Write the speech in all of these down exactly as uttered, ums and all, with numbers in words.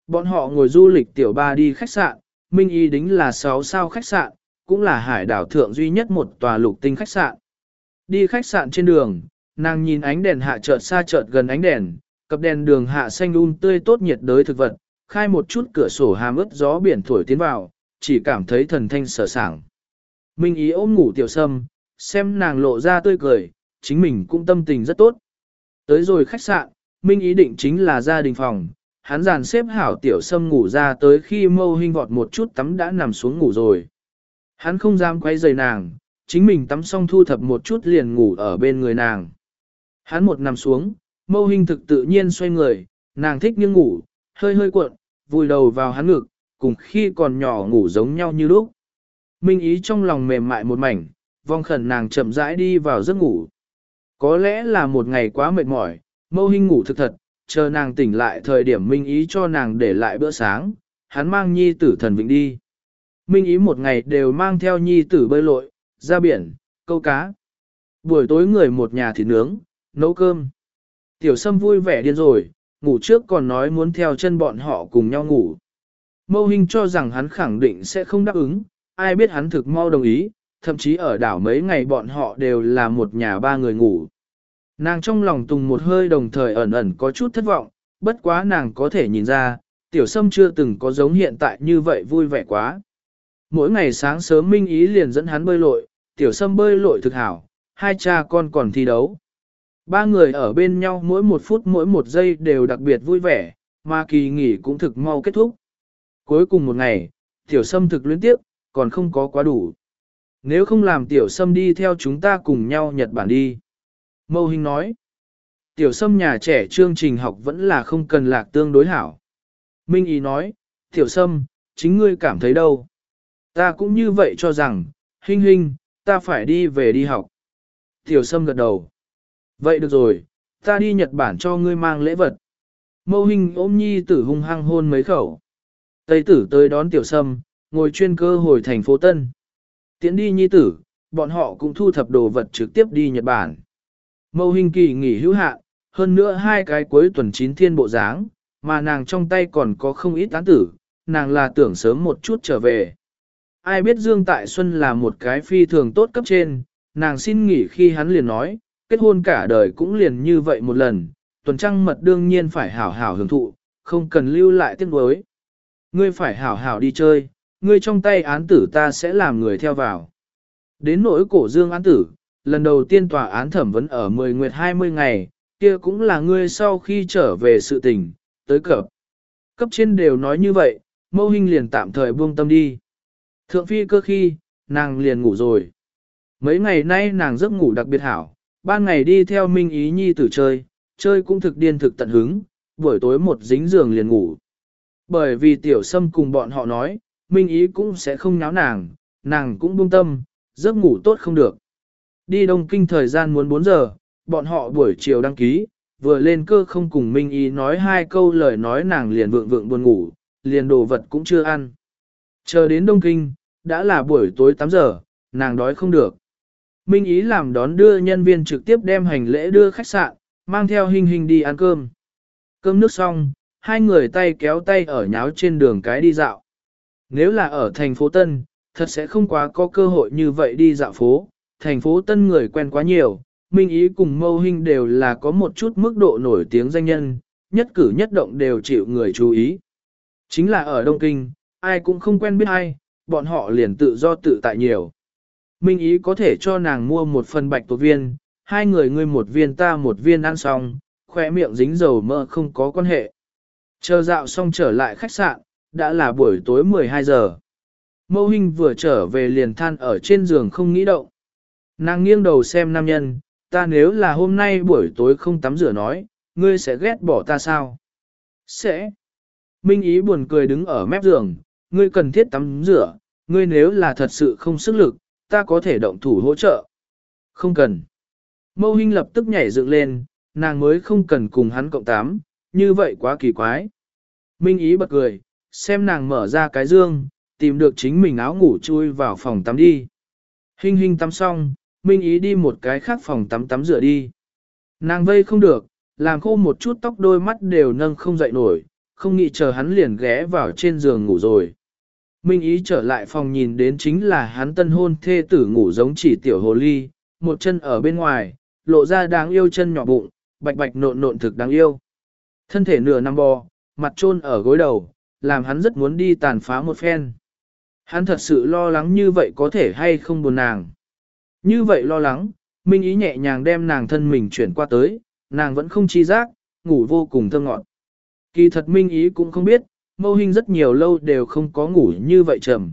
Bọn họ ngồi du lịch tiểu ba đi khách sạn, Minh Ý đính là sáu sao khách sạn, cũng là hải đảo thượng duy nhất một tòa lục tinh khách sạn. Đi khách sạn trên đường, nàng nhìn ánh đèn hạ chợt xa chợt gần ánh đèn, cặp đèn đường hạ xanh um tươi tốt nhiệt đới thực vật, khai một chút cửa sổ hàm ướt gió biển thổi tiến vào, chỉ cảm thấy thần thanh sở sảng. Minh Ý ôm ngủ tiểu sâm, xem nàng lộ ra tươi cười, chính mình cũng tâm tình rất tốt. Tới rồi khách sạn, Minh Ý định chính là gia đình phòng, hắn dàn xếp hảo tiểu sâm ngủ ra tới khi Mâu Hinh vọt một chút tắm đã nằm xuống ngủ rồi. Hắn không dám quay rời nàng, chính mình tắm xong thu thập một chút liền ngủ ở bên người nàng. Hắn một nằm xuống, Mâu Hinh thực tự nhiên xoay người, nàng thích nghiêng ngủ, hơi hơi cuộn, vùi đầu vào hắn ngực, cùng khi còn nhỏ ngủ giống nhau như lúc. Minh Ý trong lòng mềm mại một mảnh, vong khẩn nàng chậm rãi đi vào giấc ngủ. Có lẽ là một ngày quá mệt mỏi, Mâu Hinh ngủ thực thật, chờ nàng tỉnh lại thời điểm Minh Ý cho nàng để lại bữa sáng, hắn mang nhi tử Thần Vịnh đi. Minh Ý một ngày đều mang theo nhi tử bơi lội, ra biển, câu cá. Buổi tối người một nhà thịt nướng, nấu cơm. Tiểu Sâm vui vẻ điên rồi, ngủ trước còn nói muốn theo chân bọn họ cùng nhau ngủ. Mâu Hinh cho rằng hắn khẳng định sẽ không đáp ứng, ai biết hắn thực mau đồng ý, thậm chí ở đảo mấy ngày bọn họ đều là một nhà ba người ngủ. Nàng trong lòng tùng một hơi đồng thời ẩn ẩn có chút thất vọng, bất quá nàng có thể nhìn ra, Tiểu Sâm chưa từng có giống hiện tại như vậy vui vẻ quá. Mỗi ngày sáng sớm Minh Ý liền dẫn hắn bơi lội, Tiểu Sâm bơi lội thực hảo, hai cha con còn thi đấu. Ba người ở bên nhau mỗi một phút mỗi một giây đều đặc biệt vui vẻ, mà kỳ nghỉ cũng thực mau kết thúc. Cuối cùng một ngày, Tiểu Sâm thực luyến tiếp, còn không có quá đủ. Nếu không làm Tiểu Sâm đi theo chúng ta cùng nhau Nhật Bản đi. Mâu Hinh nói, Tiểu Sâm nhà trẻ chương trình học vẫn là không cần lạc tương đối hảo. Minh Ý nói, Tiểu Sâm, chính ngươi cảm thấy đâu? Ta cũng như vậy cho rằng, Hinh Hinh, ta phải đi về đi học. Tiểu Sâm gật đầu. Vậy được rồi, ta đi Nhật Bản cho ngươi mang lễ vật. Mâu Hinh ôm nhi tử hung hăng hôn mấy khẩu. Tây tử tới đón Tiểu Sâm, ngồi chuyên cơ hồi thành phố Tân. Tiến đi nhi tử, bọn họ cũng thu thập đồ vật trực tiếp đi Nhật Bản. Mâu Hinh kỳ nghỉ hữu hạn, hơn nữa hai cái cuối tuần chín thiên bộ dáng, mà nàng trong tay còn có không ít án tử, nàng là tưởng sớm một chút trở về. Ai biết Dương Tại Xuân là một cái phi thường tốt cấp trên, nàng xin nghỉ khi hắn liền nói, kết hôn cả đời cũng liền như vậy một lần, tuần trăng mật đương nhiên phải hảo hảo hưởng thụ, không cần lưu lại tiếc nuối. Ngươi phải hảo hảo đi chơi, ngươi trong tay án tử ta sẽ làm người theo vào. Đến nỗi cổ Dương án tử, lần đầu tiên tòa án thẩm vấn ở mười nguyệt hai mươi ngày, kia cũng là ngươi sau khi trở về sự tình, tới cập. Cấp trên đều nói như vậy, Mâu Hinh liền tạm thời buông tâm đi. Thượng phi cơ khi, nàng liền ngủ rồi. Mấy ngày nay nàng giấc ngủ đặc biệt hảo, ban ngày đi theo Minh Ý nhi tử chơi, chơi cũng thực điên thực tận hứng, buổi tối một dính giường liền ngủ. Bởi vì Tiểu Sâm cùng bọn họ nói, Minh Ý cũng sẽ không náo nàng, nàng cũng buông tâm, giấc ngủ tốt không được. Đi Đông Kinh thời gian muốn bốn giờ, bọn họ buổi chiều đăng ký, vừa lên cơ không cùng Minh Ý nói hai câu lời nói nàng liền vượng vượng buồn ngủ, liền đồ vật cũng chưa ăn. Chờ đến Đông Kinh, đã là buổi tối tám giờ, nàng đói không được. Minh Ý làm đón đưa nhân viên trực tiếp đem hành lễ đưa khách sạn, mang theo Hinh Hinh đi ăn cơm. Cơm nước xong, hai người tay kéo tay ở nháo trên đường cái đi dạo. Nếu là ở thành phố Tân, thật sẽ không quá có cơ hội như vậy đi dạo phố. Thành phố Tân người quen quá nhiều, Minh Ý cùng Mâu Hinh đều là có một chút mức độ nổi tiếng danh nhân, nhất cử nhất động đều chịu người chú ý. Chính là ở Đông Kinh, ai cũng không quen biết ai, bọn họ liền tự do tự tại nhiều. Minh Ý có thể cho nàng mua một phần bạch tuộc viên, hai người ngươi một viên ta một viên ăn xong, khỏe miệng dính dầu mỡ không có quan hệ. Chờ dạo xong trở lại khách sạn, đã là buổi tối mười hai giờ. Mâu Hinh vừa trở về liền than ở trên giường không nghĩ động. Nàng nghiêng đầu xem nam nhân, ta nếu là hôm nay buổi tối không tắm rửa nói, ngươi sẽ ghét bỏ ta sao? Sẽ. Minh Ý buồn cười đứng ở mép giường, ngươi cần thiết tắm rửa, ngươi nếu là thật sự không sức lực, ta có thể động thủ hỗ trợ. Không cần. Mâu Hinh lập tức nhảy dựng lên, nàng mới không cần cùng hắn cộng tám, như vậy quá kỳ quái. Minh Ý bật cười, xem nàng mở ra cái dương, tìm được chính mình áo ngủ chui vào phòng tắm đi. Hinh Hinh tắm xong, Minh Ý đi một cái khác phòng tắm tắm rửa đi. Nàng vây không được, làm khô một chút tóc đôi mắt đều nâng không dậy nổi, không nghĩ chờ hắn liền ghé vào trên giường ngủ rồi. Minh Ý trở lại phòng nhìn đến chính là hắn tân hôn thê tử ngủ giống chỉ tiểu hồ ly, một chân ở bên ngoài, lộ ra đáng yêu chân nhỏ bụng, bạch bạch nộn nộn thực đáng yêu. Thân thể nửa nằm bò, mặt chôn ở gối đầu, làm hắn rất muốn đi tàn phá một phen. Hắn thật sự lo lắng như vậy có thể hay không buồn nàng. Như vậy lo lắng, Minh Ý nhẹ nhàng đem nàng thân mình chuyển qua tới, nàng vẫn không chi giác, ngủ vô cùng thơ ngọt. Kỳ thật Minh Ý cũng không biết, Mâu Hinh rất nhiều lâu đều không có ngủ như vậy trầm.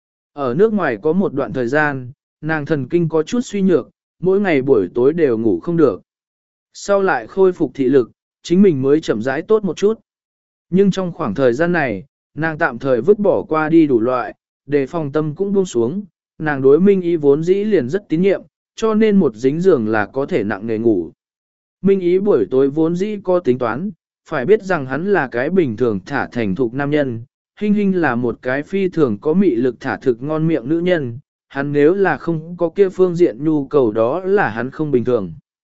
Ở nước ngoài có một đoạn thời gian, nàng thần kinh có chút suy nhược, mỗi ngày buổi tối đều ngủ không được. Sau lại khôi phục thị lực, chính mình mới chậm rãi tốt một chút. Nhưng trong khoảng thời gian này, nàng tạm thời vứt bỏ qua đi đủ loại, để phòng tâm cũng buông xuống, nàng đối Minh Ý vốn dĩ liền rất tín nhiệm, cho nên một dính giường là có thể nặng nề ngủ. Minh Ý buổi tối vốn dĩ có tính toán, phải biết rằng hắn là cái bình thường thả thành thục nam nhân, Hinh Hinh là một cái phi thường có mị lực thả thực ngon miệng nữ nhân, hắn nếu là không có kia phương diện nhu cầu đó là hắn không bình thường.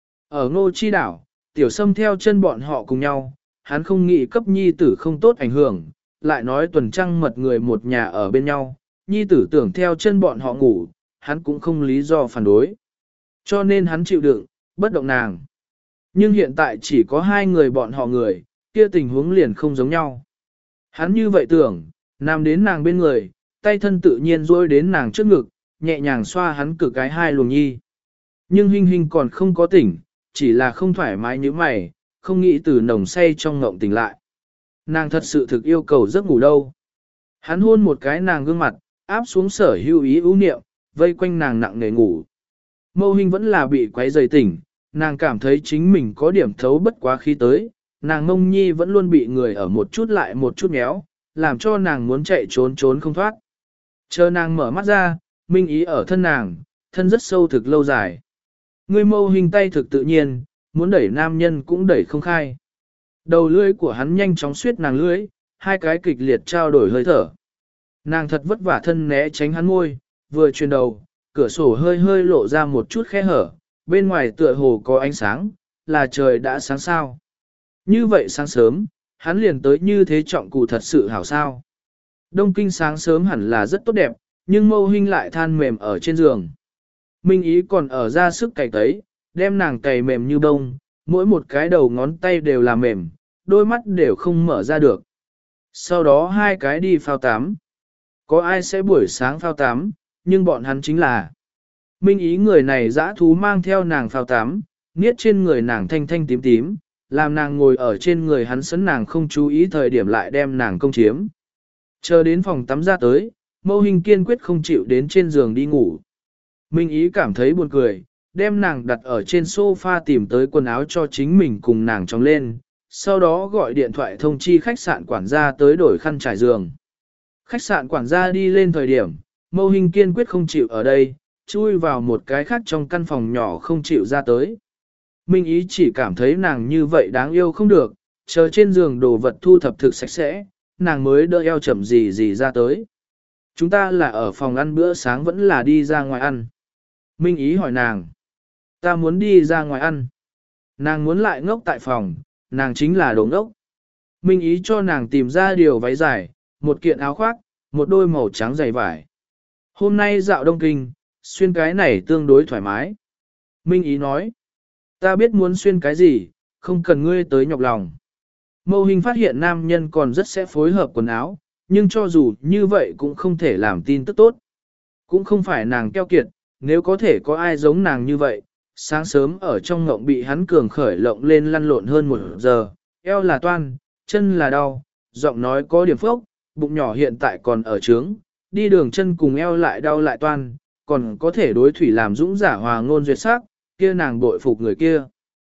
Ở Ngô Chi đảo, Tiểu Sâm theo chân bọn họ cùng nhau, hắn không nghĩ cấp nhi tử không tốt ảnh hưởng, lại nói tuần trăng mật người một nhà ở bên nhau, nhi tử tưởng theo chân bọn họ ngủ, hắn cũng không lý do phản đối. Cho nên hắn chịu đựng, bất động nàng. Nhưng hiện tại chỉ có hai người bọn họ người, kia tình huống liền không giống nhau. Hắn như vậy tưởng, nằm đến nàng bên người, tay thân tự nhiên duỗi đến nàng trước ngực, nhẹ nhàng xoa hắn cử cái hai luồng nhi. Nhưng Hinh Hinh còn không có tỉnh, chỉ là không thoải mái như mày, không nghĩ từ nồng say trong ngộng tỉnh lại. Nàng thật sự thực yêu cầu giấc ngủ đâu. Hắn hôn một cái nàng gương mặt, áp xuống sở hữu ý ưu niệm, vây quanh nàng nặng nề ngủ. Mâu Hinh vẫn là bị quấy rầy tỉnh, nàng cảm thấy chính mình có điểm thấu bất quá khí tới, nàng mông nhi vẫn luôn bị người ở một chút lại một chút méo, làm cho nàng muốn chạy trốn trốn không thoát. Chờ nàng mở mắt ra, Minh Ý ở thân nàng, thân rất sâu thực lâu dài. Người Mâu Hinh tay thực tự nhiên, muốn đẩy nam nhân cũng đẩy không khai. Đầu lưỡi của hắn nhanh chóng suyết nàng lưỡi, hai cái kịch liệt trao đổi hơi thở. Nàng thật vất vả thân né tránh hắn môi, vừa chuyển đầu, cửa sổ hơi hơi lộ ra một chút khe hở, bên ngoài tựa hồ có ánh sáng, là trời đã sáng sao. Như vậy sáng sớm, hắn liền tới như thế trọng cụ thật sự hảo sao. Đông Kinh sáng sớm hẳn là rất tốt đẹp, nhưng Mâu Hinh lại than mềm ở trên giường. Minh Ý còn ở ra sức cày tấy, đem nàng cày mềm như bông, mỗi một cái đầu ngón tay đều là mềm, đôi mắt đều không mở ra được. Sau đó hai cái đi phao tắm. Có ai sẽ buổi sáng phao tắm, nhưng bọn hắn chính là Minh Ý người này dã thú mang theo nàng phao tắm, niết trên người nàng thanh thanh tím tím, làm nàng ngồi ở trên người hắn sấn nàng không chú ý thời điểm lại đem nàng công chiếm. Chờ đến phòng tắm ra tới, Mâu Hinh kiên quyết không chịu đến trên giường đi ngủ. Minh Ý cảm thấy buồn cười, đem nàng đặt ở trên sofa tìm tới quần áo cho chính mình cùng nàng trong lên, sau đó gọi điện thoại thông chi khách sạn quản gia tới đổi khăn trải giường. Khách sạn quản gia đi lên thời điểm, Mâu Hinh kiên quyết không chịu ở đây, chui vào một cái khác trong căn phòng nhỏ không chịu ra tới. Minh Ý chỉ cảm thấy nàng như vậy đáng yêu không được, chờ trên giường đồ vật thu thập thực sạch sẽ, nàng mới đỡ eo chậm gì gì ra tới. Chúng ta là ở phòng ăn bữa sáng vẫn là đi ra ngoài ăn. Minh Ý hỏi nàng. Ta muốn đi ra ngoài ăn. Nàng muốn lại ngốc tại phòng, nàng chính là đồ ngốc. Minh Ý cho nàng tìm ra điều váy dài, một kiện áo khoác, một đôi màu trắng dày vải. Hôm nay dạo Đông Kinh, xuyên cái này tương đối thoải mái. Minh Ý nói. Ta biết muốn xuyên cái gì, không cần ngươi tới nhọc lòng. Mâu Hinh phát hiện nam nhân còn rất sẽ phối hợp quần áo, nhưng cho dù như vậy cũng không thể làm tin tức tốt. Cũng không phải nàng keo kiệt, nếu có thể có ai giống nàng như vậy, sáng sớm ở trong ngộng bị hắn cường khởi lộng lên lăn lộn hơn một giờ, eo là toan, chân là đau, giọng nói có điểm phốc, bụng nhỏ hiện tại còn ở trướng, đi đường chân cùng eo lại đau lại toan, còn có thể đối thủy làm dũng giả hòa ngôn duyệt sắc, kia nàng bội phục người kia.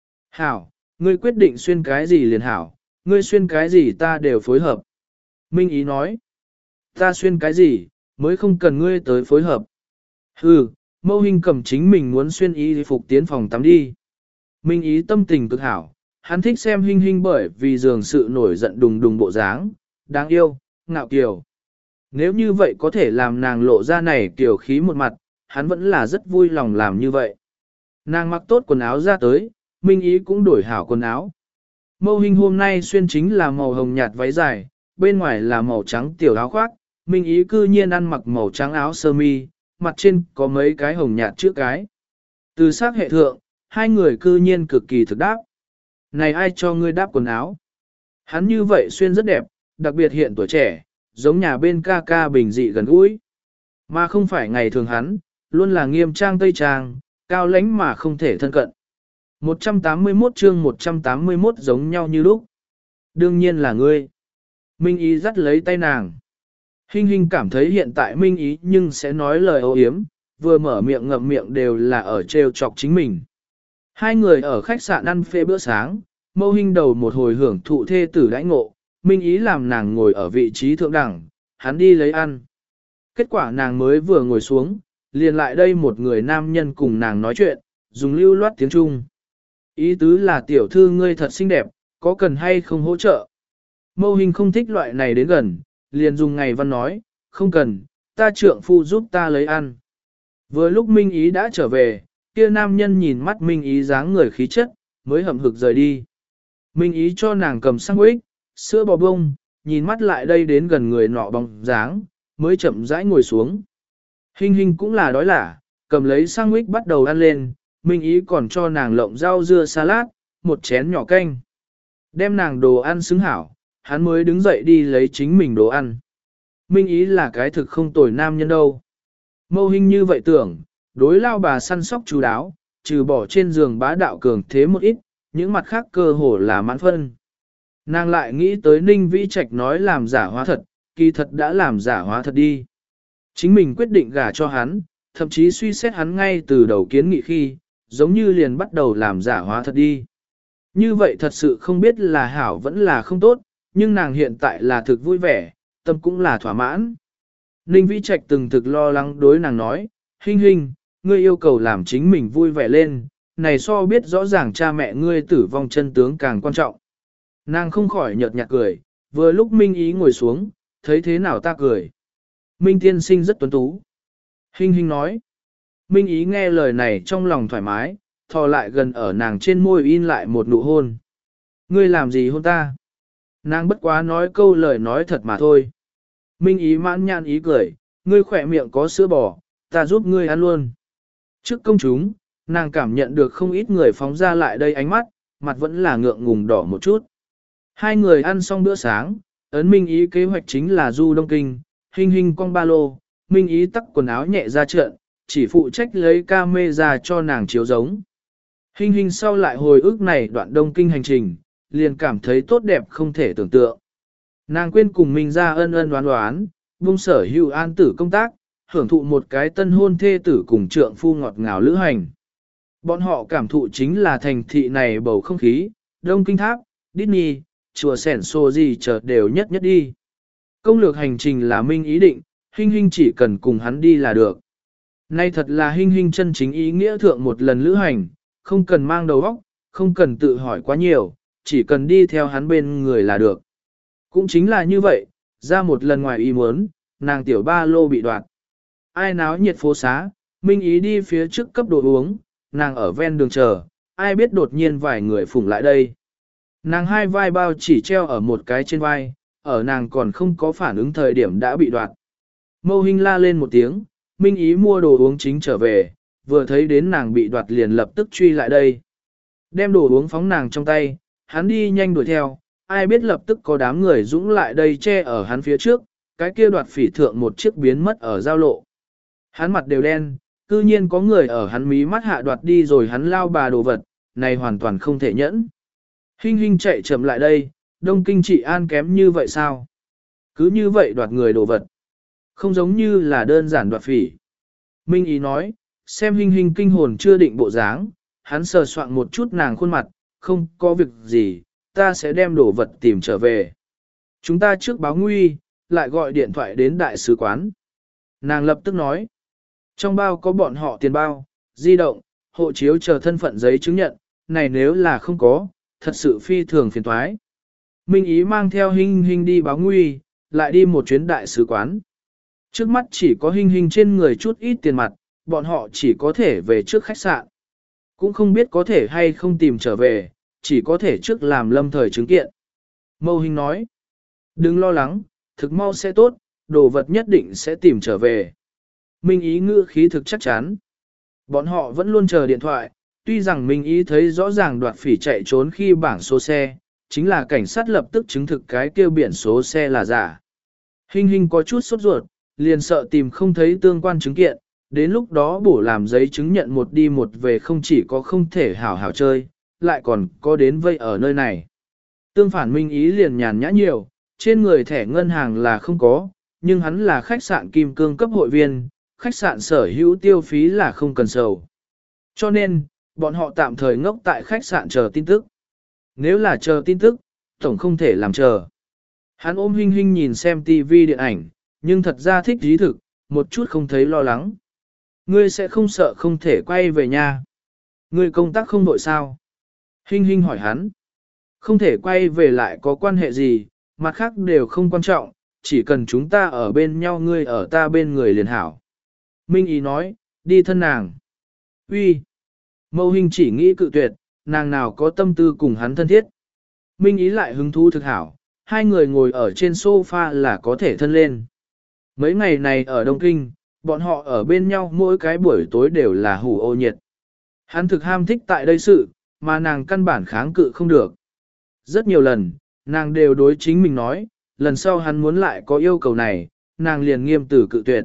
Hảo, ngươi quyết định xuyên cái gì liền hảo, ngươi xuyên cái gì ta đều phối hợp. Minh Ý nói, ta xuyên cái gì, mới không cần ngươi tới phối hợp. Hừ, Mâu Hinh cầm chính mình muốn xuyên y phục tiến phòng tắm đi. Minh Ý tâm tình cực hảo, hắn thích xem Hinh Hinh bởi vì giường sự nổi giận đùng đùng bộ dáng, đáng yêu, ngạo kiều. Nếu như vậy có thể làm nàng lộ ra này kiều khí một mặt, hắn vẫn là rất vui lòng làm như vậy. Nàng mặc tốt quần áo ra tới, Minh Ý cũng đổi hảo quần áo. Mâu Hinh hôm nay xuyên chính là màu hồng nhạt váy dài, bên ngoài là màu trắng tiểu áo khoác, Minh Ý cư nhiên ăn mặc màu trắng áo sơ mi, mặt trên có mấy cái hồng nhạt trước cái. Từ sắc hệ thượng, hai người cư nhiên cực kỳ thực đáp. Này ai cho ngươi đáp quần áo? Hắn như vậy xuyên rất đẹp, đặc biệt hiện tuổi trẻ, giống nhà bên ca ca bình dị gần gũi. Mà không phải ngày thường hắn, luôn là nghiêm trang tây trang, cao lãnh mà không thể thân cận. một trăm tám mươi mốt chương một trăm tám mươi mốt giống nhau như lúc. Đương nhiên là ngươi. Minh Ý dắt lấy tay nàng. Hinh Hinh cảm thấy hiện tại Minh Ý nhưng sẽ nói lời ô yếm, vừa mở miệng ngậm miệng đều là ở trêu chọc chính mình. Hai người ở khách sạn ăn phê bữa sáng, Mâu Hinh đầu một hồi hưởng thụ thê tử đãi ngộ, Minh Ý làm nàng ngồi ở vị trí thượng đẳng, hắn đi lấy ăn. Kết quả nàng mới vừa ngồi xuống, liền lại đây một người nam nhân cùng nàng nói chuyện, dùng lưu loát tiếng Trung. Ý tứ là tiểu thư ngươi thật xinh đẹp, có cần hay không hỗ trợ? Mâu Hinh không thích loại này đến gần, liền dùng ngày văn nói, không cần, ta trượng phu giúp ta lấy ăn. Vừa lúc Minh Ý đã trở về, kia nam nhân nhìn mắt Minh Ý dáng người khí chất, mới hậm hực rời đi. Minh Ý cho nàng cầm sandwich, sữa bò bông, nhìn mắt lại đây đến gần người nọ bóng dáng, mới chậm rãi ngồi xuống. Hinh Hinh cũng là đói lả, cầm lấy sandwich bắt đầu ăn lên, Minh Ý còn cho nàng lộng rau dưa salad, một chén nhỏ canh. Đem nàng đồ ăn xứng hảo, hắn mới đứng dậy đi lấy chính mình đồ ăn. Minh Ý là cái thực không tồi nam nhân đâu. Mâu Hinh như vậy tưởng, đối lao bà săn sóc chú đáo, trừ bỏ trên giường bá đạo cường thế một ít, những mặt khác cơ hồ là mãn phân. Nàng lại nghĩ tới Ninh Vĩ Trạch nói làm giả hóa thật, kỳ thật đã làm giả hóa thật đi. Chính mình quyết định gả cho hắn, thậm chí suy xét hắn ngay từ đầu kiến nghị khi, giống như liền bắt đầu làm giả hóa thật đi. Như vậy thật sự không biết là hảo vẫn là không tốt, nhưng nàng hiện tại là thực vui vẻ, tâm cũng là thỏa mãn. Ninh Vĩ Trạch từng thực lo lắng đối nàng nói, Hinh Hinh, ngươi yêu cầu làm chính mình vui vẻ lên, này so biết rõ ràng cha mẹ ngươi tử vong chân tướng càng quan trọng. Nàng không khỏi nhợt nhạt cười, vừa lúc Minh Ý ngồi xuống, thấy thế nào ta cười. Minh tiên sinh rất tuấn tú. Hinh Hinh nói. Minh Ý nghe lời này trong lòng thoải mái, thò lại gần ở nàng trên môi in lại một nụ hôn. Ngươi làm gì hôn ta? Nàng bất quá nói câu lời nói thật mà thôi. Minh Ý mãn nhãn ý cười, ngươi khỏe miệng có sữa bò, ta giúp ngươi ăn luôn. Trước công chúng, nàng cảm nhận được không ít người phóng ra lại đây ánh mắt, mặt vẫn là ngượng ngùng đỏ một chút. Hai người ăn xong bữa sáng, ấn Minh Ý kế hoạch chính là du Đông Kinh, Hinh Hinh con ba lô, Minh Ý tắc quần áo nhẹ ra trận, chỉ phụ trách lấy ca mê ra cho nàng chiếu giống. Hinh Hinh sau lại hồi ức này đoạn Đông Kinh hành trình, liền cảm thấy tốt đẹp không thể tưởng tượng. Nàng quên cùng mình ra ân ân đoán đoán, buông sở hữu an tử công tác, hưởng thụ một cái tân hôn thê tử cùng trượng phu ngọt ngào lữ hành. Bọn họ cảm thụ chính là thành thị này bầu không khí, Đông Kinh tháp, Disney, chùa sẻn xô gì chợt đều nhất nhất đi. Công lược hành trình là Minh ý định, Hinh Hinh chỉ cần cùng hắn đi là được. Nay thật là Hinh Hinh chân chính ý nghĩa thượng một lần lữ hành, không cần mang đầu óc, không cần tự hỏi quá nhiều, chỉ cần đi theo hắn bên người là được. Cũng chính là như vậy, ra một lần ngoài ý muốn, nàng tiểu ba lô bị đoạt. Ai náo nhiệt phố xá, Minh ý đi phía trước cấp đồ uống, nàng ở ven đường chờ, ai biết đột nhiên vài người phủng lại đây. Nàng hai vai bao chỉ treo ở một cái trên vai, ở nàng còn không có phản ứng thời điểm đã bị đoạt. Mâu Hinh la lên một tiếng, Minh ý mua đồ uống chính trở về, vừa thấy đến nàng bị đoạt liền lập tức truy lại đây. Đem đồ uống phóng nàng trong tay, hắn đi nhanh đuổi theo, ai biết lập tức có đám người dũng lại đây che ở hắn phía trước, cái kia đoạt phỉ thượng một chiếc biến mất ở giao lộ. Hắn mặt đều đen, cư nhiên có người ở hắn mí mắt hạ đoạt đi rồi hắn lao bà đồ vật, này hoàn toàn không thể nhẫn. Hinh Hinh chạy chậm lại đây, Đông Kinh trị an kém như vậy sao? Cứ như vậy đoạt người đồ vật. Không giống như là đơn giản đoạt phỉ. Minh ý nói, xem Hinh Hinh kinh hồn chưa định bộ dáng, hắn sờ soạn một chút nàng khuôn mặt, không có việc gì, ta sẽ đem đồ vật tìm trở về. Chúng ta trước báo nguy, lại gọi điện thoại đến đại sứ quán. Nàng lập tức nói, trong bao có bọn họ tiền bao, di động, hộ chiếu chờ thân phận giấy chứng nhận, này nếu là không có, thật sự phi thường phiền toái. Minh ý mang theo Hinh Hinh đi báo nguy, lại đi một chuyến đại sứ quán. Trước mắt chỉ có Hinh Hinh trên người chút ít tiền mặt, bọn họ chỉ có thể về trước khách sạn. Cũng không biết có thể hay không tìm trở về, chỉ có thể trước làm lâm thời chứng kiện. Mâu Hình nói, đừng lo lắng, thực mau sẽ tốt, đồ vật nhất định sẽ tìm trở về. Minh Ý ngữ khí thực chắc chắn. Bọn họ vẫn luôn chờ điện thoại, tuy rằng Minh Ý thấy rõ ràng đoạt phỉ chạy trốn khi bảng số xe, chính là cảnh sát lập tức chứng thực cái kêu biển số xe là giả. Hình Hình có chút sốt ruột, liền sợ tìm không thấy tương quan chứng kiện, đến lúc đó bổ làm giấy chứng nhận một đi một về không chỉ có không thể hảo hảo chơi, lại còn có đến vây ở nơi này. Tương phản Minh Ý liền nhàn nhã nhiều, trên người thẻ ngân hàng là không có, nhưng hắn là khách sạn Kim Cương cấp hội viên, khách sạn sở hữu tiêu phí là không cần sầu. Cho nên, bọn họ tạm thời ngốc tại khách sạn chờ tin tức. Nếu là chờ tin tức, tổng không thể làm chờ. Hắn ôm Hinh Hinh nhìn xem tivi điện ảnh, nhưng thật ra thích dí thực, một chút không thấy lo lắng. Ngươi sẽ không sợ không thể quay về nhà. Ngươi công tác không đội sao? Hinh Hinh hỏi hắn. Không thể quay về lại có quan hệ gì, mặt khác đều không quan trọng, chỉ cần chúng ta ở bên nhau ngươi ở ta bên người liền hảo. Minh Ý nói, đi thân nàng. Uy. Mâu Hình chỉ nghĩ cự tuyệt, nàng nào có tâm tư cùng hắn thân thiết. Minh Ý lại hứng thú thực hảo, hai người ngồi ở trên sofa là có thể thân lên. Mấy ngày này ở Đông Kinh, bọn họ ở bên nhau mỗi cái buổi tối đều là hủ ô nhiệt. Hắn thực ham thích tại đây sự, mà nàng căn bản kháng cự không được. Rất nhiều lần, nàng đều đối chính mình nói, lần sau hắn muốn lại có yêu cầu này, nàng liền nghiêm tử cự tuyệt.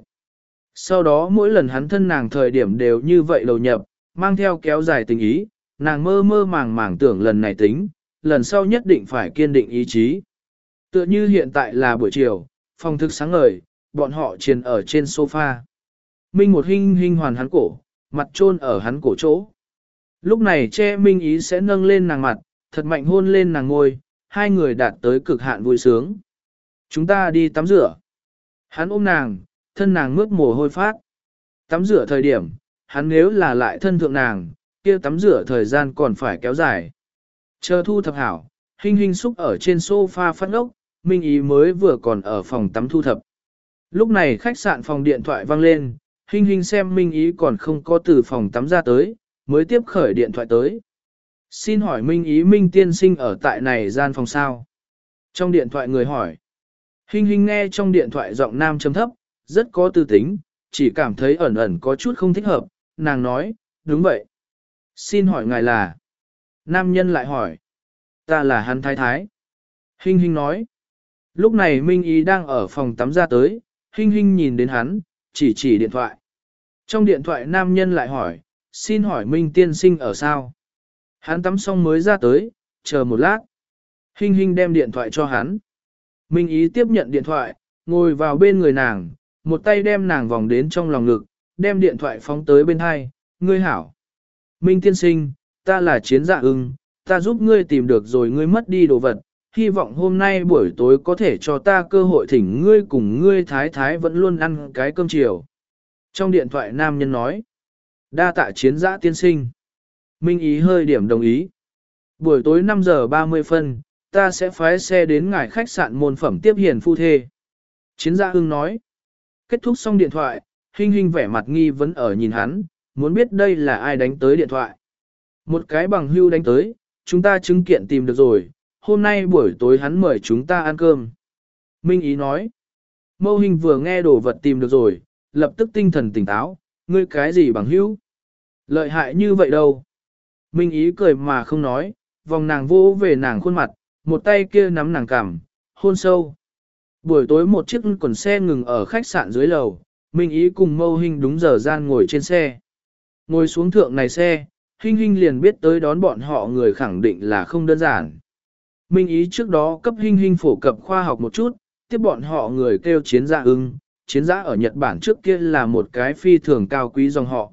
Sau đó mỗi lần hắn thân nàng thời điểm đều như vậy đầu nhập, mang theo kéo dài tình ý, nàng mơ mơ màng màng tưởng lần này tính, lần sau nhất định phải kiên định ý chí. Tựa như hiện tại là buổi chiều, phòng thức sáng ngời, bọn họ triền ở trên sofa. Minh một Hinh Hinh hoàn hắn cổ, mặt chôn ở hắn cổ chỗ. Lúc này che Minh Ý sẽ nâng lên nàng mặt, thật mạnh hôn lên nàng ngôi, hai người đạt tới cực hạn vui sướng. Chúng ta đi tắm rửa. Hắn ôm nàng, thân nàng mướt mồ hôi phát. Tắm rửa thời điểm, hắn nếu là lại thân thượng nàng, kia tắm rửa thời gian còn phải kéo dài. Chờ thu thập hảo, Hinh Hinh xúc ở trên sofa phát ốc, Minh Ý mới vừa còn ở phòng tắm thu thập. Lúc này khách sạn phòng điện thoại vang lên, Hinh Hinh xem Minh Ý còn không có từ phòng tắm ra tới, mới tiếp khởi điện thoại tới. Xin hỏi Minh Ý Minh tiên sinh ở tại này gian phòng sao? Trong điện thoại người hỏi. Hinh Hinh nghe trong điện thoại giọng nam trầm thấp, rất có tư tính, chỉ cảm thấy ẩn ẩn có chút không thích hợp, nàng nói, đúng vậy. Xin hỏi ngài là? Nam nhân lại hỏi. Ta là hắn thái thái. Hinh Hinh nói. Lúc này Minh Ý đang ở phòng tắm ra tới, Hinh Hinh nhìn đến hắn, chỉ chỉ điện thoại. Trong điện thoại nam nhân lại hỏi, xin hỏi Minh tiên sinh ở sao? Hắn tắm xong mới ra tới, chờ một lát. Hinh Hinh đem điện thoại cho hắn. Minh Ý tiếp nhận điện thoại, ngồi vào bên người nàng, một tay đem nàng vòng đến trong lòng ngực, đem điện thoại phóng tới bên hai, ngươi hảo. Minh tiên sinh, ta là Chiến Dạ Ưng, ta giúp ngươi tìm được rồi ngươi mất đi đồ vật, hy vọng hôm nay buổi tối có thể cho ta cơ hội thỉnh ngươi cùng ngươi thái thái vẫn luôn ăn cái cơm chiều. Trong điện thoại nam nhân nói, đa tạ Chiến Dạ tiên sinh. Minh Ý hơi điểm đồng ý. Buổi tối năm giờ ba mươi phân, ta sẽ phái xe đến ngài khách sạn môn phẩm tiếp hiền phu thê. Chiến Dạ Ưng nói. Kết thúc xong điện thoại, Hinh Hinh vẻ mặt nghi vấn ở nhìn hắn, muốn biết đây là ai đánh tới điện thoại. Một cái bằng hưu đánh tới, chúng ta chứng kiện tìm được rồi, hôm nay buổi tối hắn mời chúng ta ăn cơm. Minh Ý nói. Mâu Hình vừa nghe đồ vật tìm được rồi, lập tức tinh thần tỉnh táo, ngươi cái gì bằng hưu? Lợi hại như vậy đâu? Minh Ý cười mà không nói, vòng nàng vô về nàng khuôn mặt, một tay kia nắm nàng cằm, hôn sâu. Buổi tối một chiếc quần xe ngừng ở khách sạn dưới lầu, Minh Ý cùng Mâu Hình đúng giờ gian ngồi trên xe. Ngồi xuống thượng này xe, Hinh Hinh liền biết tới đón bọn họ người khẳng định là không đơn giản. Minh Ý trước đó cấp Hinh Hinh phổ cập khoa học một chút, tiếp bọn họ người kêu Chiến Dạ Ưng, Chiến Dạ ở Nhật Bản trước kia là một cái phi thường cao quý dòng họ.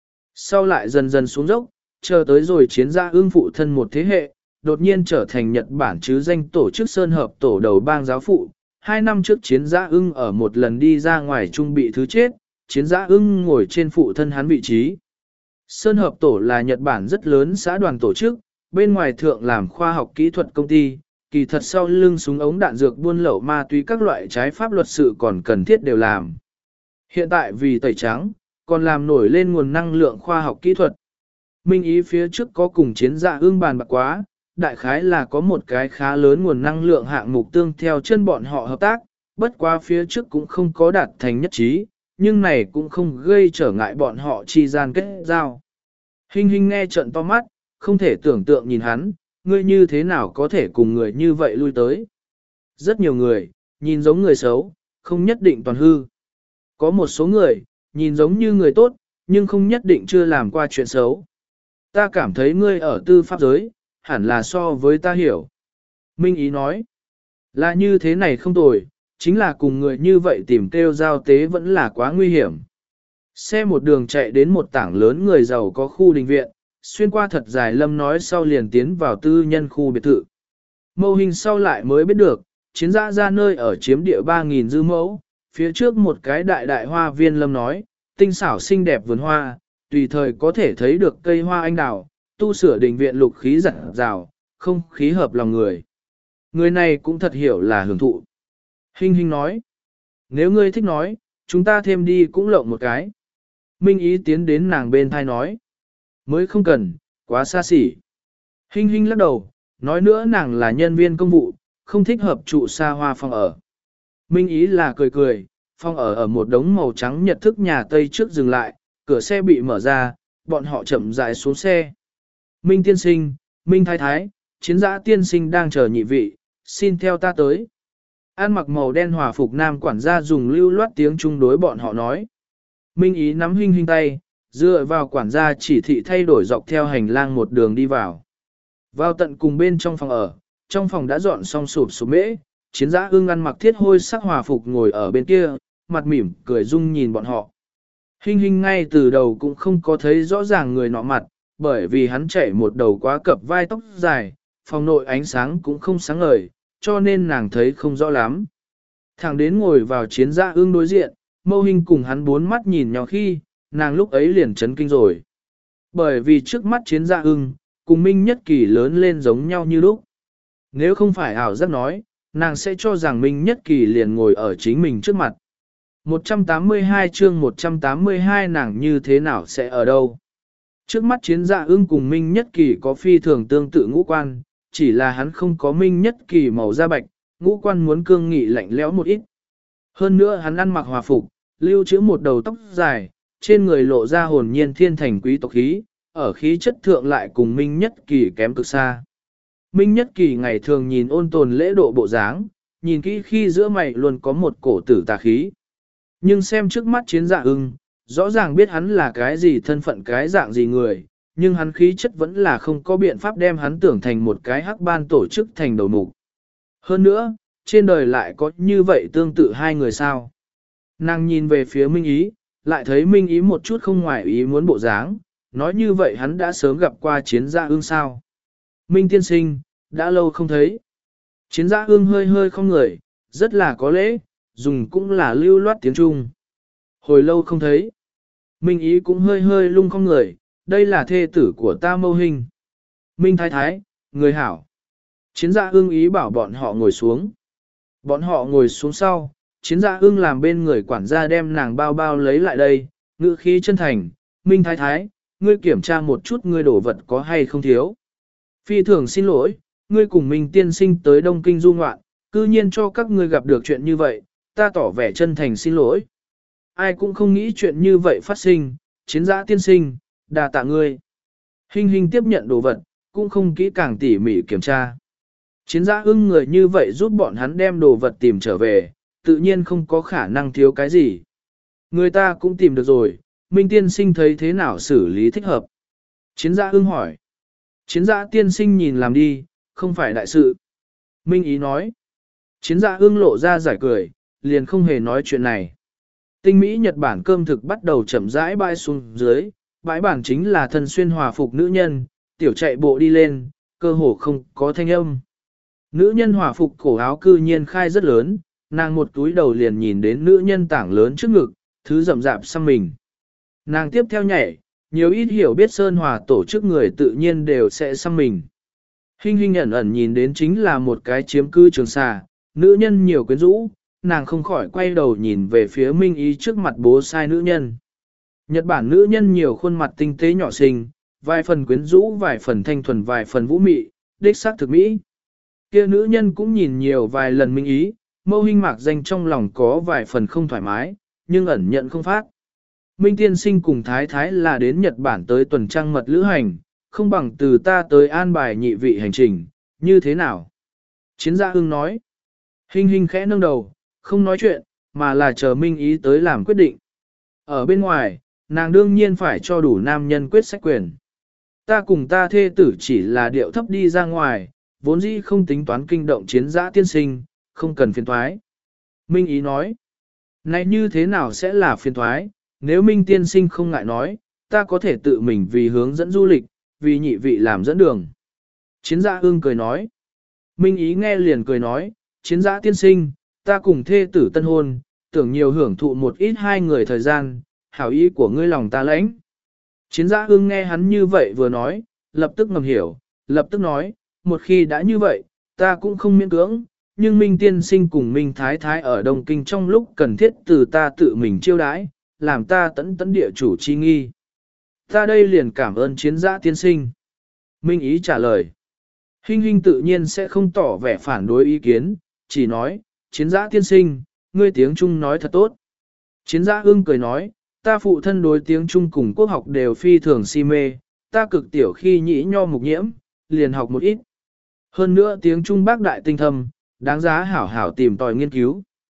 Sau lại dần dần xuống dốc, chờ tới rồi Chiến Dạ Ưng phụ thân một thế hệ, đột nhiên trở thành Nhật Bản chứ danh tổ chức Sơn Hợp tổ đầu bang giáo phụ. Hai năm trước Chiến Dạ Ưng ở một lần đi ra ngoài trung bị thứ chết, Chiến Dạ Ưng ngồi trên phụ thân hắn vị trí. Sơn Hợp tổ là Nhật Bản rất lớn xã đoàn tổ chức, bên ngoài thượng làm khoa học kỹ thuật công ty, kỳ thật sau lưng súng ống đạn dược buôn lậu ma túy các loại trái pháp luật sự còn cần thiết đều làm. Hiện tại vì tẩy trắng, còn làm nổi lên nguồn năng lượng khoa học kỹ thuật. Minh Ý phía trước có cùng Chiến Dạ Ưng bàn bạc quá, đại khái là có một cái khá lớn nguồn năng lượng hạng mục tương theo chân bọn họ hợp tác, bất quá phía trước cũng không có đạt thành nhất trí, nhưng này cũng không gây trở ngại bọn họ chi gian kết giao. Hinh Hinh nghe trận to mắt, không thể tưởng tượng nhìn hắn, ngươi như thế nào có thể cùng người như vậy lui tới. Rất nhiều người, nhìn giống người xấu, không nhất định toàn hư. Có một số người, nhìn giống như người tốt, nhưng không nhất định chưa làm qua chuyện xấu. Ta cảm thấy ngươi ở tư pháp giới, hẳn là so với ta hiểu. Minh Ý nói, là như thế này không tồi, chính là cùng người như vậy tìm kêu giao tế vẫn là quá nguy hiểm. Xe một đường chạy đến một tảng lớn người giàu có khu đình viện, xuyên qua thật dài lâm nói sau liền tiến vào tư nhân khu biệt thự. Mâu hình sau lại mới biết được, chiến giã ra nơi ở chiếm địa ba nghìn dư mẫu, phía trước một cái đại đại hoa viên lâm nói, tinh xảo xinh đẹp vườn hoa, tùy thời có thể thấy được cây hoa anh đào, tu sửa đình viện lục khí giặt rào, không khí hợp lòng người. Người này cũng thật hiểu là hưởng thụ. Hinh Hinh nói, nếu ngươi thích nói, chúng ta thêm đi cũng lộng một cái. Minh Ý tiến đến nàng bên thai nói, mới không cần, quá xa xỉ. Hinh Hinh lắc đầu, nói nữa nàng là nhân viên công vụ, không thích hợp trụ xa hoa phòng ở. Minh Ý là cười cười, phòng ở ở một đống màu trắng nhật thức nhà Tây trước dừng lại, cửa xe bị mở ra, bọn họ chậm rãi xuống xe. Minh tiên sinh, Minh thái thái, chiến giã tiên sinh đang chờ nhị vị, xin theo ta tới. An mặc màu đen hòa phục nam quản gia dùng lưu loát tiếng Trung đối bọn họ nói. Minh Ý nắm Hinh Hinh tay, dựa vào quản gia chỉ thị thay đổi dọc theo hành lang một đường đi vào. Vào tận cùng bên trong phòng ở, trong phòng đã dọn xong sụp sụp mễ, chiến giã ưng ăn mặc thiết hôi sắc hòa phục ngồi ở bên kia, mặt mỉm cười dung nhìn bọn họ. Hinh Hinh ngay từ đầu cũng không có thấy rõ ràng người nọ mặt, bởi vì hắn chảy một đầu quá cập vai tóc dài, phòng nội ánh sáng cũng không sáng ngời, cho nên nàng thấy không rõ lắm. Thẳng đến ngồi vào chiến giã ưng đối diện, Mâu Hinh cùng hắn bốn mắt nhìn nhau khi, nàng lúc ấy liền chấn kinh rồi. Bởi vì trước mắt chiến giã ưng, cùng Minh Nhất Kỳ lớn lên giống nhau như lúc. Nếu không phải ảo giác nói, nàng sẽ cho rằng Minh Nhất Kỳ liền ngồi ở chính mình trước mặt. một trăm tám mươi hai chương một trăm tám mươi hai nàng như thế nào sẽ ở đâu? Trước mắt chiến dạ ưng cùng Minh Nhất Kỳ có phi thường tương tự ngũ quan, chỉ là hắn không có Minh Nhất Kỳ màu da bạch, ngũ quan muốn cương nghị lạnh lẽo một ít. Hơn nữa hắn ăn mặc hòa phục, lưu trữ một đầu tóc dài, trên người lộ ra hồn nhiên thiên thành quý tộc khí, ở khí chất thượng lại cùng Minh Nhất Kỳ kém cực xa. Minh Nhất Kỳ ngày thường nhìn ôn tồn lễ độ bộ dáng, nhìn kỹ khi giữa mày luôn có một cổ tử tà khí. Nhưng xem trước mắt chiến dạ ưng, rõ ràng biết hắn là cái gì thân phận cái dạng gì người, nhưng hắn khí chất vẫn là không có biện pháp đem hắn tưởng thành một cái hắc ban tổ chức thành đầu mục. Hơn nữa, trên đời lại có như vậy tương tự hai người sao. Nàng nhìn về phía Minh Ý, lại thấy Minh Ý một chút không ngoài ý muốn bộ dáng, nói như vậy hắn đã sớm gặp qua chiến dạ ưng sao. Minh tiên sinh, đã lâu không thấy. Chiến dạ ưng hơi hơi không người, rất là có lễ, dùng cũng là lưu loát tiếng Trung. Hồi lâu không thấy. Minh Ý cũng hơi hơi lung không người, đây là thê tử của ta Mâu Hinh. Minh thái thái, người hảo. Chiến dạ ưng ý bảo bọn họ ngồi xuống. Bọn họ ngồi xuống sau, chiến dạ ưng làm bên người quản gia đem nàng bao bao lấy lại đây, ngữ khí chân thành. Minh thái thái, ngươi kiểm tra một chút ngươi đổ vật có hay không thiếu. Phi thường xin lỗi, ngươi cùng Minh tiên sinh tới Đông Kinh du ngoạn, cư nhiên cho các ngươi gặp được chuyện như vậy, ta tỏ vẻ chân thành xin lỗi. Ai cũng không nghĩ chuyện như vậy phát sinh, chiến giã tiên sinh, đà tạ ngươi. Hinh Hinh tiếp nhận đồ vật, cũng không kỹ càng tỉ mỉ kiểm tra. Chiến giã ưng người như vậy giúp bọn hắn đem đồ vật tìm trở về, tự nhiên không có khả năng thiếu cái gì. Người ta cũng tìm được rồi, Minh tiên sinh thấy thế nào xử lý thích hợp. Chiến giã ưng hỏi. Chiến giã tiên sinh nhìn làm đi, không phải đại sự. Minh ý nói. Chiến giã ưng lộ ra giải cười, liền không hề nói chuyện này. Tinh Mỹ Nhật Bản cơm thực bắt đầu chậm rãi bay xuống dưới, bãi bản chính là thân xuyên hòa phục nữ nhân, tiểu chạy bộ đi lên, cơ hồ không có thanh âm. Nữ nhân hòa phục cổ áo cư nhiên khai rất lớn, nàng một túi đầu liền nhìn đến nữ nhân tảng lớn trước ngực, thứ rậm rạp xăm mình. Nàng tiếp theo nhảy, nhiều ít hiểu biết Sơn Hòa tổ chức người tự nhiên đều sẽ xăm mình. Hinh Hinh ẩn ẩn nhìn đến chính là một cái chiếm cư trường xà, nữ nhân nhiều quyến rũ, nàng không khỏi quay đầu nhìn về phía Minh Ý trước mặt bố sai nữ nhân. Nhật Bản nữ nhân nhiều khuôn mặt tinh tế nhỏ xinh, vài phần quyến rũ, vài phần thanh thuần, vài phần vũ mị, đích xác thực mỹ. Kia nữ nhân cũng nhìn nhiều vài lần Minh Ý, Mâu Hinh mạc danh trong lòng có vài phần không thoải mái, nhưng ẩn nhận không phát. Minh tiên sinh cùng thái thái là đến Nhật Bản tới tuần trăng mật lữ hành, không bằng từ ta tới an bài nhị vị hành trình, như thế nào? Chiến gia ưng nói. Hinh Hinh khẽ nâng đầu, không nói chuyện, mà là chờ Minh Ý tới làm quyết định. Ở bên ngoài, nàng đương nhiên phải cho đủ nam nhân quyết sách quyền. Ta cùng ta thê tử chỉ là điệu thấp đi ra ngoài, vốn dĩ không tính toán kinh động chiến giã tiên sinh, không cần phiền thoái. Minh Ý nói. Này như thế nào sẽ là phiền thoái, nếu Minh tiên sinh không ngại nói, ta có thể tự mình vì hướng dẫn du lịch, vì nhị vị làm dẫn đường. Chiến giã ưng cười nói. Minh Ý nghe liền cười nói, chiến giã tiên sinh, ta cùng thê tử tân hôn, tưởng nhiều hưởng thụ một ít hai người thời gian, hảo ý của ngươi lòng ta lãnh. Chiến giã ưng nghe hắn như vậy vừa nói, lập tức ngầm hiểu, lập tức nói, một khi đã như vậy, ta cũng không miễn cưỡng, nhưng Minh tiên sinh cùng Minh thái thái ở Đông Kinh trong lúc cần thiết từ ta tự mình chiêu đãi, làm ta tẫn tẫn địa chủ chi nghi. Ta đây liền cảm ơn chiến giã tiên sinh. Minh Ý trả lời. Hinh Hinh tự nhiên sẽ không tỏ vẻ phản đối ý kiến, chỉ nói, chiến giã tiên sinh, ngươi tiếng Trung nói thật tốt. Chiến giã ưng cười nói, ta phụ thân đối tiếng Trung cùng quốc học đều phi thường si mê, ta cực tiểu khi nhĩ nho mục nhiễm, liền học một ít. Hơn nữa tiếng Trung bác đại tinh thâm, đáng giá hảo hảo tìm tòi nghiên cứu.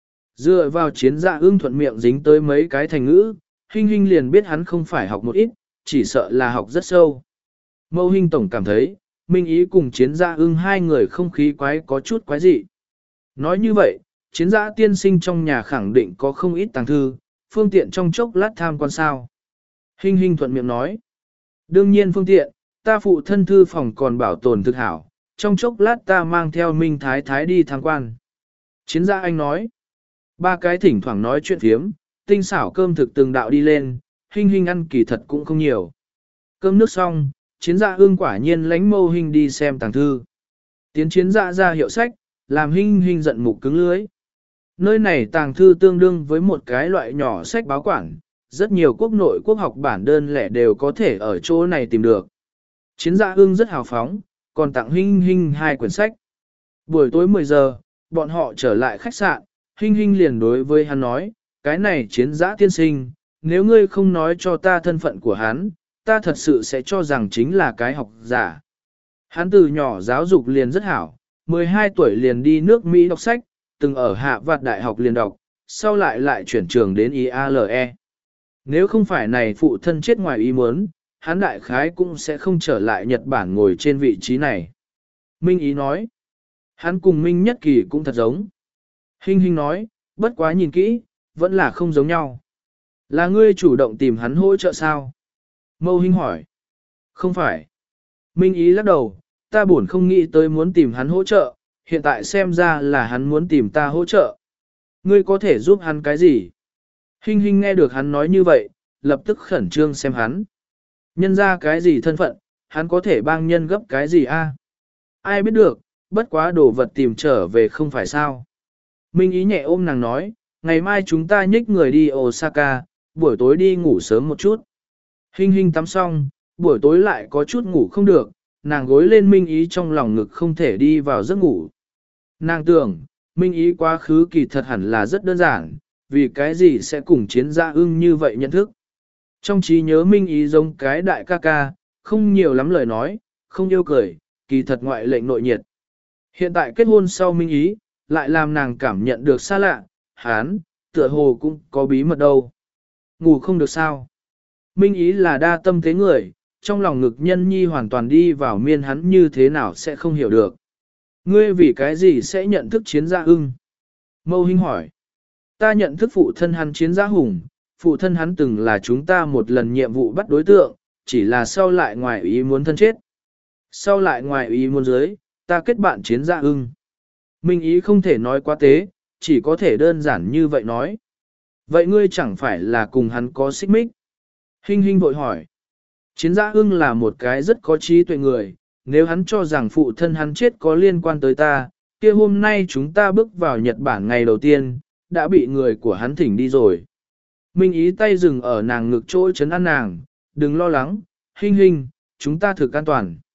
Dựa vào chiến giã ưng thuận miệng dính tới mấy cái thành ngữ, Hinh Hinh liền biết hắn không phải học một ít, chỉ sợ là học rất sâu. Mâu Hinh tổng cảm thấy, Minh Ý cùng chiến giã ưng hai người không khí quái có chút quái dị. Nói như vậy, chiến giã tiên sinh trong nhà khẳng định có không ít tàng thư, phương tiện trong chốc lát tham quan sao. Hinh Hinh thuận miệng nói. Đương nhiên phương tiện, ta phụ thân thư phòng còn bảo tồn thực hảo, trong chốc lát ta mang theo Minh Thái Thái đi tham quan. Chiến giã anh nói. Ba cái thỉnh thoảng nói chuyện phiếm, tinh xảo cơm thực từng đạo đi lên, Hinh Hinh ăn kỳ thật cũng không nhiều. Cơm nước xong, chiến giã ưng quả nhiên lánh Mâu Hinh đi xem tàng thư. Tiến chiến giã ra hiệu sách, làm Hinh Hinh giận mục cứng lưới. Nơi này tàng thư tương đương với một cái loại nhỏ sách báo quản, rất nhiều quốc nội quốc học bản đơn lẻ đều có thể ở chỗ này tìm được. Chiến giã ưng rất hào phóng, còn tặng Hinh Hinh hai quyển sách. Buổi tối mười giờ, bọn họ trở lại khách sạn, Hinh Hinh liền đối với hắn nói, cái này chiến giã tiên sinh, nếu ngươi không nói cho ta thân phận của hắn, ta thật sự sẽ cho rằng chính là cái học giả. Hắn từ nhỏ giáo dục liền rất hảo, mười hai tuổi liền đi nước Mỹ đọc sách, từng ở Hạ Vạt Đại học liền đọc, sau lại lại chuyển trường đến i a lờ e. Nếu không phải này phụ thân chết ngoài ý muốn, hắn đại khái cũng sẽ không trở lại Nhật Bản ngồi trên vị trí này. Minh Ý nói, hắn cùng Minh Nhất Kỳ cũng thật giống. Hinh Hinh nói, bất quá nhìn kỹ, vẫn là không giống nhau. Là ngươi chủ động tìm hắn hỗ trợ sao? Mâu Hinh hỏi. Không phải. Minh Ý lắc đầu, ta buồn không nghĩ tới muốn tìm hắn hỗ trợ, hiện tại xem ra là hắn muốn tìm ta hỗ trợ. Ngươi có thể giúp hắn cái gì? Hinh Hinh nghe được hắn nói như vậy, lập tức khẩn trương xem hắn. Nhân ra cái gì thân phận, hắn có thể bang nhân gấp cái gì a? Ai biết được, bất quá đồ vật tìm trở về không phải sao. Minh Ý nhẹ ôm nàng nói, ngày mai chúng ta nhích người đi Osaka, buổi tối đi ngủ sớm một chút. Hinh Hinh tắm xong, buổi tối lại có chút ngủ không được, nàng gối lên Minh Ý trong lòng ngực không thể đi vào giấc ngủ. Nàng tưởng, Minh Ý quá khứ kỳ thật hẳn là rất đơn giản, vì cái gì sẽ cùng chiến gia ưng như vậy nhận thức. Trong trí nhớ Minh Ý giống cái đại ca ca, không nhiều lắm lời nói, không yêu cười, kỳ thật ngoại lệnh nội nhiệt. Hiện tại kết hôn sau Minh Ý, lại làm nàng cảm nhận được xa lạ, hán, tựa hồ cũng có bí mật đâu. Ngủ không được sao. Minh Ý là đa tâm thế người, trong lòng ngực nhân nhi hoàn toàn đi vào miên hắn như thế nào sẽ không hiểu được. Ngươi vì cái gì sẽ nhận thức chiến gia ưng? Mâu Hinh hỏi. Ta nhận thức phụ thân hắn chiến gia hùng, phụ thân hắn từng là chúng ta một lần nhiệm vụ bắt đối tượng, chỉ là sau lại ngoài ý muốn thân chết. Sau lại ngoài ý muốn dưới, ta kết bạn chiến gia ưng. Minh Ý không thể nói quá tế, chỉ có thể đơn giản như vậy nói. Vậy ngươi chẳng phải là cùng hắn có xích mích? Hinh Hinh vội hỏi. Chiến gia ưng là một cái rất có trí tuệ người, nếu hắn cho rằng phụ thân hắn chết có liên quan tới ta, kia hôm nay chúng ta bước vào Nhật Bản ngày đầu tiên, đã bị người của hắn thỉnh đi rồi. Minh Ý tay dừng ở nàng ngực chỗ chấn an nàng, đừng lo lắng, Hinh Hinh, chúng ta thực an toàn.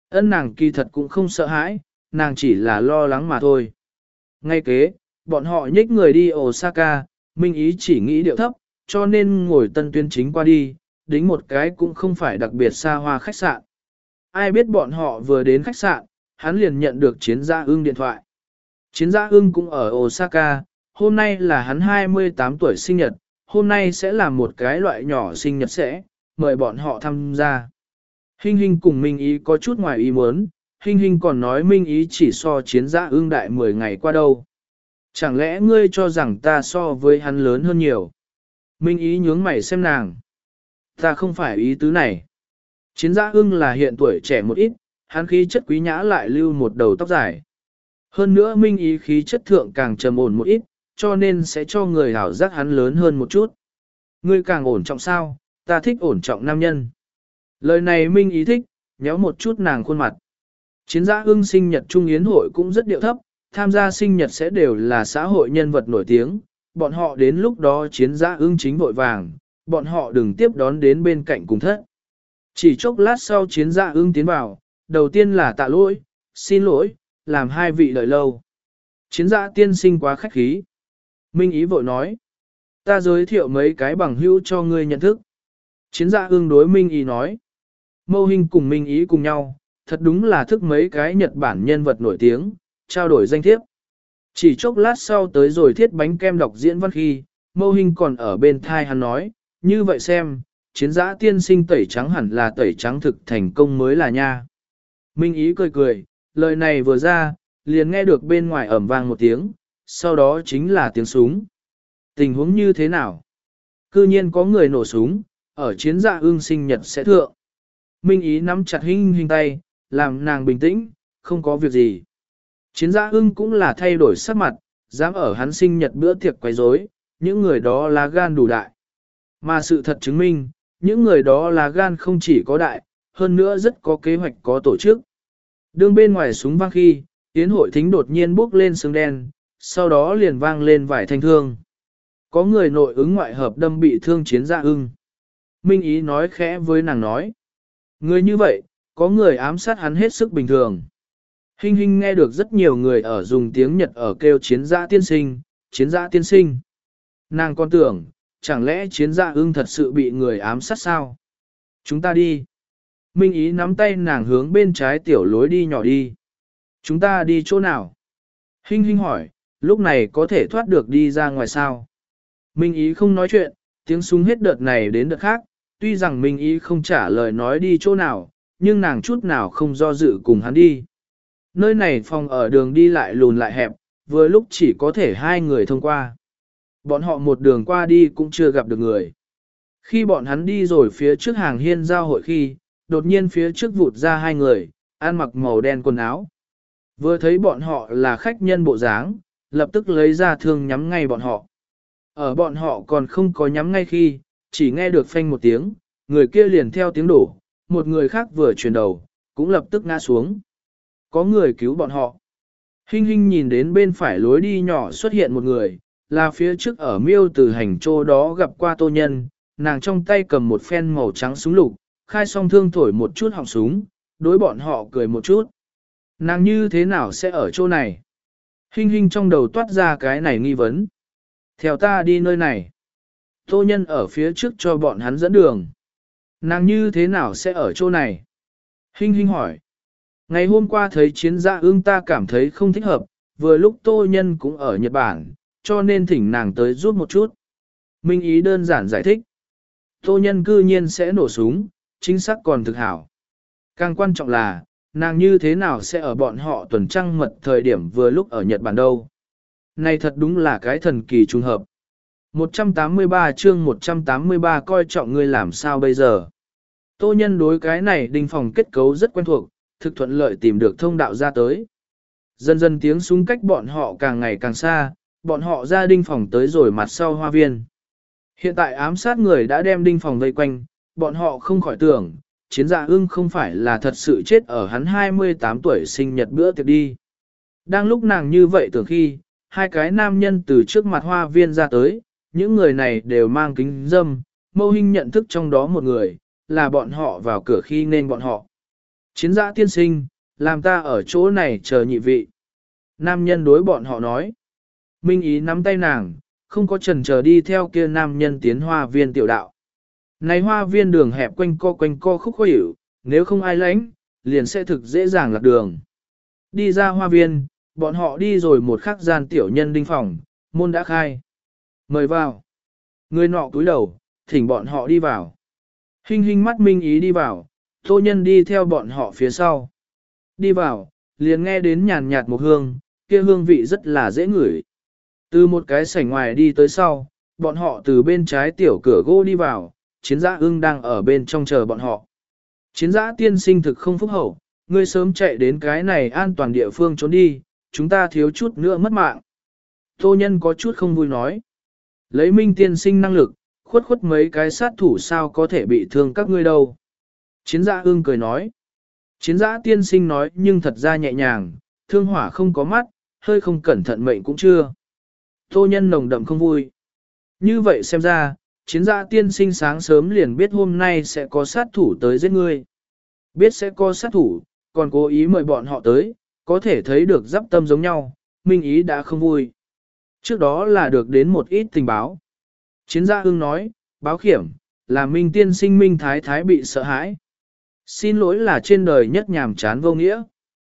Ân nàng kỳ thật cũng không sợ hãi, nàng chỉ là lo lắng mà thôi. Ngay kế, bọn họ nhích người đi Osaka, Minh Ý chỉ nghĩ điệu thấp, cho nên ngồi tân tuyến chính qua đi, đính một cái cũng không phải đặc biệt xa hoa khách sạn. Ai biết bọn họ vừa đến khách sạn, hắn liền nhận được Chiến Gia Ưng điện thoại. Chiến Gia Ưng cũng ở Osaka, hôm nay là hắn hai mươi tám tuổi sinh nhật, hôm nay sẽ làm một cái loại nhỏ sinh nhật sẽ, mời bọn họ tham gia. Hinh Hinh cùng Minh Ý có chút ngoài ý muốn, Hinh Hinh còn nói Minh Ý chỉ so Chiến Gia Ưng đại mười ngày qua đâu. Chẳng lẽ ngươi cho rằng ta so với hắn lớn hơn nhiều? Minh Ý nhướng mày xem nàng. Ta không phải ý tứ này. Chiến Gia Ưng là hiện tuổi trẻ một ít, hắn khí chất quý nhã lại lưu một đầu tóc dài. Hơn nữa Minh Ý khí chất thượng càng trầm ổn một ít, cho nên sẽ cho người hảo giác hắn lớn hơn một chút. Ngươi càng ổn trọng sao, ta thích ổn trọng nam nhân. Lời này Minh Ý thích, nhéo một chút nàng khuôn mặt. Chiến Gia Ưng sinh nhật trung yến hội cũng rất điệu thấp, tham gia sinh nhật sẽ đều là xã hội nhân vật nổi tiếng, bọn họ đến lúc đó Chiến Gia Ưng chính vội vàng, bọn họ đừng tiếp đón đến bên cạnh cùng thất. Chỉ chốc lát sau Chiến Gia Ưng tiến vào, đầu tiên là tạ lỗi, xin lỗi, làm hai vị đợi lâu. Chiến Gia tiên sinh quá khách khí. Minh Ý vội nói, ta giới thiệu mấy cái bằng hữu cho ngươi nhận thức. Chiến Gia Ưng đối Minh Ý nói, Mâu Hinh cùng Minh Ý cùng nhau, thật đúng là thức mấy cái Nhật Bản nhân vật nổi tiếng, trao đổi danh thiếp. Chỉ chốc lát sau tới rồi thiết bánh kem đọc diễn văn khi, Mâu Hinh còn ở bên thai hắn nói, như vậy xem, Chiến Gia tiên sinh tẩy trắng hẳn là tẩy trắng thực thành công mới là nha. Minh Ý cười cười, lời này vừa ra, liền nghe được bên ngoài ầm vang một tiếng, sau đó chính là tiếng súng. Tình huống như thế nào? Cư nhiên có người nổ súng, ở Chiến Gia Ưng sinh nhật sẽ thượng. Minh Ý nắm chặt Hinh Hinh tay, làm nàng bình tĩnh, không có việc gì. Chiến Gia Ưng cũng là thay đổi sắc mặt, dám ở hắn sinh nhật bữa tiệc quấy rối, những người đó là gan đủ đại. Mà sự thật chứng minh, những người đó là gan không chỉ có đại, hơn nữa rất có kế hoạch có tổ chức. Đương bên ngoài súng vang khi, yến hội thính đột nhiên bốc lên sương đen, sau đó liền vang lên vài thanh thương. Có người nội ứng ngoại hợp đâm bị thương Chiến Gia Ưng. Minh Ý nói khẽ với nàng nói. Người như vậy, có người ám sát hắn hết sức bình thường. Hinh Hinh nghe được rất nhiều người ở dùng tiếng Nhật ở kêu Chiến Gia tiên sinh, Chiến Gia tiên sinh. Nàng còn tưởng, chẳng lẽ Chiến Gia Ưng thật sự bị người ám sát sao? Chúng ta đi. Minh Ý nắm tay nàng hướng bên trái tiểu lối đi nhỏ đi. Chúng ta đi chỗ nào? Hinh Hinh hỏi, lúc này có thể thoát được đi ra ngoài sao? Minh Ý không nói chuyện, tiếng súng hết đợt này đến đợt khác, tuy rằng Minh Ý không trả lời nói đi chỗ nào, nhưng nàng chút nào không do dự cùng hắn đi. Nơi này phòng ở đường đi lại lùn lại hẹp, vừa lúc chỉ có thể hai người thông qua. Bọn họ một đường qua đi cũng chưa gặp được người. Khi bọn hắn đi rồi phía trước hàng hiên giao hội khi, đột nhiên phía trước vụt ra hai người, ăn mặc màu đen quần áo. Vừa thấy bọn họ là khách nhân bộ dáng, lập tức lấy ra thương nhắm ngay bọn họ. Ở bọn họ còn không có nhắm ngay khi, chỉ nghe được phanh một tiếng, người kia liền theo tiếng đổ, một người khác vừa chuyển đầu, cũng lập tức ngã xuống. Có người cứu bọn họ. Hinh Hinh nhìn đến bên phải lối đi nhỏ xuất hiện một người, là phía trước ở miêu từ hành chỗ đó gặp qua Tô Nhân, nàng trong tay cầm một phen màu trắng súng lục, khai song thương thổi một chút họng súng, đối bọn họ cười một chút. Nàng như thế nào sẽ ở chỗ này? Hinh Hinh trong đầu toát ra cái này nghi vấn. Theo ta đi nơi này. Tô Nhân ở phía trước cho bọn hắn dẫn đường. Nàng như thế nào sẽ ở chỗ này? Hinh Hinh hỏi. Ngày hôm qua thấy Chiến Gia Ưng ta cảm thấy không thích hợp, vừa lúc Tô Nhân cũng ở Nhật Bản, cho nên thỉnh nàng tới giúp một chút. Minh Ý đơn giản giải thích. Tô Nhân cư nhiên sẽ nổ súng, chính xác còn thực hảo. Càng quan trọng là, nàng như thế nào sẽ ở bọn họ tuần trăng mật thời điểm vừa lúc ở Nhật Bản đâu. Này thật đúng là cái thần kỳ trùng hợp. một trăm tám mươi ba chương một trăm tám mươi ba coi trọng ngươi làm sao bây giờ. Tô Nhân đối cái này đinh phòng kết cấu rất quen thuộc, thực thuận lợi tìm được thông đạo ra tới. Dần dần tiếng súng cách bọn họ càng ngày càng xa, bọn họ ra đinh phòng tới rồi mặt sau hoa viên. Hiện tại ám sát người đã đem đinh phòng vây quanh, bọn họ không khỏi tưởng, Chiến Gia Ưng không phải là thật sự chết ở hắn hai mươi tám tuổi sinh nhật bữa tiệc đi. Đang lúc nàng như vậy tưởng khi, hai cái nam nhân từ trước mặt hoa viên ra tới, những người này đều mang kính dâm, Mâu Hinh nhận thức trong đó một người, là bọn họ vào cửa khi nên bọn họ. Chiến giã tiên sinh, làm ta ở chỗ này chờ nhị vị. Nam nhân đối bọn họ nói. Minh ý nắm tay nàng, không có chần chờ đi theo kia nam nhân tiến hoa viên tiểu đạo. Này hoa viên đường hẹp quanh co quanh co khúc khuỷu, nếu không ai lánh, liền sẽ thực dễ dàng lạc đường. Đi ra hoa viên, bọn họ đi rồi một khắc gian tiểu nhân đinh phòng, môn đã khai. Mời vào. Người nọ cúi đầu, thỉnh bọn họ đi vào. Hinh hinh mắt Minh ý đi vào, tô nhân đi theo bọn họ phía sau. Đi vào, liền nghe đến nhàn nhạt một hương, kia hương vị rất là dễ ngửi. Từ một cái sảnh ngoài đi tới sau, bọn họ từ bên trái tiểu cửa gỗ đi vào, chiến giã ưng đang ở bên trong chờ bọn họ. Chiến giã tiên sinh thực không phúc hậu, ngươi sớm chạy đến cái này an toàn địa phương trốn đi, chúng ta thiếu chút nữa mất mạng. Tô nhân có chút không vui nói. Lấy minh tiên sinh năng lực, khuất khuất mấy cái sát thủ sao có thể bị thương các ngươi đâu. Chiến giã ưng cười nói. Chiến giã tiên sinh nói nhưng thật ra nhẹ nhàng, thương hỏa không có mắt, hơi không cẩn thận mệnh cũng chưa. Tô nhân nồng đậm không vui. Như vậy xem ra, chiến giã tiên sinh sáng sớm liền biết hôm nay sẽ có sát thủ tới giết ngươi. Biết sẽ có sát thủ, còn cố ý mời bọn họ tới, có thể thấy được giáp tâm giống nhau, minh ý đã không vui. Trước đó là được đến một ít tình báo. Chiến gia ưng nói, báo khiểm, là minh tiên sinh minh thái thái bị sợ hãi. Xin lỗi là trên đời nhất nhàm chán vô nghĩa.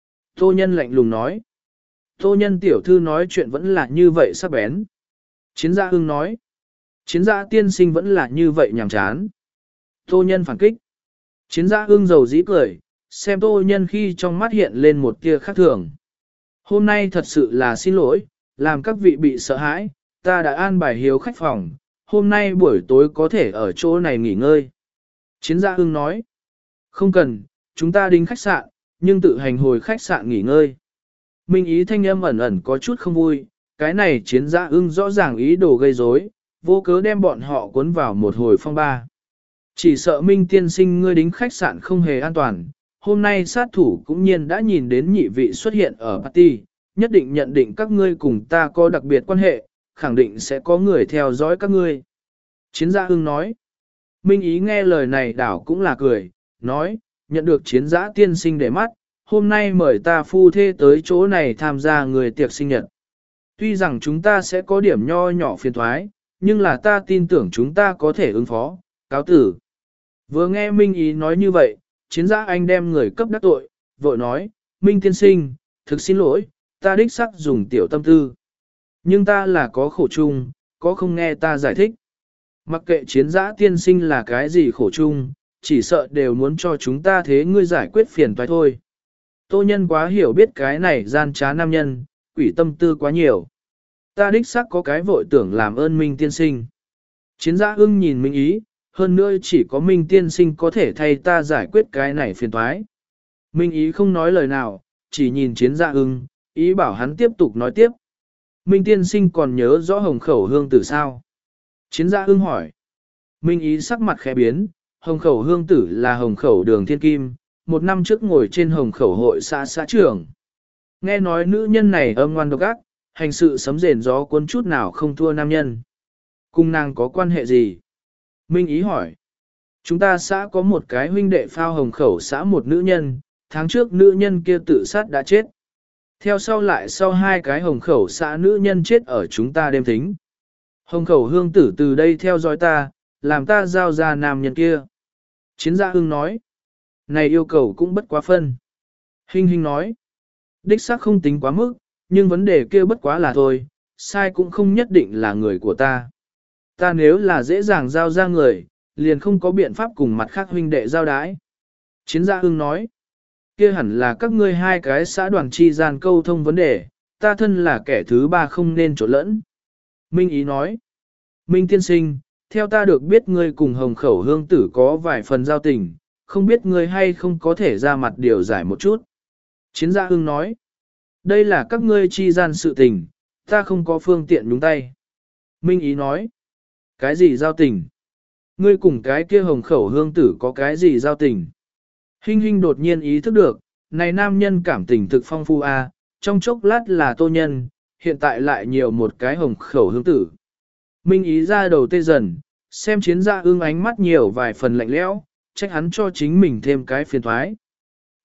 Tô nhân lạnh lùng nói. Tô nhân tiểu thư nói chuyện vẫn là như vậy sắc bén. Chiến gia ưng nói. Chiến gia tiên sinh vẫn là như vậy nhàm chán. Tô nhân phản kích. Chiến gia ưng dầu dĩ cười, xem tô nhân khi trong mắt hiện lên một tia khác thường. Hôm nay thật sự là xin lỗi, làm các vị bị sợ hãi, ta đã an bài hiếu khách phòng, hôm nay buổi tối có thể ở chỗ này nghỉ ngơi. Chiến gia ưng nói. Không cần, chúng ta đính khách sạn, nhưng tự hành hồi khách sạn nghỉ ngơi. Minh ý thanh âm ẩn ẩn có chút không vui, cái này chiến gia ưng rõ ràng ý đồ gây rối, vô cớ đem bọn họ cuốn vào một hồi phong ba. Chỉ sợ Minh tiên sinh ngươi đính khách sạn không hề an toàn, hôm nay sát thủ cũng nhiên đã nhìn đến nhị vị xuất hiện ở party, nhất định nhận định các ngươi cùng ta có đặc biệt quan hệ, khẳng định sẽ có người theo dõi các ngươi. Chiến gia ưng nói. Minh ý nghe lời này đảo cũng là cười, nói, nhận được chiến giã tiên sinh để mắt, hôm nay mời ta phu thê tới chỗ này tham gia người tiệc sinh nhật. Tuy rằng chúng ta sẽ có điểm nho nhỏ phiền thoái, nhưng là ta tin tưởng chúng ta có thể ứng phó, cáo tử. Vừa nghe Minh ý nói như vậy, chiến giã anh đem người cấp đắc tội, vội nói, Minh tiên sinh, thực xin lỗi, ta đích sắc dùng tiểu tâm tư. Nhưng ta là có khổ chung, có không nghe ta giải thích. Mặc kệ chiến giã tiên sinh là cái gì khổ chung, chỉ sợ đều muốn cho chúng ta thế ngươi giải quyết phiền toái thôi. Tô nhân quá hiểu biết cái này gian trá nam nhân, quỷ tâm tư quá nhiều. Ta đích xác có cái vội tưởng làm ơn Minh tiên sinh. Chiến giã ưng nhìn Minh ý, hơn nữa chỉ có Minh tiên sinh có thể thay ta giải quyết cái này phiền toái. Minh ý không nói lời nào, chỉ nhìn chiến giã ưng, ý bảo hắn tiếp tục nói tiếp. Minh tiên sinh còn nhớ rõ hồng khẩu hương tử sao? Chiến giã ưng hỏi. Minh ý sắc mặt khẽ biến, hồng khẩu hương tử là hồng khẩu đường thiên kim, một năm trước ngồi trên hồng khẩu hội xã xã trưởng. Nghe nói nữ nhân này âm ngoan độc ác, hành sự sấm rền gió cuốn chút nào không thua nam nhân. Cùng nàng có quan hệ gì? Minh ý hỏi. Chúng ta xã có một cái huynh đệ phao hồng khẩu xã một nữ nhân, tháng trước nữ nhân kia tự sát đã chết. Theo sau lại sau hai cái hồng khẩu xã nữ nhân chết ở chúng ta đêm thính. Hồng khẩu hương tử từ đây theo dõi ta, làm ta giao ra nam nhân kia. Chiến gia hương nói. Này yêu cầu cũng bất quá phân. Hinh hinh nói. Đích xác không tính quá mức, nhưng vấn đề kia bất quá là thôi, sai cũng không nhất định là người của ta. Ta nếu là dễ dàng giao ra người, liền không có biện pháp cùng mặt khác huynh đệ giao đái. Chiến gia hương nói. Kia hẳn là các ngươi hai cái xã đoàn chi gian câu thông vấn đề, ta thân là kẻ thứ ba không nên trộn lẫn. Minh ý nói. Minh tiên sinh, theo ta được biết ngươi cùng hồng khẩu hương tử có vài phần giao tình, không biết ngươi hay không có thể ra mặt điều giải một chút. Chiến gia hương nói. Đây là các ngươi chi gian sự tình, ta không có phương tiện nhúng tay. Minh ý nói. Cái gì giao tình? Ngươi cùng cái kia hồng khẩu hương tử có cái gì giao tình? Hinh hinh đột nhiên ý thức được, này nam nhân cảm tình thực phong phu a, trong chốc lát là tô nhân, hiện tại lại nhiều một cái hồng khẩu hương tử. Minh ý ra đầu tê dần, xem chiến gia ương ánh mắt nhiều vài phần lạnh lẽo, trách hắn cho chính mình thêm cái phiền thoái.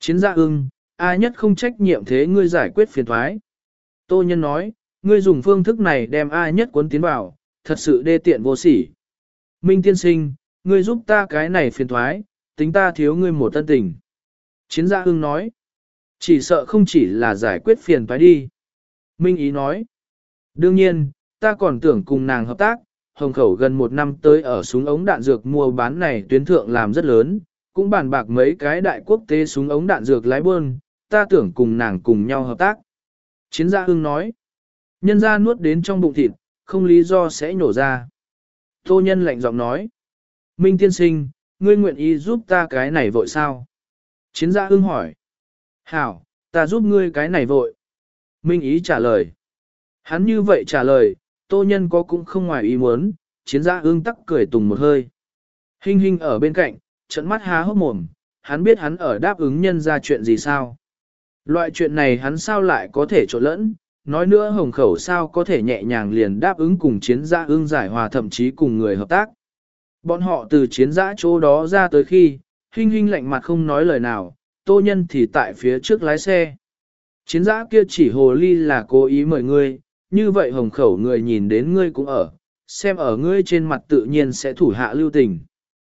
Chiến Gia ưng, A nhất không trách nhiệm thế ngươi giải quyết phiền thoái. Tô Nhân nói, ngươi dùng phương thức này đem A nhất cuốn tiến vào, thật sự đê tiện vô sỉ. Minh tiên sinh, ngươi giúp ta cái này phiền thoái, tính ta thiếu ngươi một tân tình. Chiến Gia ưng nói, chỉ sợ không chỉ là giải quyết phiền thoái đi. Minh ý nói, đương nhiên, ta còn tưởng cùng nàng hợp tác, Hồng Khẩu gần một năm tới ở súng ống đạn dược mua bán này tuyến thượng làm rất lớn, cũng bàn bạc mấy cái đại quốc tế súng ống đạn dược lái buôn, ta tưởng cùng nàng cùng nhau hợp tác. Chiến Gia ưng nói, nhân ra nuốt đến trong bụng thịt, không lý do sẽ nhổ ra. Tô Nhân lạnh giọng nói, Minh tiên sinh, ngươi nguyện ý giúp ta cái này vội sao? Chiến Gia ưng hỏi, hảo, ta giúp ngươi cái này vội. Minh ý trả lời, hắn như vậy trả lời, Tô Nhân có cũng không ngoài ý muốn, Chiến Gia ưng tắc cười tùng một hơi. Hinh Hinh ở bên cạnh, trận mắt há hốc mồm, hắn biết hắn ở đáp ứng nhân ra chuyện gì sao? Loại chuyện này hắn sao lại có thể trộn lẫn, nói nữa Hồng Khẩu sao có thể nhẹ nhàng liền đáp ứng cùng Chiến Gia ưng giải hòa thậm chí cùng người hợp tác. Bọn họ từ chiến giã chỗ đó ra tới khi, Hinh Hinh lạnh mặt không nói lời nào, Tô Nhân thì tại phía trước lái xe. Chiến giã kia chỉ hồ ly là cố ý mời ngươi, như vậy Hồng Khẩu người nhìn đến ngươi cũng ở, xem ở ngươi trên mặt tự nhiên sẽ thủ hạ lưu tình.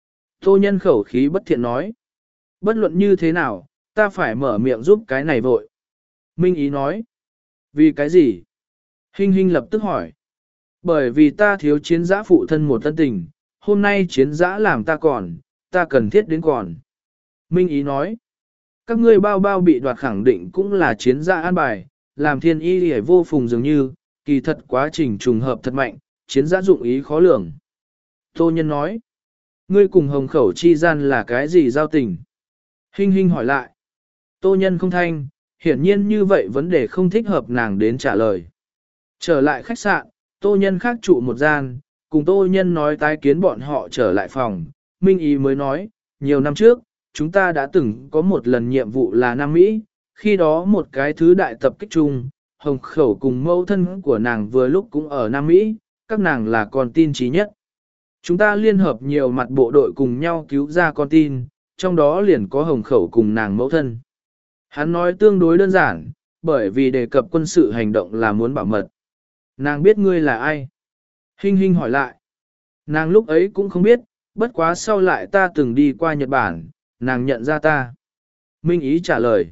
Tô Nhân khẩu khí bất thiện nói, bất luận như thế nào, ta phải mở miệng giúp cái này vội. Minh ý nói, vì cái gì? Hinh Hinh lập tức hỏi, bởi vì ta thiếu chiến giã phụ thân một tân tình, hôm nay chiến giã làm ta còn, ta cần thiết đến còn. Minh ý nói, các ngươi bao bao bị đoạt khẳng định cũng là chiến giã an bài, làm thiên y hề vô phùng dường như, kỳ thật quá trình trùng hợp thật mạnh, chiến giã dụng ý khó lường. Tô Nhân nói, ngươi cùng Hồng Khẩu chi gian là cái gì giao tình? Hinh Hinh hỏi lại. Tô Nhân không thanh, hiển nhiên như vậy vấn đề không thích hợp nàng đến trả lời. Trở lại khách sạn, Tô Nhân khác trụ một gian, cùng Tô Nhân nói tái kiến bọn họ trở lại phòng. Minh Ý mới nói, nhiều năm trước, chúng ta đã từng có một lần nhiệm vụ là Nam Mỹ, khi đó một cái thứ đại tập kích chung, Hồng Khẩu cùng mẫu thân của nàng vừa lúc cũng ở Nam Mỹ, các nàng là con tin trí nhất. Chúng ta liên hợp nhiều mặt bộ đội cùng nhau cứu ra con tin, trong đó liền có Hồng Khẩu cùng nàng mẫu thân. Hắn nói tương đối đơn giản, bởi vì đề cập quân sự hành động là muốn bảo mật. Nàng biết ngươi là ai? Hinh Hinh hỏi lại. Nàng lúc ấy cũng không biết, bất quá sau lại ta từng đi qua Nhật Bản, nàng nhận ra ta. Minh Ý trả lời.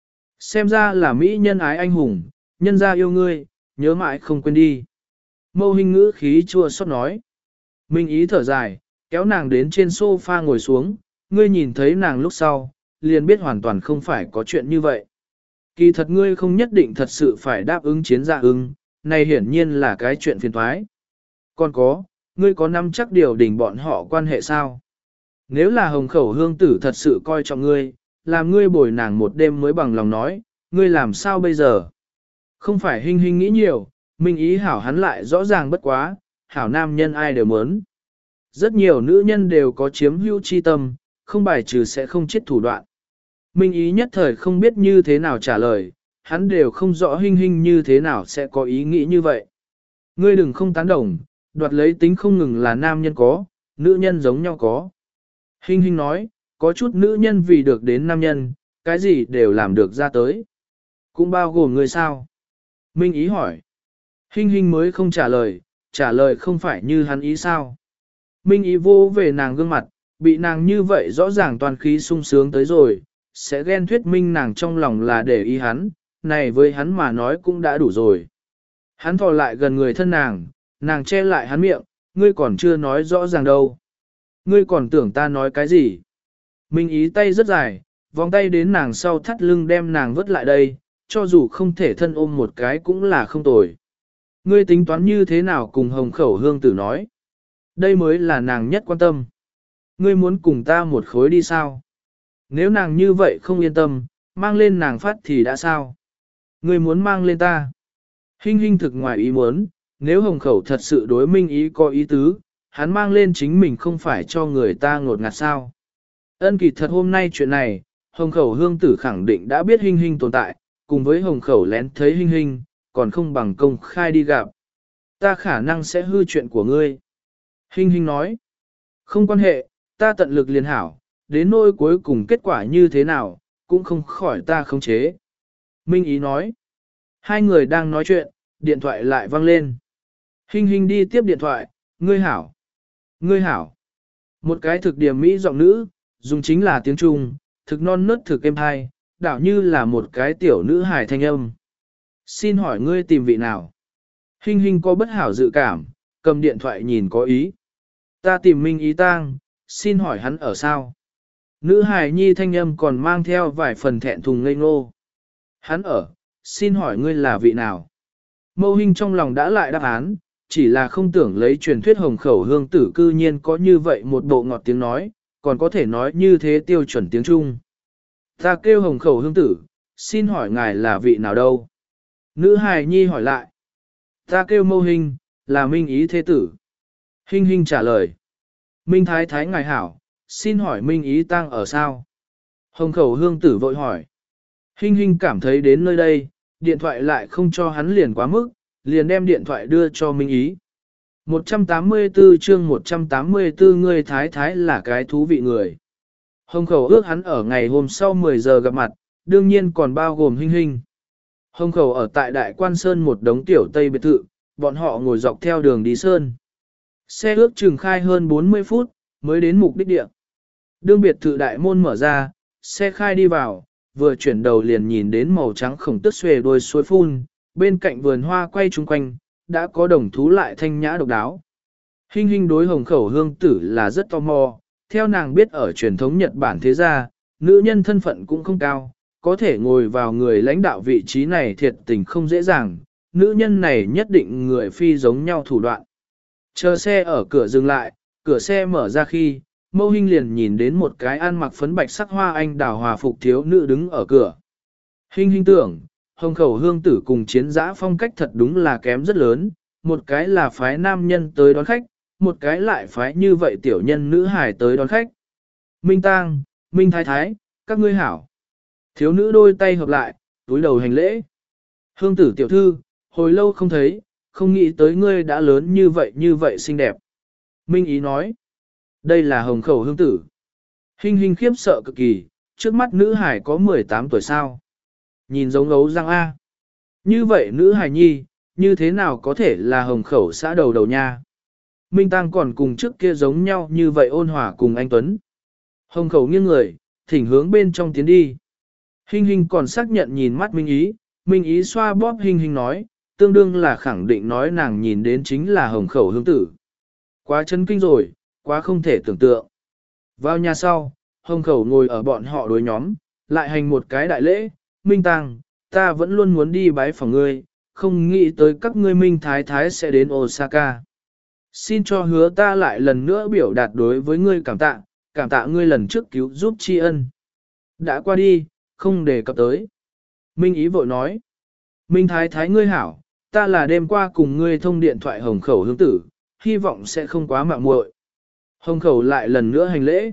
Xem ra là Mỹ nhân ái anh hùng, nhân ra yêu ngươi, nhớ mãi không quên đi. Mâu Hinh ngữ khí chua xót nói. Minh Ý thở dài, kéo nàng đến trên sofa ngồi xuống, ngươi nhìn thấy nàng lúc sau, liền biết hoàn toàn không phải có chuyện như vậy. Kỳ thật ngươi không nhất định thật sự phải đáp ứng Chiến Gia ưng, này hiển nhiên là cái chuyện phiền toái. Còn có, ngươi có nắm chắc điều đình bọn họ quan hệ sao? Nếu là Hồng Khẩu hương tử thật sự coi trọng ngươi, làm ngươi bồi nàng một đêm mới bằng lòng nói, ngươi làm sao bây giờ? Không phải Hinh Hinh nghĩ nhiều, Minh Ý hảo hắn lại rõ ràng bất quá, hảo nam nhân ai đều muốn. Rất nhiều nữ nhân đều có chiếm hữu chi tâm, không bài trừ sẽ không chết thủ đoạn. Minh Ý nhất thời không biết như thế nào trả lời, hắn đều không rõ Hinh Hinh như thế nào sẽ có ý nghĩ như vậy. Ngươi đừng không tán đồng, đoạt lấy tính không ngừng là nam nhân có, nữ nhân giống nhau có. Hinh Hinh nói, có chút nữ nhân vì được đến nam nhân, cái gì đều làm được ra tới. Cũng bao gồm ngươi sao? Minh Ý hỏi. Hinh Hinh mới không trả lời, trả lời không phải như hắn ý sao. Minh Ý vô về nàng gương mặt, bị nàng như vậy rõ ràng toàn khí sung sướng tới rồi, sẽ ghen thuyết minh nàng trong lòng là để ý hắn, này với hắn mà nói cũng đã đủ rồi. Hắn thò lại gần người thân nàng, nàng che lại hắn miệng, ngươi còn chưa nói rõ ràng đâu. Ngươi còn tưởng ta nói cái gì? Minh Ý tay rất dài, vòng tay đến nàng sau thắt lưng đem nàng vứt lại đây, cho dù không thể thân ôm một cái cũng là không tồi. Ngươi tính toán như thế nào cùng Hồng Khẩu hương tử nói? Đây mới là nàng nhất quan tâm. Ngươi muốn cùng ta một khối đi sao? Nếu nàng như vậy không yên tâm, mang lên nàng phát thì đã sao? Ngươi muốn mang lên ta? Hinh Hinh thực ngoài ý muốn, nếu Hồng Khẩu thật sự đối Minh Ý có ý tứ, hắn mang lên chính mình không phải cho người ta ngột ngạt sao? Ân kỳ thật hôm nay chuyện này, Hồng Khẩu hương tử khẳng định đã biết Hinh Hinh tồn tại, cùng với Hồng Khẩu lén thấy Hinh Hinh, còn không bằng công khai đi gặp. Ta khả năng sẽ hư chuyện của ngươi. Hinh Hinh nói, không quan hệ, ta tận lực liền hảo, đến nỗi cuối cùng kết quả như thế nào, cũng không khỏi ta khống chế. Minh Ý nói, hai người đang nói chuyện, điện thoại lại vang lên. Hinh Hinh đi tiếp điện thoại, ngươi hảo, ngươi hảo. Một cái thực điểm Mỹ giọng nữ, dùng chính là tiếng Trung, thực non nớt thực êm hay, đảo như là một cái tiểu nữ hài thanh âm. Xin hỏi ngươi tìm vị nào? Hinh Hinh có bất hảo dự cảm, cầm điện thoại nhìn có ý. Ta tìm Minh Ý Tang, xin hỏi hắn ở sao? Nữ hài nhi thanh âm còn mang theo vài phần thẹn thùng ngây ngô. Hắn ở, xin hỏi ngươi là vị nào? Mâu Hinh trong lòng đã lại đáp án, chỉ là không tưởng lấy truyền thuyết hồng khẩu hương tử cư nhiên có như vậy một bộ ngọt tiếng nói, còn có thể nói như thế tiêu chuẩn tiếng Trung. Ta kêu hồng khẩu hương tử, xin hỏi ngài là vị nào đâu? Nữ hài nhi hỏi lại. Ta kêu Mâu Hinh, là Minh Ý thế tử. Hinh Hinh trả lời. Minh Thái Thái ngài hảo, xin hỏi Minh Ý Tang ở sao? Hồng khẩu hương tử vội hỏi. Hinh Hinh cảm thấy đến nơi đây, điện thoại lại không cho hắn liền quá mức, liền đem điện thoại đưa cho Minh Ý. một trăm tám mươi tư chương một trăm tám mươi tư người Thái Thái là cái thú vị người. Hồng khẩu ước hắn ở ngày hôm sau mười giờ gặp mặt, đương nhiên còn bao gồm Hinh Hinh. Hồng khẩu ở tại Đại Quan Sơn một đống tiểu Tây biệt thự, bọn họ ngồi dọc theo đường đi sơn. Xe ước chừng khai hơn bốn mươi phút, mới đến mục đích địa. Đương biệt thự đại môn mở ra, xe khai đi vào, vừa chuyển đầu liền nhìn đến màu trắng khổng tức xuề đôi suối phun, bên cạnh vườn hoa quay chung quanh, đã có đồng thú lại thanh nhã độc đáo. Hinh Hinh đối hồng khẩu hương tử là rất tò mò, theo nàng biết ở truyền thống Nhật Bản thế gia, nữ nhân thân phận cũng không cao, có thể ngồi vào người lãnh đạo vị trí này thiệt tình không dễ dàng, nữ nhân này nhất định người phi giống nhau thủ đoạn. Chờ xe ở cửa dừng lại, cửa xe mở ra khi, Mâu Hinh liền nhìn đến một cái ăn mặc phấn bạch sắc hoa anh đào hòa phục thiếu nữ đứng ở cửa. Hinh Hinh tưởng, hồng khẩu hương tử cùng chiến giã phong cách thật đúng là kém rất lớn, một cái là phái nam nhân tới đón khách, một cái lại phái như vậy tiểu nhân nữ hài tới đón khách. Minh Tang, Minh Thái Thái, các ngươi hảo. Thiếu nữ đôi tay hợp lại, túi đầu hành lễ. Hương tử tiểu thư, hồi lâu không thấy, không nghĩ tới ngươi đã lớn như vậy như vậy xinh đẹp. Minh Ý nói, đây là hồng khẩu hương tử. Hinh Hinh khiếp sợ cực kỳ, trước mắt nữ hải có mười tám tuổi sao. Nhìn giống gấu răng A. Như vậy nữ hải nhi, như thế nào có thể là hồng khẩu xã đầu đầu nha. Minh Tăng còn cùng trước kia giống nhau như vậy ôn hòa cùng anh Tuấn. Hồng khẩu nghiêng người, thỉnh hướng bên trong tiến đi. Hinh Hinh còn xác nhận nhìn mắt Minh Ý, Minh Ý xoa bóp Hinh Hinh nói, tương đương là khẳng định nói nàng nhìn đến chính là hồng khẩu hương tử. Quá chấn kinh rồi, quá không thể tưởng tượng. Vào nhà sau, hồng khẩu ngồi ở bọn họ đối nhóm, lại hành một cái đại lễ, Minh Tăng, ta vẫn luôn muốn đi bái phỏng ngươi, không nghĩ tới các ngươi Minh Thái Thái sẽ đến Osaka. Xin cho hứa ta lại lần nữa biểu đạt đối với ngươi cảm tạ, cảm tạ ngươi lần trước cứu giúp tri ân. Đã qua đi, không đề cập tới. Minh Ý vội nói, Minh Thái Thái ngươi hảo, ta là đêm qua cùng ngươi thông điện thoại hồng khẩu hương tử, hy vọng sẽ không quá mạo muội. Hồng khẩu lại lần nữa hành lễ.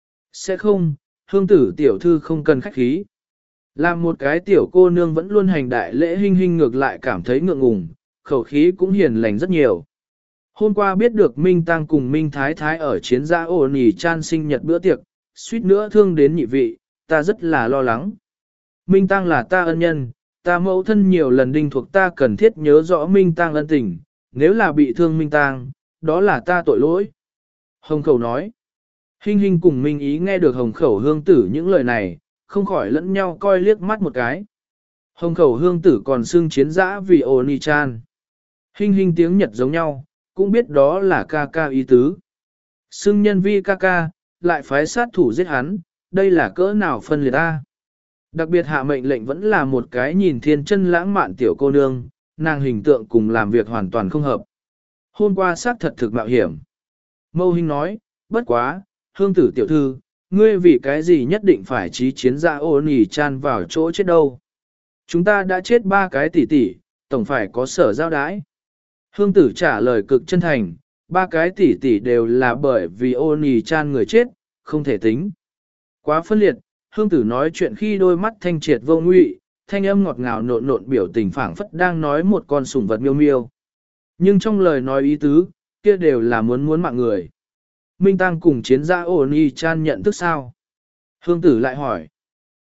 Sẽ không, hương tử tiểu thư không cần khách khí. Làm một cái tiểu cô nương vẫn luôn hành đại lễ Hinh Hinh ngược lại cảm thấy ngượng ngùng, khẩu khí cũng hiền lành rất nhiều. Hôm qua biết được Minh Tăng cùng Minh Thái Thái ở chiến gia ổn ỉ chan sinh nhật bữa tiệc, suýt nữa thương đến nhị vị, ta rất là lo lắng. Minh Tăng là ta ân nhân, ta mẫu thân nhiều lần đinh thuộc ta cần thiết nhớ rõ Minh Tăng ân tình, nếu là bị thương Minh Tăng, đó là ta tội lỗi. Hồng khẩu nói, Hinh Hinh cùng Minh Ý nghe được hồng khẩu hương tử những lời này, không khỏi lẫn nhau coi liếc mắt một cái. Hồng khẩu hương tử còn xưng chiến dã vì Oni-chan. Hinh Hinh tiếng Nhật giống nhau, cũng biết đó là ca ca ý tứ. Xưng nhân vi ca ca, lại phái sát thủ giết hắn, đây là cỡ nào phân liệt ta. Đặc biệt hạ mệnh lệnh vẫn là một cái nhìn thiên chân lãng mạn tiểu cô nương, nàng hình tượng cùng làm việc hoàn toàn không hợp. Hôm qua xác thật thực mạo hiểm. Mâu Hinh nói, bất quá, hương tử tiểu thư, ngươi vì cái gì nhất định phải trí chiến gia ôn ỉ chan vào chỗ chết đâu. Chúng ta đã chết ba cái tỷ tỷ, tổng phải có sở giao đái. Hương tử trả lời cực chân thành, ba cái tỷ tỷ đều là bởi vì ôn ỉ chan người chết, không thể tính. Quá phân liệt, hương tử nói chuyện khi đôi mắt thanh triệt vô ngụy, thanh âm ngọt ngào nộn nộn biểu tình phảng phất đang nói một con sủng vật miêu miêu. Nhưng trong lời nói ý tứ, kia đều là muốn muốn mạng người. Minh Tăng cùng chiến gia ổn y chan nhận thức sao? Hương tử lại hỏi.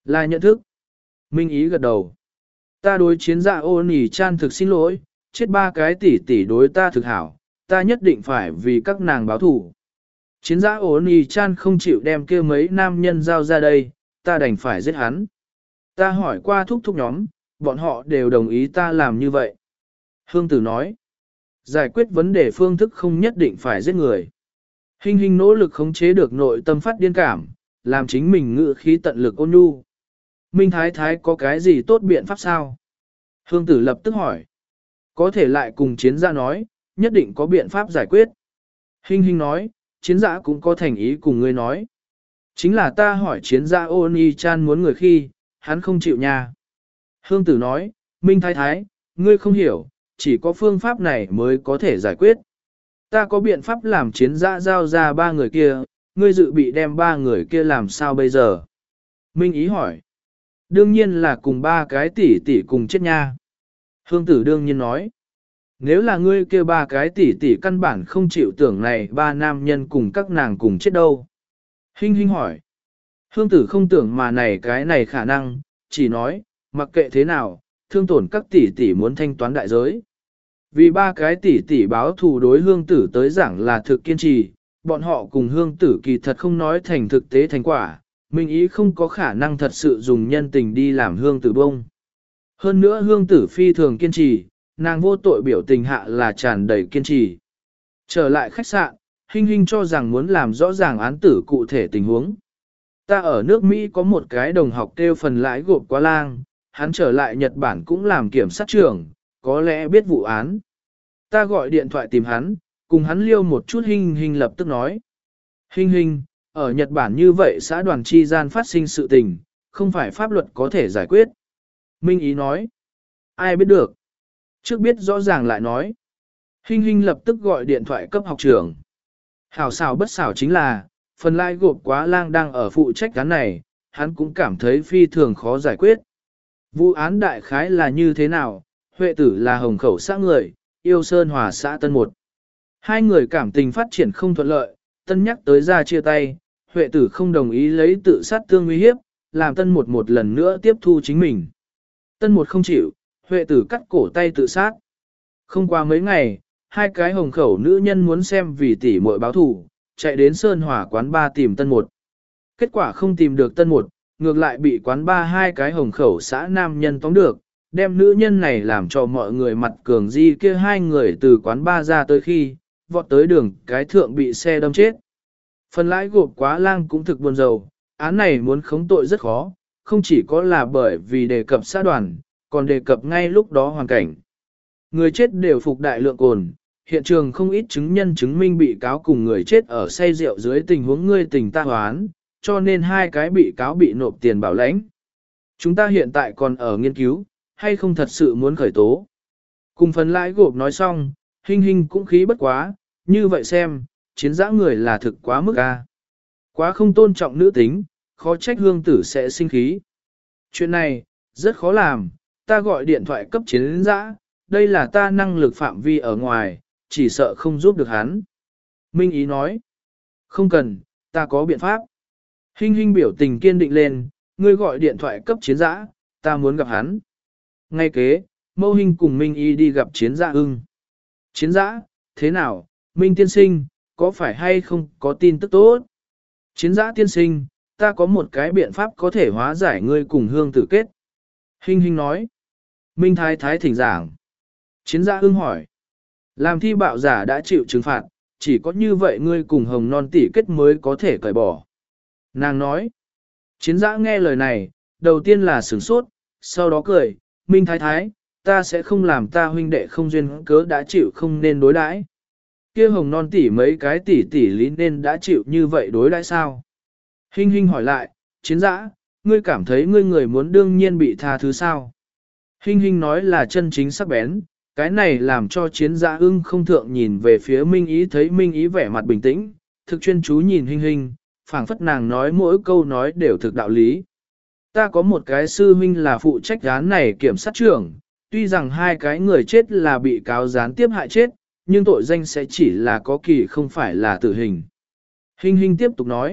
Là nhận thức. Minh ý gật đầu. Ta đối chiến dạ ô nỉ chan thực xin lỗi, chết ba cái tỷ tỷ đối ta thực hảo, ta nhất định phải vì các nàng báo thủ. Chiến dạ ô nỉ chan không chịu đem kia mấy nam nhân giao ra đây, ta đành phải giết hắn. Ta hỏi qua thúc thúc nhóm, bọn họ đều đồng ý ta làm như vậy. Hương tử nói, giải quyết vấn đề phương thức không nhất định phải giết người. Hình hình nỗ lực khống chế được nội tâm phát điên cảm, làm chính mình ngự khí tận lực ôn nhu. Minh Thái Thái có cái gì tốt biện pháp sao? Hương tử lập tức hỏi. Có thể lại cùng chiến gia nói, nhất định có biện pháp giải quyết. Hình hình nói, chiến gia cũng có thành ý cùng ngươi nói. Chính là ta hỏi chiến gia ôn y chan muốn người khi, hắn không chịu nha. Hương tử nói, Minh Thái Thái, ngươi không hiểu, chỉ có phương pháp này mới có thể giải quyết. Ta có biện pháp làm chiến gia giao ra ba người kia, ngươi dự bị đem ba người kia làm sao bây giờ? Minh ý hỏi. Đương nhiên là cùng ba cái tỷ tỷ cùng chết nha. Hương tử đương nhiên nói. Nếu là ngươi kia ba cái tỷ tỷ căn bản không chịu tưởng này ba nam nhân cùng các nàng cùng chết đâu. Hinh hinh hỏi. Hương tử không tưởng mà này cái này khả năng, chỉ nói, mặc kệ thế nào, thương tổn các tỷ tỷ muốn thanh toán đại giới. Vì ba cái tỷ tỷ báo thù đối hương tử tới giảng là thực kiên trì, bọn họ cùng hương tử kỳ thật không nói thành thực tế thành quả, mình ý không có khả năng thật sự dùng nhân tình đi làm hương tử bông. Hơn nữa hương tử phi thường kiên trì, nàng vô tội biểu tình hạ là tràn đầy kiên trì. Trở lại khách sạn, Hinh Hinh cho rằng muốn làm rõ ràng án tử cụ thể tình huống. Ta ở nước Mỹ có một cái đồng học kêu phần lãi gộp quá lang, hắn trở lại Nhật Bản cũng làm kiểm sát trưởng, có lẽ biết vụ án. Ta gọi điện thoại tìm hắn, cùng hắn liêu một chút. Hinh Hinh lập tức nói. Hinh Hinh, ở Nhật Bản như vậy xã đoàn chi gian phát sinh sự tình, không phải pháp luật có thể giải quyết. Minh ý nói. Ai biết được. Trước biết rõ ràng lại nói. Hinh Hinh lập tức gọi điện thoại cấp học trưởng. Hảo xảo bất xảo chính là, phần lai gộp quá lang đang ở phụ trách án này, hắn cũng cảm thấy phi thường khó giải quyết. Vụ án đại khái là như thế nào, Huệ tử là Hồng Khẩu xã người, Yêu Sơn Hòa xã Tân Một. Hai người cảm tình phát triển không thuận lợi, Tân nhắc tới ra chia tay, Huệ tử không đồng ý lấy tự sát tương uy hiếp, làm Tân Một một lần nữa tiếp thu chính mình. Tân Một không chịu, Huệ tử cắt cổ tay tự sát. Không qua mấy ngày, hai cái Hồng Khẩu nữ nhân muốn xem vì tỷ muội báo thù, chạy đến Sơn Hòa quán ba tìm Tân Một. Kết quả không tìm được Tân Một, ngược lại bị quán ba hai cái Hồng Khẩu xã nam nhân tóm được, đem nữ nhân này làm cho mọi người mặt cường di kia hai người từ quán ba ra tới khi, vọt tới đường cái thượng bị xe đâm chết. Phần lãi gộp quá lang cũng thực buồn rầu, án này muốn khống tội rất khó, không chỉ có là bởi vì đề cập xã đoàn, còn đề cập ngay lúc đó hoàn cảnh. Người chết đều phục đại lượng cồn, hiện trường không ít chứng nhân chứng minh bị cáo cùng người chết ở say rượu dưới tình huống ngươi tình ta hoán, cho nên hai cái bị cáo bị nộp tiền bảo lãnh. Chúng ta hiện tại còn ở nghiên cứu, hay không thật sự muốn khởi tố. Cùng phần lãi gộp nói xong, Hinh Hinh cũng khí bất quá, như vậy xem, chiến giã người là thực quá mức a, quá không tôn trọng nữ tính, khó trách hương tử sẽ sinh khí. Chuyện này, rất khó làm, ta gọi điện thoại cấp chiến giã, đây là ta năng lực phạm vi ở ngoài, chỉ sợ không giúp được hắn. Minh ý nói, không cần, ta có biện pháp. Hinh Hinh biểu tình kiên định lên, ngươi gọi điện thoại cấp chiến giã, ta muốn gặp hắn. Ngay kế, Mâu Hinh cùng Minh y đi gặp chiến giã ưng. Chiến giã, thế nào, Minh tiên sinh, có phải hay không có tin tức tốt? Chiến giã tiên sinh, ta có một cái biện pháp có thể hóa giải ngươi cùng hương tử kết. Hinh Hinh nói. Minh thái thái thỉnh giảng. Chiến giã ưng hỏi. Làm thi bạo giả đã chịu trừng phạt, chỉ có như vậy ngươi cùng hồng non tỷ kết mới có thể cởi bỏ. Nàng nói. Chiến giã nghe lời này, đầu tiên là sửng sốt, sau đó cười. Minh thái thái, ta sẽ không làm ta huynh đệ không duyên cớ đã chịu không nên đối đãi. Kia hồng non tỷ mấy cái tỷ tỷ lý nên đã chịu như vậy đối đãi sao? Hinh Hinh hỏi lại, chiến giã, ngươi cảm thấy ngươi người muốn đương nhiên bị tha thứ sao? Hinh Hinh nói là chân chính sắc bén, cái này làm cho chiến giã ưng không thượng nhìn về phía Minh ý, thấy Minh ý vẻ mặt bình tĩnh, thực chuyên chú nhìn Hinh Hinh, phảng phất nàng nói mỗi câu nói đều thực đạo lý. Ta có một cái sư huynh là phụ trách án này kiểm sát trưởng, tuy rằng hai cái người chết là bị cáo gián tiếp hại chết, nhưng tội danh sẽ chỉ là có kỳ không phải là tử hình. Hinh Hinh tiếp tục nói,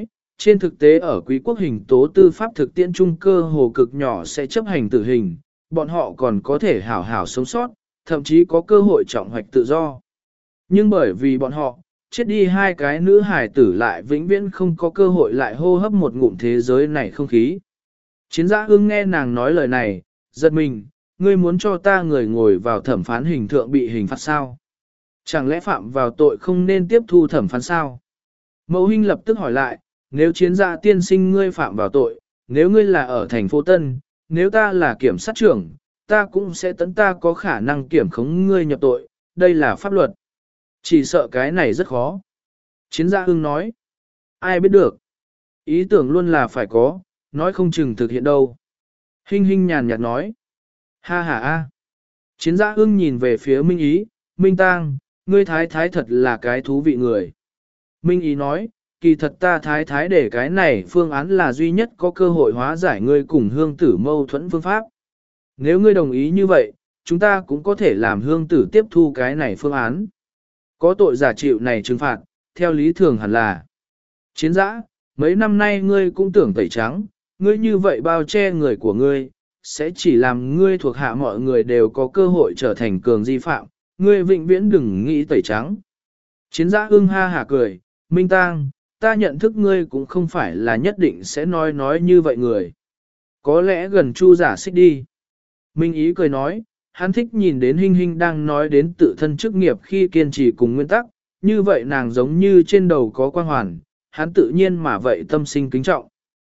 Trên thực tế ở quý quốc hình tố tư pháp thực tiễn trung cơ hồ cực nhỏ sẽ chấp hành tử hình, bọn họ còn có thể hảo hảo sống sót, thậm chí có cơ hội trọng hoạch tự do. Nhưng bởi vì bọn họ, chết đi hai cái nữ hài tử lại vĩnh viễn không có cơ hội lại hô hấp một ngụm thế giới này không khí. Chiến giã ưng nghe nàng nói lời này, giật mình, ngươi muốn cho ta người ngồi vào thẩm phán hình thượng bị hình phạt sao? Chẳng lẽ phạm vào tội không nên tiếp thu thẩm phán sao? Mẫu Hinh lập tức hỏi lại, nếu chiến giã tiên sinh ngươi phạm vào tội, nếu ngươi là ở thành phố Tân, nếu ta là kiểm sát trưởng, ta cũng sẽ tấn ta có khả năng kiểm khống ngươi nhập tội, đây là pháp luật. Chỉ sợ cái này rất khó. Chiến giã ưng nói, ai biết được. Ý tưởng luôn là phải có, nói không chừng thực hiện đâu. Hinh Hinh nhàn nhạt nói, ha ha a. Chiến giã ưng nhìn về phía Minh Ý, Minh Tang, ngươi thái thái thật là cái thú vị người. Minh Ý nói, kỳ thật ta thái thái để cái này phương án là duy nhất có cơ hội hóa giải ngươi cùng hương tử mâu thuẫn phương pháp. Nếu ngươi đồng ý như vậy, chúng ta cũng có thể làm hương tử tiếp thu cái này phương án. Có tội giả chịu này trừng phạt, theo lý thường hẳn là. Chiến giã, mấy năm nay ngươi cũng tưởng tẩy trắng, ngươi như vậy bao che người của ngươi, sẽ chỉ làm ngươi thuộc hạ mọi người đều có cơ hội trở thành cường di phạm, ngươi vĩnh viễn đừng nghĩ tẩy trắng. Chiến giã ưng ha hả cười, Minh Tang, ta nhận thức ngươi cũng không phải là nhất định sẽ nói nói như vậy người. Có lẽ gần Chu giả xích đi. Minh Ý cười nói, hắn thích nhìn đến Hinh Hinh đang nói đến tự thân chức nghiệp khi kiên trì cùng nguyên tắc, như vậy nàng giống như trên đầu có quan hoàn, hắn tự nhiên mà vậy tâm sinh kính trọng.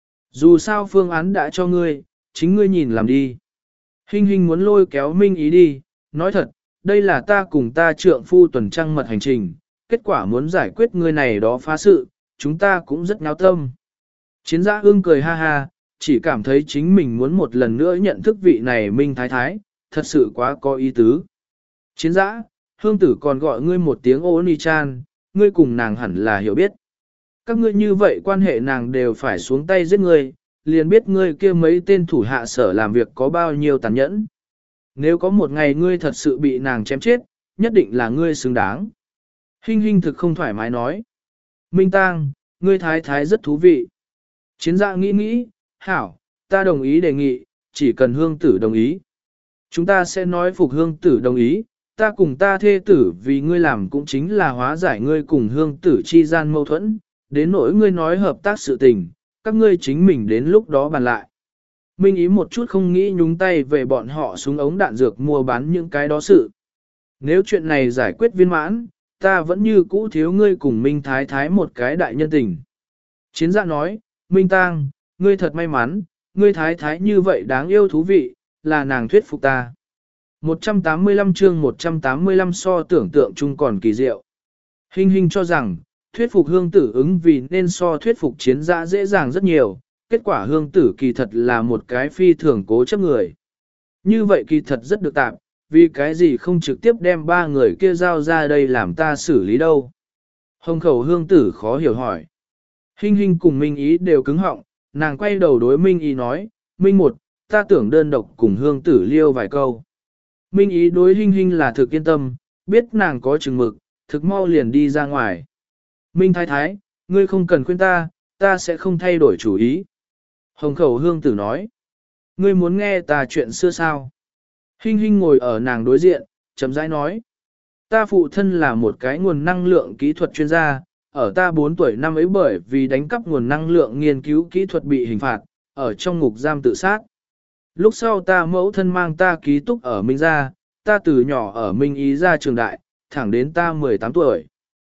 Dù sao phương án đã cho ngươi, chính ngươi nhìn làm đi. Hinh Hinh muốn lôi kéo Minh Ý đi, nói thật, đây là ta cùng ta trượng phu tuần trăng mật hành trình, kết quả muốn giải quyết ngươi này đó phá sự, chúng ta cũng rất nháo tâm. Chiến giã ưng cười ha ha, chỉ cảm thấy chính mình muốn một lần nữa nhận thức vị này Minh Thái Thái, thật sự quá có ý tứ. Chiến giã, hương tử còn gọi ngươi một tiếng ô ni chan, ngươi cùng nàng hẳn là hiểu biết. Các ngươi như vậy quan hệ nàng đều phải xuống tay giết ngươi, liền biết ngươi kia mấy tên thủ hạ sở làm việc có bao nhiêu tàn nhẫn. Nếu có một ngày ngươi thật sự bị nàng chém chết, nhất định là ngươi xứng đáng. Hinh Hinh thực không thoải mái nói. Minh Tang, ngươi thái thái rất thú vị. Chiến dạ nghĩ nghĩ, hảo, ta đồng ý đề nghị, chỉ cần hương tử đồng ý. Chúng ta sẽ nói phục hương tử đồng ý, ta cùng ta thê tử vì ngươi làm cũng chính là hóa giải ngươi cùng hương tử chi gian mâu thuẫn, đến nỗi ngươi nói hợp tác sự tình, các ngươi chính mình đến lúc đó bàn lại. Minh Ý một chút không nghĩ nhúng tay về bọn họ súng ống đạn dược mua bán những cái đó sự. Nếu chuyện này giải quyết viên mãn, ta vẫn như cũ thiếu ngươi cùng Minh Thái Thái một cái đại nhân tình. Chiến dạ nói, Minh Tang, ngươi thật may mắn, ngươi Thái Thái như vậy đáng yêu thú vị, là nàng thuyết phục ta. một trăm tám mươi lăm chương một trăm tám mươi lăm so tưởng tượng chung còn kỳ diệu. Hinh Hinh cho rằng, thuyết phục hương tử ứng vì nên so thuyết phục chiến dạ dễ dàng rất nhiều, kết quả hương tử kỳ thật là một cái phi thường cố chấp người. Như vậy kỳ thật rất được tạm, vì cái gì không trực tiếp đem ba người kia giao ra đây làm ta xử lý đâu. Hồng khẩu hương tử khó hiểu hỏi. Hinh Hinh cùng Minh Ý đều cứng họng, nàng quay đầu đối Minh Ý nói, Minh một, ta tưởng đơn độc cùng hương tử liêu vài câu. Minh Ý đối Hinh Hinh là thực yên tâm, biết nàng có chừng mực, thực mau liền đi ra ngoài. Minh Thái Thái, ngươi không cần khuyên ta, ta sẽ không thay đổi chủ ý. Hồng khẩu hương tử nói, ngươi muốn nghe ta chuyện xưa sao? Hinh Hinh ngồi ở nàng đối diện, chậm rãi nói, ta phụ thân là một cái nguồn năng lượng kỹ thuật chuyên gia, ở ta bốn tuổi năm ấy bởi vì đánh cắp nguồn năng lượng nghiên cứu kỹ thuật bị hình phạt, ở trong ngục giam tự sát. Lúc sau ta mẫu thân mang ta ký túc ở Minh Gia, ta từ nhỏ ở Minh Ý ra trường đại, thẳng đến ta mười tám tuổi.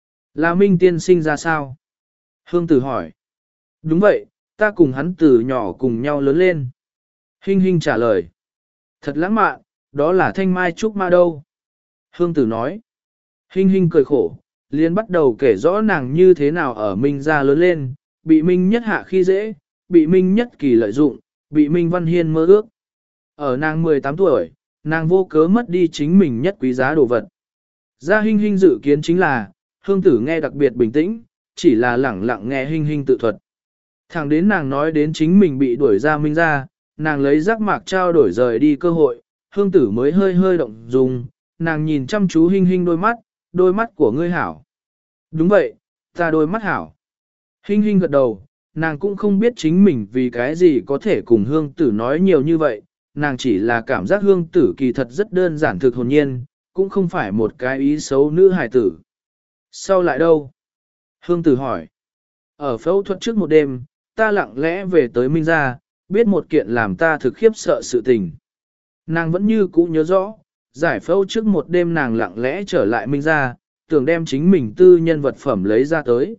Là Minh tiên sinh ra sao? Hương tử hỏi. Đúng vậy, ta cùng hắn từ nhỏ cùng nhau lớn lên. Hinh Hinh trả lời. Thật lãng mạn, đó là thanh mai trúc ma đâu. Hương tử nói. Hinh Hinh cười khổ, liền bắt đầu kể rõ nàng như thế nào ở Minh Gia lớn lên, bị Minh nhất hạ khi dễ, bị Minh nhất kỳ lợi dụng, bị Minh Văn Hiên mơ ước. Ở nàng mười tám tuổi, nàng vô cớ mất đi chính mình nhất quý giá đồ vật. Gia Hinh Hinh dự kiến chính là, hương tử nghe đặc biệt bình tĩnh, chỉ là lẳng lặng nghe Hinh Hinh tự thuật. Thẳng đến nàng nói đến chính mình bị đuổi ra Minh Gia, nàng lấy giác mạc trao đổi rời đi cơ hội, hương tử mới hơi hơi động dung, nàng nhìn chăm chú Hinh Hinh đôi mắt, đôi mắt của ngươi hảo. Đúng vậy, ta đôi mắt hảo. Hinh Hinh gật đầu, nàng cũng không biết chính mình vì cái gì có thể cùng hương tử nói nhiều như vậy, nàng chỉ là cảm giác hương tử kỳ thật rất đơn giản thực hồn nhiên, cũng không phải một cái ý xấu nữ hài tử. Sau lại đâu? Hương tử hỏi. Ở phẫu thuật trước một đêm, ta lặng lẽ về tới Minh gia, biết một kiện làm ta thực khiếp sợ sự tình. Nàng vẫn như cũ nhớ rõ, giải phẫu trước một đêm nàng lặng lẽ trở lại Minh gia, tưởng đem chính mình tư nhân vật phẩm lấy ra tới.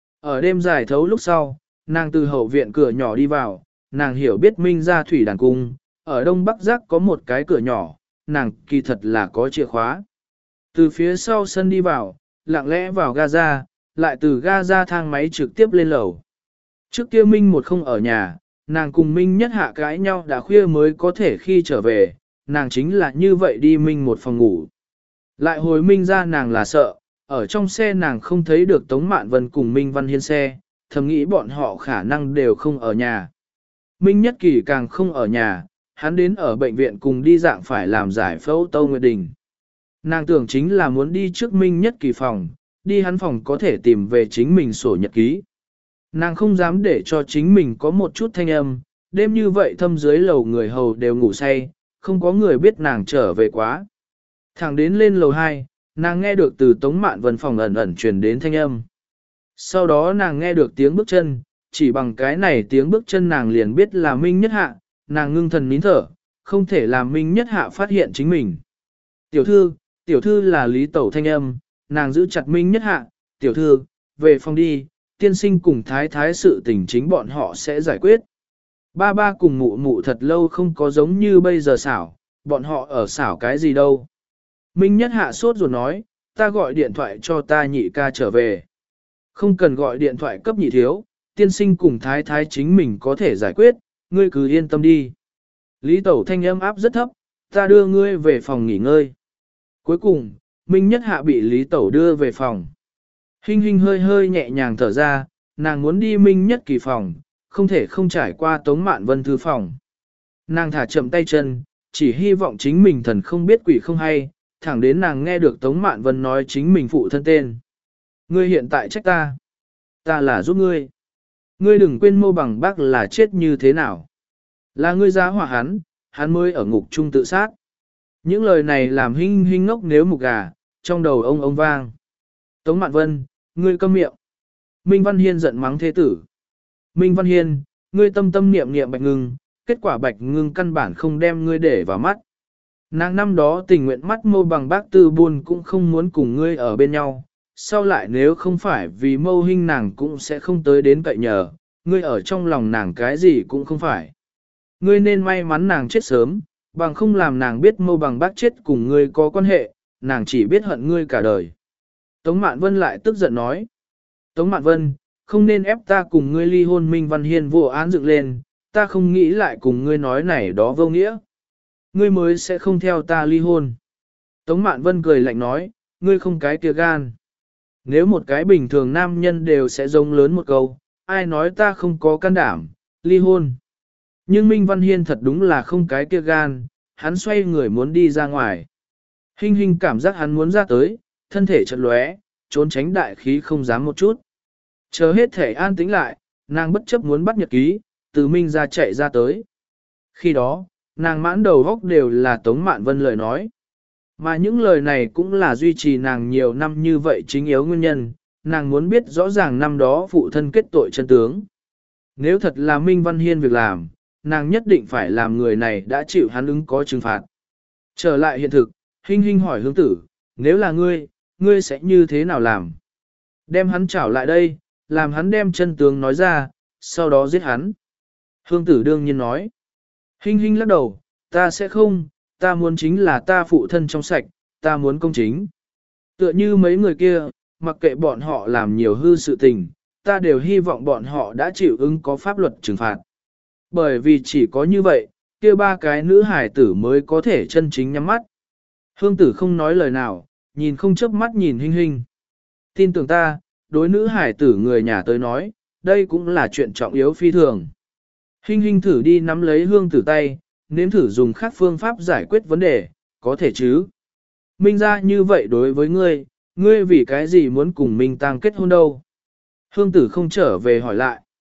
Ở đêm giải thấu lúc sau, nàng từ hậu viện cửa nhỏ đi vào, nàng hiểu biết Minh gia thủy đàn cung, ở đông bắc giác có một cái cửa nhỏ, nàng kỳ thật là có chìa khóa. Từ phía sau sân đi vào, lặng lẽ vào Gaza, lại từ Gaza thang máy trực tiếp lên lầu. Trước kia Minh một không ở nhà, nàng cùng Minh nhất hạ cãi nhau đã khuya mới có thể khi trở về, nàng chính là như vậy đi Minh một phòng ngủ. Lại hồi Minh ra nàng là sợ, ở trong xe nàng không thấy được Tống Mạn Vân cùng Minh Văn Hiên xe, thầm nghĩ bọn họ khả năng đều không ở nhà. Minh Nhất Kỳ càng không ở nhà, hắn đến ở bệnh viện cùng đi dạng phải làm giải phẫu Tâu Nguyệt Đình. Nàng tưởng chính là muốn đi trước Minh Nhất Kỳ phòng, đi hắn phòng có thể tìm về chính mình sổ nhật ký. Nàng không dám để cho chính mình có một chút thanh âm, đêm như vậy thâm dưới lầu người hầu đều ngủ say, không có người biết nàng trở về quá. Thẳng đến lên lầu hai, nàng nghe được từ Tống Mạn Vân phòng ẩn ẩn truyền đến thanh âm. Sau đó nàng nghe được tiếng bước chân, chỉ bằng cái này tiếng bước chân nàng liền biết là Minh Nhất Hạ, nàng ngưng thần nín thở, không thể làm Minh Nhất Hạ phát hiện chính mình. Tiểu thư, tiểu thư là Lý Tẩu thanh âm, nàng giữ chặt Minh Nhất Hạ, tiểu thư, về phòng đi, tiên sinh cùng thái thái sự tình chính bọn họ sẽ giải quyết. Ba ba cùng mụ mụ thật lâu không có giống như bây giờ xảo, bọn họ ở xảo cái gì đâu. Minh Nhất Hạ sốt ruột nói, ta gọi điện thoại cho ta nhị ca trở về. Không cần gọi điện thoại cấp nhị thiếu, tiên sinh cùng thái thái chính mình có thể giải quyết, ngươi cứ yên tâm đi. Lý Tẩu thanh âm áp rất thấp, ta đưa ngươi về phòng nghỉ ngơi. Cuối cùng, Minh Nhất Hạ bị Lý Tẩu đưa về phòng. Hinh Hinh hơi hơi nhẹ nhàng thở ra, nàng muốn đi Minh Nhất Kỳ phòng, không thể không trải qua Tống Mạn Vân thư phòng. Nàng thả chậm tay chân, chỉ hy vọng chính mình thần không biết quỷ không hay, thẳng đến nàng nghe được Tống Mạn Vân nói chính mình phụ thân tên. Ngươi hiện tại trách ta. Ta là giúp ngươi. Ngươi đừng quên Mâu Bằng Bác là chết như thế nào. Là ngươi giá hỏa hắn, hắn mới ở ngục trung tự sát. Những lời này làm Hinh Hinh ngốc nếu mục gà, trong đầu ông ông vang. Tống Mạn Vân, ngươi câm miệng. Minh Văn Hiên giận mắng thế tử. Minh Văn Hiên, ngươi tâm tâm niệm niệm Bạch Ngưng, kết quả Bạch Ngưng căn bản không đem ngươi để vào mắt. Nàng năm đó tình nguyện mắt Mâu Bằng Bác tư buồn cũng không muốn cùng ngươi ở bên nhau. Sau lại nếu không phải vì Mâu Hinh nàng cũng sẽ không tới đến cậy nhờ, ngươi ở trong lòng nàng cái gì cũng không phải. Ngươi nên may mắn nàng chết sớm, bằng không làm nàng biết Mâu Bằng Bác chết cùng ngươi có quan hệ, nàng chỉ biết hận ngươi cả đời. Tống Mạn Vân lại tức giận nói. Tống Mạn Vân, không nên ép ta cùng ngươi ly hôn. Minh Văn Hiên vô án dựng lên, ta không nghĩ lại cùng ngươi nói này đó vô nghĩa. Ngươi mới sẽ không theo ta ly hôn. Tống Mạn Vân cười lạnh nói, ngươi không cái kia gan. Nếu một cái bình thường nam nhân đều sẽ giống lớn một câu, ai nói ta không có can đảm, ly hôn. Nhưng Minh Văn Hiên thật đúng là không cái kia gan, hắn xoay người muốn đi ra ngoài. Hinh Hinh cảm giác hắn muốn ra tới, thân thể chợt lóe, trốn tránh đại khí không dám một chút. Chờ hết thể an tĩnh lại, nàng bất chấp muốn bắt nhật ký, từ Minh ra chạy ra tới. Khi đó, nàng mãn đầu góc đều là Tống Mạn Vân lời nói. Mà những lời này cũng là duy trì nàng nhiều năm như vậy chính yếu nguyên nhân, nàng muốn biết rõ ràng năm đó phụ thân kết tội chân tướng. Nếu thật là Minh Văn Hiên việc làm, nàng nhất định phải làm người này đã chịu hắn ứng có trừng phạt. Trở lại hiện thực, Hinh Hinh hỏi Hướng Tử, nếu là ngươi, ngươi sẽ như thế nào làm? Đem hắn trảo lại đây, làm hắn đem chân tướng nói ra, sau đó giết hắn. Hướng Tử đương nhiên nói. Hinh Hinh lắc đầu, ta sẽ không, ta muốn chính là ta phụ thân trong sạch, ta muốn công chính. Tựa như mấy người kia, mặc kệ bọn họ làm nhiều hư sự tình, ta đều hy vọng bọn họ đã chịu ứng có pháp luật trừng phạt. Bởi vì chỉ có như vậy, kia ba cái nữ hải tử mới có thể chân chính nhắm mắt. Hương Tử không nói lời nào, nhìn không chớp mắt nhìn Hinh Hinh. Tin tưởng ta, đối nữ hải tử người nhà tới nói, đây cũng là chuyện trọng yếu phi thường. Hinh Hinh thử đi nắm lấy Hương Tử tay, nếm thử dùng khác phương pháp giải quyết vấn đề, có thể chứ. Minh ra như vậy đối với ngươi, ngươi vì cái gì muốn cùng Minh Tăng kết hôn đâu? Hương Tử không trở về hỏi lại.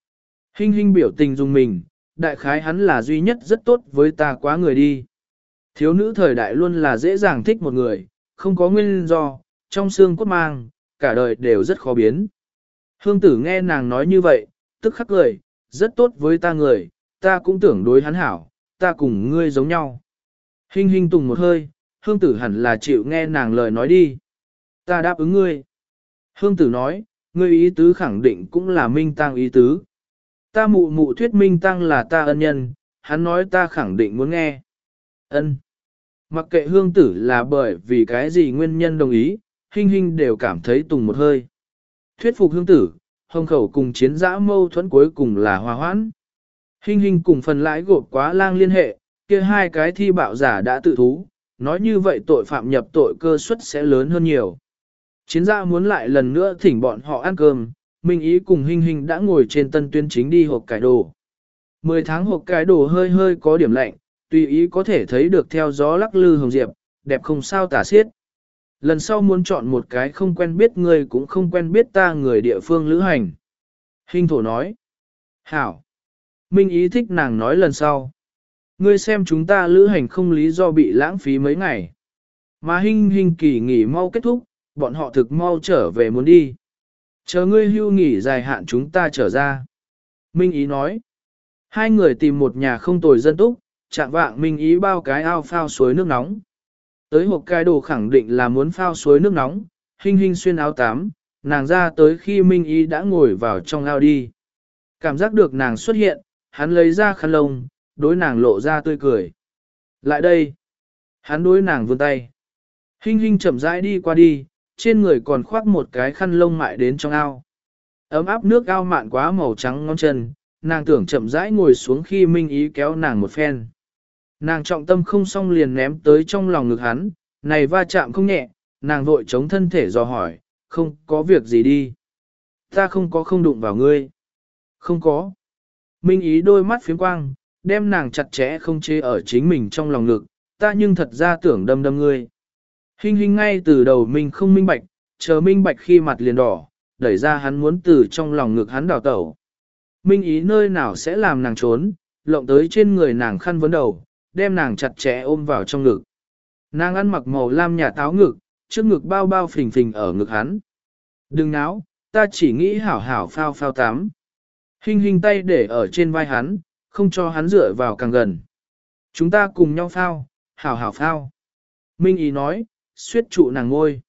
Hinh hinh biểu tình dùng mình, đại khái hắn là duy nhất rất tốt với ta quá người đi. Thiếu nữ thời đại luôn là dễ dàng thích một người, không có nguyên do, trong xương cốt mang, cả đời đều rất khó biến. Hương tử nghe nàng nói như vậy, tức khắc cười, rất tốt với ta người, ta cũng tưởng đối hắn hảo, ta cùng ngươi giống nhau. Hinh hinh tùng một hơi, hương tử hẳn là chịu nghe nàng lời nói đi. Ta đáp ứng ngươi. Hương tử nói, ngươi ý tứ khẳng định cũng là minh tăng ý tứ. Ta mụ mụ thuyết minh tăng là ta ân nhân, hắn nói ta khẳng định muốn nghe. Ân. Mặc kệ hương tử là bởi vì cái gì nguyên nhân đồng ý, hinh hinh đều cảm thấy tùng một hơi. Thuyết phục hương tử, hồng khẩu cùng chiến giã mâu thuẫn cuối cùng là hòa hoãn. Hinh hinh cùng phần lãi gộp quá lang liên hệ, kia hai cái thi bạo giả đã tự thú, nói như vậy tội phạm nhập tội cơ suất sẽ lớn hơn nhiều. Chiến giã muốn lại lần nữa thỉnh bọn họ ăn cơm, Minh Ý cùng Hinh Hinh đã ngồi trên tân tuyến chính đi hộp cải đồ. Mười tháng hộp cải đồ hơi hơi có điểm lạnh, tùy ý có thể thấy được theo gió lắc lư hồng diệp, đẹp không sao tả xiết. Lần sau muốn chọn một cái không quen biết người cũng không quen biết ta người địa phương lữ hành. Hinh thổ nói. Hảo. Minh Ý thích nàng nói lần sau. Ngươi xem chúng ta lữ hành không lý do bị lãng phí mấy ngày. Mà Hinh Hinh kỳ nghỉ mau kết thúc, bọn họ thực mau trở về muốn đi. Chờ ngươi hưu nghỉ dài hạn chúng ta trở ra. Minh Ý nói. Hai người tìm một nhà không tồi dân túc, chạm vạng Minh Ý bao cái ao phao suối nước nóng. Tới hộp cái đồ khẳng định là muốn phao suối nước nóng, Hinh Hinh xuyên áo tắm, nàng ra tới khi Minh Ý đã ngồi vào trong ao đi. Cảm giác được nàng xuất hiện, hắn lấy ra khăn lông, đối nàng lộ ra tươi cười. Lại đây. Hắn đối nàng vươn tay. Hinh Hinh chậm rãi đi qua đi, trên người còn khoác một cái khăn lông mại đến trong ao. Ấm áp nước ao mạn quá màu trắng ngón chân, nàng tưởng chậm rãi ngồi xuống khi Minh Ý kéo nàng một phen. Nàng trọng tâm không xong liền ném tới trong lòng ngực hắn, này va chạm không nhẹ, nàng vội chống thân thể dò hỏi, không có việc gì đi. Ta không có không đụng vào ngươi. Không có. Minh Ý đôi mắt phiếm quang, đem nàng chặt chẽ không chế ở chính mình trong lòng ngực, ta nhưng thật ra tưởng đâm đâm ngươi. Hinh Hinh ngay từ đầu mình không minh bạch, chờ minh bạch khi mặt liền đỏ, đẩy ra hắn muốn từ trong lòng ngực hắn đào tẩu. Minh Ý nơi nào sẽ làm nàng trốn, lộng tới trên người nàng khăn vấn đầu, đem nàng chặt chẽ ôm vào trong ngực. Nàng ăn mặc màu lam nhà táo ngực, trước ngực bao bao phình phình ở ngực hắn. Đừng náo, ta chỉ nghĩ hảo hảo phao phao tắm. Hinh Hinh tay để ở trên vai hắn, không cho hắn dựa vào càng gần. Chúng ta cùng nhau phao, hảo hảo phao. Minh Ý nói, suyết trụ nàng ngôi.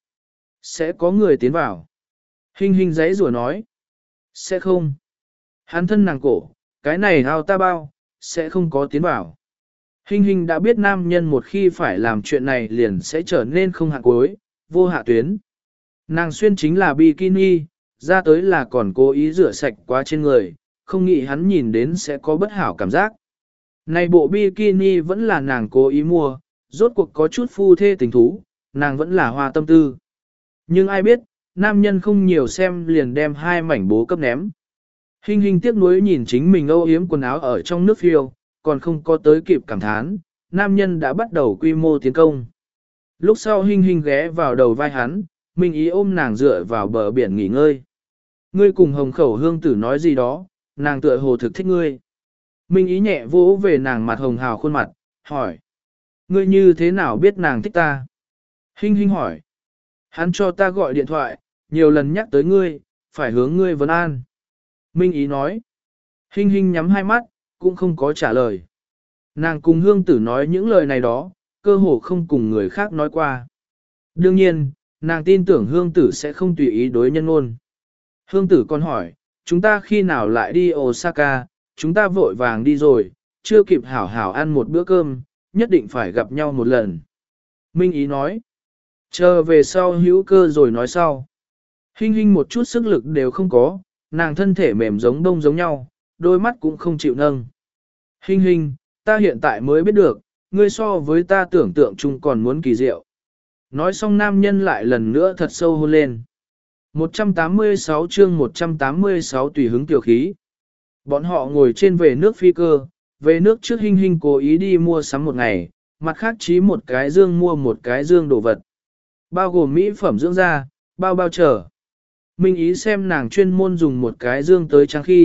Sẽ có người tiến vào. Hinh Hinh giấy rủa nói. Sẽ không. Hắn thân nàng cổ, cái này ao ta bao, sẽ không có tiến vào. Hinh Hinh đã biết nam nhân một khi phải làm chuyện này liền sẽ trở nên không hạ cuối, vô hạ tuyến. Nàng xuyên chính là bikini, ra tới là còn cố ý rửa sạch quá trên người, không nghĩ hắn nhìn đến sẽ có bất hảo cảm giác. Này bộ bikini vẫn là nàng cố ý mua, rốt cuộc có chút phu thê tình thú, nàng vẫn là hoa tâm tư. Nhưng ai biết, nam nhân không nhiều xem liền đem hai mảnh bố cấp ném. Hinh Hinh tiếc nuối nhìn chính mình âu yếm quần áo ở trong nước phiêu, còn không có tới kịp cảm thán, nam nhân đã bắt đầu quy mô tiến công. Lúc sau Hinh Hinh ghé vào đầu vai hắn, Minh Ý ôm nàng dựa vào bờ biển nghỉ ngơi. Ngươi cùng hồng khẩu hương tử nói gì đó, nàng tựa hồ thực thích ngươi. Minh Ý nhẹ vỗ về nàng mặt hồng hào khuôn mặt, hỏi. Ngươi như thế nào biết nàng thích ta? Hinh Hinh hỏi. Hắn cho ta gọi điện thoại, nhiều lần nhắc tới ngươi, phải hướng ngươi vấn an. Minh Ý nói. Hinh Hinh nhắm hai mắt, cũng không có trả lời. Nàng cùng hương tử nói những lời này đó, cơ hồ không cùng người khác nói qua. Đương nhiên, nàng tin tưởng hương tử sẽ không tùy ý đối nhân ngôn. Hương tử còn hỏi, chúng ta khi nào lại đi Osaka, chúng ta vội vàng đi rồi, chưa kịp hảo hảo ăn một bữa cơm, nhất định phải gặp nhau một lần. Minh Ý nói, chờ về sau hữu cơ rồi nói sau. Hinh Hinh một chút sức lực đều không có, nàng thân thể mềm giống đông giống nhau, đôi mắt cũng không chịu nâng. Hinh Hinh, ta hiện tại mới biết được, ngươi so với ta tưởng tượng chung còn muốn kỳ diệu. Nói xong nam nhân lại lần nữa thật sâu hôn lên. một trăm tám mươi sáu chương một trăm tám mươi sáu tùy hứng tiểu khí. Bọn họ ngồi trên về nước phi cơ, về nước trước Hinh Hinh cố ý đi mua sắm một ngày, mặt khác chí một cái dương mua một cái dương đồ vật. Bao gồm mỹ phẩm dưỡng da, bao bao trở. Minh Ý xem nàng chuyên môn dùng một cái dương tới trang khi,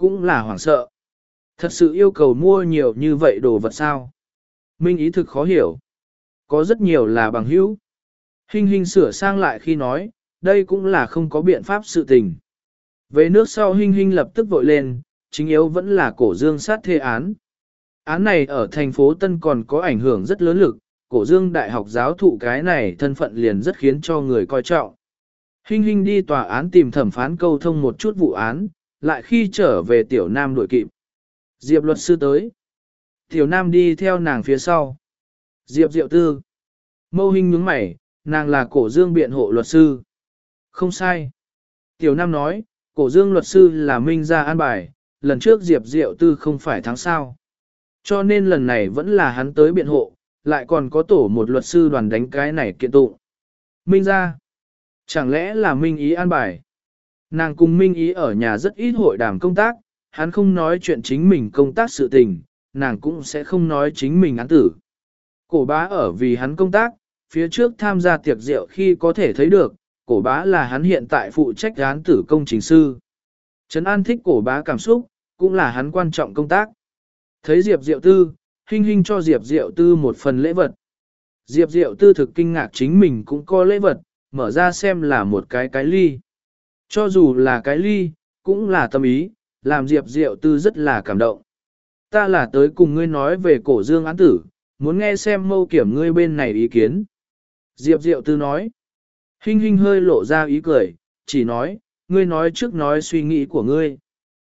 cũng là hoảng sợ. Thật sự yêu cầu mua nhiều như vậy đồ vật sao? Minh ý thực khó hiểu. Có rất nhiều là bằng hữu. Hinh Hinh sửa sang lại khi nói, đây cũng là không có biện pháp sự tình. Về nước sau Hinh Hinh lập tức vội lên, chính yếu vẫn là cổ dương sát thê án. Án này ở thành phố Tân còn có ảnh hưởng rất lớn lực, cổ dương đại học giáo thụ cái này thân phận liền rất khiến cho người coi trọng. Hinh Hinh đi tòa án tìm thẩm phán câu thông một chút vụ án, lại khi trở về Tiểu Nam đuổi kịp. Diệp luật sư tới. Tiểu Nam đi theo nàng phía sau. Diệp Diệu Tư. Mâu Hinh nhướng mày, nàng là cổ dương biện hộ luật sư. Không sai. Tiểu Nam nói, cổ dương luật sư là Minh gia an bài, lần trước Diệp Diệu Tư không phải thắng sao. Cho nên lần này vẫn là hắn tới biện hộ, lại còn có tổ một luật sư đoàn đánh cái này kiện tụng. Minh gia. Chẳng lẽ là Minh ý an bài? Nàng cùng Minh ý ở nhà rất ít hội đàm công tác, hắn không nói chuyện chính mình công tác sự tình, nàng cũng sẽ không nói chính mình án tử. Cổ bá ở vì hắn công tác, phía trước tham gia tiệc rượu khi có thể thấy được, cổ bá là hắn hiện tại phụ trách án tử công chính sư. Trấn An thích cổ bá cảm xúc, cũng là hắn quan trọng công tác. Thấy Diệp Diệu Tư, Hinh Hinh cho Diệp Diệu Tư một phần lễ vật. Diệp Diệu Tư thực kinh ngạc chính mình cũng có lễ vật, mở ra xem là một cái cái ly. Cho dù là cái ly, cũng là tâm ý, làm Diệp Diệu Tư rất là cảm động. Ta là tới cùng ngươi nói về cổ dương án tử, muốn nghe xem mâu kiểm ngươi bên này ý kiến. Diệp Diệu Tư nói. Hinh Hinh hơi lộ ra ý cười, chỉ nói, ngươi nói trước nói suy nghĩ của ngươi.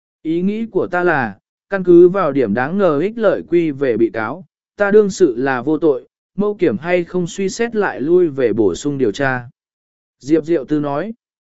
Ý nghĩ của ta là, căn cứ vào điểm đáng ngờ ích lợi quy về bị cáo, ta đương sự là vô tội, mâu kiểm hay không suy xét lại lui về bổ sung điều tra. Diệp Diệu Tư nói,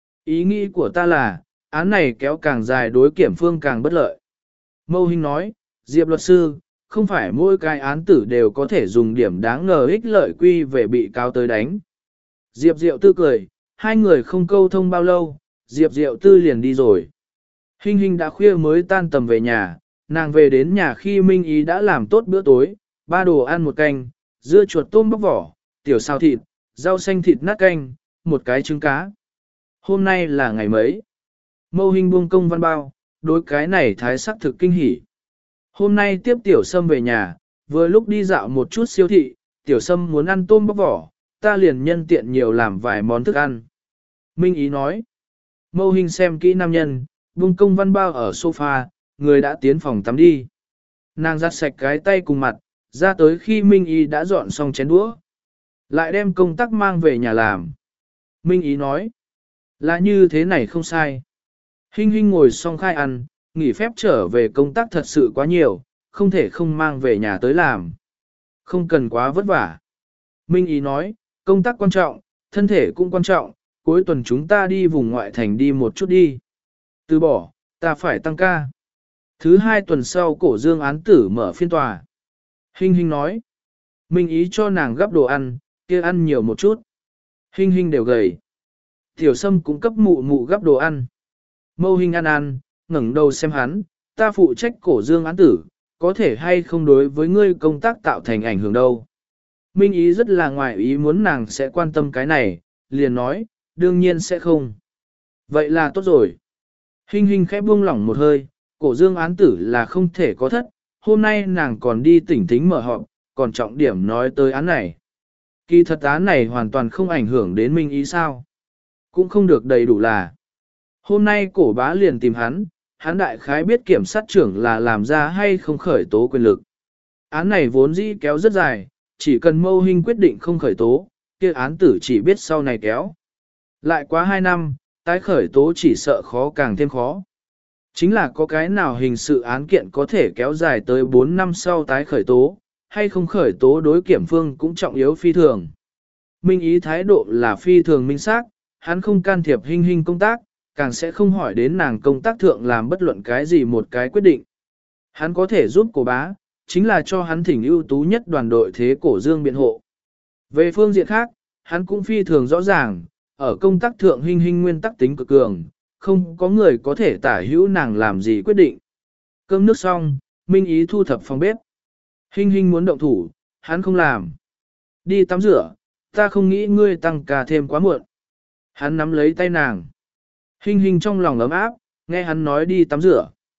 ý nghĩ của ta là, án này kéo càng dài đối kiểm phương càng bất lợi. Mâu Hinh nói, Diệp luật sư, không phải mỗi cái án tử đều có thể dùng điểm đáng ngờ ích lợi quy về bị cáo tới đánh. Diệp Diệu Tư cười, hai người không câu thông bao lâu, Diệp Diệu Tư liền đi rồi. Hinh Hinh đã khuya mới tan tầm về nhà, nàng về đến nhà khi Minh Ý đã làm tốt bữa tối, ba đồ ăn một canh, dưa chuột tôm bóc vỏ, tiểu xào thịt, rau xanh thịt nát canh, một cái trứng cá. Hôm nay là ngày mấy? Mâu Hinh buông công văn bao, đối cái này thái sắc thực kinh hỉ. Hôm nay tiếp tiểu sâm về nhà, vừa lúc đi dạo một chút siêu thị, tiểu sâm muốn ăn tôm bóc vỏ, ta liền nhân tiện nhiều làm vài món thức ăn. Minh Ý nói, Mâu Hinh xem kỹ nam nhân, buông công văn bao ở sofa, người đã tiến phòng tắm đi. Nàng giặt sạch cái tay cùng mặt, ra tới khi Minh Ý đã dọn xong chén đũa. Lại đem công tác mang về nhà làm. Minh Ý nói, là như thế này không sai. Hinh Hinh ngồi xong khai ăn, nghỉ phép trở về công tác thật sự quá nhiều, không thể không mang về nhà tới làm. Không cần quá vất vả. Minh Ý nói, công tác quan trọng, thân thể cũng quan trọng, cuối tuần chúng ta đi vùng ngoại thành đi một chút đi. Từ bỏ, ta phải tăng ca. Thứ hai tuần sau cổ dương án tử mở phiên tòa. Hinh Hinh nói, Minh Ý cho nàng gắp đồ ăn, kia ăn nhiều một chút. Hinh Hinh đều gầy. Tiểu Sâm cũng cấp mụ mụ gắp đồ ăn. Mâu Hinh ăn ăn, ngẩng đầu xem hắn, ta phụ trách cổ dương án tử, có thể hay không đối với ngươi công tác tạo thành ảnh hưởng đâu. Minh Ý rất là ngoài ý muốn nàng sẽ quan tâm cái này, liền nói, đương nhiên sẽ không. Vậy là tốt rồi. Hinh Hinh khẽ buông lỏng một hơi, cổ dương án tử là không thể có thất, hôm nay nàng còn đi tỉnh thính mở họp, còn trọng điểm nói tới án này. Kỳ thật án này hoàn toàn không ảnh hưởng đến Minh Ý sao. Cũng không được đầy đủ là. Hôm nay cổ bá liền tìm hắn, hắn đại khái biết kiểm sát trưởng là làm ra hay không khởi tố quyền lực. Án này vốn dĩ kéo rất dài, chỉ cần Mâu Hinh quyết định không khởi tố, kia án tử chỉ biết sau này kéo. Lại quá hai năm, tái khởi tố chỉ sợ khó càng thêm khó. Chính là có cái nào hình sự án kiện có thể kéo dài tới bốn năm sau tái khởi tố, hay không khởi tố đối kiểm phương cũng trọng yếu phi thường. Minh Ý thái độ là phi thường minh xác, hắn không can thiệp Hinh Hinh công tác, càng sẽ không hỏi đến nàng công tác thượng làm bất luận cái gì một cái quyết định. Hắn có thể giúp cổ bá, chính là cho hắn thỉnh ưu tú nhất đoàn đội thế cổ dương biện hộ. Về phương diện khác, hắn cũng phi thường rõ ràng, ở công tác thượng Hinh Hinh nguyên tắc tính cực cường, không có người có thể tả hữu nàng làm gì quyết định. Cơm nước xong, Minh Ý thu thập phòng bếp. Hinh Hinh muốn động thủ, hắn không làm. Đi tắm rửa, ta không nghĩ ngươi tăng ca thêm quá muộn. Hắn nắm lấy tay nàng. Hinh Hinh trong lòng ấm áp, nghe hắn nói đi tắm rửa.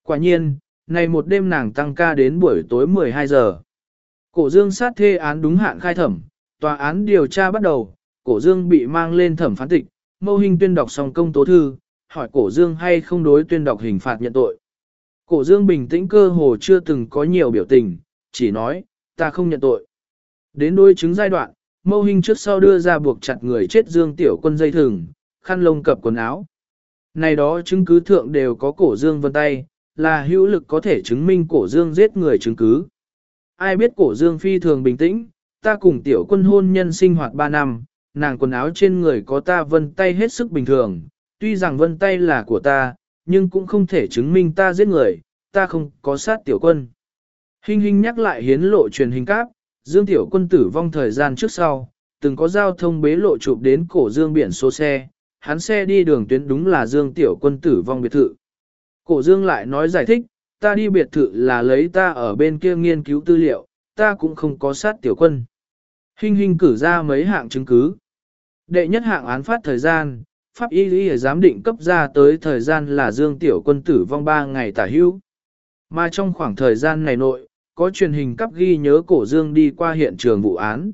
Quả nhiên, này một đêm nàng tăng ca đến buổi tối mười hai giờ. Cổ Dương sát thê án đúng hạn khai thẩm, tòa án điều tra bắt đầu, Cổ Dương bị mang lên thẩm phán tịch, Mâu Hinh tuyên đọc xong công tố thư, hỏi Cổ Dương hay không đối tuyên đọc hình phạt nhận tội. Cổ Dương bình tĩnh cơ hồ chưa từng có nhiều biểu tình, chỉ nói, ta không nhận tội. Đến đối chứng giai đoạn, Mâu Hinh trước sau đưa ra buộc chặt người chết Dương Tiểu Quân dây thừng, khăn lông cập quần áo. Này đó chứng cứ thượng đều có Cổ Dương vân tay, là hữu lực có thể chứng minh Cổ Dương giết người chứng cứ. Ai biết Cổ Dương phi thường bình tĩnh, ta cùng Tiểu Quân hôn nhân sinh hoạt ba năm, nàng quần áo trên người có ta vân tay hết sức bình thường, tuy rằng vân tay là của ta, nhưng cũng không thể chứng minh ta giết người, ta không có sát Tiểu Quân. Hinh Hinh nhắc lại hiến lộ truyền hình cáp, Dương Tiểu Quân tử vong thời gian trước sau, từng có giao thông bế lộ chụp đến Cổ Dương biển số xe, hắn xe đi đường tuyến đúng là Dương Tiểu Quân tử vong biệt thự. Cổ Dương lại nói giải thích, ta đi biệt thự là lấy ta ở bên kia nghiên cứu tư liệu, ta cũng không có sát Tiểu Quân. Hinh Hinh cử ra mấy hạng chứng cứ. Đệ nhất hạng án phát thời gian, pháp y lý giám định cấp ra tới thời gian là Dương Tiểu Quân tử vong ba ngày tả hữu. Mà trong khoảng thời gian này nội, có truyền hình cắp ghi nhớ Cổ Dương đi qua hiện trường vụ án.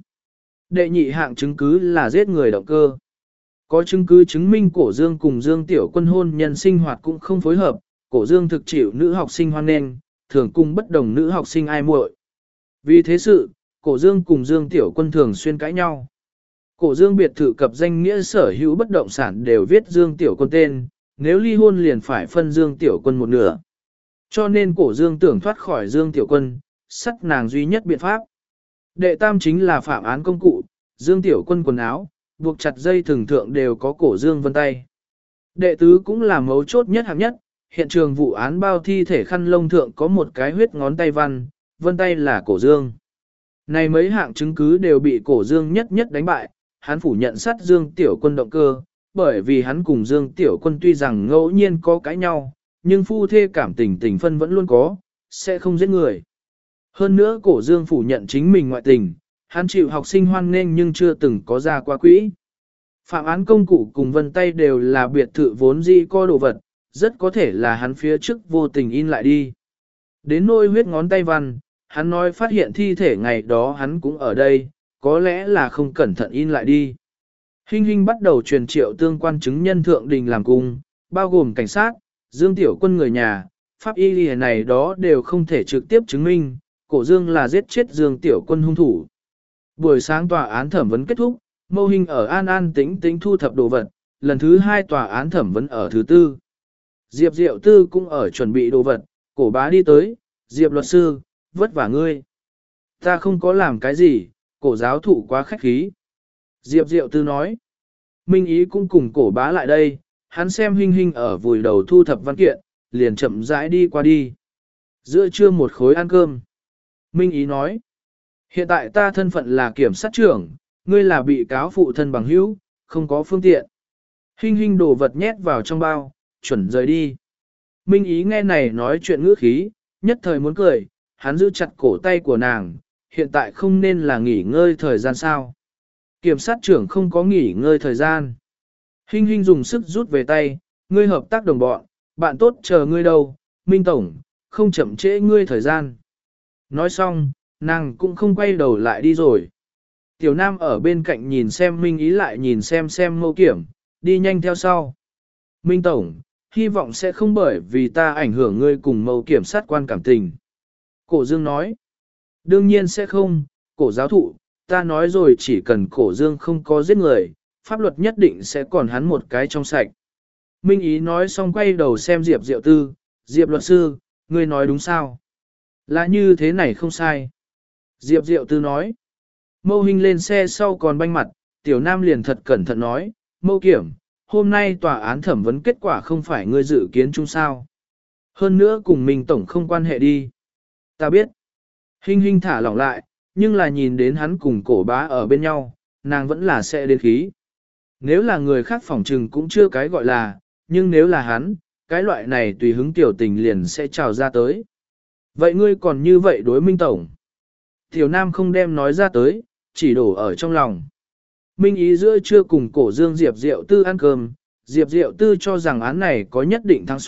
Đệ nhị hạng chứng cứ là giết người động cơ. Có chứng cứ chứng minh Cổ Dương cùng Dương Tiểu Quân hôn nhân sinh hoạt cũng không phối hợp, Cổ Dương thực chịu nữ học sinh hoan nghênh, thường cùng bất đồng nữ học sinh ai muội. Vì thế sự, Cổ Dương cùng Dương Tiểu Quân thường xuyên cãi nhau. Cổ Dương biệt thự cập danh nghĩa sở hữu bất động sản đều viết Dương Tiểu Quân tên, nếu ly hôn liền phải phân Dương Tiểu Quân một nửa. Cho nên Cổ Dương tưởng thoát khỏi Dương Tiểu Quân, sắt nàng duy nhất biện pháp. Đệ tam chính là phạm án công cụ, Dương Tiểu Quân quần áo, buộc chặt dây thường thượng đều có Cổ Dương vân tay. Đệ tứ cũng là mấu chốt nhất hạng nhất, hiện trường vụ án bao thi thể khăn lông thượng có một cái huyết ngón tay văn, vân tay là Cổ Dương. Này mấy hạng chứng cứ đều bị Cổ Dương nhất nhất đánh bại, hắn phủ nhận sát Dương Tiểu Quân động cơ, bởi vì hắn cùng Dương Tiểu Quân tuy rằng ngẫu nhiên có cãi nhau, nhưng phu thê cảm tình tình phân vẫn luôn có, sẽ không giết người. Hơn nữa Cổ Dương phủ nhận chính mình ngoại tình, hắn chịu học sinh hoan nghênh nhưng chưa từng có ra qua quỹ. Phạm án công cụ cùng vân tay đều là biệt thự vốn dĩ có đồ vật, rất có thể là hắn phía trước vô tình in lại đi. Đến nôi huyết ngón tay văn, hắn nói phát hiện thi thể ngày đó hắn cũng ở đây, có lẽ là không cẩn thận in lại đi. Hinh Hinh bắt đầu truyền triệu tương quan chứng nhân thượng đình làm cung, bao gồm cảnh sát, Dương Tiểu Quân người nhà, pháp y lìa này đó đều không thể trực tiếp chứng minh, Cổ Dương là giết chết Dương Tiểu Quân hung thủ. Buổi sáng tòa án thẩm vấn kết thúc, Mâu Hinh ở an an tĩnh tĩnh thu thập đồ vật, lần thứ hai tòa án thẩm vấn ở thứ tư. Diệp Diệu Tư cũng ở chuẩn bị đồ vật, Cổ Bá đi tới, Diệp luật sư, vất vả ngươi. Ta không có làm cái gì, Cổ giáo thụ quá khách khí. Diệp Diệu Tư nói, Minh Ý cũng cùng Cổ Bá lại đây, hắn xem Hinh Hinh ở vùi đầu thu thập văn kiện, liền chậm rãi đi qua đi. Giữa trưa một khối ăn cơm. Minh Ý nói, hiện tại ta thân phận là kiểm sát trưởng, ngươi là bị cáo phụ thân bằng hữu, không có phương tiện. Hinh Hinh đổ vật nhét vào trong bao, chuẩn rời đi. Minh Ý nghe này nói chuyện ngữ khí, nhất thời muốn cười, hắn giữ chặt cổ tay của nàng, hiện tại không nên là nghỉ ngơi thời gian sao. Kiểm sát trưởng không có nghỉ ngơi thời gian. Hinh Hinh dùng sức rút về tay, ngươi hợp tác đồng bọn, bạn tốt chờ ngươi đâu, Minh Tổng, không chậm trễ ngươi thời gian. Nói xong, nàng cũng không quay đầu lại đi rồi. Tiểu Nam ở bên cạnh nhìn xem Minh Ý lại nhìn xem xem Mâu Kiểm, đi nhanh theo sau. Minh Tổng, hy vọng sẽ không bởi vì ta ảnh hưởng ngươi cùng Mâu Kiểm sát quan cảm tình. Cổ Dương nói, đương nhiên sẽ không, Cổ giáo thụ, ta nói rồi chỉ cần Cổ Dương không có giết người, pháp luật nhất định sẽ còn hắn một cái trong sạch. Minh Ý nói xong quay đầu xem Diệp Diệu Tư, Diệp luật sư, ngươi nói đúng sao? Là như thế này không sai. Diệp Diệu Tư nói, Mâu Hinh lên xe sau còn banh mặt, Tiểu Nam liền thật cẩn thận nói, Mâu Kiểm, hôm nay tòa án thẩm vấn kết quả không phải ngươi dự kiến chung sao. Hơn nữa cùng mình tổng không quan hệ đi. Ta biết. Hinh Hinh thả lỏng lại, nhưng là nhìn đến hắn cùng Cổ Bá ở bên nhau, nàng vẫn là sẽ đến khí. Nếu là người khác phỏng trừng cũng chưa cái gọi là, nhưng nếu là hắn, cái loại này tùy hứng tiểu tình liền sẽ trào ra tới. Vậy ngươi còn như vậy đối Minh Tổng? Tiểu Nam không đem nói ra tới, chỉ đổ ở trong lòng. Minh Ý giữa trưa cùng Cổ Dương Diệp Diệu Tư ăn cơm, Diệp Diệu Tư cho rằng án này có nhất định thắng suất,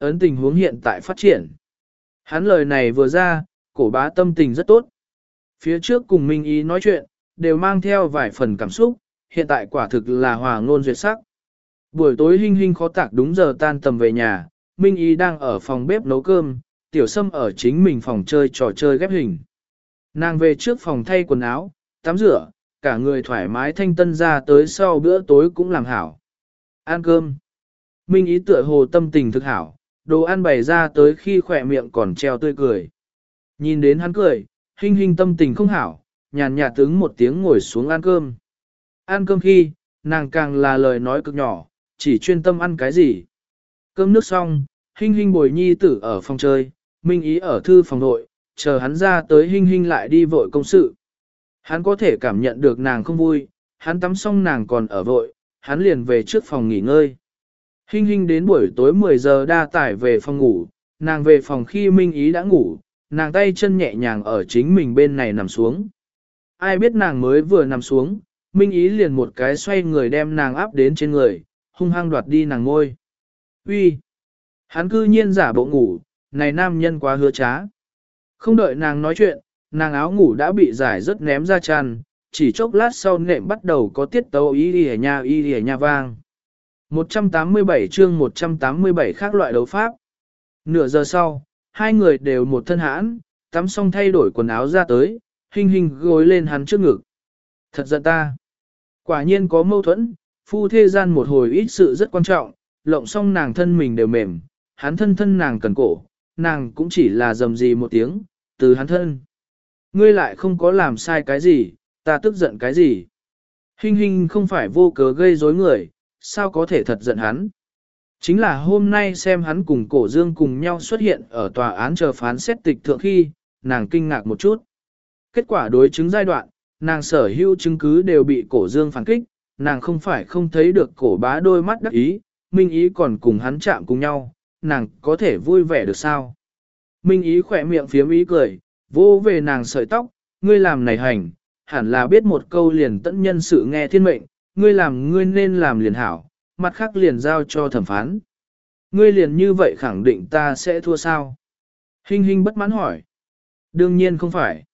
ấn tình huống hiện tại phát triển. Hắn lời này vừa ra, cổ bá tâm tình rất tốt. Phía trước cùng Minh Ý nói chuyện, đều mang theo vài phần cảm xúc, hiện tại quả thực là hòa ngôn duyệt sắc. Buổi tối Hinh Hinh khó tạc đúng giờ tan tầm về nhà, Minh Ý đang ở phòng bếp nấu cơm, Tiểu Sâm ở chính mình phòng chơi trò chơi ghép hình. Nàng về trước phòng thay quần áo, tắm rửa, cả người thoải mái thanh tân ra tới sau bữa tối cũng làm hảo. Ăn cơm. Minh Ý tựa hồ tâm tình thực hảo, đồ ăn bày ra tới khi khỏe miệng còn treo tươi cười. Nhìn đến hắn cười, Hinh Hinh tâm tình không hảo, nhàn nhạt ứng một tiếng ngồi xuống ăn cơm. Ăn cơm khi, nàng càng là lời nói cực nhỏ, chỉ chuyên tâm ăn cái gì. Cơm nước xong, Hinh Hinh bồi nhi tử ở phòng chơi, Minh Ý ở thư phòng nội, chờ hắn ra tới Hinh Hinh lại đi vội công sự. Hắn có thể cảm nhận được nàng không vui, hắn tắm xong nàng còn ở vội, hắn liền về trước phòng nghỉ ngơi. Hinh Hinh đến buổi tối mười giờ đa tải về phòng ngủ, nàng về phòng khi Minh Ý đã ngủ, nàng tay chân nhẹ nhàng ở chính mình bên này nằm xuống. Ai biết nàng mới vừa nằm xuống, Minh Ý liền một cái xoay người đem nàng áp đến trên người, hung hăng đoạt đi nàng ngôi. Uy, hắn cư nhiên giả bộ ngủ, này nam nhân quá hứa trá. Không đợi nàng nói chuyện, nàng áo ngủ đã bị giải rất ném ra tràn, chỉ chốc lát sau nệm bắt đầu có tiết tấu y y nha y y nha vang. một trăm tám mươi bảy chương một trăm tám mươi bảy khác loại đấu pháp. Nửa giờ sau, hai người đều một thân hãn, tắm xong thay đổi quần áo ra tới, Hinh Hinh gối lên hắn trước ngực. Thật giận ta. Quả nhiên có mâu thuẫn, phu thê gian một hồi ít sự rất quan trọng, lộng xong nàng thân mình đều mềm, hắn thân thân nàng cần cổ, nàng cũng chỉ là dầm gì một tiếng, từ hắn thân. Ngươi lại không có làm sai cái gì, ta tức giận cái gì. Hinh Hinh không phải vô cớ gây rối người, sao có thể thật giận hắn. Chính là hôm nay xem hắn cùng cổ dương cùng nhau xuất hiện ở tòa án chờ phán xét tịch thượng khi, nàng kinh ngạc một chút. Kết quả đối chứng giai đoạn, nàng sở hữu chứng cứ đều bị cổ dương phản kích, nàng không phải không thấy được cổ bá đôi mắt đắc ý, Minh Ý còn cùng hắn chạm cùng nhau, nàng có thể vui vẻ được sao? Minh Ý khỏe miệng phiếm ý cười, vô về nàng sợi tóc, ngươi làm này hành, hẳn là biết một câu liền tận nhân sự nghe thiên mệnh, ngươi làm ngươi nên làm liền hảo, mặt khác liền giao cho thẩm phán. Ngươi liền như vậy khẳng định ta sẽ thua sao? Hinh Hinh bất mãn hỏi. Đương nhiên không phải.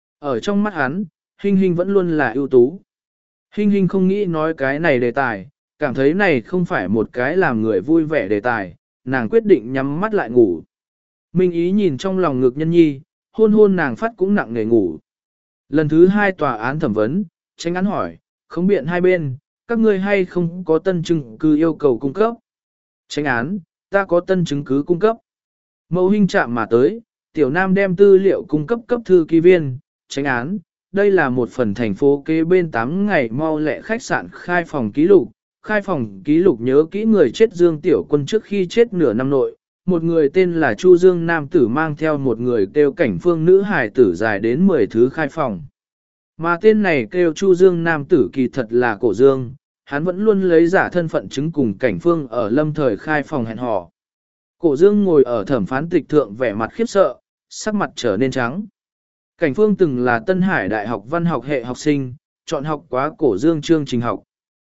Ở trong mắt hắn, Hinh Hinh vẫn luôn là ưu tú. Hinh Hinh không nghĩ nói cái này đề tài, cảm thấy này không phải một cái làm người vui vẻ đề tài, nàng quyết định nhắm mắt lại ngủ. Minh Ý nhìn trong lòng ngực nhân nhi, hôn hôn nàng phát cũng nặng nề ngủ. Lần thứ hai tòa án thẩm vấn, tranh án hỏi, không biện hai bên, các ngươi hay không có tân chứng cứ yêu cầu cung cấp. Tranh án, ta có tân chứng cứ cung cấp. Mẫu Hinh chạm mà tới, tiểu nam đem tư liệu cung cấp cấp thư ký viên, tranh án. Đây là một phần thành phố kế bên tám ngày mau lẹ khách sạn khai phòng ký lục. Khai phòng ký lục nhớ kỹ người chết Dương Tiểu Quân trước khi chết nửa năm nội. Một người tên là Chu Dương Nam tử mang theo một người kêu cảnh phương nữ hài tử dài đến mười thứ khai phòng. Mà tên này kêu Chu Dương Nam tử kỳ thật là Cổ Dương, hắn vẫn luôn lấy giả thân phận chứng cùng cảnh phương ở lâm thời khai phòng hẹn hò. Cổ Dương ngồi ở thẩm phán tịch thượng vẻ mặt khiếp sợ, sắc mặt trở nên trắng. Cảnh phương từng là Tân Hải Đại học văn học hệ học sinh, chọn học quá Cổ Dương chương trình học.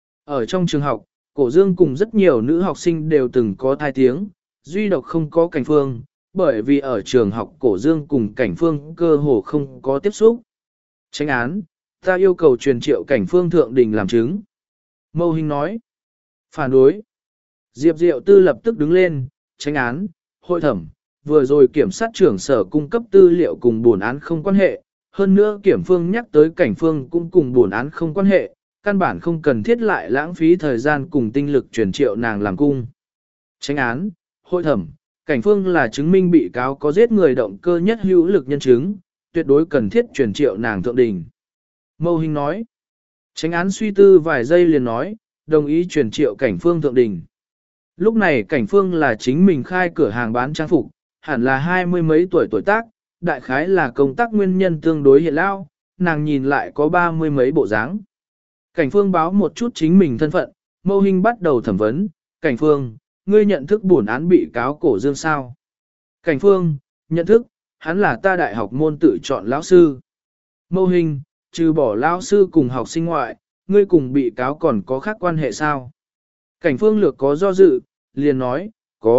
Ở trong trường học, Cổ Dương cùng rất nhiều nữ học sinh đều từng có thai tiếng, duy độc không có cảnh phương, bởi vì ở trường học Cổ Dương cùng cảnh phương cơ hồ không có tiếp xúc. Tranh án, ta yêu cầu truyền triệu cảnh phương thượng đình làm chứng. Mâu Hinh nói. Phản đối. Diệp Diệu Tư lập tức đứng lên, tranh án, hội thẩm, vừa rồi kiểm sát trưởng sở cung cấp tư liệu cùng bổn án không quan hệ, hơn nữa kiểm phương nhắc tới cảnh phương cũng cùng bổn án không quan hệ, căn bản không cần thiết lại lãng phí thời gian cùng tinh lực truyền triệu nàng làm cung. Tranh án, hội thẩm, cảnh phương là chứng minh bị cáo có giết người động cơ nhất hữu lực nhân chứng, tuyệt đối cần thiết truyền triệu nàng thượng đình. Mâu Hinh nói. Tranh án suy tư vài giây liền nói, đồng ý truyền triệu cảnh phương thượng đình. Lúc này cảnh phương là chính mình khai cửa hàng bán trang phục, hẳn là hai mươi mấy tuổi tuổi tác, đại khái là công tác nguyên nhân tương đối hiện lao, nàng nhìn lại có ba mươi mấy bộ dáng. Cảnh phương báo một chút chính mình thân phận, Mâu Hinh bắt đầu thẩm vấn, cảnh phương, ngươi nhận thức bổn án bị cáo Cổ Dương sao? Cảnh phương, nhận thức, hắn là ta đại học môn tự chọn lão sư. Mâu Hinh, trừ bỏ lão sư cùng học sinh ngoại, ngươi cùng bị cáo còn có khác quan hệ sao? Cảnh phương lược có do dự, liền nói, có,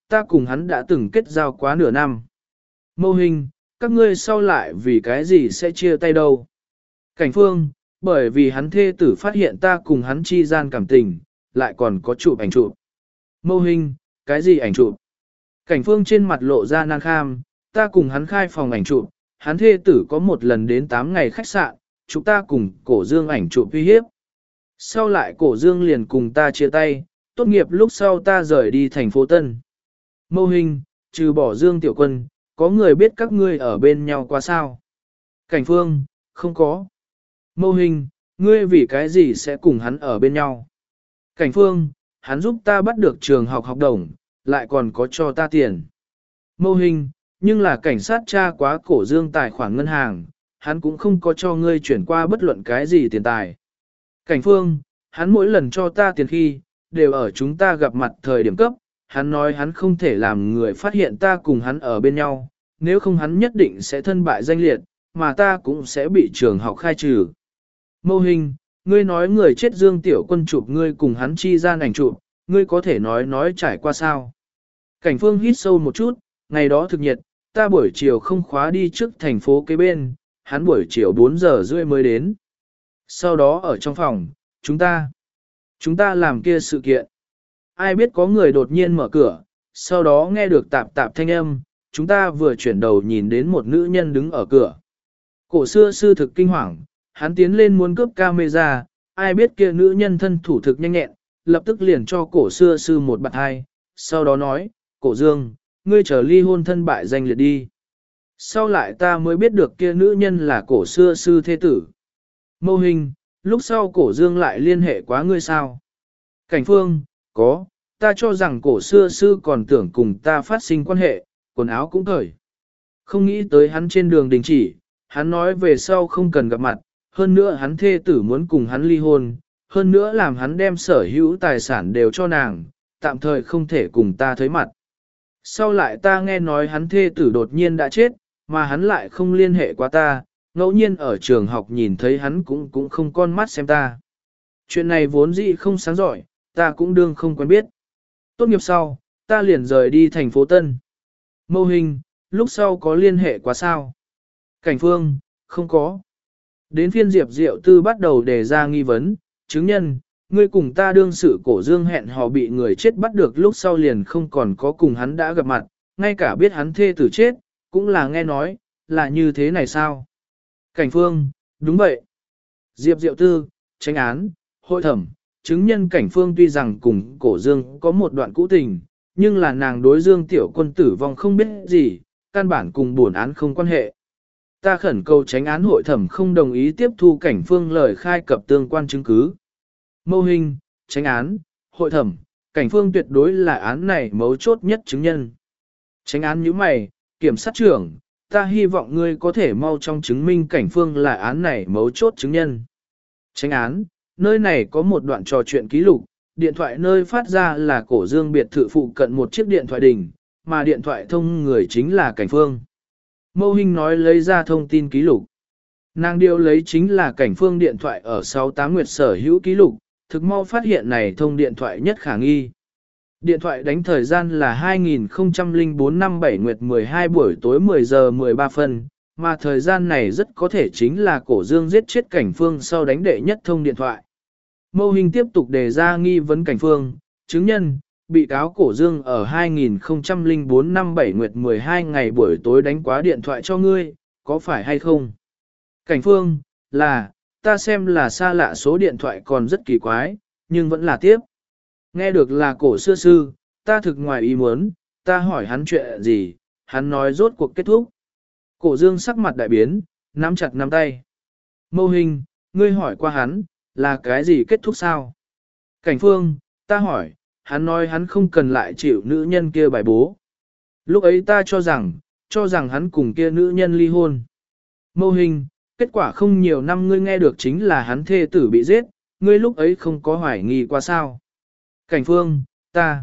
ta cùng hắn đã từng kết giao quá nửa năm. Mâu hình, các ngươi sau lại vì cái gì sẽ chia tay đâu? Cảnh phương, bởi vì hắn thê tử phát hiện ta cùng hắn chi gian cảm tình, lại còn có chụp ảnh chụp. Mâu hình, cái gì ảnh chụp? Cảnh phương trên mặt lộ ra nan kham, ta cùng hắn khai phòng ảnh chụp, hắn thê tử có một lần đến tám ngày khách sạn, chúng ta cùng cổ dương ảnh chụp uy hiếp. Sau lại cổ dương liền cùng ta chia tay, tốt nghiệp lúc sau ta rời đi thành phố Tân. Mâu hình, trừ bỏ Dương Tiểu Quân, có người biết các ngươi ở bên nhau qua sao? Cảnh phương, không có. Mâu hình, ngươi vì cái gì sẽ cùng hắn ở bên nhau? Cảnh phương, hắn giúp ta bắt được trường học học đồng, lại còn có cho ta tiền. Mâu hình, nhưng là cảnh sát tra quá cổ Dương tài khoản ngân hàng, hắn cũng không có cho ngươi chuyển qua bất luận cái gì tiền tài. Cảnh phương, hắn mỗi lần cho ta tiền khi, đều ở chúng ta gặp mặt thời điểm cấp, hắn nói hắn không thể làm người phát hiện ta cùng hắn ở bên nhau, nếu không hắn nhất định sẽ thân bại danh liệt, mà ta cũng sẽ bị trường học khai trừ. Mâu hình, ngươi nói người chết Dương Tiểu Quân chụp ngươi cùng hắn chi gian ảnh chụp, ngươi có thể nói nói trải qua sao? Cảnh phương hít sâu một chút, ngày đó thực nhiệt, ta buổi chiều không khóa đi trước thành phố kế bên, hắn buổi chiều bốn giờ rưỡi mới đến. Sau đó ở trong phòng, chúng ta, chúng ta làm kia sự kiện. Ai biết có người đột nhiên mở cửa, sau đó nghe được tạp tạp thanh âm, chúng ta vừa chuyển đầu nhìn đến một nữ nhân đứng ở cửa. Cổ xưa sư thực kinh hoàng, hắn tiến lên muốn cướp camera, ai biết kia nữ nhân thân thủ thực nhanh nhẹn, lập tức liền cho cổ xưa sư một bạt hai, sau đó nói, cổ Dương, ngươi chờ ly hôn thân bại danh liệt đi. Sau lại ta mới biết được kia nữ nhân là cổ xưa sư thế tử. Mâu hình, lúc sau cổ Dương lại liên hệ quá ngươi sao? Cảnh phương, có, ta cho rằng cổ xưa sư còn tưởng cùng ta phát sinh quan hệ, quần áo cũng cởi. Không nghĩ tới hắn trên đường đình chỉ, hắn nói về sau không cần gặp mặt, hơn nữa hắn thê tử muốn cùng hắn ly hôn, hơn nữa làm hắn đem sở hữu tài sản đều cho nàng, tạm thời không thể cùng ta thấy mặt. Sau lại ta nghe nói hắn thê tử đột nhiên đã chết, mà hắn lại không liên hệ qua ta, ngẫu nhiên ở trường học nhìn thấy hắn cũng cũng không con mắt xem ta. Chuyện này vốn dĩ không sáng giỏi, ta cũng đương không quen biết. Tốt nghiệp sau, ta liền rời đi thành phố Tân. Mâu hình, lúc sau có liên hệ quá sao? Cảnh phương, không có. Đến phiên Diệp Diệu Tư bắt đầu đề ra nghi vấn, chứng nhân, ngươi cùng ta đương sự cổ Dương hẹn hò bị người chết bắt được lúc sau liền không còn có cùng hắn đã gặp mặt, ngay cả biết hắn thê tử chết, cũng là nghe nói, là như thế này sao? Cảnh phương, đúng vậy. Diệp Diệu Tư, tranh án, hội thẩm, chứng nhân cảnh phương tuy rằng cùng cổ Dương có một đoạn cũ tình, nhưng là nàng đối Dương Tiểu Quân tử vong không biết gì, căn bản cùng buồn án không quan hệ. Ta khẩn cầu tránh án hội thẩm không đồng ý tiếp thu cảnh phương lời khai cập tương quan chứng cứ. Mâu hình, tránh án, hội thẩm, cảnh phương tuyệt đối là án này mấu chốt nhất chứng nhân. Tránh án như mày, kiểm sát trưởng, ta hy vọng ngươi có thể mau trong chứng minh cảnh phương là án này mấu chốt chứng nhân. Tránh án, nơi này có một đoạn trò chuyện ký lục, điện thoại nơi phát ra là cổ Dương biệt thự phụ cận một chiếc điện thoại đình, mà điện thoại thông người chính là cảnh phương. Mâu hình nói lấy ra thông tin ký lục. Nàng điều lấy chính là cảnh phương điện thoại ở sáu tám Nguyệt sở hữu ký lục, thực mau phát hiện này thông điện thoại nhất khả nghi. Điện thoại đánh thời gian là hai nghìn không trăm lẻ bốn năm bảy Nguyệt mười hai buổi tối mười giờ mười ba phân, mà thời gian này rất có thể chính là cổ Dương giết chết cảnh phương sau đánh đệ nhất thông điện thoại. Mâu hình tiếp tục đề ra nghi vấn cảnh phương, chứng nhân, bị cáo cổ Dương ở hai nghìn không trăm lẻ bốn năm bảy Nguyệt mười hai ngày buổi tối đánh quá điện thoại cho ngươi, có phải hay không? Cảnh phương, là, ta xem là xa lạ số điện thoại còn rất kỳ quái, nhưng vẫn là tiếp. Nghe được là cổ xưa sư, ta thực ngoài ý muốn, ta hỏi hắn chuyện gì, hắn nói rốt cuộc kết thúc. Cổ Dương sắc mặt đại biến, nắm chặt nắm tay. Mâu hình, ngươi hỏi qua hắn, là cái gì kết thúc sao? Cảnh phương, ta hỏi, hắn nói hắn không cần lại chịu nữ nhân kia bài bố. Lúc ấy ta cho rằng, cho rằng hắn cùng kia nữ nhân ly hôn. Mâu hình, kết quả không nhiều năm ngươi nghe được chính là hắn thê tử bị giết, ngươi lúc ấy không có hoài nghi qua sao. Cảnh phương, ta,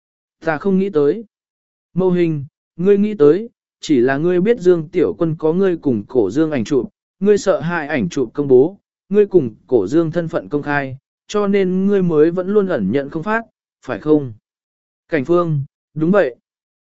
ta không nghĩ tới. Mâu hình, ngươi nghĩ tới, chỉ là ngươi biết Dương Tiểu Quân có ngươi cùng cổ Dương ảnh chụp, ngươi sợ hại ảnh chụp công bố, ngươi cùng cổ Dương thân phận công khai, cho nên ngươi mới vẫn luôn ẩn nhận không phát, phải không? Cảnh phương, đúng vậy.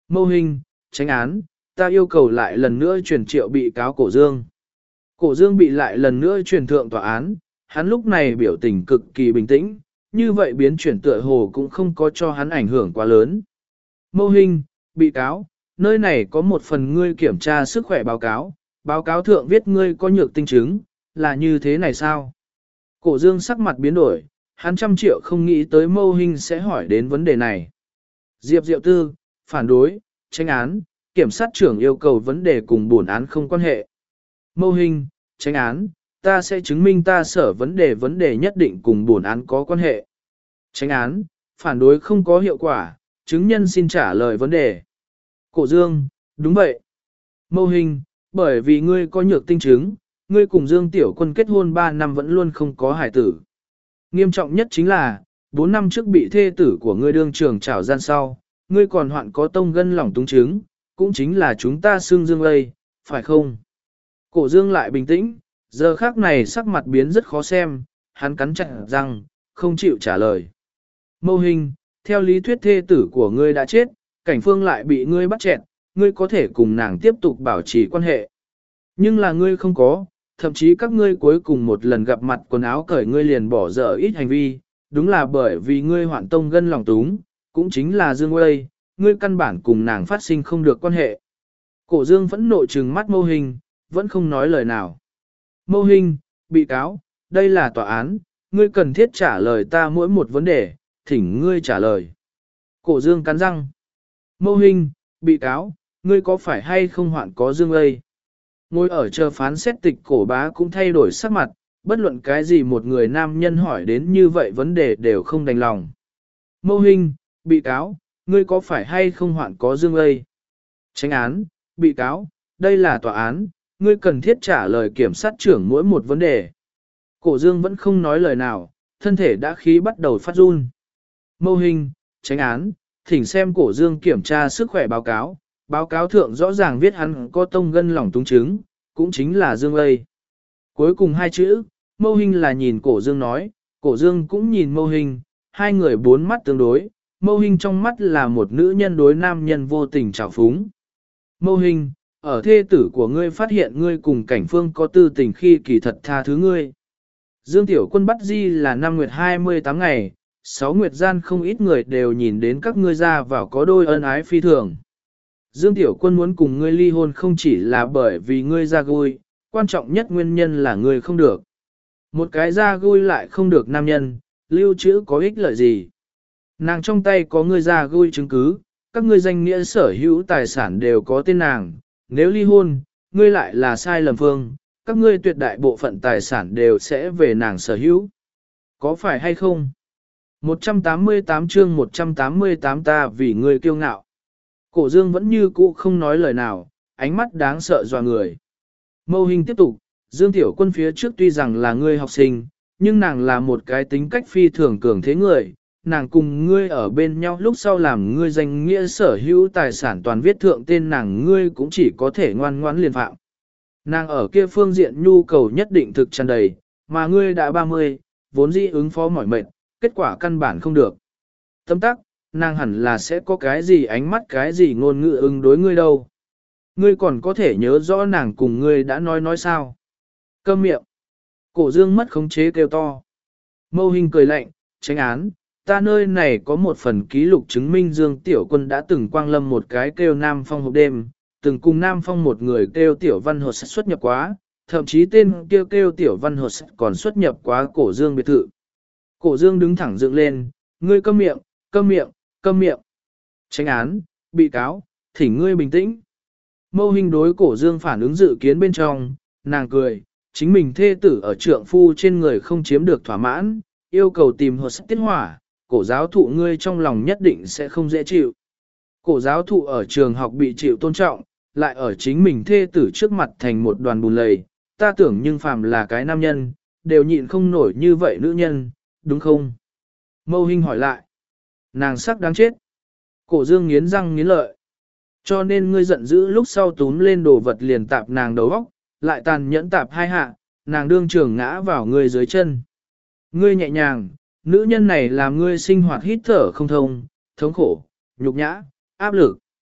Mâu hình, tránh án, ta yêu cầu lại lần nữa truyền triệu bị cáo Cổ Dương. Cổ Dương bị lại lần nữa truyền thượng tòa án, hắn lúc này biểu tình cực kỳ bình tĩnh, như vậy biến chuyển tựa hồ cũng không có cho hắn ảnh hưởng quá lớn. Mâu hình, bị cáo, nơi này có một phần ngươi kiểm tra sức khỏe báo cáo, báo cáo thượng viết ngươi có nhược tinh chứng, là như thế này sao? Cổ Dương sắc mặt biến đổi, hắn trăm triệu không nghĩ tới Mâu hình sẽ hỏi đến vấn đề này. Diệp Diệu Tư, phản đối, tranh án, kiểm sát trưởng yêu cầu vấn đề cùng bổn án không quan hệ. Mâu hình, tranh án, ta sẽ chứng minh ta sở vấn đề vấn đề nhất định cùng bổn án có quan hệ. Tranh án, phản đối không có hiệu quả, chứng nhân xin trả lời vấn đề. Cổ Dương, đúng vậy. Mâu hình, bởi vì ngươi có nhược tinh chứng, ngươi cùng Dương Tiểu Quân kết hôn ba năm vẫn luôn không có hài tử. Nghiêm trọng nhất chính là, bốn năm trước bị thê tử của ngươi đương trường trảo gian sau, ngươi còn hoạn có tông gân lỏng túng chứng, cũng chính là chúng ta xương Dương lây, phải không? Cổ Dương lại bình tĩnh, giờ khác này sắc mặt biến rất khó xem, hắn cắn chặt răng, không chịu trả lời. Mâu hình, theo lý thuyết thê tử của ngươi đã chết, cảnh phương lại bị ngươi bắt chẹn, ngươi có thể cùng nàng tiếp tục bảo trì quan hệ. Nhưng là ngươi không có, thậm chí các ngươi cuối cùng một lần gặp mặt quần áo cởi ngươi liền bỏ dở ít hành vi, đúng là bởi vì ngươi hoạn tông gân lòng túng, cũng chính là Dương Uây, ngươi căn bản cùng nàng phát sinh không được quan hệ. Cổ Dương vẫn nộ trừng mắt Mâu hình, vẫn không nói lời nào. Mâu hình, bị cáo, đây là tòa án, ngươi cần thiết trả lời ta mỗi một vấn đề, thỉnh ngươi trả lời. Cổ Dương cắn răng. Mâu hình, bị cáo, ngươi có phải hay không hoạn có Dương Uây? Ngồi ở chờ phán xét tịch Cổ Bá cũng thay đổi sắc mặt, bất luận cái gì một người nam nhân hỏi đến như vậy vấn đề đều không đành lòng. Mâu hình, bị cáo, ngươi có phải hay không hoạn có Dương Uây? Chánh án, bị cáo, đây là tòa án, ngươi cần thiết trả lời kiểm sát trưởng mỗi một vấn đề. Cổ Dương vẫn không nói lời nào, thân thể đã khí bắt đầu phát run. Mâu hình, chánh án, thỉnh xem Cổ Dương kiểm tra sức khỏe báo cáo, báo cáo thượng rõ ràng viết hắn có tông gân lỏng túng chứng, cũng chính là Dương lây. Cuối cùng hai chữ, Mâu hình là nhìn Cổ Dương nói, Cổ Dương cũng nhìn Mâu hình, hai người bốn mắt tương đối, Mâu hình trong mắt là một nữ nhân đối nam nhân vô tình trào phúng. Mâu hình, ở thê tử của ngươi phát hiện ngươi cùng cảnh phương có tư tình khi kỳ thật tha thứ ngươi. Dương Tiểu Quân bắt di là năm nguyệt hai mươi tám ngày, sáu nguyệt gian không ít người đều nhìn đến các ngươi ra vào có đôi ân ái phi thường. Dương Tiểu Quân muốn cùng ngươi ly hôn không chỉ là bởi vì ngươi ra gui, quan trọng nhất nguyên nhân là ngươi không được. Một cái ra gui lại không được nam nhân, lưu trữ có ích lợi gì. Nàng trong tay có ngươi ra gui chứng cứ, các ngươi danh nghĩa sở hữu tài sản đều có tên nàng, nếu ly hôn, ngươi lại là sai lầm phương, các ngươi tuyệt đại bộ phận tài sản đều sẽ về nàng sở hữu. Có phải hay không? một trăm tám mươi tám chương một trăm tám mươi tám ta vì ngươi kiêu ngạo. Cổ Dương vẫn như cũ không nói lời nào, ánh mắt đáng sợ dọa người. Mâu hình tiếp tục, Dương Tiểu Quân phía trước tuy rằng là ngươi học sinh, nhưng nàng là một cái tính cách phi thường cường thế người, nàng cùng ngươi ở bên nhau lúc sau làm ngươi danh nghĩa sở hữu tài sản toàn viết thượng tên nàng, ngươi cũng chỉ có thể ngoan ngoãn liền phạm. Nàng ở kia phương diện nhu cầu nhất định thực tràn đầy, mà ngươi đã ba mươi, vốn dĩ ứng phó mỏi mệt, kết quả căn bản không được. Tâm tắc, nàng hẳn là sẽ có cái gì ánh mắt cái gì ngôn ngữ ứng đối ngươi đâu. Ngươi còn có thể nhớ rõ nàng cùng ngươi đã nói nói sao. Câm miệng. Cổ Dương mất khống chế kêu to. Mâu hình cười lạnh, tránh án, ta nơi này có một phần ký lục chứng minh Dương Tiểu Quân đã từng quang lâm một cái kêu Nam Phong hộp đêm, từng cùng Nam Phong một người kêu Tiểu Văn Hột xuất nhập quá, thậm chí tên kêu kêu Tiểu Văn Hột còn xuất nhập quá Cổ Dương biệt thự. Cổ Dương đứng thẳng dựng lên, ngươi câm miệng, câm miệng, câm miệng. Tránh án, bị cáo, thỉnh ngươi bình tĩnh. Mâu hình đối Cổ Dương phản ứng dự kiến bên trong, nàng cười, chính mình thê tử ở trượng phu trên người không chiếm được thỏa mãn, yêu cầu tìm Hột tiết hỏa, cổ giáo thụ ngươi trong lòng nhất định sẽ không dễ chịu. Cổ giáo thụ ở trường học bị chịu tôn trọng, lại ở chính mình thê tử trước mặt thành một đoàn bùn lầy, ta tưởng nhưng phàm là cái nam nhân, đều nhịn không nổi như vậy nữ nhân, đúng không? Mâu hình hỏi lại. Nàng sắc đáng chết. Cổ Dương nghiến răng nghiến lợi. Cho nên ngươi giận dữ lúc sau túm lên đồ vật liền tạp nàng đầu óc, lại tàn nhẫn tạp hai hạ, nàng đương trường ngã vào ngươi dưới chân. Ngươi nhẹ nhàng, nữ nhân này làm ngươi sinh hoạt hít thở không thông, thống khổ, nhục nhã, áp lực.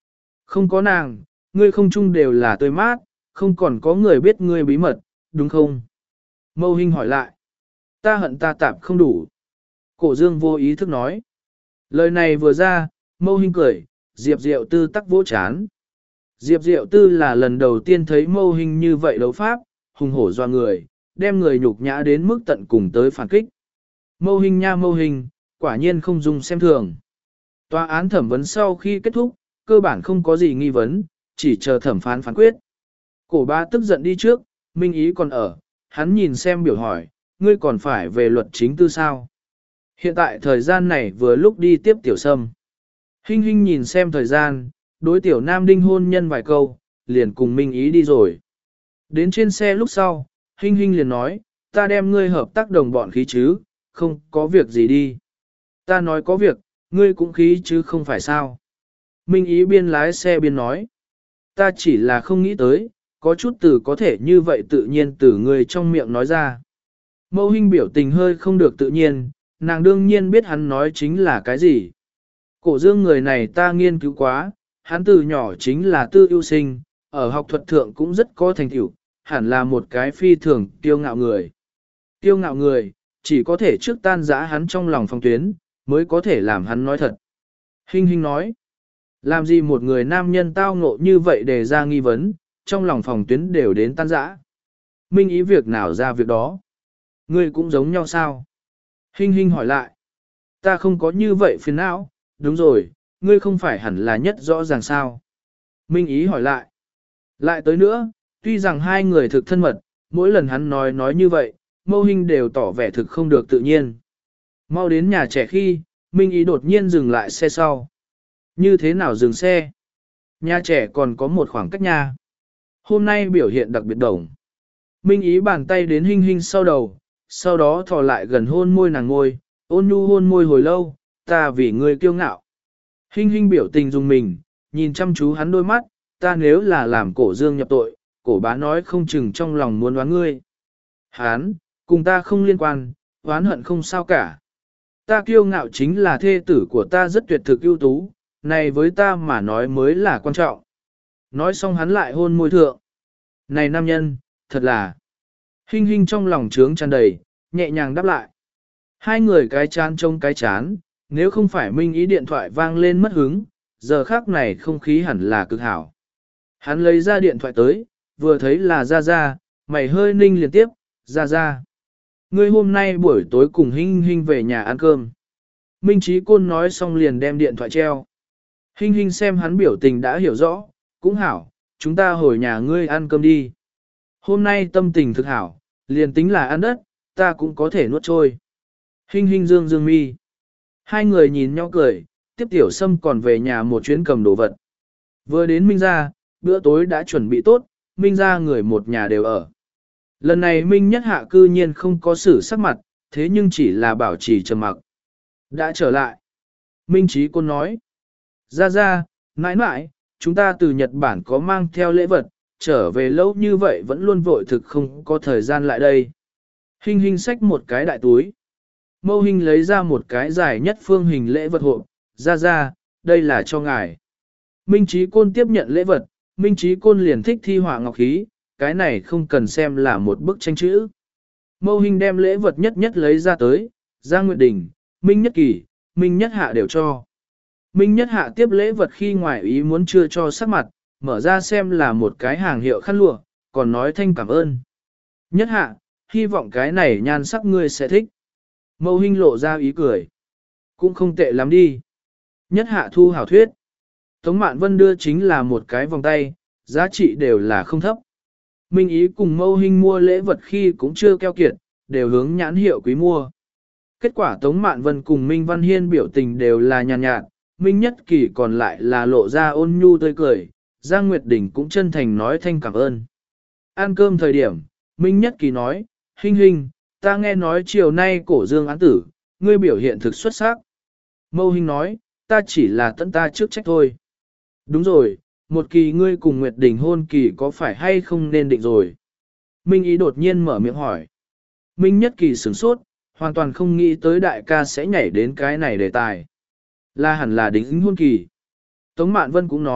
Không có nàng, ngươi không chung đều là tươi mát, không còn có người biết ngươi bí mật, đúng không? Mâu Hinh hỏi lại. Ta hận ta tạp không đủ. Cổ dương vô ý thức nói. Lời này vừa ra, Mâu Hinh cười, Diệp Diệu Tư tắc vỗ chán. Diệp Diệu Tư là lần đầu tiên thấy Mâu Hinh như vậy đấu pháp, hùng hổ doa người, đem người nhục nhã đến mức tận cùng tới phản kích. Mâu Hinh nha Mâu Hinh, quả nhiên không dùng xem thường. Tòa án thẩm vấn sau khi kết thúc, cơ bản không có gì nghi vấn, chỉ chờ thẩm phán phán quyết. Cổ ba tức giận đi trước, Minh Ý còn ở, hắn nhìn xem biểu hỏi, ngươi còn phải về luật chính tư sao? Hiện tại thời gian này vừa lúc đi tiếp tiểu sâm. Hinh Hinh nhìn xem thời gian, đối tiểu nam đinh hôn nhân vài câu, liền cùng Minh Ý đi rồi. Đến trên xe lúc sau, Hinh Hinh liền nói, ta đem ngươi hợp tác đồng bọn khí chứ, không có việc gì đi. Ta nói có việc, ngươi cũng khí chứ không phải sao. Minh Ý biên lái xe biên nói, ta chỉ là không nghĩ tới, có chút từ có thể như vậy tự nhiên từ ngươi trong miệng nói ra. Mâu Hinh biểu tình hơi không được tự nhiên, nàng đương nhiên biết hắn nói chính là cái gì. Cổ dương người này ta nghiên cứu quá, hắn từ nhỏ chính là tư ưu sinh, ở học thuật thượng cũng rất có thành tựu, hẳn là một cái phi thường kiêu ngạo người. Kiêu ngạo người, chỉ có thể trước tan giã hắn trong lòng phong tuyến, mới có thể làm hắn nói thật. Hinh Hinh nói, làm gì một người nam nhân tao ngộ như vậy để ra nghi vấn, trong lòng phòng tuyến đều đến tan giã. Minh Ý việc nào ra việc đó. Ngươi cũng giống nhau sao? Hinh Hinh hỏi lại. Ta không có như vậy phiền não, đúng rồi, ngươi không phải hẳn là nhất rõ ràng sao? Minh Ý hỏi lại. Lại tới nữa, tuy rằng hai người thực thân mật, mỗi lần hắn nói nói như vậy, Mâu Hinh đều tỏ vẻ thực không được tự nhiên. Mau đến nhà trẻ khi, Minh Ý đột nhiên dừng lại xe sau. Như thế nào dừng xe? Nhà trẻ còn có một khoảng cách nhà. Hôm nay biểu hiện đặc biệt đồng. Minh Ý bàn tay đến Hinh Hinh sau đầu, sau đó thò lại gần hôn môi nàng ngôi, ôn nhu hôn môi hồi lâu, ta vì ngươi kiêu ngạo. Hinh Hinh biểu tình dùng mình, nhìn chăm chú hắn đôi mắt, ta nếu là làm cổ dương nhập tội, cổ bá nói không chừng trong lòng muốn đoán ngươi. Hán, cùng ta không liên quan, oán hận không sao cả. Ta kiêu ngạo chính là thê tử của ta rất tuyệt thực ưu tú, này với ta mà nói mới là quan trọng. Nói xong hắn lại hôn môi thượng. Này nam nhân, thật là. Hinh Hinh trong lòng trướng tràn đầy, nhẹ nhàng đáp lại. Hai người cái chán trông cái chán, nếu không phải Minh Ý điện thoại vang lên mất hứng, giờ khác này không khí hẳn là cực hảo. Hắn lấy ra điện thoại tới, vừa thấy là Gia Gia, mày hơi ninh liên tiếp, Gia Gia. Ngươi hôm nay buổi tối cùng Hinh Hinh về nhà ăn cơm. Minh Chí Côn nói xong liền đem điện thoại treo. Hinh Hinh xem hắn biểu tình đã hiểu rõ, cũng hảo, chúng ta hồi nhà ngươi ăn cơm đi. Hôm nay tâm tình thực hảo, liền tính là ăn đất, ta cũng có thể nuốt trôi. Hinh Hinh dương dương mi. Hai người nhìn nhau cười, tiếp tiểu sâm còn về nhà một chuyến cầm đồ vật. Vừa đến Minh gia, bữa tối đã chuẩn bị tốt, Minh gia người một nhà đều ở. Lần này Minh Nhất Hạ cư nhiên không có xử sắc mặt, thế nhưng chỉ là bảo trì trầm mặc. Đã trở lại. Minh Chí Côn nói. Ra ra, mãi mãi, chúng ta từ Nhật Bản có mang theo lễ vật, trở về lâu như vậy vẫn luôn vội thực không có thời gian lại đây. Hinh Hinh xách một cái đại túi. Mâu Hinh lấy ra một cái dài nhất phương hình lễ vật hộp, ra ra, đây là cho ngài. Minh Chí Côn tiếp nhận lễ vật, Minh Chí Côn liền thích thi họa ngọc khí, cái này không cần xem là một bức tranh chữ. Mâu Hinh đem lễ vật nhất nhất lấy ra tới, Giang Nguyệt Đình, Minh Nhất Kỳ, Minh Nhất Hạ đều cho. Minh Nhất Hạ tiếp lễ vật khi ngoài ý muốn chưa cho sắc mặt, mở ra xem là một cái hàng hiệu khăn lụa, còn nói thanh cảm ơn. Nhất Hạ, hy vọng cái này nhan sắc ngươi sẽ thích. Mâu Hinh lộ ra ý cười. Cũng không tệ lắm đi. Nhất Hạ thu hảo thuyết. Tống Mạn Vân đưa chính là một cái vòng tay, giá trị đều là không thấp. Minh Ý cùng Mâu Hinh mua lễ vật khi cũng chưa keo kiệt, đều hướng nhãn hiệu quý mua. Kết quả Tống Mạn Vân cùng Minh Văn Hiên biểu tình đều là nhàn nhạt, nhạt, Minh Nhất Kỳ còn lại là lộ ra ôn nhu tươi cười, Giang Nguyệt Đình cũng chân thành nói thanh cảm ơn. Ăn cơm thời điểm, Minh Nhất Kỳ nói, Hinh Hinh, ta nghe nói chiều nay cổ dương án tử, ngươi biểu hiện thực xuất sắc. Mâu Hinh nói, ta chỉ là tận ta trước trách thôi. Đúng rồi, một kỳ ngươi cùng Nguyệt Đình hôn kỳ có phải hay không nên định rồi. Minh Ý đột nhiên mở miệng hỏi. Minh Nhất Kỳ sửng sốt, hoàn toàn không nghĩ tới đại ca sẽ nhảy đến cái này đề tài. Là hẳn là đính hôn kỳ. Tống Mạn Vân cũng nói,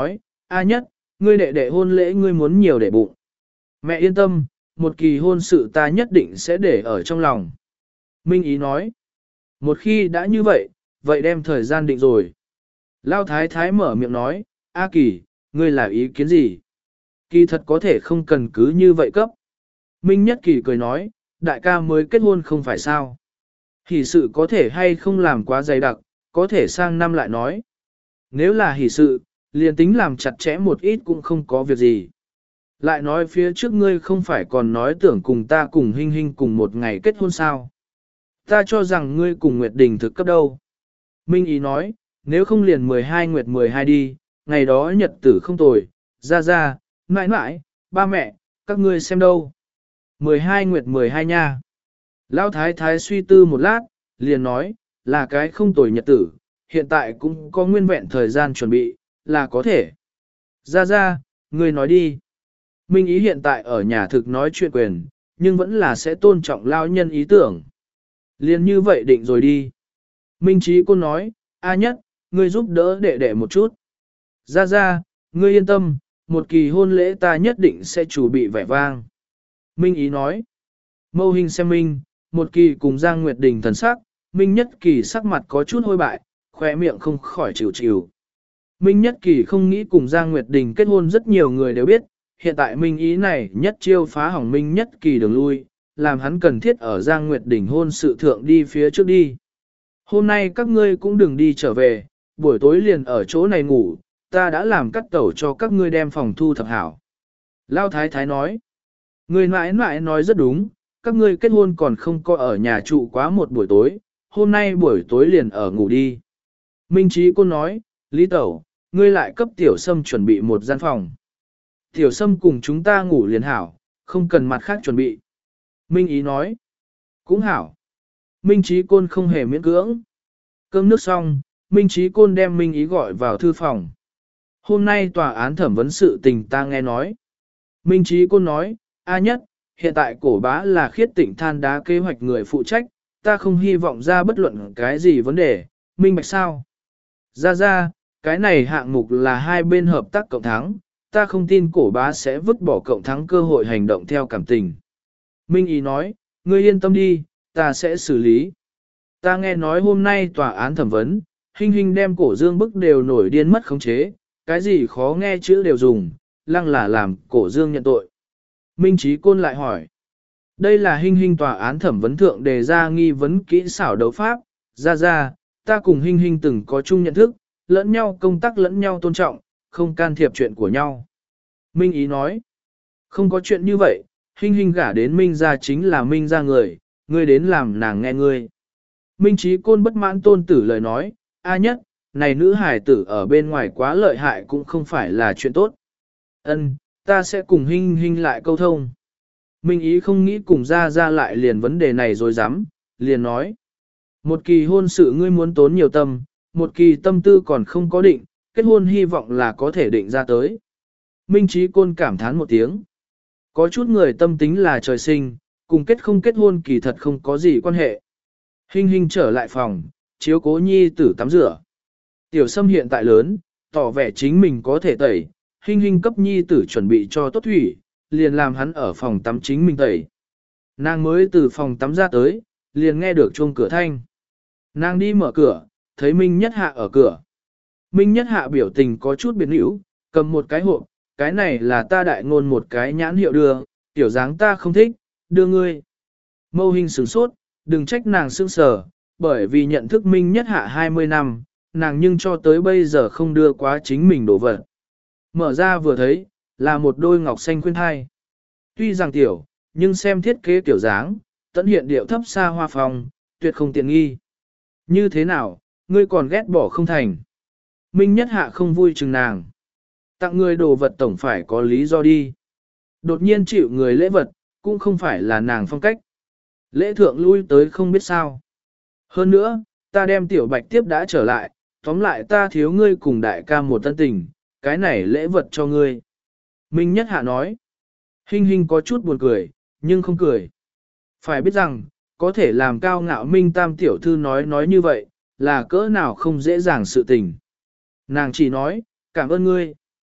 A nhất, ngươi đệ đệ hôn lễ ngươi muốn nhiều để bụng. Mẹ yên tâm, một kỳ hôn sự ta nhất định sẽ để ở trong lòng. Minh Ý nói, một khi đã như vậy, vậy đem thời gian định rồi. Lao Thái Thái mở miệng nói, A Kỳ, ngươi là ý kiến gì? Kỳ thật có thể không cần cứ như vậy cấp. Minh Nhất Kỳ cười nói, đại ca mới kết hôn không phải sao. Hỷ sự có thể hay không làm quá dày đặc, có thể sang năm lại nói. Nếu là hỷ sự, liền tính làm chặt chẽ một ít cũng không có việc gì. Lại nói phía trước ngươi không phải còn nói tưởng cùng ta cùng Hinh Hinh cùng một ngày kết hôn sao. Ta cho rằng ngươi cùng Nguyệt Đình thực cấp đâu. Minh Ý nói, nếu không liền mười hai Nguyệt mười hai đi, ngày đó nhật tử không tồi, ra ra, mãi mãi, ba mẹ, các ngươi xem đâu. mười hai Nguyệt mười hai nha. Lão Thái Thái suy tư một lát, liền nói, là cái không tồi nhật tử, hiện tại cũng có nguyên vẹn thời gian chuẩn bị, là có thể. Ra ra, ngươi nói đi. Minh Ý hiện tại ở nhà thực nói chuyện quyền, nhưng vẫn là sẽ tôn trọng lao nhân ý tưởng. Liền như vậy định rồi đi. Minh Trí cô nói, A nhất, ngươi giúp đỡ đệ đệ một chút. Ra ra, ngươi yên tâm, một kỳ hôn lễ ta nhất định sẽ chủ bị vẻ vang. Minh Ý nói, mâu hình xem Minh, một kỳ cùng Giang Nguyệt Đình thần sắc, Minh Nhất Kỳ sắc mặt có chút hôi bại, khỏe miệng không khỏi chịu chịu. Minh Nhất Kỳ không nghĩ cùng Giang Nguyệt Đình kết hôn rất nhiều người đều biết, hiện tại Minh Ý này nhất chiêu phá hỏng Minh Nhất Kỳ đường lui, làm hắn cần thiết ở Giang Nguyệt Đình hôn sự thượng đi phía trước đi. Hôm nay các ngươi cũng đừng đi trở về, buổi tối liền ở chỗ này ngủ, ta đã làm cắt tẩu cho các ngươi đem phòng thu thập hảo. Lao Thái Thái nói, người mãi mãi nói rất đúng, các ngươi kết hôn còn không có ở nhà trụ quá một buổi tối, hôm nay buổi tối liền ở ngủ đi. Minh Trí cô nói, Lý Tẩu, ngươi lại cấp Tiểu Sâm chuẩn bị một gian phòng. Tiểu Sâm cùng chúng ta ngủ liền hảo, không cần mặt khác chuẩn bị. Minh Ý nói, cũng hảo. Minh Trí Côn không hề miễn cưỡng. Cơm nước xong, Minh Trí Côn đem Minh Ý gọi vào thư phòng. Hôm nay tòa án thẩm vấn sự tình ta nghe nói. Minh Trí Côn nói, A nhất, hiện tại cổ bá là khiết tịnh than đá kế hoạch người phụ trách, ta không hy vọng ra bất luận cái gì vấn đề, minh bạch sao. Ra ra, cái này hạng mục là hai bên hợp tác cộng thắng, ta không tin cổ bá sẽ vứt bỏ cộng thắng cơ hội hành động theo cảm tình. Minh Ý nói, ngươi yên tâm đi, ta sẽ xử lý. Ta nghe nói hôm nay tòa án thẩm vấn, Hinh Hinh đem cổ dương bức đều nổi điên mất khống chế, cái gì khó nghe chữ đều dùng, lăng là làm cổ dương nhận tội. Minh Trí Côn lại hỏi, đây là Hinh Hinh tòa án thẩm vấn thượng đề ra nghi vấn kỹ xảo đấu pháp, ra ra, ta cùng Hinh Hinh từng có chung nhận thức, lẫn nhau công tác lẫn nhau tôn trọng, không can thiệp chuyện của nhau. Minh Ý nói, không có chuyện như vậy, Hinh Hinh gả đến Minh gia chính là Minh gia người, ngươi đến làm nàng nghe ngươi. Minh Trí Côn bất mãn tôn tử lời nói, A nhất, này nữ hài tử ở bên ngoài quá lợi hại cũng không phải là chuyện tốt. Ân, ta sẽ cùng Hinh Hinh lại câu thông. Minh Ý không nghĩ cùng ra ra lại liền vấn đề này rồi dám, liền nói. Một kỳ hôn sự ngươi muốn tốn nhiều tâm, một kỳ tâm tư còn không có định, kết hôn hy vọng là có thể định ra tới. Minh Trí Côn cảm thán một tiếng. Có chút người tâm tính là trời sinh, cùng kết không kết hôn kỳ thật không có gì quan hệ. Hinh Hinh trở lại phòng, chiếu cố nhi tử tắm rửa. Tiểu Sâm hiện tại lớn, tỏ vẻ chính mình có thể tẩy, Hinh Hinh cấp nhi tử chuẩn bị cho tốt thủy, liền làm hắn ở phòng tắm chính mình tẩy. Nàng mới từ phòng tắm ra tới, liền nghe được chuông cửa thanh. Nàng đi mở cửa, thấy Minh Nhất Hạ ở cửa. Minh Nhất Hạ biểu tình có chút biến hữu, cầm một cái hộp, cái này là ta đại ngôn một cái nhãn hiệu đưa, tiểu dáng ta không thích, đưa ngươi. Mâu Hinh sửng sốt, đừng trách nàng sững sờ, bởi vì nhận thức Minh Nhất Hạ hai mươi năm, nàng nhưng cho tới bây giờ không đưa quá chính mình đồ vật. Mở ra vừa thấy, là một đôi ngọc xanh khuyên thai. Tuy rằng tiểu, nhưng xem thiết kế tiểu dáng, tận hiện điệu thấp xa hoa phong, tuyệt không tiện nghi. Như thế nào, ngươi còn ghét bỏ không thành. Minh Nhất Hạ không vui chừng nàng. Tặng người đồ vật tổng phải có lý do đi. Đột nhiên chịu người lễ vật, cũng không phải là nàng phong cách. Lễ thượng lui tới không biết sao. Hơn nữa, ta đem tiểu bạch tiếp đã trở lại, tóm lại ta thiếu ngươi cùng đại ca một tân tình, cái này lễ vật cho ngươi. Minh Nhất Hạ nói. Hinh Hinh có chút buồn cười, nhưng không cười. Phải biết rằng, có thể làm cao ngạo Minh Tam tiểu thư nói nói như vậy, là cỡ nào không dễ dàng sự tình. Nàng chỉ nói, cảm ơn ngươi.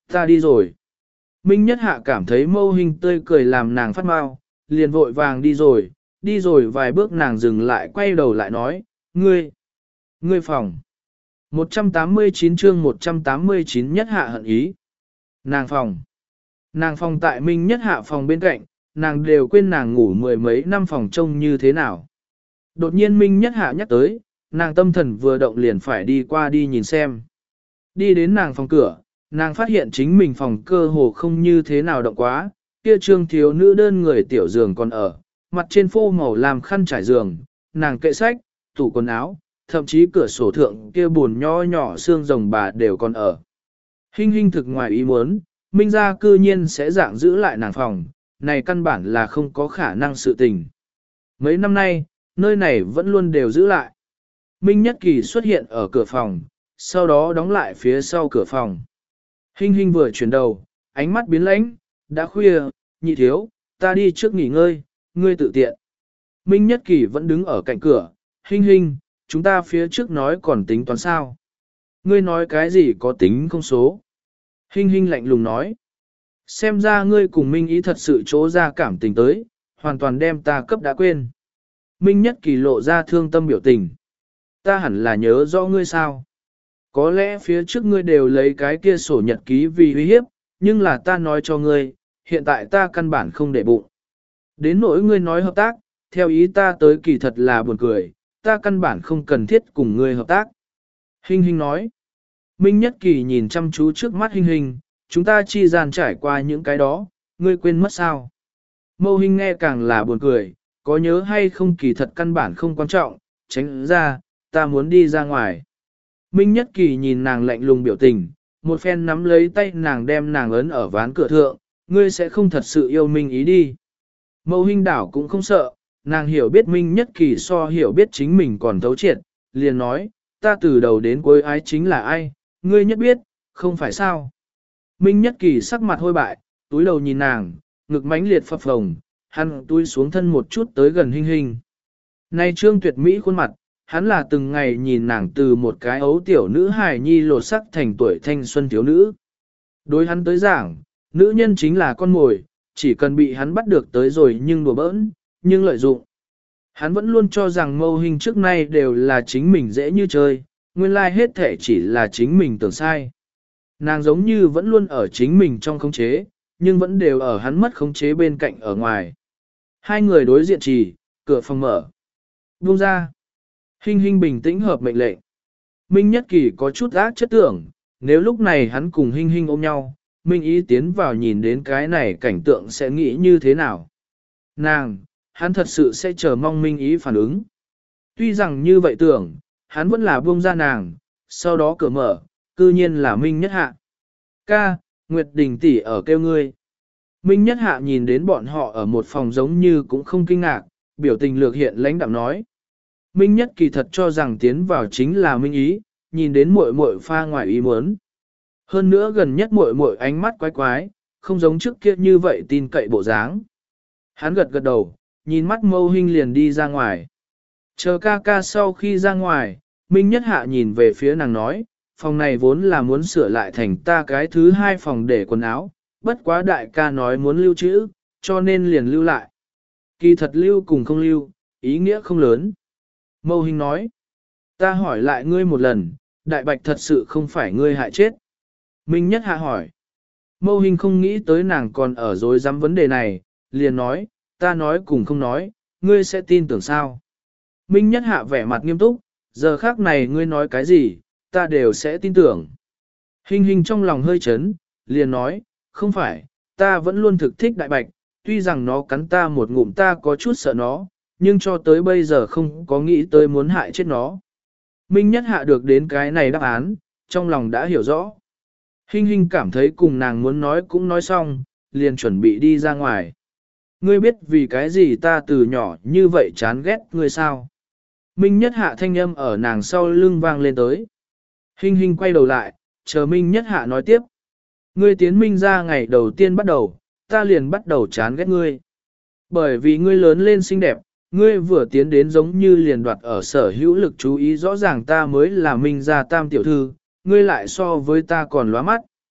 Ta đi rồi. Minh Nhất Hạ cảm thấy Mâu Hinh tươi cười làm nàng phát mau, liền vội vàng đi rồi, đi rồi vài bước nàng dừng lại quay đầu lại nói, ngươi, ngươi phòng. một trăm tám mươi chín chương một trăm tám mươi chín Nhất Hạ hận ý. Nàng phòng. Nàng phòng tại Minh Nhất Hạ phòng bên cạnh, nàng đều quên nàng ngủ mười mấy năm phòng trông như thế nào. Đột nhiên Minh Nhất Hạ nhắc tới, nàng tâm thần vừa động liền phải đi qua đi nhìn xem. Đi đến nàng phòng cửa, nàng phát hiện chính mình phòng cơ hồ không như thế nào động quá, kia trương thiếu nữ đơn người tiểu giường còn ở, mặt trên phô màu làm khăn trải giường, nàng kệ sách, tủ quần áo, thậm chí cửa sổ thượng kia buồn nho nhỏ xương rồng bà đều còn ở. Hinh hinh thực ngoài ý muốn, Minh gia cư nhiên sẽ dạng giữ lại nàng phòng, này căn bản là không có khả năng sự tình. Mấy năm nay, nơi này vẫn luôn đều giữ lại. Minh Nhất Kỳ xuất hiện ở cửa phòng, sau đó đóng lại phía sau cửa phòng. Hinh hinh vừa chuyển đầu, ánh mắt biến lãnh, đã khuya, nhị thiếu, ta đi trước nghỉ ngơi, ngươi tự tiện. Minh Nhất Kỳ vẫn đứng ở cạnh cửa, hinh hinh, chúng ta phía trước nói còn tính toán sao. Ngươi nói cái gì có tính không số. Hinh hinh lạnh lùng nói. Xem ra ngươi cùng Minh ý thật sự chỗ ra cảm tình tới, hoàn toàn đem ta cấp đã quên. Minh Nhất Kỳ lộ ra thương tâm biểu tình. Ta hẳn là nhớ rõ ngươi sao. Có lẽ phía trước ngươi đều lấy cái kia sổ nhật ký vì uy hiếp, nhưng là ta nói cho ngươi, hiện tại ta căn bản không để bụng. Đến nỗi ngươi nói hợp tác, theo ý ta tới kỳ thật là buồn cười, ta căn bản không cần thiết cùng ngươi hợp tác. Hinh hinh nói. Minh Nhất Kỳ nhìn chăm chú trước mắt hinh hinh, chúng ta chi gian trải qua những cái đó, ngươi quên mất sao. Mâu Hinh nghe càng là buồn cười, có nhớ hay không kỳ thật căn bản không quan trọng, tránh ra, ta muốn đi ra ngoài. Minh Nhất Kỳ nhìn nàng lạnh lùng biểu tình, một phen nắm lấy tay nàng đem nàng ấn ở ván cửa thượng, ngươi sẽ không thật sự yêu Minh ý đi. Mâu Hinh đảo cũng không sợ, nàng hiểu biết Minh Nhất Kỳ so hiểu biết chính mình còn thấu triệt, liền nói, ta từ đầu đến cuối ái chính là ai, ngươi nhất biết, không phải sao. Minh Nhất Kỳ sắc mặt hôi bại, túi đầu nhìn nàng, ngực mãnh liệt phập phồng, hắn túi xuống thân một chút tới gần hinh hinh. Nay trương tuyệt mỹ khuôn mặt, hắn là từng ngày nhìn nàng từ một cái ấu tiểu nữ hài nhi lột sắc thành tuổi thanh xuân thiếu nữ. Đối hắn tới giảng, nữ nhân chính là con mồi, chỉ cần bị hắn bắt được tới rồi nhưng đùa bỡn, nhưng lợi dụng. Hắn vẫn luôn cho rằng Mâu Hinh trước nay đều là chính mình dễ như chơi, nguyên lai hết thể chỉ là chính mình tưởng sai. Nàng giống như vẫn luôn ở chính mình trong khống chế, nhưng vẫn đều ở hắn mất khống chế bên cạnh ở ngoài. Hai người đối diện trì, cửa phòng mở. Buông ra. Hinh hinh bình tĩnh hợp mệnh lệnh. Minh Nhất Kỳ có chút ác chất tưởng, nếu lúc này hắn cùng hinh hinh ôm nhau, Minh ý tiến vào nhìn đến cái này cảnh tượng sẽ nghĩ như thế nào. Nàng, hắn thật sự sẽ chờ mong Minh ý phản ứng. Tuy rằng như vậy tưởng, hắn vẫn là buông ra nàng, sau đó cửa mở, cư nhiên là Minh Nhất Hạ. Ca, Nguyệt Đình tỷ ở kêu ngươi. Minh Nhất Hạ nhìn đến bọn họ ở một phòng giống như cũng không kinh ngạc, biểu tình lược hiện lãnh đạm nói. Minh Nhất Kỳ thật cho rằng tiến vào chính là Minh ý, nhìn đến muội muội pha ngoài ý muốn. Hơn nữa gần nhất muội muội ánh mắt quái quái, không giống trước kia như vậy tin cậy bộ dáng. Hắn gật gật đầu, nhìn mắt Mâu Hinh liền đi ra ngoài. Chờ ca ca sau khi ra ngoài, Minh Nhất Hạ nhìn về phía nàng nói, phòng này vốn là muốn sửa lại thành ta cái thứ hai phòng để quần áo, bất quá đại ca nói muốn lưu trữ, cho nên liền lưu lại. Kỳ thật lưu cùng không lưu, ý nghĩa không lớn. Mâu Hinh nói, ta hỏi lại ngươi một lần, đại bạch thật sự không phải ngươi hại chết. Minh Nhất Hạ hỏi, Mâu Hinh không nghĩ tới nàng còn ở dối dám vấn đề này, liền nói, ta nói cùng không nói, ngươi sẽ tin tưởng sao. Minh Nhất Hạ vẻ mặt nghiêm túc, giờ khác này ngươi nói cái gì, ta đều sẽ tin tưởng. Hinh Hinh trong lòng hơi chấn, liền nói, không phải, ta vẫn luôn thực thích đại bạch, tuy rằng nó cắn ta một ngụm ta có chút sợ nó, nhưng cho tới bây giờ không có nghĩ tới muốn hại chết nó. Minh Nhất Hạ được đến cái này đáp án, trong lòng đã hiểu rõ. Hinh Hinh cảm thấy cùng nàng muốn nói cũng nói xong, liền chuẩn bị đi ra ngoài. Ngươi biết vì cái gì ta từ nhỏ như vậy chán ghét ngươi sao? Minh Nhất Hạ thanh âm ở nàng sau lưng vang lên tới. Hinh Hinh quay đầu lại, chờ Minh Nhất Hạ nói tiếp. Ngươi tiến Minh ra ngày đầu tiên bắt đầu, ta liền bắt đầu chán ghét ngươi. Bởi vì ngươi lớn lên xinh đẹp, ngươi vừa tiến đến giống như liền đoạt ở sở hữu lực chú ý rõ ràng ta mới là Minh gia tam tiểu thư, ngươi lại so với ta còn lóa mắt.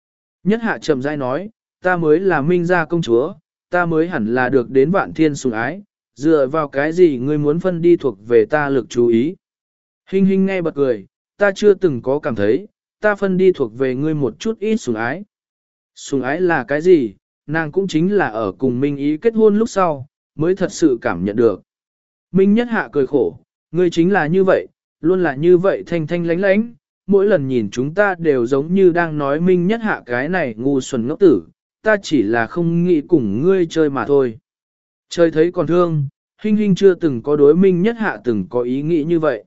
Nhất hạ chậm rãi nói, ta mới là Minh gia công chúa, ta mới hẳn là được đến vạn thiên sủng ái, dựa vào cái gì ngươi muốn phân đi thuộc về ta lực chú ý. Hình hình nghe bật cười, ta chưa từng có cảm thấy, ta phân đi thuộc về ngươi một chút ít sủng ái. Sủng ái là cái gì, nàng cũng chính là ở cùng Minh Ý kết hôn lúc sau, mới thật sự cảm nhận được. Minh Nhất Hạ cười khổ, ngươi chính là như vậy, luôn là như vậy thanh thanh lánh lánh, mỗi lần nhìn chúng ta đều giống như đang nói Minh Nhất Hạ cái này ngu xuẩn ngốc tử, ta chỉ là không nghĩ cùng ngươi chơi mà thôi. Chơi thấy còn thương, Hinh Hinh chưa từng có đối Minh Nhất Hạ từng có ý nghĩ như vậy.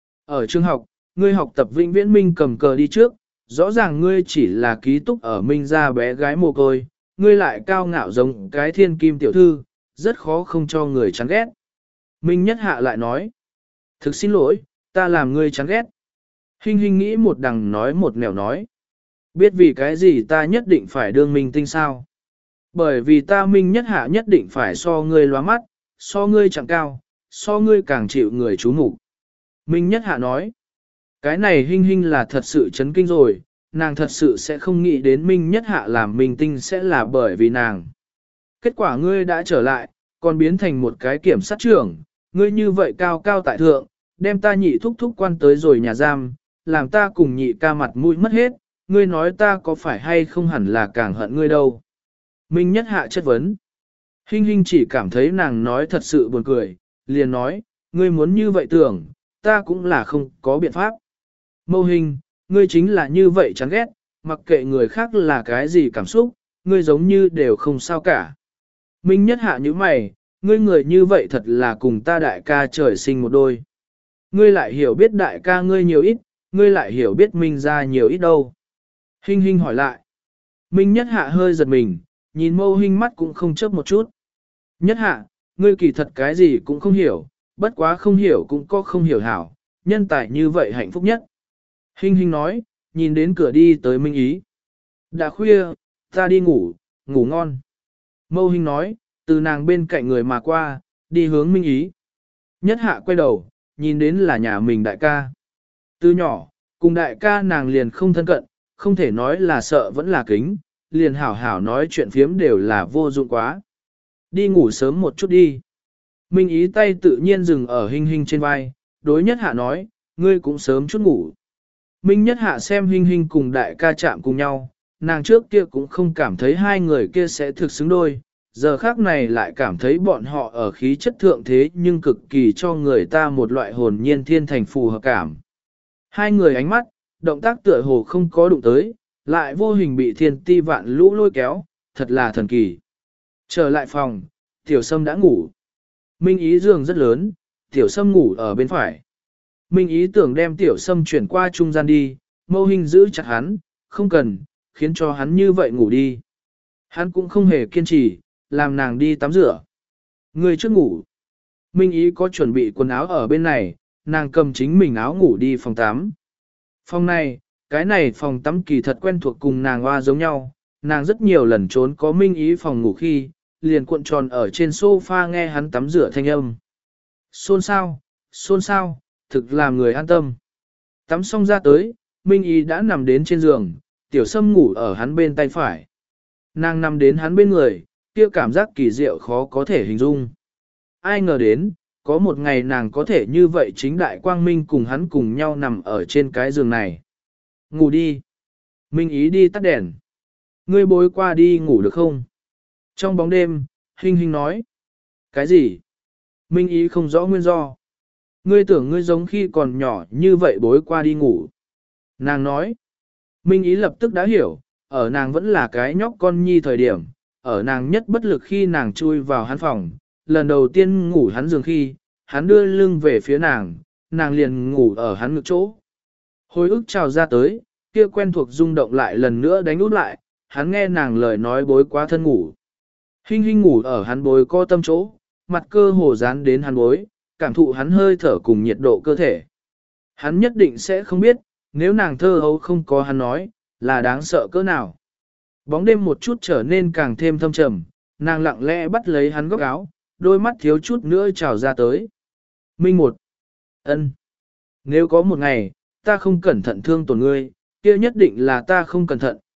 Ở trường học, ngươi học tập vĩnh viễn Minh cầm cờ đi trước, rõ ràng ngươi chỉ là ký túc ở Minh gia bé gái mồ côi, ngươi lại cao ngạo giống cái thiên kim tiểu thư, rất khó không cho người chán ghét. Minh Nhất Hạ lại nói, thực xin lỗi, ta làm ngươi chán ghét. Hinh Hinh nghĩ một đằng nói một nẻo nói, biết vì cái gì ta nhất định phải đương minh tinh sao? Bởi vì ta Minh Nhất Hạ nhất định phải so ngươi lóa mắt, so ngươi chẳng cao, so ngươi càng chịu người chú mục. Minh Nhất Hạ nói, cái này Hinh Hinh là thật sự chấn kinh rồi, nàng thật sự sẽ không nghĩ đến Minh Nhất Hạ làm minh tinh sẽ là bởi vì nàng. Kết quả ngươi đã trở lại, còn biến thành một cái kiểm sát trưởng, ngươi như vậy cao cao tại thượng, đem ta nhị thúc thúc quan tới rồi nhà giam, làm ta cùng nhị ca mặt mũi mất hết, ngươi nói ta có phải hay không hẳn là càng hận ngươi đâu. Minh Nhất Hạ chất vấn. Hinh Hinh chỉ cảm thấy nàng nói thật sự buồn cười, liền nói, ngươi muốn như vậy tưởng, ta cũng là không có biện pháp. Mâu Hình, ngươi chính là như vậy chán ghét, mặc kệ người khác là cái gì cảm xúc, ngươi giống như đều không sao cả. Minh Nhất Hạ như mày, ngươi người như vậy thật là cùng ta đại ca trời sinh một đôi. Ngươi lại hiểu biết đại ca ngươi nhiều ít, ngươi lại hiểu biết Minh ra nhiều ít đâu. Hinh Hinh hỏi lại. Minh Nhất Hạ hơi giật mình, nhìn Mâu Hinh mắt cũng không chớp một chút. Nhất Hạ, ngươi kỳ thật cái gì cũng không hiểu, bất quá không hiểu cũng có không hiểu hảo, nhân tài như vậy hạnh phúc nhất. Hinh Hinh nói, nhìn đến cửa đi tới Minh Ý. Đã khuya, ta đi ngủ, ngủ ngon. Mâu Hinh nói, từ nàng bên cạnh người mà qua, đi hướng Minh Ý. Nhất Hạ quay đầu, nhìn đến là nhà mình đại ca. Từ nhỏ, cùng đại ca nàng liền không thân cận, không thể nói là sợ vẫn là kính, liền hảo hảo nói chuyện phiếm đều là vô dụng quá. Đi ngủ sớm một chút đi. Minh Ý tay tự nhiên dừng ở Hinh Hinh trên vai, đối Nhất Hạ nói, ngươi cũng sớm chút ngủ. Minh Nhất Hạ xem Hinh Hinh cùng đại ca chạm cùng nhau, nàng trước kia cũng không cảm thấy hai người kia sẽ thực xứng đôi, giờ khác này lại cảm thấy bọn họ ở khí chất thượng thế nhưng cực kỳ cho người ta một loại hồn nhiên thiên thành phù hợp cảm. Hai người ánh mắt, động tác tựa hồ không có đụng tới, lại vô hình bị thiên ti vạn lũ lôi kéo, thật là thần kỳ. Trở lại phòng, Tiểu Sâm đã ngủ. Minh Ý giường rất lớn, Tiểu Sâm ngủ ở bên phải. Minh Ý tưởng đem Tiểu Sâm chuyển qua trung gian đi, Mâu Hinh giữ chặt hắn, không cần, khiến cho hắn như vậy ngủ đi. Hắn cũng không hề kiên trì, làm nàng đi tắm rửa. Người trước ngủ. Minh Ý có chuẩn bị quần áo ở bên này, nàng cầm chính mình áo ngủ đi phòng tắm. Phòng này, cái này phòng tắm kỳ thật quen thuộc cùng nàng hoa giống nhau, nàng rất nhiều lần trốn có Minh Ý phòng ngủ khi, liền cuộn tròn ở trên sofa nghe hắn tắm rửa thanh âm. Xôn sao, xôn sao, thực làm người an tâm. Tắm xong ra tới, Minh Ý đã nằm đến trên giường, Tiểu Sâm ngủ ở hắn bên tay phải. Nàng nằm đến hắn bên người, kia cảm giác kỳ diệu khó có thể hình dung. Ai ngờ đến, có một ngày nàng có thể như vậy chính đại quang minh cùng hắn cùng nhau nằm ở trên cái giường này. Ngủ đi. Minh Ý đi tắt đèn. Ngươi bối qua đi ngủ được không? Trong bóng đêm, Hinh Hinh nói. Cái gì? Minh Ý không rõ nguyên do. Ngươi tưởng ngươi giống khi còn nhỏ như vậy bối qua đi ngủ. Nàng nói. Minh Ý lập tức đã hiểu, ở nàng vẫn là cái nhóc con nhi thời điểm, ở nàng nhất bất lực khi nàng chui vào hắn phòng, lần đầu tiên ngủ hắn giường khi, hắn đưa lưng về phía nàng, nàng liền ngủ ở hắn ngực chỗ. Hồi ức trào ra tới, kia quen thuộc rung động lại lần nữa đánh út lại, hắn nghe nàng lời nói bối quá thân ngủ. Hinh Hinh ngủ ở hắn bối co tâm chỗ, mặt cơ hồ dán đến hắn bối, cảm thụ hắn hơi thở cùng nhiệt độ cơ thể. Hắn nhất định sẽ không biết, nếu nàng thơ hấu không có hắn nói, là đáng sợ cỡ nào. Bóng đêm một chút trở nên càng thêm thâm trầm, nàng lặng lẽ bắt lấy hắn góc áo, đôi mắt thiếu chút nữa trào ra tới. Minh một. Ân. Nếu có một ngày, ta không cẩn thận thương tổn ngươi, kia nhất định là ta không cẩn thận,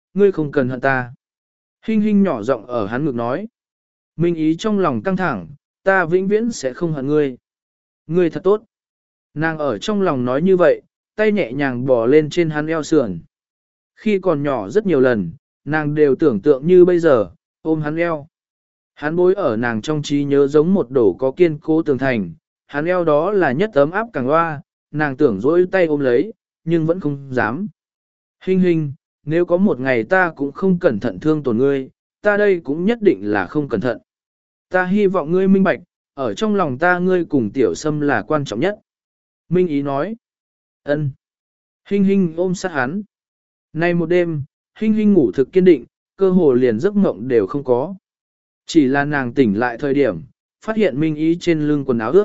ngươi không cần hận ta. Hinh hinh nhỏ giọng ở hắn ngực nói. Minh ý trong lòng căng thẳng, ta vĩnh viễn sẽ không hận ngươi. Ngươi thật tốt. Nàng ở trong lòng nói như vậy, tay nhẹ nhàng bò lên trên hắn eo sườn. Khi còn nhỏ rất nhiều lần, nàng đều tưởng tượng như bây giờ, ôm hắn eo. Hắn bối ở nàng trong trí nhớ giống một đổ có kiên cố tường thành, hắn eo đó là nhất ấm áp càng hoa, nàng tưởng dỗi tay ôm lấy, nhưng vẫn không dám. Hinh hinh, nếu có một ngày ta cũng không cẩn thận thương tổn ngươi, ta đây cũng nhất định là không cẩn thận. Ta hy vọng ngươi minh bạch, ở trong lòng ta ngươi cùng tiểu sâm là quan trọng nhất. Minh ý nói. Ân. Hinh hinh ôm sát hắn. Nay một đêm, hinh hinh ngủ thực kiên định, cơ hồ liền giấc mộng đều không có. Chỉ là nàng tỉnh lại thời điểm, phát hiện Minh ý trên lưng quần áo ướt.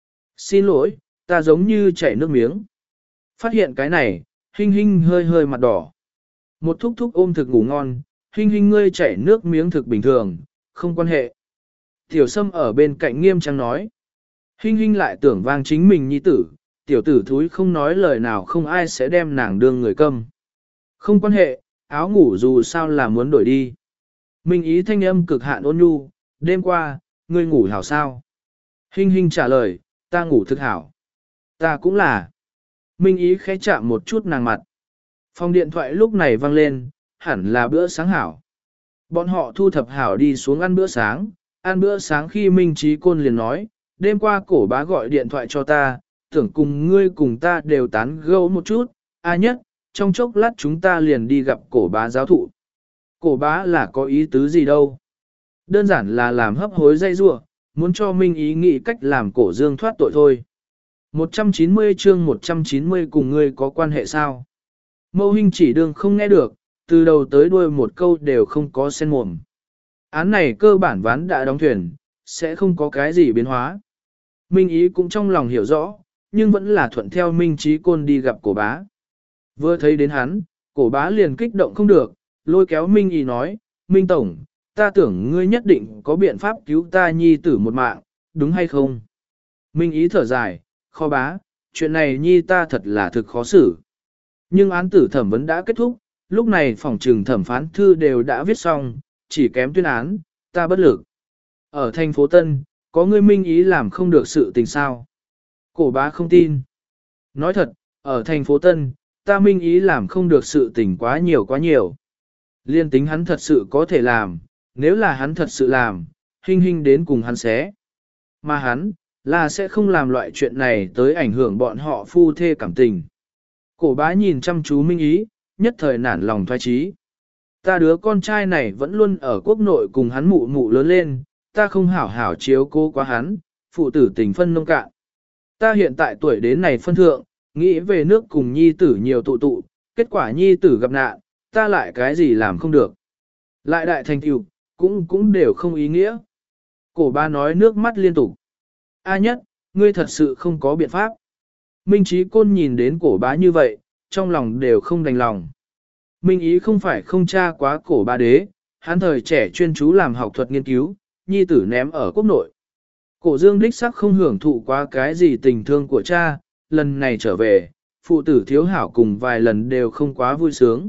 Xin lỗi, ta giống như chảy nước miếng. Phát hiện cái này, hinh hinh hơi hơi mặt đỏ. Một thúc thúc ôm thực ngủ ngon, hinh hinh ngươi chảy nước miếng thực bình thường, không quan hệ. Tiểu sâm ở bên cạnh nghiêm trang nói. Hinh hinh lại tưởng vang chính mình nhi tử, tiểu tử thúi không nói lời nào không ai sẽ đem nàng đương người câm. Không quan hệ, áo ngủ dù sao là muốn đổi đi. Minh ý thanh âm cực hạn ôn nhu, đêm qua, ngươi ngủ hảo sao? Hinh hinh trả lời, ta ngủ thực hảo. Ta cũng là. Minh ý khẽ chạm một chút nàng mặt. Phòng điện thoại lúc này vang lên, hẳn là bữa sáng hảo. Bọn họ thu thập hảo đi xuống ăn bữa sáng, ăn bữa sáng khi Minh Trí Côn liền nói, đêm qua cổ bá gọi điện thoại cho ta, tưởng cùng ngươi cùng ta đều tán gẫu một chút, a nhất, trong chốc lát chúng ta liền đi gặp cổ bá giáo thụ. Cổ bá là có ý tứ gì đâu. Đơn giản là làm hấp hối dây rua, muốn cho Minh ý nghĩ cách làm cổ dương thoát tội thôi. một trăm chín mươi chương một trăm chín mươi cùng ngươi có quan hệ sao? Mâu Hinh chỉ đương không nghe được, từ đầu tới đuôi một câu đều không có sen mồm. Án này cơ bản ván đã đóng thuyền, sẽ không có cái gì biến hóa. Minh ý cũng trong lòng hiểu rõ, nhưng vẫn là thuận theo Minh Trí Côn đi gặp cổ bá. Vừa thấy đến hắn, cổ bá liền kích động không được, lôi kéo Minh ý nói, Minh Tổng, ta tưởng ngươi nhất định có biện pháp cứu ta nhi tử một mạng, đúng hay không? Minh ý thở dài, kho bá, chuyện này nhi ta thật là thực khó xử. Nhưng án tử thẩm vấn đã kết thúc, lúc này phòng trừng thẩm phán thư đều đã viết xong, chỉ kém tuyên án, ta bất lực. Ở thành phố Tân, có người Minh ý làm không được sự tình sao? Cổ bá không tin. Nói thật, ở thành phố Tân, ta Minh ý làm không được sự tình quá nhiều quá nhiều. Liên tính hắn thật sự có thể làm, nếu là hắn thật sự làm, Hinh Hinh đến cùng hắn xé. Mà hắn, là sẽ không làm loại chuyện này tới ảnh hưởng bọn họ phu thê cảm tình. Cổ bá nhìn chăm chú Minh ý, nhất thời nản lòng thoái trí. Ta đứa con trai này vẫn luôn ở quốc nội cùng hắn mụ mụ lớn lên, ta không hảo hảo chiếu cố quá hắn, phụ tử tình phân nông cạn. Ta hiện tại tuổi đến này phân thượng, nghĩ về nước cùng nhi tử nhiều tụ tụ, kết quả nhi tử gặp nạn, ta lại cái gì làm không được. Lại đại thành tựu, cũng cũng đều không ý nghĩa. Cổ ba nói nước mắt liên tục. A nhất, ngươi thật sự không có biện pháp. Minh Trí Côn nhìn đến cổ bá như vậy, trong lòng đều không đành lòng. Minh ý không phải không tra quá cổ ba đế, hắn thời trẻ chuyên chú làm học thuật nghiên cứu, nhi tử ném ở quốc nội. Cổ dương đích sắc không hưởng thụ quá cái gì tình thương của cha, lần này trở về, phụ tử thiếu hảo cùng vài lần đều không quá vui sướng.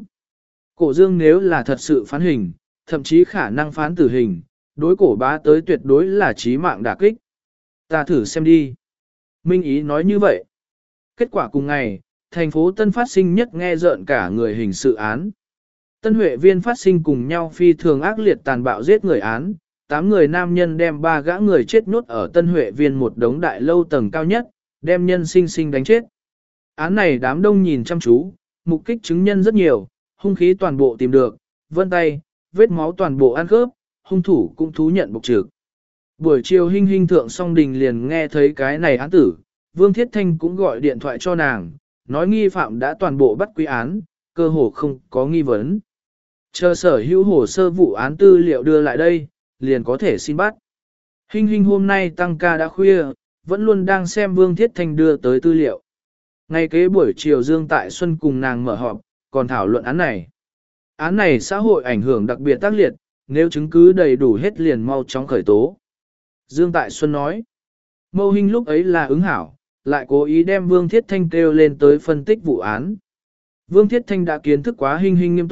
Cổ dương nếu là thật sự phán hình, thậm chí khả năng phán tử hình, đối cổ bá tới tuyệt đối là chí mạng đả kích. Ta thử xem đi. Minh ý nói như vậy. Kết quả cùng ngày, thành phố Tân phát sinh nhất nghe rợn cả người hình sự án. Tân Huệ Viên phát sinh cùng nhau phi thường ác liệt tàn bạo giết người án, tám người nam nhân đem ba gã người chết nhốt ở Tân Huệ Viên một đống đại lâu tầng cao nhất, đem nhân sinh sinh đánh chết. Án này đám đông nhìn chăm chú, mục kích chứng nhân rất nhiều, hung khí toàn bộ tìm được, vân tay, vết máu toàn bộ ăn khớp, hung thủ cũng thú nhận bục trực. Buổi chiều Hinh Hinh thượng song đình liền nghe thấy cái này án tử, Vương Thiết Thanh cũng gọi điện thoại cho nàng, nói nghi phạm đã toàn bộ bắt quy án, cơ hồ không có nghi vấn. Chờ sở hữu hồ sơ vụ án tư liệu đưa lại đây, liền có thể xin bắt. Hinh Hinh hôm nay tăng ca đã khuya, vẫn luôn đang xem Vương Thiết Thanh đưa tới tư liệu. Ngay kế buổi chiều Dương Tại Xuân cùng nàng mở họp, còn thảo luận án này. Án này xã hội ảnh hưởng đặc biệt tác liệt, nếu chứng cứ đầy đủ hết liền mau chóng khởi tố. Dương Tại Xuân nói, Mâu Hinh lúc ấy là ứng hảo, lại cố ý đem Vương Thiết Thanh kêu lên tới phân tích vụ án. Vương Thiết Thanh đã kiến thức quá Hinh Hinh nghiêm túc,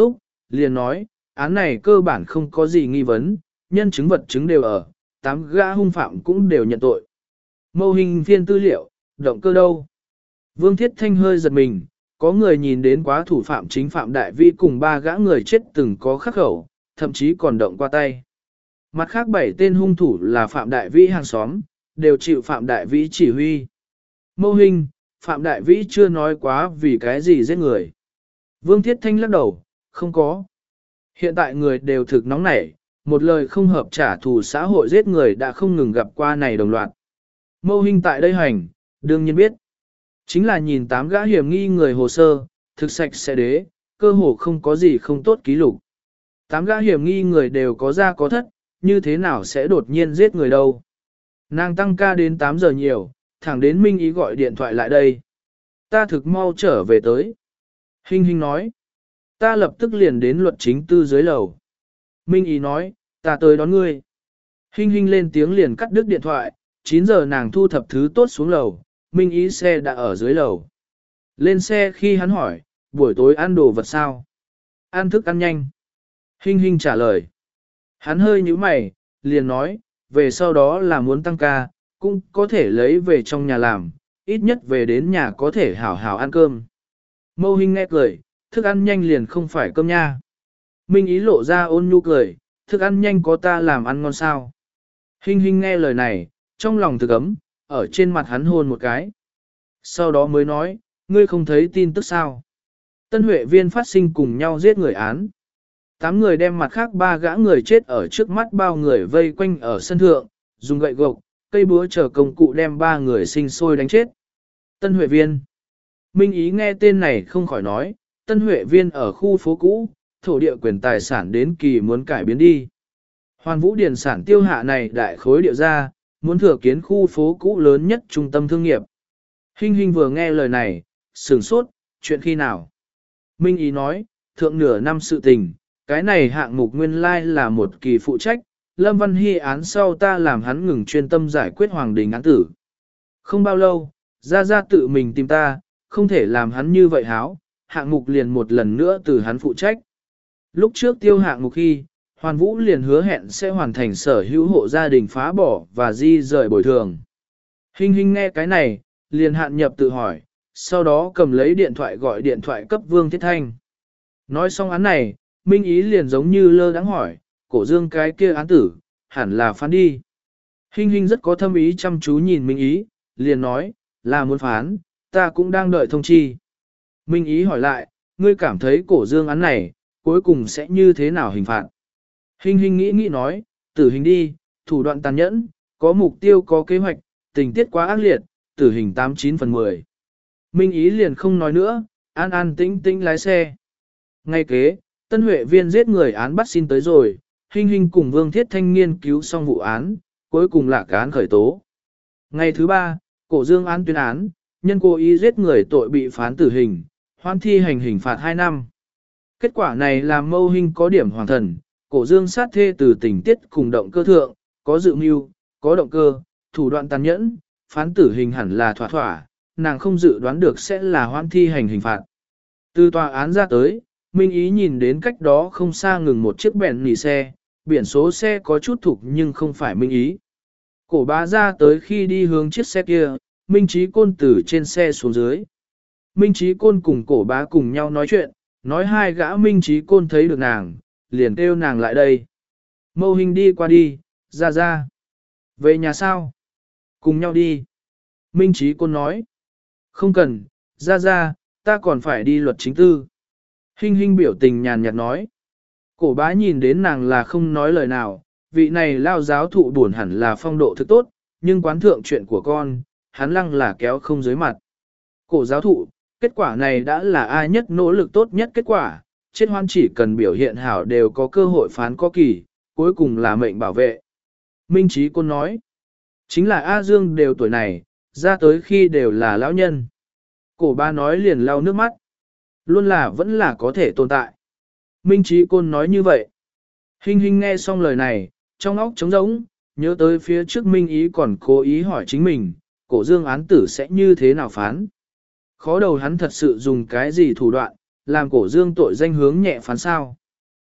liền nói, án này cơ bản không có gì nghi vấn, nhân chứng vật chứng đều ở, tám gã hung phạm cũng đều nhận tội. Mâu hình phiên tư liệu, động cơ đâu? Vương Thiết Thanh hơi giật mình, có người nhìn đến quá thủ phạm chính Phạm Đại Vĩ cùng ba gã người chết từng có khắc khẩu, thậm chí còn động qua tay. Mặt khác bảy tên hung thủ là Phạm Đại Vĩ hàng xóm, đều chịu Phạm Đại Vĩ chỉ huy. Mâu hình, Phạm Đại Vĩ chưa nói quá vì cái gì giết người. Vương Thiết Thanh lắc đầu, không có. Hiện tại người đều thực nóng nảy, một lời không hợp trả thù xã hội giết người đã không ngừng gặp qua này đồng loạt. Mâu hình tại đây hành, đương nhiên biết. Chính là nhìn tám gã hiểm nghi người hồ sơ, thực sạch sẽ đế, cơ hồ không có gì không tốt ký lục. Tám gã hiểm nghi người đều có ra có thất, như thế nào sẽ đột nhiên giết người đâu. Nàng tăng ca đến tám giờ nhiều, thẳng đến Minh Ý gọi điện thoại lại đây. Ta thực mau trở về tới. Hình hình nói. Ta lập tức liền đến luật chính tư dưới lầu. Minh Ý nói, ta tới đón ngươi. Hình hình lên tiếng liền cắt đứt điện thoại, chín giờ nàng thu thập thứ tốt xuống lầu, Minh Ý xe đã ở dưới lầu. Lên xe khi hắn hỏi, buổi tối ăn đồ vật sao? Ăn thức ăn nhanh. Hình hình trả lời. Hắn hơi nhíu mày, liền nói, về sau đó là muốn tăng ca, cũng có thể lấy về trong nhà làm, ít nhất về đến nhà có thể hảo hảo ăn cơm. Mâu Hình nghe cười, thức ăn nhanh liền không phải cơm nha. Minh Ý lộ ra ôn nhu cười, thức ăn nhanh có ta làm ăn ngon sao. Hình hình nghe lời này, trong lòng thực ấm, ở trên mặt hắn hôn một cái. Sau đó mới nói, ngươi không thấy tin tức sao. Tân Huệ Viên phát sinh cùng nhau giết người án. Tám người đem mặt khác ba gã người chết ở trước mắt bao người vây quanh ở sân thượng, dùng gậy gộc, cây búa chờ công cụ đem ba người sinh sôi đánh chết. Tân Huệ Viên. Minh Ý nghe tên này không khỏi nói, Tân Huệ Viên ở khu phố cũ, thổ địa quyền tài sản đến kỳ muốn cải biến đi. Hoàn Vũ Điền sản tiêu hạ này đại khối địa ra, muốn thừa kiến khu phố cũ lớn nhất trung tâm thương nghiệp. Hình hình vừa nghe lời này, sửng sốt, chuyện khi nào? Minh Ý nói, thượng nửa năm sự tình, cái này hạng mục nguyên lai là một kỳ phụ trách, Lâm Văn Hy án sau ta làm hắn ngừng chuyên tâm giải quyết hoàng đình án tử. Không bao lâu, ra ra tự mình tìm ta, không thể làm hắn như vậy háo, hạng mục liền một lần nữa từ hắn phụ trách. Lúc trước tiêu hạng mục khi, Hoàn Vũ liền hứa hẹn sẽ hoàn thành sở hữu hộ gia đình phá bỏ và di rời bồi thường. Hình hình nghe cái này, liền hạn nhập tự hỏi, sau đó cầm lấy điện thoại gọi điện thoại cấp Vương Thiết Thanh. Nói xong án này, Minh Ý liền giống như lơ đãng hỏi, cổ dương cái kia án tử, hẳn là phán đi. Hình hình rất có thâm ý chăm chú nhìn Minh Ý, liền nói, là muốn phán, ta cũng đang đợi thông chi. Minh Ý hỏi lại, ngươi cảm thấy cổ dương án này, cuối cùng sẽ như thế nào hình phạt? Hình hình nghĩ nghĩ nói, tử hình đi, thủ đoạn tàn nhẫn, có mục tiêu có kế hoạch, tình tiết quá ác liệt, tử hình tám chín phần mười. Minh Ý liền không nói nữa, an an tĩnh tĩnh lái xe. Ngay kế, Tân Huệ Viên giết người án bắt xin tới rồi, Hình hình cùng Vương Thiết Thanh nghiên cứu xong vụ án, cuối cùng là án khởi tố. Ngày thứ ba, cổ dương án tuyên án, nhân cố ý giết người tội bị phán tử hình, hoan thi hành hình phạt hai năm. Kết quả này làm Mâu Hình có điểm hoàng thần, cổ dương sát thê từ tình tiết cùng động cơ thượng, có dự mưu, có động cơ, thủ đoạn tàn nhẫn, phán tử hình hẳn là thỏa thỏa, nàng không dự đoán được sẽ là hoan thi hành hình phạt. Từ tòa án ra tới, Minh Ý nhìn đến cách đó không xa ngừng một chiếc bèn nỉ xe, biển số xe có chút thục nhưng không phải Minh Ý. Cổ bá ra tới khi đi hướng chiếc xe kia, Minh Chí Côn từ trên xe xuống dưới. Minh Chí Côn cùng cổ bá cùng nhau nói chuyện, nói hai gã Minh Chí Côn thấy được nàng, liền kêu nàng lại đây. Mâu Hình đi qua đi, ra ra. Về nhà sao? Cùng nhau đi. Minh Chí Côn nói. Không cần, ra ra, ta còn phải đi luật chính tư. Hình hình biểu tình nhàn nhạt nói. Cổ bá nhìn đến nàng là không nói lời nào, vị này lao giáo thụ buồn hẳn là phong độ thực tốt, nhưng quán thượng chuyện của con, hắn lăng là kéo không dưới mặt. Cổ giáo thụ, kết quả này đã là ai nhất nỗ lực tốt nhất kết quả, chết hoan chỉ cần biểu hiện hảo đều có cơ hội phán có kỳ, cuối cùng là mệnh bảo vệ. Minh Chí Côn nói, chính là A Dương đều tuổi này, ra tới khi đều là lão nhân. Cổ ba nói liền lau nước mắt, luôn là vẫn là có thể tồn tại. Minh Chí Côn nói như vậy. Hình hình nghe xong lời này, trong óc trống rỗng, nhớ tới phía trước Minh Ý còn cố ý hỏi chính mình, cổ dương án tử sẽ như thế nào phán. Khó đầu hắn thật sự dùng cái gì thủ đoạn, làm cổ dương tội danh hướng nhẹ phán sao.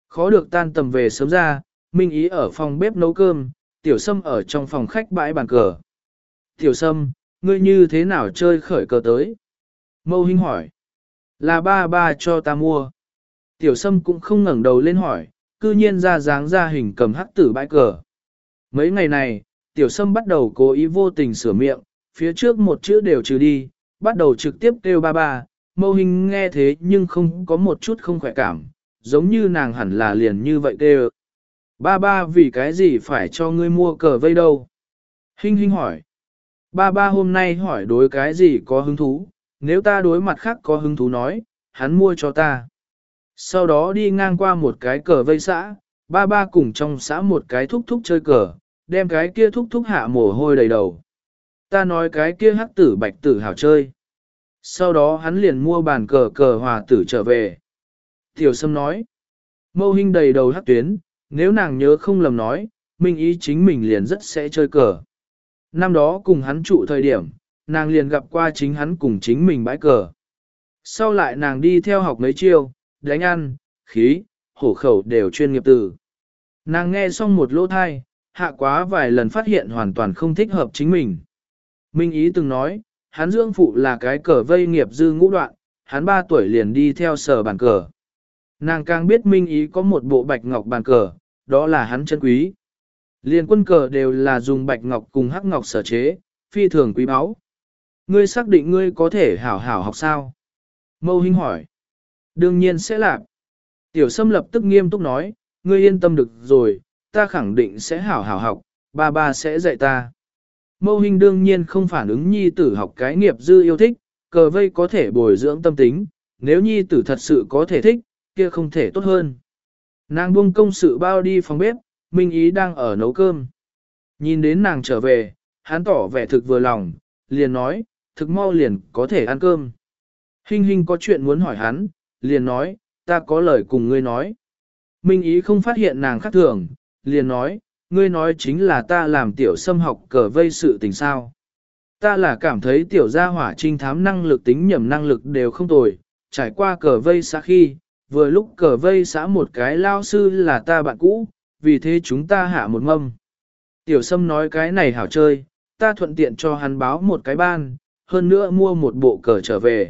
Khó được tan tầm về sớm ra, Minh Ý ở phòng bếp nấu cơm, Tiểu Sâm ở trong phòng khách bãi bàn cờ. Tiểu Sâm, ngươi như thế nào chơi khởi cờ tới? Mâu Hinh hỏi. Là ba ba cho ta mua. Tiểu Sâm cũng không ngẩng đầu lên hỏi, cư nhiên ra dáng ra hình cầm hắc tử bãi cờ. Mấy ngày này, Tiểu Sâm bắt đầu cố ý vô tình sửa miệng, phía trước một chữ đều trừ đi, bắt đầu trực tiếp kêu ba ba. Mâu Hinh nghe thế nhưng không có một chút không khỏe cảm, giống như nàng hẳn là liền như vậy kêu. Ba ba vì cái gì phải cho ngươi mua cờ vây đâu? Hinh Hinh hỏi. Ba ba hôm nay hỏi đối cái gì có hứng thú, nếu ta đối mặt khác có hứng thú nói, hắn mua cho ta. Sau đó đi ngang qua một cái cờ vây xã, ba ba cùng trong xã một cái thúc thúc chơi cờ, đem cái kia thúc thúc hạ mồ hôi đầy đầu. Ta nói cái kia hắc tử bạch tử hảo chơi. Sau đó hắn liền mua bàn cờ cờ hòa tử trở về. Tiểu Sâm nói, Mâu Hinh đầy đầu hắc tuyến, nếu nàng nhớ không lầm nói, Minh Ý chính mình liền rất sẽ chơi cờ. Năm đó cùng hắn trụ thời điểm, nàng liền gặp qua chính hắn cùng chính mình bãi cờ. Sau lại nàng đi theo học mấy chiêu, đánh ăn, khí, hổ khẩu đều chuyên nghiệp từ. Nàng nghe xong một lỗ thai, hạ quá vài lần phát hiện hoàn toàn không thích hợp chính mình. Minh Ý từng nói, hắn dưỡng phụ là cái cờ vây nghiệp dư ngũ đoạn, hắn ba tuổi liền đi theo sở bàn cờ. Nàng càng biết Minh Ý có một bộ bạch ngọc bàn cờ, đó là hắn chân quý. Liên quân cờ đều là dùng bạch ngọc cùng hắc ngọc sở chế, phi thường quý báu. Ngươi xác định ngươi có thể hảo hảo học sao? Mâu Hinh hỏi. Đương nhiên sẽ làm. Tiểu Sâm lập tức nghiêm túc nói, ngươi yên tâm được rồi, ta khẳng định sẽ hảo hảo học, ba ba sẽ dạy ta. Mâu Hinh đương nhiên không phản ứng nhi tử học cái nghiệp dư yêu thích, cờ vây có thể bồi dưỡng tâm tính, nếu nhi tử thật sự có thể thích, kia không thể tốt hơn. Nàng buông công sự bao đi phòng bếp, Minh Ý đang ở nấu cơm. Nhìn đến nàng trở về, hắn tỏ vẻ thực vừa lòng, liền nói, thực mau liền có thể ăn cơm. Hinh Hinh có chuyện muốn hỏi hắn, liền nói, ta có lời cùng ngươi nói. Minh Ý không phát hiện nàng khác thường, liền nói, ngươi nói chính là ta làm Tiểu Sâm học cờ vây sự tình sao. Ta là cảm thấy Tiểu gia hỏa trinh thám năng lực tính nhẩm năng lực đều không tồi, trải qua cờ vây xã khi, vừa lúc cờ vây xã một cái lao sư là ta bạn cũ, vì thế chúng ta hạ một mâm. Tiểu Sâm nói cái này hảo chơi, ta thuận tiện cho hắn báo một cái ban, hơn nữa mua một bộ cờ trở về.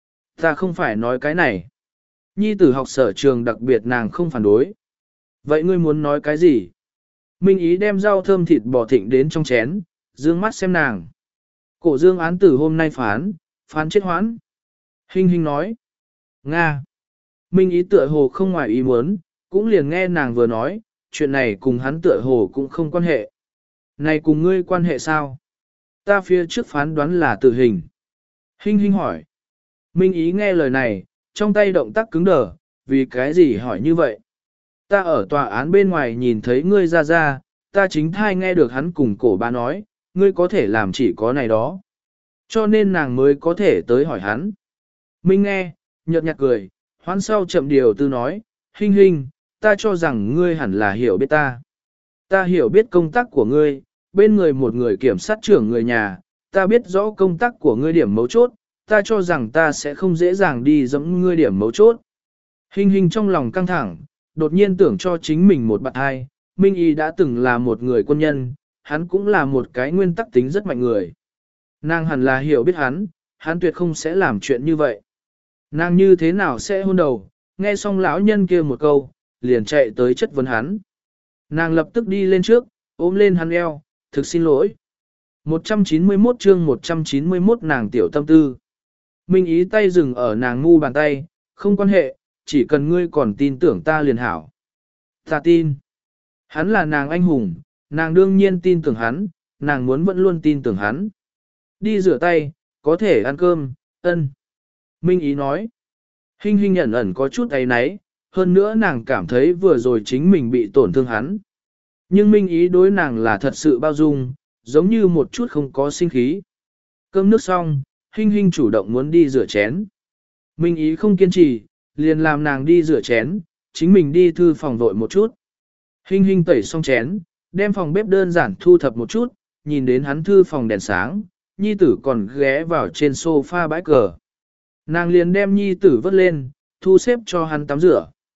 Ta không phải nói cái này. Nhi tử học sở trường đặc biệt nàng không phản đối. Vậy ngươi muốn nói cái gì? Minh Ý đem rau thơm thịt bò thịnh đến trong chén, dương mắt xem nàng. Cổ dương án tử hôm nay phán, phán chết hoãn. Hinh Hinh nói. Nga. Minh Ý tựa hồ không ngoài ý muốn, cũng liền nghe nàng vừa nói, chuyện này cùng hắn tựa hồ cũng không quan hệ. Này cùng ngươi quan hệ sao? Ta phía trước phán đoán là tử hình. Hinh Hinh hỏi. Minh Ý nghe lời này, trong tay động tác cứng đờ, vì cái gì hỏi như vậy? Ta ở tòa án bên ngoài nhìn thấy ngươi ra ra, ta chính thai nghe được hắn cùng cổ ba nói, ngươi có thể làm chỉ có này đó. Cho nên nàng mới có thể tới hỏi hắn. Minh nghe, nhợt nhạt cười, hoán sau chậm điều tư nói, Hinh Hinh, ta cho rằng ngươi hẳn là hiểu biết ta. Ta hiểu biết công tác của ngươi, bên người một người kiểm sát trưởng người nhà, ta biết rõ công tác của ngươi điểm mấu chốt, ta cho rằng ta sẽ không dễ dàng đi giống ngươi điểm mấu chốt. Hinh Hinh trong lòng căng thẳng, đột nhiên tưởng cho chính mình một bạn hai, Minh Y đã từng là một người quân nhân, hắn cũng là một cái nguyên tắc tính rất mạnh người. Nàng hẳn là hiểu biết hắn, hắn tuyệt không sẽ làm chuyện như vậy. Nàng như thế nào sẽ hôn đầu, nghe xong lão nhân kia một câu, liền chạy tới chất vấn hắn. Nàng lập tức đi lên trước, ôm lên hắn eo, thực xin lỗi. một trăm chín mươi mốt chương một trăm chín mươi mốt nàng tiểu tâm tư. Minh Ý tay dừng ở nàng ngu bàn tay, không quan hệ, chỉ cần ngươi còn tin tưởng ta liền hảo. Ta tin. Hắn là nàng anh hùng, nàng đương nhiên tin tưởng hắn, nàng muốn vẫn luôn tin tưởng hắn. Đi rửa tay, có thể ăn cơm, ân. Minh Ý nói. Hinh Hinh ẩn ẩn có chút áy náy, hơn nữa nàng cảm thấy vừa rồi chính mình bị tổn thương hắn. Nhưng Minh Ý đối nàng là thật sự bao dung, giống như một chút không có sinh khí. Cơm nước xong, Hinh Hinh chủ động muốn đi rửa chén. Minh Ý không kiên trì, liền làm nàng đi rửa chén, chính mình đi thư phòng vội một chút. Hinh Hinh tẩy xong chén, đem phòng bếp đơn giản thu thập một chút, nhìn đến hắn thư phòng đèn sáng, nhi tử còn ghé vào trên sofa bãi cờ. Nàng liền đem nhi tử vớt lên, thu xếp cho hắn tắm rửa.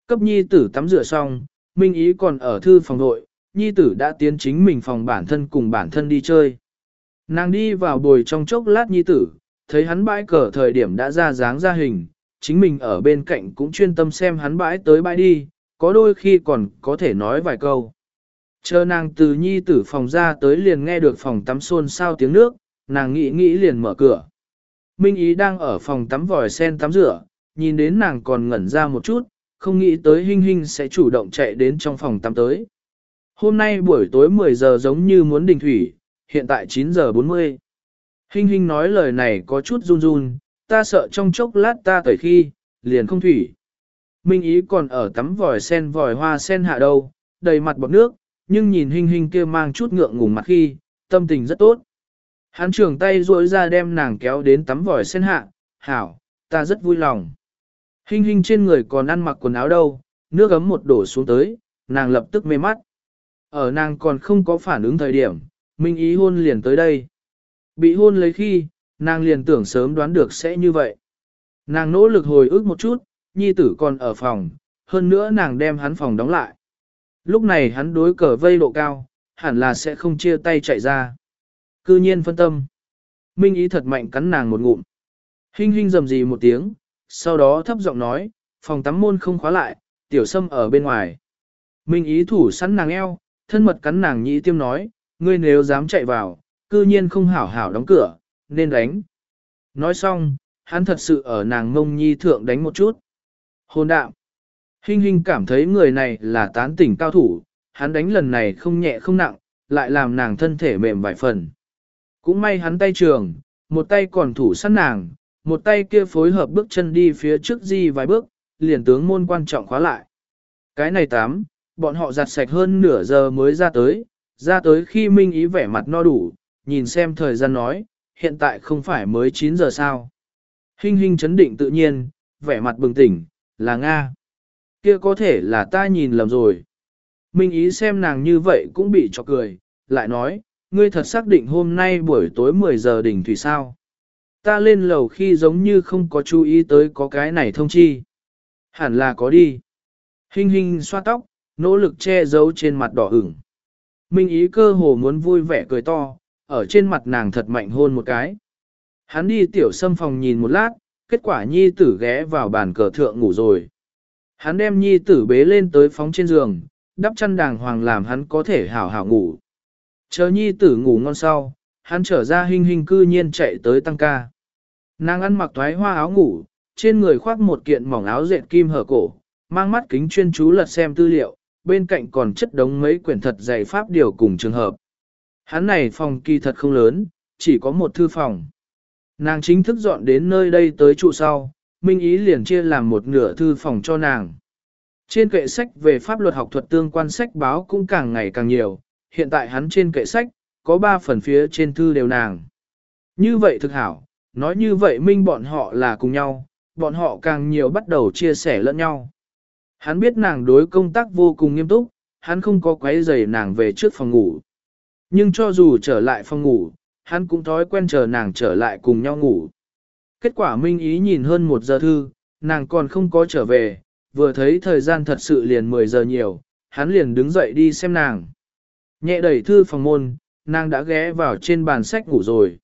Cấp nhi tử tắm rửa xong, Minh Ý còn ở thư phòng nội, nhi tử đã tiến chính mình phòng bản thân cùng bản thân đi chơi. Nàng đi vào bồi trong chốc lát nhi tử, thấy hắn bãi cờ thời điểm đã ra dáng ra hình, chính mình ở bên cạnh cũng chuyên tâm xem hắn bãi tới bãi đi, có đôi khi còn có thể nói vài câu. Chờ nàng từ nhi tử phòng ra tới liền nghe được phòng tắm xôn xao tiếng nước, nàng nghĩ nghĩ liền mở cửa. Minh Ý đang ở phòng tắm vòi sen tắm rửa, nhìn đến nàng còn ngẩn ra một chút, không nghĩ tới Hinh Hinh sẽ chủ động chạy đến trong phòng tắm tới. Hôm nay buổi tối mười giờ giống như muốn đình thủy, hiện tại chín giờ bốn mươi. Hinh Hinh nói lời này có chút run run, ta sợ trong chốc lát ta tẩy khi, liền không thủy. Minh Ý còn ở tắm vòi sen vòi hoa sen hạ đâu, đầy mặt bọt nước, nhưng nhìn Hinh Hinh kia mang chút ngượng ngùng mặt khi, tâm tình rất tốt. Hắn trường tay duỗi ra đem nàng kéo đến tắm vòi sen hạ, hảo, ta rất vui lòng. Hinh Hinh trên người còn ăn mặc quần áo đâu, nước ấm một đổ xuống tới, nàng lập tức mê mắt. Ở nàng còn không có phản ứng thời điểm, Minh Ý hôn liền tới đây. Bị hôn lấy khi, nàng liền tưởng sớm đoán được sẽ như vậy. Nàng nỗ lực hồi ức một chút, nhi tử còn ở phòng, hơn nữa nàng đem hắn phòng đóng lại. Lúc này hắn đối cờ vây độ cao, hẳn là sẽ không chia tay chạy ra. Cư nhiên phân tâm. Minh Ý thật mạnh cắn nàng một ngụm. Hinh Hinh rầm rì một tiếng, sau đó thấp giọng nói, phòng tắm môn không khóa lại, tiểu sâm ở bên ngoài. Minh Ý thủ sẵn nàng eo, thân mật cắn nàng nhĩ tiêm nói, ngươi nếu dám chạy vào, cư nhiên không hảo hảo đóng cửa, nên đánh. Nói xong, hắn thật sự ở nàng mông nhi thượng đánh một chút. Hôn đạm. Hinh Hinh cảm thấy người này là tán tỉnh cao thủ, hắn đánh lần này không nhẹ không nặng, lại làm nàng thân thể mềm vài phần. Cũng may hắn tay trường, một tay còn thủ sẵn nàng, một tay kia phối hợp bước chân đi phía trước di vài bước, liền tướng môn quan trọng khóa lại. Cái này tám, bọn họ giặt sạch hơn nửa giờ mới ra tới, ra tới khi Minh Ý vẻ mặt no đủ, nhìn xem thời gian nói, hiện tại không phải mới chín giờ sao. Hinh Hinh chấn định tự nhiên, vẻ mặt bừng tỉnh, là Nga. Kia có thể là ta nhìn lầm rồi. Minh Ý xem nàng như vậy cũng bị chọc cười, lại nói, ngươi thật xác định hôm nay buổi tối mười giờ đỉnh thủy sao. Ta lên lầu khi giống như không có chú ý tới có cái này thông chi. Hẳn là có đi. Hinh Hinh xoa tóc, nỗ lực che giấu trên mặt đỏ ửng. Minh Ý cơ hồ muốn vui vẻ cười to, ở trên mặt nàng thật mạnh hôn một cái. Hắn đi tiểu sâm phòng nhìn một lát, kết quả nhi tử ghé vào bàn cờ thượng ngủ rồi. Hắn đem nhi tử bế lên tới phóng trên giường, đắp chăn đàng hoàng làm hắn có thể hảo hảo ngủ. Chờ nhi tử ngủ ngon sau, hắn trở ra Hinh Hinh cư nhiên chạy tới tăng ca. Nàng ăn mặc thoái hoa áo ngủ, trên người khoác một kiện mỏng áo dệt kim hở cổ, mang mắt kính chuyên chú lật xem tư liệu, bên cạnh còn chất đống mấy quyển thật dày pháp điều cùng trường hợp. Hắn này phòng kỳ thật không lớn, chỉ có một thư phòng. Nàng chính thức dọn đến nơi đây tới trụ sau, Minh Ý liền chia làm một nửa thư phòng cho nàng. Trên kệ sách về pháp luật học thuật tương quan sách báo cũng càng ngày càng nhiều, hiện tại hắn trên kệ sách, có ba phần phía trên thư đều nàng. Như vậy thực hảo, nói như vậy Minh bọn họ là cùng nhau, bọn họ càng nhiều bắt đầu chia sẻ lẫn nhau. Hắn biết nàng đối công tác vô cùng nghiêm túc, hắn không có quấy rầy nàng về trước phòng ngủ. Nhưng cho dù trở lại phòng ngủ, hắn cũng thói quen chờ nàng trở lại cùng nhau ngủ. Kết quả Minh Ý nhìn hơn một giờ thư, nàng còn không có trở về, vừa thấy thời gian thật sự liền mười giờ nhiều, hắn liền đứng dậy đi xem nàng. Nhẹ đẩy thư phòng môn, nàng đã ghé vào trên bàn sách ngủ rồi.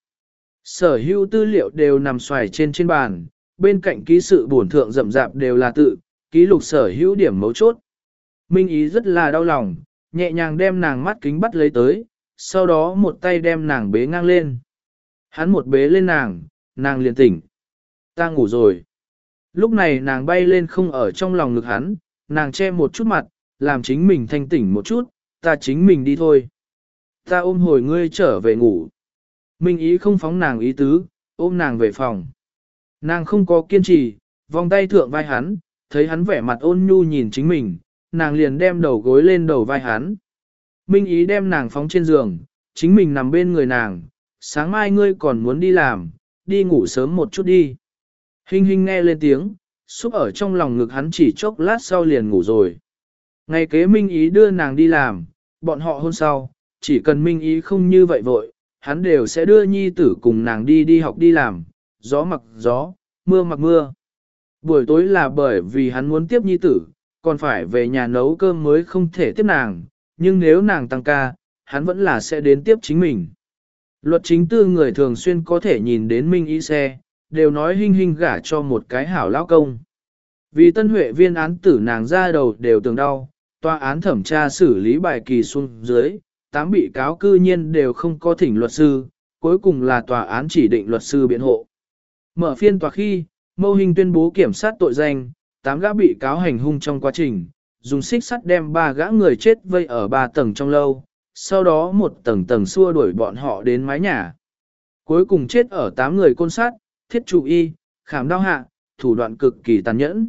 Sở hữu tư liệu đều nằm xoài trên trên bàn, bên cạnh ký sự bổn thượng rậm rạp đều là tự, ký lục sở hữu điểm mấu chốt. Minh Ý rất là đau lòng, nhẹ nhàng đem nàng mắt kính bắt lấy tới, sau đó một tay đem nàng bế ngang lên. Hắn một bế lên nàng, nàng liền tỉnh. Ta ngủ rồi. Lúc này nàng bay lên không ở trong lòng ngực hắn, nàng che một chút mặt, làm chính mình thanh tỉnh một chút, ta chính mình đi thôi. Ta ôm hồi ngươi trở về ngủ. Minh Ý không phóng nàng ý tứ, ôm nàng về phòng. Nàng không có kiên trì, vòng tay thượng vai hắn, thấy hắn vẻ mặt ôn nhu nhìn chính mình, nàng liền đem đầu gối lên đầu vai hắn. Minh Ý đem nàng phóng trên giường, chính mình nằm bên người nàng, sáng mai ngươi còn muốn đi làm, đi ngủ sớm một chút đi. Hinh Hinh nghe lên tiếng, xúc ở trong lòng ngực hắn chỉ chốc lát sau liền ngủ rồi. Ngày kế Minh Ý đưa nàng đi làm, bọn họ hôn sau, chỉ cần Minh Ý không như vậy vội, hắn đều sẽ đưa nhi tử cùng nàng đi đi học đi làm, gió mặc gió, mưa mặc mưa. Buổi tối là bởi vì hắn muốn tiếp nhi tử, còn phải về nhà nấu cơm mới không thể tiếp nàng, nhưng nếu nàng tăng ca, hắn vẫn là sẽ đến tiếp chính mình. Luật chính tư người thường xuyên có thể nhìn đến Minh Y xe, đều nói Hinh Hinh gả cho một cái hảo lão công. Vì Tân Huệ viên án tử nàng ra đầu đều tường đau, tòa án thẩm tra xử lý bài kỳ xuống dưới, tám bị cáo cư nhiên đều không có thỉnh luật sư, cuối cùng là tòa án chỉ định luật sư biện hộ. Mở phiên tòa khi, Mâu Hinh tuyên bố kiểm sát tội danh, tám gã bị cáo hành hung trong quá trình, dùng xích sắt đem ba gã người chết vây ở ba tầng trong lâu, sau đó một tầng tầng xua đuổi bọn họ đến mái nhà. Cuối cùng chết ở tám người côn sát, thiết trụ y, khảm đau hạ, thủ đoạn cực kỳ tàn nhẫn.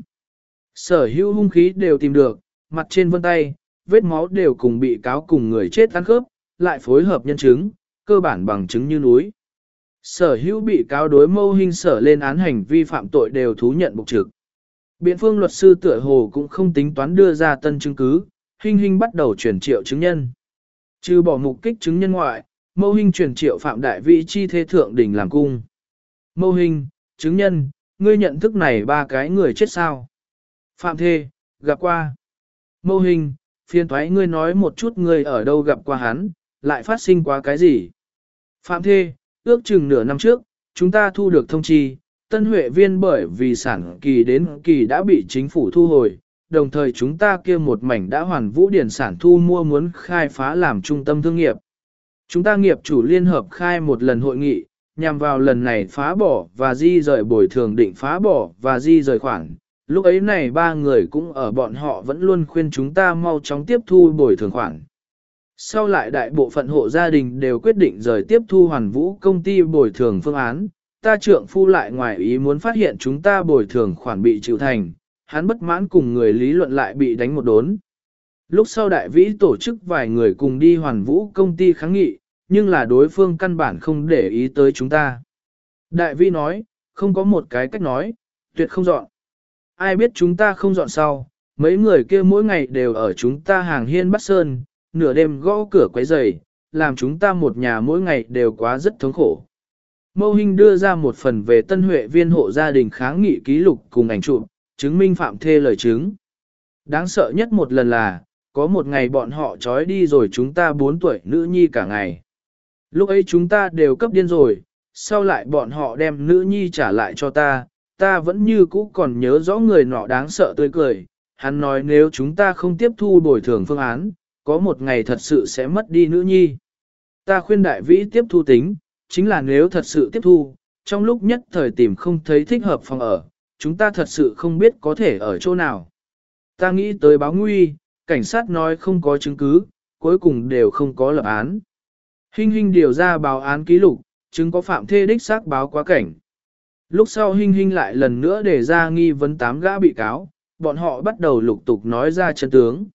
Sở hữu hung khí đều tìm được, mặt trên vân tay, vết máu đều cùng bị cáo cùng người chết ăn khớp, lại phối hợp nhân chứng, cơ bản bằng chứng như núi. Sở hữu bị cáo đối Mâu Hinh sở lên án hành vi phạm tội đều thú nhận bục trực. Biện phương luật sư tựa hồ cũng không tính toán đưa ra tân chứng cứ, Hinh Hinh bắt đầu chuyển triệu chứng nhân. Trừ bỏ mục kích chứng nhân ngoại, Mâu Hinh chuyển triệu Phạm Đại Vĩ chi thế thượng đỉnh làm cung. Mâu Hinh, chứng nhân, ngươi nhận thức này ba cái người chết sao? Phạm Thê, gặp qua. Mâu Hinh, phiền thoái ngươi nói một chút ngươi ở đâu gặp qua hắn, lại phát sinh quá cái gì? Phạm Thê, ước chừng nửa năm trước, chúng ta thu được thông chi, Tân Huệ viên bởi vì sản kỳ đến kỳ đã bị chính phủ thu hồi, đồng thời chúng ta kia một mảnh đã hoàn vũ điển sản thu mua muốn khai phá làm trung tâm thương nghiệp. Chúng ta nghiệp chủ liên hợp khai một lần hội nghị, nhằm vào lần này phá bỏ và di rời bồi thường định phá bỏ và di rời khoản. Lúc ấy này ba người cũng ở bọn họ vẫn luôn khuyên chúng ta mau chóng tiếp thu bồi thường khoản. Sau lại đại bộ phận hộ gia đình đều quyết định rời tiếp thu hoàn vũ công ty bồi thường phương án, ta trượng phu lại ngoài ý muốn phát hiện chúng ta bồi thường khoản bị chịu thành, hắn bất mãn cùng người lý luận lại bị đánh một đốn. Lúc sau đại vĩ tổ chức vài người cùng đi hoàn vũ công ty kháng nghị, nhưng là đối phương căn bản không để ý tới chúng ta. Đại vĩ nói, không có một cái cách nói, tuyệt không dọn. Ai biết chúng ta không dọn sau, mấy người kia mỗi ngày đều ở chúng ta hàng hiên bắt sơn, nửa đêm gõ cửa quấy rầy, làm chúng ta một nhà mỗi ngày đều quá rất thống khổ. Mâu Hinh đưa ra một phần về Tân Huệ viên hộ gia đình kháng nghị ký lục cùng ảnh chụp, chứng minh Phạm Thê lời chứng. Đáng sợ nhất một lần là, có một ngày bọn họ trói đi rồi chúng ta bốn tuổi nữ nhi cả ngày. Lúc ấy chúng ta đều cấp điên rồi, sau lại bọn họ đem nữ nhi trả lại cho ta, ta vẫn như cũ còn nhớ rõ người nọ đáng sợ tươi cười. Hắn nói nếu chúng ta không tiếp thu bồi thường phương án, có một ngày thật sự sẽ mất đi nữ nhi. Ta khuyên đại vĩ tiếp thu tính, chính là nếu thật sự tiếp thu, trong lúc nhất thời tìm không thấy thích hợp phòng ở, chúng ta thật sự không biết có thể ở chỗ nào. Ta nghĩ tới báo nguy, cảnh sát nói không có chứng cứ, cuối cùng đều không có lập án. Hinh Hinh điều ra báo án ký lục, chứng có Phạm Thê đích xác báo quá cảnh. Lúc sau Hinh Hinh lại lần nữa đề ra nghi vấn tám gã bị cáo, bọn họ bắt đầu lục tục nói ra chân tướng.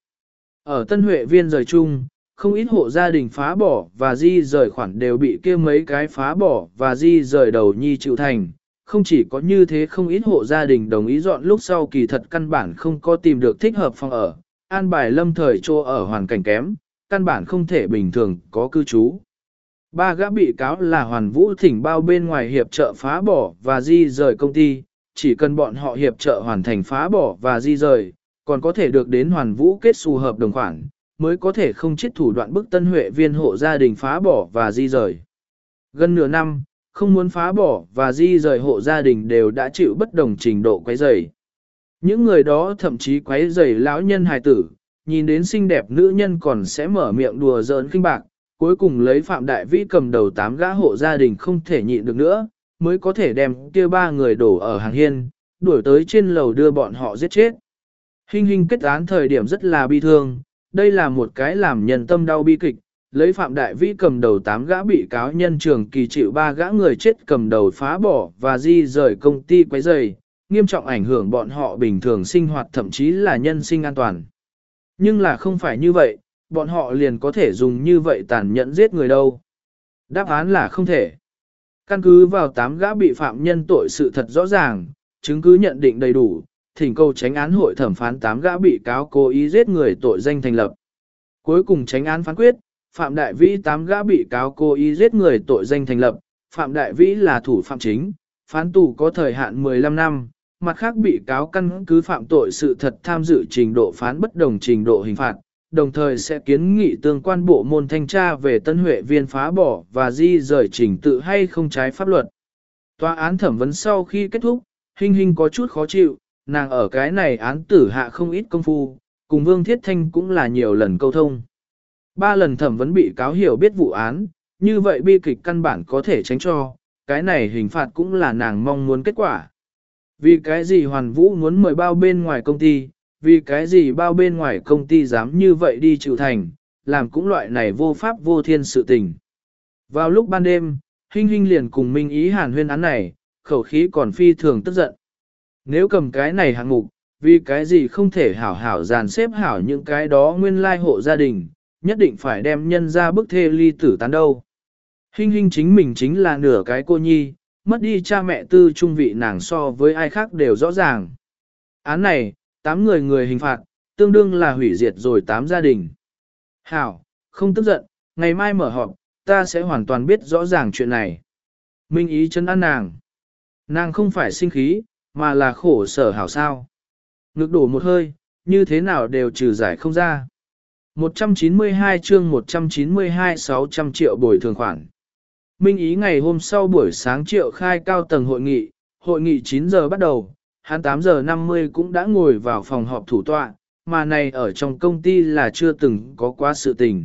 Ở Tân Huệ viên rời chung, không ít hộ gia đình phá bỏ và di rời khoản đều bị kia mấy cái phá bỏ và di rời đầu nhi chịu thành. Không chỉ có như thế không ít hộ gia đình đồng ý dọn lúc sau kỳ thật căn bản không có tìm được thích hợp phòng ở, an bài lâm thời chỗ ở hoàn cảnh kém, căn bản không thể bình thường có cư trú. Ba gã bị cáo là Hoàn Vũ thỉnh bao bên ngoài hiệp trợ phá bỏ và di rời công ty, chỉ cần bọn họ hiệp trợ hoàn thành phá bỏ và di rời, còn có thể được đến Hoàn Vũ kết xù hợp đồng khoản, mới có thể không chết thủ đoạn bức Tân Huệ viên hộ gia đình phá bỏ và di rời. Gần nửa năm, không muốn phá bỏ và di rời hộ gia đình đều đã chịu bất đồng trình độ quấy rầy. Những người đó thậm chí quấy rầy lão nhân hài tử, nhìn đến xinh đẹp nữ nhân còn sẽ mở miệng đùa giỡn khinh bạc, cuối cùng lấy Phạm Đại Vĩ cầm đầu tám gã hộ gia đình không thể nhịn được nữa, mới có thể đem kia ba người đổ ở hàng hiên, đuổi tới trên lầu đưa bọn họ giết chết. Hinh Hinh kết án thời điểm rất là bi thương, đây là một cái làm nhân tâm đau bi kịch, lấy Phạm Đại Vĩ cầm đầu tám gã bị cáo nhân trường kỳ chịu ba gã người chết cầm đầu phá bỏ và di rời công ty quấy rầy, nghiêm trọng ảnh hưởng bọn họ bình thường sinh hoạt thậm chí là nhân sinh an toàn. Nhưng là không phải như vậy, bọn họ liền có thể dùng như vậy tàn nhẫn giết người đâu. Đáp án là không thể. Căn cứ vào tám gã bị phạm nhân tội sự thật rõ ràng, chứng cứ nhận định đầy đủ, thỉnh cầu chánh án hội thẩm phán tám gã bị cáo cố ý giết người tội danh thành lập. Cuối cùng chánh án phán quyết, Phạm Đại Vĩ tám gã bị cáo cố ý giết người tội danh thành lập, Phạm Đại Vĩ là thủ phạm chính, phán tù có thời hạn mười lăm năm, mặt khác bị cáo căn cứ phạm tội sự thật tham dự trình độ phán bất đồng trình độ hình phạt, đồng thời sẽ kiến nghị tương quan bộ môn thanh tra về Tân Huệ Viên phá bỏ và di rời trình tự hay không trái pháp luật. Tòa án thẩm vấn sau khi kết thúc, Hinh Hinh có chút khó chịu, nàng ở cái này án tử hạ không ít công phu, cùng Vương Thiết Thanh cũng là nhiều lần câu thông. Ba lần thẩm vấn bị cáo hiểu biết vụ án, như vậy bi kịch căn bản có thể tránh cho, cái này hình phạt cũng là nàng mong muốn kết quả. Vì cái gì Hoàn Vũ muốn mời bao bên ngoài công ty, vì cái gì bao bên ngoài công ty dám như vậy đi chịu thành, làm cũng loại này vô pháp vô thiên sự tình. Vào lúc ban đêm, Hinh Hinh liền cùng Minh Ý hàn huyên án này, khẩu khí còn phi thường tức giận. Nếu cầm cái này hạng mục, vì cái gì không thể hảo hảo dàn xếp hảo những cái đó nguyên lai hộ gia đình, nhất định phải đem nhân ra bức thê ly tử tán đâu. Hinh Hinh chính mình chính là nửa cái cô nhi, mất đi cha mẹ tư trung vị nàng so với ai khác đều rõ ràng. Án này, tám người người hình phạt, tương đương là hủy diệt rồi tám gia đình. Hảo, không tức giận, ngày mai mở họp, ta sẽ hoàn toàn biết rõ ràng chuyện này. Minh Ý chân an nàng. Nàng không phải sinh khí, mà là khổ sở hảo sao. Ngực đổ một hơi, như thế nào đều trừ giải không ra. một trăm chín mươi hai chương một trăm chín mươi hai sáu trăm triệu bồi thường khoản. Minh Ý ngày hôm sau buổi sáng triệu khai cao tầng hội nghị, hội nghị chín giờ bắt đầu, hắn tám giờ năm mươi cũng đã ngồi vào phòng họp thủ tọa, mà này ở trong công ty là chưa từng có quá sự tình.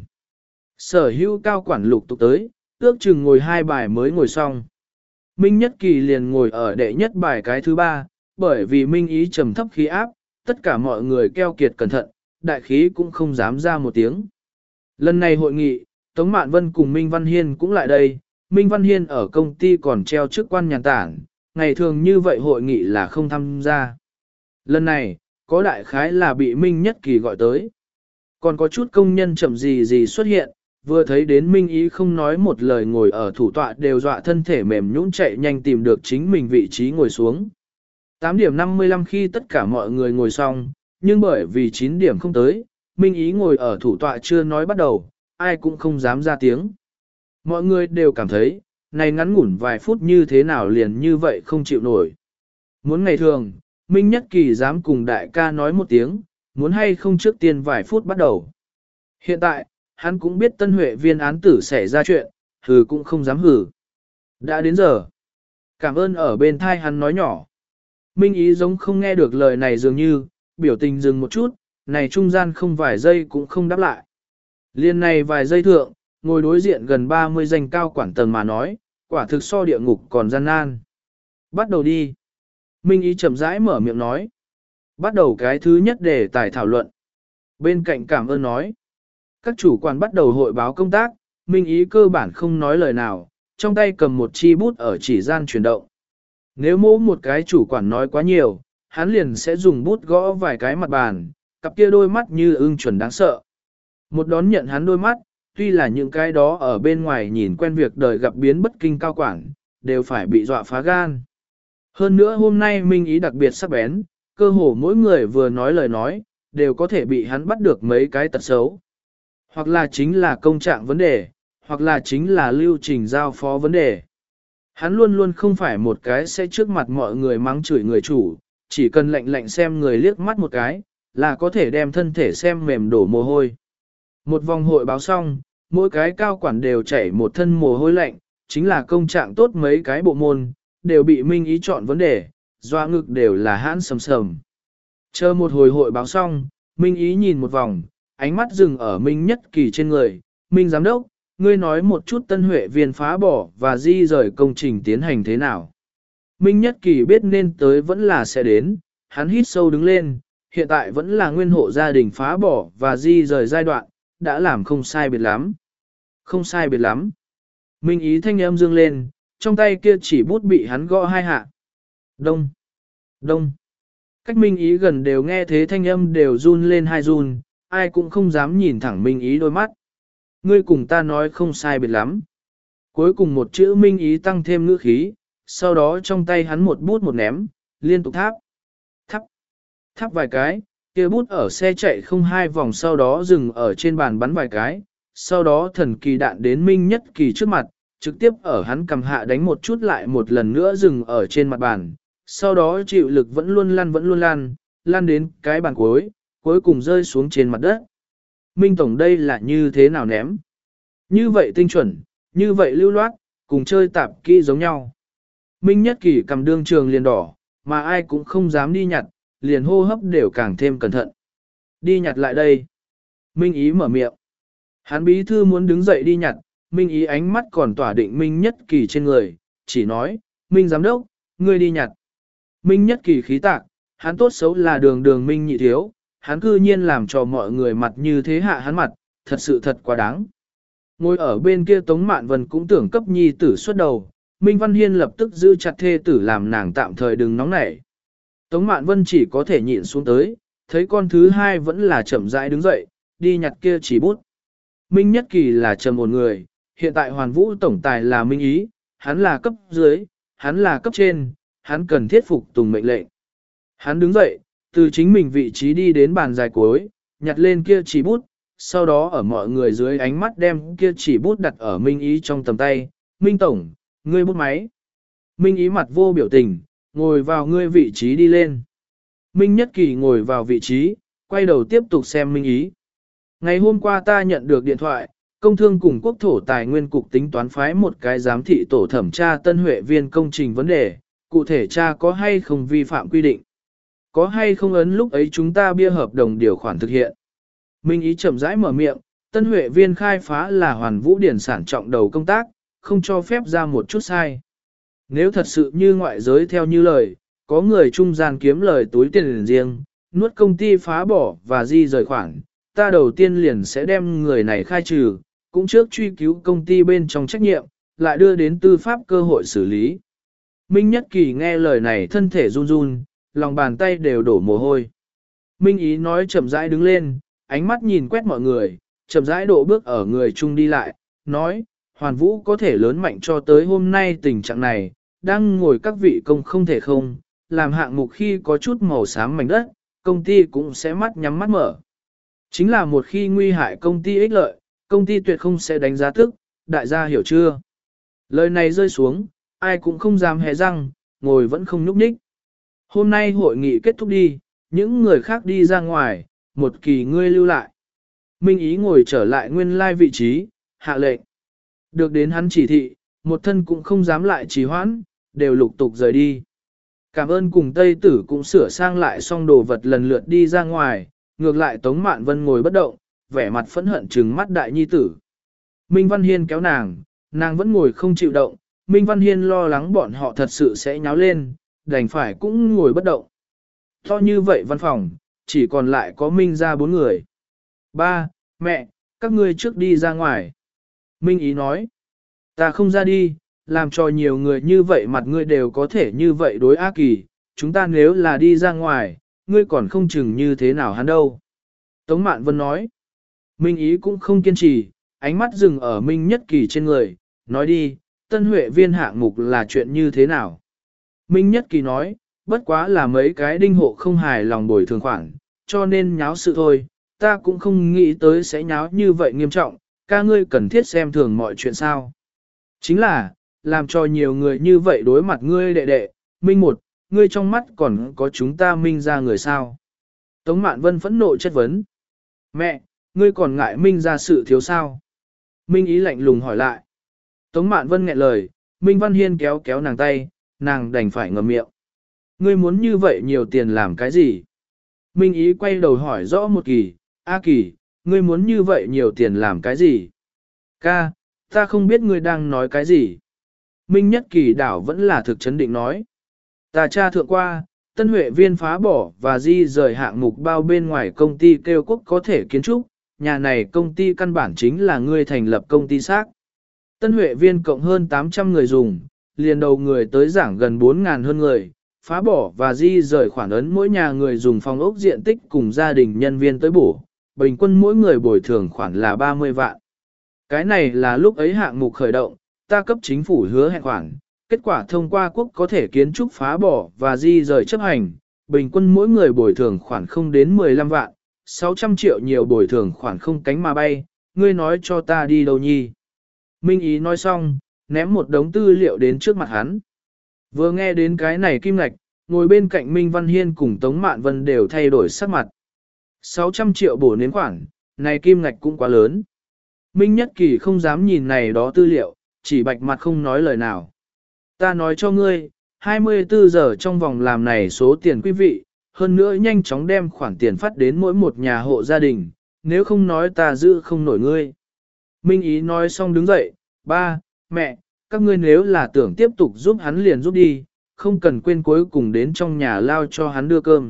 Sở hữu cao quản lục tục tới, ước chừng ngồi hai bài mới ngồi xong. Minh Nhất Kỳ liền ngồi ở đệ nhất bài cái thứ ba, bởi vì Minh Ý trầm thấp khí áp, tất cả mọi người keo kiệt cẩn thận, đại khí cũng không dám ra một tiếng. Lần này hội nghị, Tống Mạn Vân cùng Minh Văn Hiên cũng lại đây, Minh Văn Hiên ở công ty còn treo chức quan nhàn tản, ngày thường như vậy hội nghị là không tham gia. Lần này, có đại khái là bị Minh Nhất Kỳ gọi tới. Còn có chút công nhân chậm gì gì xuất hiện, vừa thấy đến Minh Ý không nói một lời ngồi ở thủ tọa đều dọa thân thể mềm nhũn chạy nhanh tìm được chính mình vị trí ngồi xuống. tám điểm năm mươi lăm khi tất cả mọi người ngồi xong, nhưng bởi vì chín điểm không tới, Minh Ý ngồi ở thủ tọa chưa nói bắt đầu, ai cũng không dám ra tiếng. Mọi người đều cảm thấy, này ngắn ngủn vài phút như thế nào liền như vậy không chịu nổi. Muốn ngày thường, Minh Nhất Kỳ dám cùng đại ca nói một tiếng, muốn hay không trước tiên vài phút bắt đầu. Hiện tại, hắn cũng biết Tân Huệ Viên án tử xảy ra chuyện, hừ cũng không dám hừ. Đã đến giờ. Cảm ơn ở bên thai hắn nói nhỏ. Minh Ý giống không nghe được lời này dường như, biểu tình dừng một chút, này trung gian không vài giây cũng không đáp lại. Liên này vài giây thượng, ngồi đối diện gần ba mươi danh cao quản tầng mà nói, quả thực so địa ngục còn gian nan. Bắt đầu đi. Minh Ý chậm rãi mở miệng nói. Bắt đầu cái thứ nhất để tài thảo luận. Bên cạnh cảm ơn nói. Các chủ quản bắt đầu hội báo công tác, Minh Ý cơ bản không nói lời nào, trong tay cầm một chi bút ở chỉ gian chuyển động. Nếu mỗ một cái chủ quản nói quá nhiều, hắn liền sẽ dùng bút gõ vài cái mặt bàn, cặp kia đôi mắt như ưng chuẩn đáng sợ. Một đón nhận hắn đôi mắt, tuy là những cái đó ở bên ngoài nhìn quen việc đời gặp biến bất kinh cao quản, đều phải bị dọa phá gan. Hơn nữa hôm nay Minh Ý đặc biệt sắc bén, cơ hồ mỗi người vừa nói lời nói, đều có thể bị hắn bắt được mấy cái tật xấu. Hoặc là chính là công trạng vấn đề, hoặc là chính là lưu trình giao phó vấn đề. Hắn luôn luôn không phải một cái sẽ trước mặt mọi người mắng chửi người chủ, chỉ cần lạnh lạnh xem người liếc mắt một cái, là có thể đem thân thể xem mềm đổ mồ hôi. Một vòng hội báo xong, mỗi cái cao quản đều chảy một thân mồ hôi lạnh, chính là công trạng tốt mấy cái bộ môn, đều bị Minh Ý chọn vấn đề, doa ngực đều là hãn sầm sầm. Chờ một hồi hội báo xong, Minh Ý nhìn một vòng, ánh mắt dừng ở Minh Nhất Kỳ trên người, Minh Giám đốc, ngươi nói một chút Tân Huệ Viên phá bỏ và di rời công trình tiến hành thế nào. Minh Nhất Kỳ biết nên tới vẫn là sẽ đến, hắn hít sâu đứng lên, hiện tại vẫn là nguyên hộ gia đình phá bỏ và di rời giai đoạn, đã làm không sai biệt lắm. Không sai biệt lắm. Minh Ý thanh âm dương lên, trong tay kia chỉ bút bị hắn gõ hai hạ. Đông, đông. Cách Minh Ý gần đều nghe thế thanh âm đều run lên hai run, ai cũng không dám nhìn thẳng Minh Ý đôi mắt. Ngươi cùng ta nói không sai biệt lắm. Cuối cùng một chữ Minh Ý tăng thêm ngữ khí, sau đó trong tay hắn một bút một ném, liên tục tháp. Tháp, tháp vài cái, kia bút ở xe chạy không hai vòng sau đó dừng ở trên bàn bắn vài cái, sau đó thần kỳ đạn đến Minh Nhất Kỳ trước mặt, trực tiếp ở hắn cầm hạ đánh một chút lại một lần nữa dừng ở trên mặt bàn, sau đó chịu lực vẫn luôn lăn vẫn luôn lăn, lăn đến cái bàn cuối, cuối cùng rơi xuống trên mặt đất. Minh Tổng đây là như thế nào ném? Như vậy tinh chuẩn, như vậy lưu loát, cùng chơi tạp kỹ giống nhau. Minh Nhất Kỳ cầm đương trường liền đỏ, mà ai cũng không dám đi nhặt, liền hô hấp đều càng thêm cẩn thận. Đi nhặt lại đây. Minh Ý mở miệng. Hắn bí thư muốn đứng dậy đi nhặt, Minh Ý ánh mắt còn tỏa định Minh Nhất Kỳ trên người, chỉ nói, Minh Giám Đốc, ngươi đi nhặt. Minh Nhất Kỳ khí tạc, hắn tốt xấu là đường đường Minh nhị thiếu, hắn cư nhiên làm cho mọi người mặt như thế hạ hắn mặt, thật sự thật quá đáng. Ngồi ở bên kia Tống Mạn Vân cũng tưởng cấp nhi tử xuất đầu, Minh Văn Hiên lập tức giữ chặt thê tử làm nàng tạm thời đừng nóng nảy. Tống Mạn Vân chỉ có thể nhịn xuống tới, thấy con thứ hai vẫn là chậm rãi đứng dậy, đi nhặt kia chỉ bút. Minh Nhất Kỳ là trầm một người, hiện tại Hoàn Vũ tổng tài là Minh Ý, hắn là cấp dưới, hắn là cấp trên, hắn cần thiết phục tùng mệnh lệnh. Hắn đứng dậy, từ chính mình vị trí đi đến bàn dài cuối, nhặt lên kia chỉ bút, sau đó ở mọi người dưới ánh mắt đem kia chỉ bút đặt ở Minh Ý trong tầm tay. Minh Tổng, ngươi bút máy. Minh Ý mặt vô biểu tình, ngồi vào ngươi vị trí đi lên. Minh Nhất Kỳ ngồi vào vị trí, quay đầu tiếp tục xem Minh Ý. Ngày hôm qua ta nhận được điện thoại, công thương cùng quốc thổ tài nguyên cục tính toán phái một cái giám thị tổ thẩm tra Tân Huệ viên công trình vấn đề, cụ thể tra có hay không vi phạm quy định. Có hay không ấn lúc ấy chúng ta bia hợp đồng điều khoản thực hiện. Minh Ý chậm rãi mở miệng, Tân Huệ viên khai phá là Hoàn Vũ điển sản trọng đầu công tác, không cho phép ra một chút sai. Nếu thật sự như ngoại giới theo như lời, có người trung gian kiếm lời túi tiền riêng, nuốt công ty phá bỏ và di rời khoản, ta đầu tiên liền sẽ đem người này khai trừ, cũng trước truy cứu công ty bên trong trách nhiệm, lại đưa đến tư pháp cơ hội xử lý. Minh Nhất Kỳ nghe lời này thân thể run run, lòng bàn tay đều đổ mồ hôi. Minh Ý nói chậm rãi đứng lên, ánh mắt nhìn quét mọi người, chậm rãi độ bước ở người chung đi lại, nói, Hoàn Vũ có thể lớn mạnh cho tới hôm nay tình trạng này, đang ngồi các vị công không thể không, làm hạng mục khi có chút màu xám mảnh đất, công ty cũng sẽ mắt nhắm mắt mở. Chính là một khi nguy hại công ty ích lợi, công ty tuyệt không sẽ đánh giá tức, đại gia hiểu chưa? Lời này rơi xuống, ai cũng không dám hé răng, ngồi vẫn không nhúc nhích. Hôm nay hội nghị kết thúc đi, những người khác đi ra ngoài, một kỳ ngươi lưu lại. Minh Ý ngồi trở lại nguyên lai vị trí, hạ lệnh. Được đến hắn chỉ thị, một thân cũng không dám lại trì hoãn, đều lục tục rời đi. Cảm ơn cùng Tây Tử cũng sửa sang lại xong đồ vật lần lượt đi ra ngoài, ngược lại Tống Mạn Vân ngồi bất động, vẻ mặt phẫn hận trừng mắt đại nhi tử. Minh Văn Hiên kéo nàng, nàng vẫn ngồi không chịu động, Minh Văn Hiên lo lắng bọn họ thật sự sẽ nháo lên, đành phải cũng ngồi bất động. To như vậy văn phòng, chỉ còn lại có Minh ra bốn người. Ba, mẹ, các ngươi trước đi ra ngoài. Minh Ý nói, ta không ra đi, làm cho nhiều người như vậy mặt ngươi đều có thể như vậy đối A Kỳ, chúng ta nếu là đi ra ngoài, ngươi còn không chừng như thế nào hắn đâu. Tống Mạn Vân nói, Minh Ý cũng không kiên trì, ánh mắt dừng ở Minh Nhất Kỳ trên người, nói đi, Tân Huệ viên hạng mục là chuyện như thế nào. Minh Nhất Kỳ nói, bất quá là mấy cái đinh hộ không hài lòng bồi thường khoản, cho nên nháo sự thôi, ta cũng không nghĩ tới sẽ nháo như vậy nghiêm trọng, ca ngươi cần thiết xem thường mọi chuyện sao. Chính là, làm cho nhiều người như vậy đối mặt ngươi đệ đệ, Minh một, ngươi trong mắt còn có chúng ta Minh ra người sao. Tống Mạn Vân phẫn nộ chất vấn. Mẹ, ngươi còn ngại Minh ra sự thiếu sao? Minh Ý lạnh lùng hỏi lại. Tống Mạn Vân nghẹn lời, Minh Văn Hiên kéo kéo nàng tay, nàng đành phải ngậm miệng. Ngươi muốn như vậy nhiều tiền làm cái gì? Minh Ý quay đầu hỏi rõ một kỳ, A Kỳ, ngươi muốn như vậy nhiều tiền làm cái gì? Ca, ta không biết ngươi đang nói cái gì. Minh Nhất Kỳ đảo vẫn là thực chấn định nói. Ta tra thượng qua, Tân Huệ viên phá bỏ và di rời hạng mục bao bên ngoài công ty kêu quốc có thể kiến trúc, nhà này công ty căn bản chính là ngươi thành lập công ty xác. Tân Huệ viên cộng hơn tám trăm người dùng, liền đầu người tới giảng gần bốn nghìn hơn người, phá bỏ và di rời khoản ấn mỗi nhà người dùng phòng ốc diện tích cùng gia đình nhân viên tới bổ, bình quân mỗi người bồi thường khoản là ba mươi vạn. Cái này là lúc ấy hạng mục khởi động, ta cấp chính phủ hứa hẹn khoản, kết quả thông qua quốc có thể kiến trúc phá bỏ và di rời chấp hành, bình quân mỗi người bồi thường khoản không đến mười lăm vạn, sáu trăm triệu nhiều bồi thường khoản không cánh mà bay, ngươi nói cho ta đi đâu nhi. Minh Ý nói xong, ném một đống tư liệu đến trước mặt hắn. Vừa nghe đến cái này kim ngạch, Ngồi bên cạnh Minh Văn Hiên cùng Tống Mạn Vân đều thay đổi sắc mặt. sáu trăm triệu bổ nếm khoản, này kim ngạch cũng quá lớn. Minh Nhất Kỳ không dám nhìn này đó tư liệu, chỉ bạch mặt không nói lời nào. Ta nói cho ngươi, hai mươi bốn giờ trong vòng làm này số tiền quý vị, hơn nữa nhanh chóng đem khoản tiền phát đến mỗi một nhà hộ gia đình, nếu không nói ta giữ không nổi ngươi. Minh Ý nói xong đứng dậy, ba, mẹ, các ngươi nếu là tưởng tiếp tục giúp hắn liền giúp đi, không cần quên cuối cùng đến trong nhà lao cho hắn đưa cơm.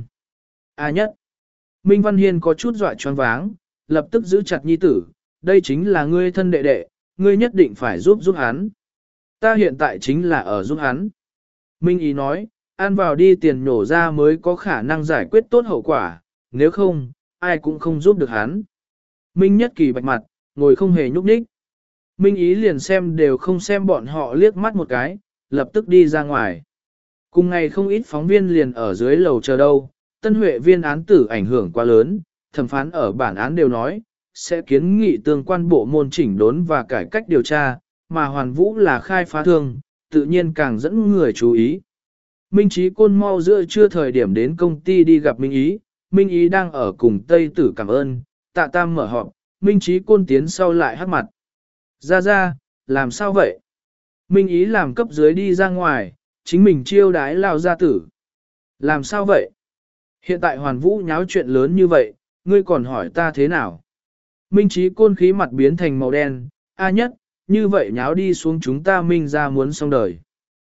A nhất, Minh Văn Hiên có chút dọa choáng váng, lập tức giữ chặt nhi tử, đây chính là ngươi thân đệ đệ, ngươi nhất định phải giúp giúp hắn. Ta hiện tại chính là ở giúp hắn. Minh Ý nói, ăn vào đi tiền nhổ ra mới có khả năng giải quyết tốt hậu quả, nếu không, ai cũng không giúp được hắn. Minh Nhất Kỳ bạch mặt, ngồi không hề nhúc nhích. Minh Ý liền xem đều không xem bọn họ liếc mắt một cái, lập tức đi ra ngoài. Cùng ngày không ít phóng viên liền ở dưới lầu chờ đâu, Tân Huệ viên án tử ảnh hưởng quá lớn, thẩm phán ở bản án đều nói, sẽ kiến nghị tương quan bộ môn chỉnh đốn và cải cách điều tra, mà Hoàn Vũ là khai phá thương, tự nhiên càng dẫn người chú ý. Minh Chí Côn mau giữa trưa thời điểm đến công ty đi gặp Minh Ý, Minh Ý đang ở cùng Tây Tử cảm ơn, Tạ Tam mở họp, Minh Chí Côn tiến sau lại hắc mặt. Ra ra, làm sao vậy? Minh Ý làm cấp dưới đi ra ngoài, chính mình chiêu đái lao gia tử. Làm sao vậy? Hiện tại Hoàn Vũ nháo chuyện lớn như vậy, ngươi còn hỏi ta thế nào? Minh Chí Côn khí mặt biến thành màu đen, a nhất, như vậy nháo đi xuống chúng ta Minh ra muốn xong đời.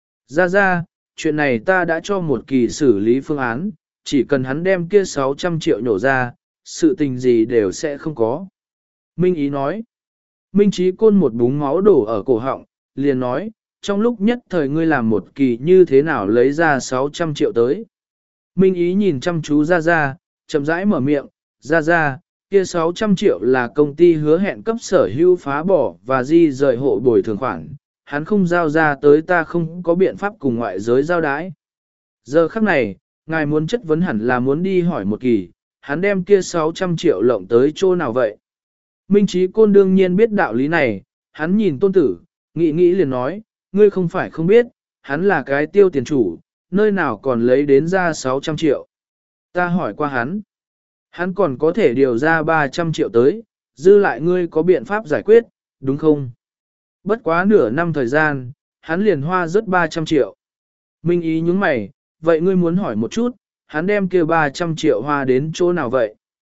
Ra ra, chuyện này ta đã cho một kỳ xử lý phương án, chỉ cần hắn đem kia sáu trăm triệu nhổ ra, sự tình gì đều sẽ không có. Minh Ý nói, Minh Chí Côn một búng máu đổ ở cổ họng, liền nói, trong lúc nhất thời ngươi làm một kỳ như thế nào lấy ra sáu trăm triệu tới. Minh Ý nhìn chăm chú ra ra, chậm rãi mở miệng, ra ra, kia sáu trăm triệu là công ty hứa hẹn cấp sở hữu phá bỏ và di rời hộ bồi thường khoản, hắn không giao ra tới ta không có biện pháp cùng ngoại giới giao đái. Giờ khắc này, ngài muốn chất vấn hẳn là muốn đi hỏi một kỳ, hắn đem kia sáu trăm triệu lộng tới chỗ nào vậy? Minh Chí Côn đương nhiên biết đạo lý này, hắn nhìn tôn tử, nghĩ nghĩ liền nói, ngươi không phải không biết, hắn là cái tiêu tiền chủ, nơi nào còn lấy đến ra sáu trăm triệu. Ta hỏi qua hắn, hắn còn có thể điều ra ba trăm triệu tới, dư lại ngươi có biện pháp giải quyết, đúng không? Bất quá nửa năm thời gian, hắn liền hoa rất ba trăm triệu. Minh Ý nhúng mày, vậy ngươi muốn hỏi một chút, hắn đem kia ba trăm triệu hoa đến chỗ nào vậy?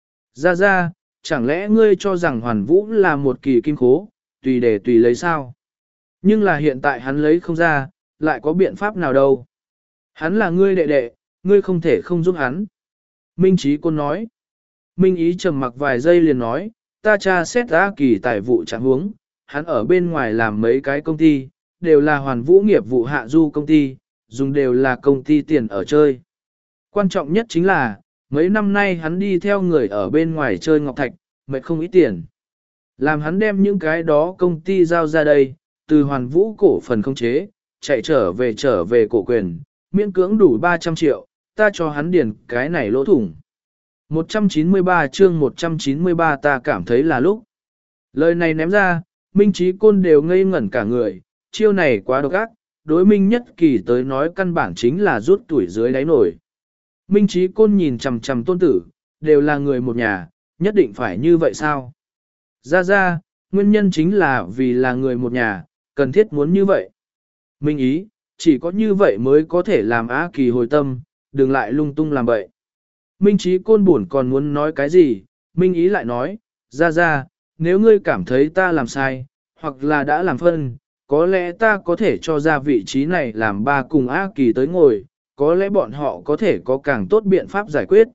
Ra ra, chẳng lẽ ngươi cho rằng Hoàn Vũ là một kỳ kim khố, tùy để tùy lấy sao? Nhưng là hiện tại hắn lấy không ra, lại có biện pháp nào đâu? Hắn là ngươi đệ đệ, ngươi không thể không giúp hắn. Minh Chí Côn nói. Minh Ý trầm mặc vài giây liền nói, ta tra xét ra kỳ tài vụ trạng huống, hắn ở bên ngoài làm mấy cái công ty, đều là Hoàn Vũ nghiệp vụ hạ du công ty, dùng đều là công ty tiền ở chơi. Quan trọng nhất chính là, mấy năm nay hắn đi theo người ở bên ngoài chơi ngọc thạch, mệt không ít tiền. Làm hắn đem những cái đó công ty giao ra đây, từ Hoàn Vũ cổ phần không chế, chạy trở về trở về cổ quyền, miễn cưỡng đủ ba trăm triệu, ta cho hắn điền cái này lỗ thủng. một trăm chín mươi ba chương một trăm chín mươi ba ta cảm thấy là lúc. Lời này ném ra, Minh Chí Côn đều ngây ngẩn cả người, chiêu này quá độc ác, đối Minh Nhất Kỳ tới nói căn bản chính là rút tuổi dưới đáy nổi. Minh Chí Côn nhìn chằm chằm tôn tử, đều là người một nhà, nhất định phải như vậy sao? Ra ra, nguyên nhân chính là vì là người một nhà, cần thiết muốn như vậy. Minh Ý, chỉ có như vậy mới có thể làm Á Kỳ hồi tâm, đừng lại lung tung làm vậy. Minh Chí Côn buồn còn muốn nói cái gì, Minh Ý lại nói, ra ra, nếu ngươi cảm thấy ta làm sai, hoặc là đã làm phân, có lẽ ta có thể cho ra vị trí này làm ba cùng Á Kỳ tới ngồi, có lẽ bọn họ có thể có càng tốt biện pháp giải quyết.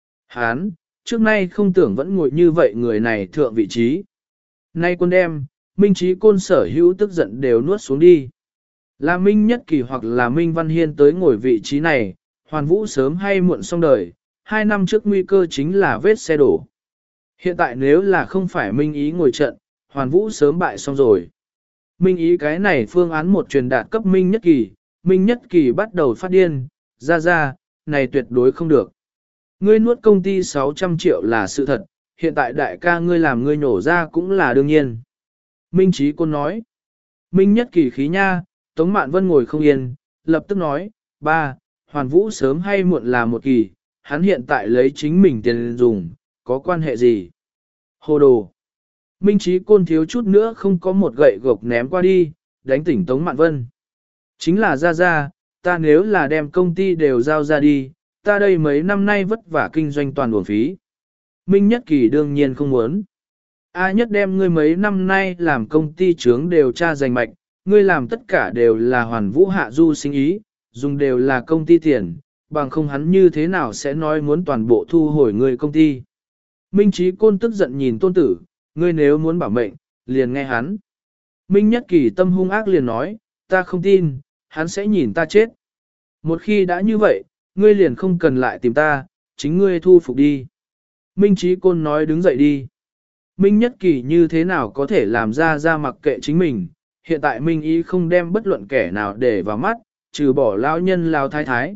Hán, trước nay không tưởng vẫn ngồi như vậy người này thượng vị trí. Nay quân đem, Minh Chí Côn sở hữu tức giận đều nuốt xuống đi. Là Minh Nhất Kỳ hoặc là Minh Văn Hiên tới ngồi vị trí này, Hoàn Vũ sớm hay muộn xong đời, hai năm trước nguy cơ chính là vết xe đổ. Hiện tại nếu là không phải Minh Ý ngồi trận, Hoàn Vũ sớm bại xong rồi. Minh Ý cái này phương án một truyền đạt cấp Minh Nhất Kỳ, Minh Nhất Kỳ bắt đầu phát điên, ra ra, này tuyệt đối không được. Ngươi nuốt công ty sáu trăm triệu là sự thật, hiện tại đại ca ngươi làm ngươi nổ ra cũng là đương nhiên. Minh Chí Côn nói, Minh Nhất Kỳ khí nha, Tống Mạn Vân ngồi không yên, lập tức nói, ba, Hoàn Vũ sớm hay muộn là một kỳ, hắn hiện tại lấy chính mình tiền dùng, có quan hệ gì? Hồ đồ! Minh Trí Côn thiếu chút nữa không có một gậy gộc ném qua đi, đánh tỉnh Tống Mạn Vân. Chính là ra ra, ta nếu là đem công ty đều giao ra đi, ta đây mấy năm nay vất vả kinh doanh toàn uổng phí. Minh Nhất Kỳ đương nhiên không muốn. A nhất đem ngươi mấy năm nay làm công ty trướng đều tra giành mạch, ngươi làm tất cả đều là Hoàn Vũ hạ du sinh ý, dùng đều là công ty tiền, bằng không hắn như thế nào sẽ nói muốn toàn bộ thu hồi ngươi công ty. Minh Trí Côn tức giận nhìn tôn tử, ngươi nếu muốn bảo mệnh, liền nghe hắn. Minh Nhất Kỳ tâm hung ác liền nói, ta không tin, hắn sẽ nhìn ta chết. Một khi đã như vậy, ngươi liền không cần lại tìm ta, chính ngươi thu phục đi. Minh Trí Côn nói đứng dậy đi. Minh Nhất Kỳ như thế nào có thể làm ra ra mặc kệ chính mình, hiện tại Minh Ý không đem bất luận kẻ nào để vào mắt, trừ bỏ lão nhân lão thái thái.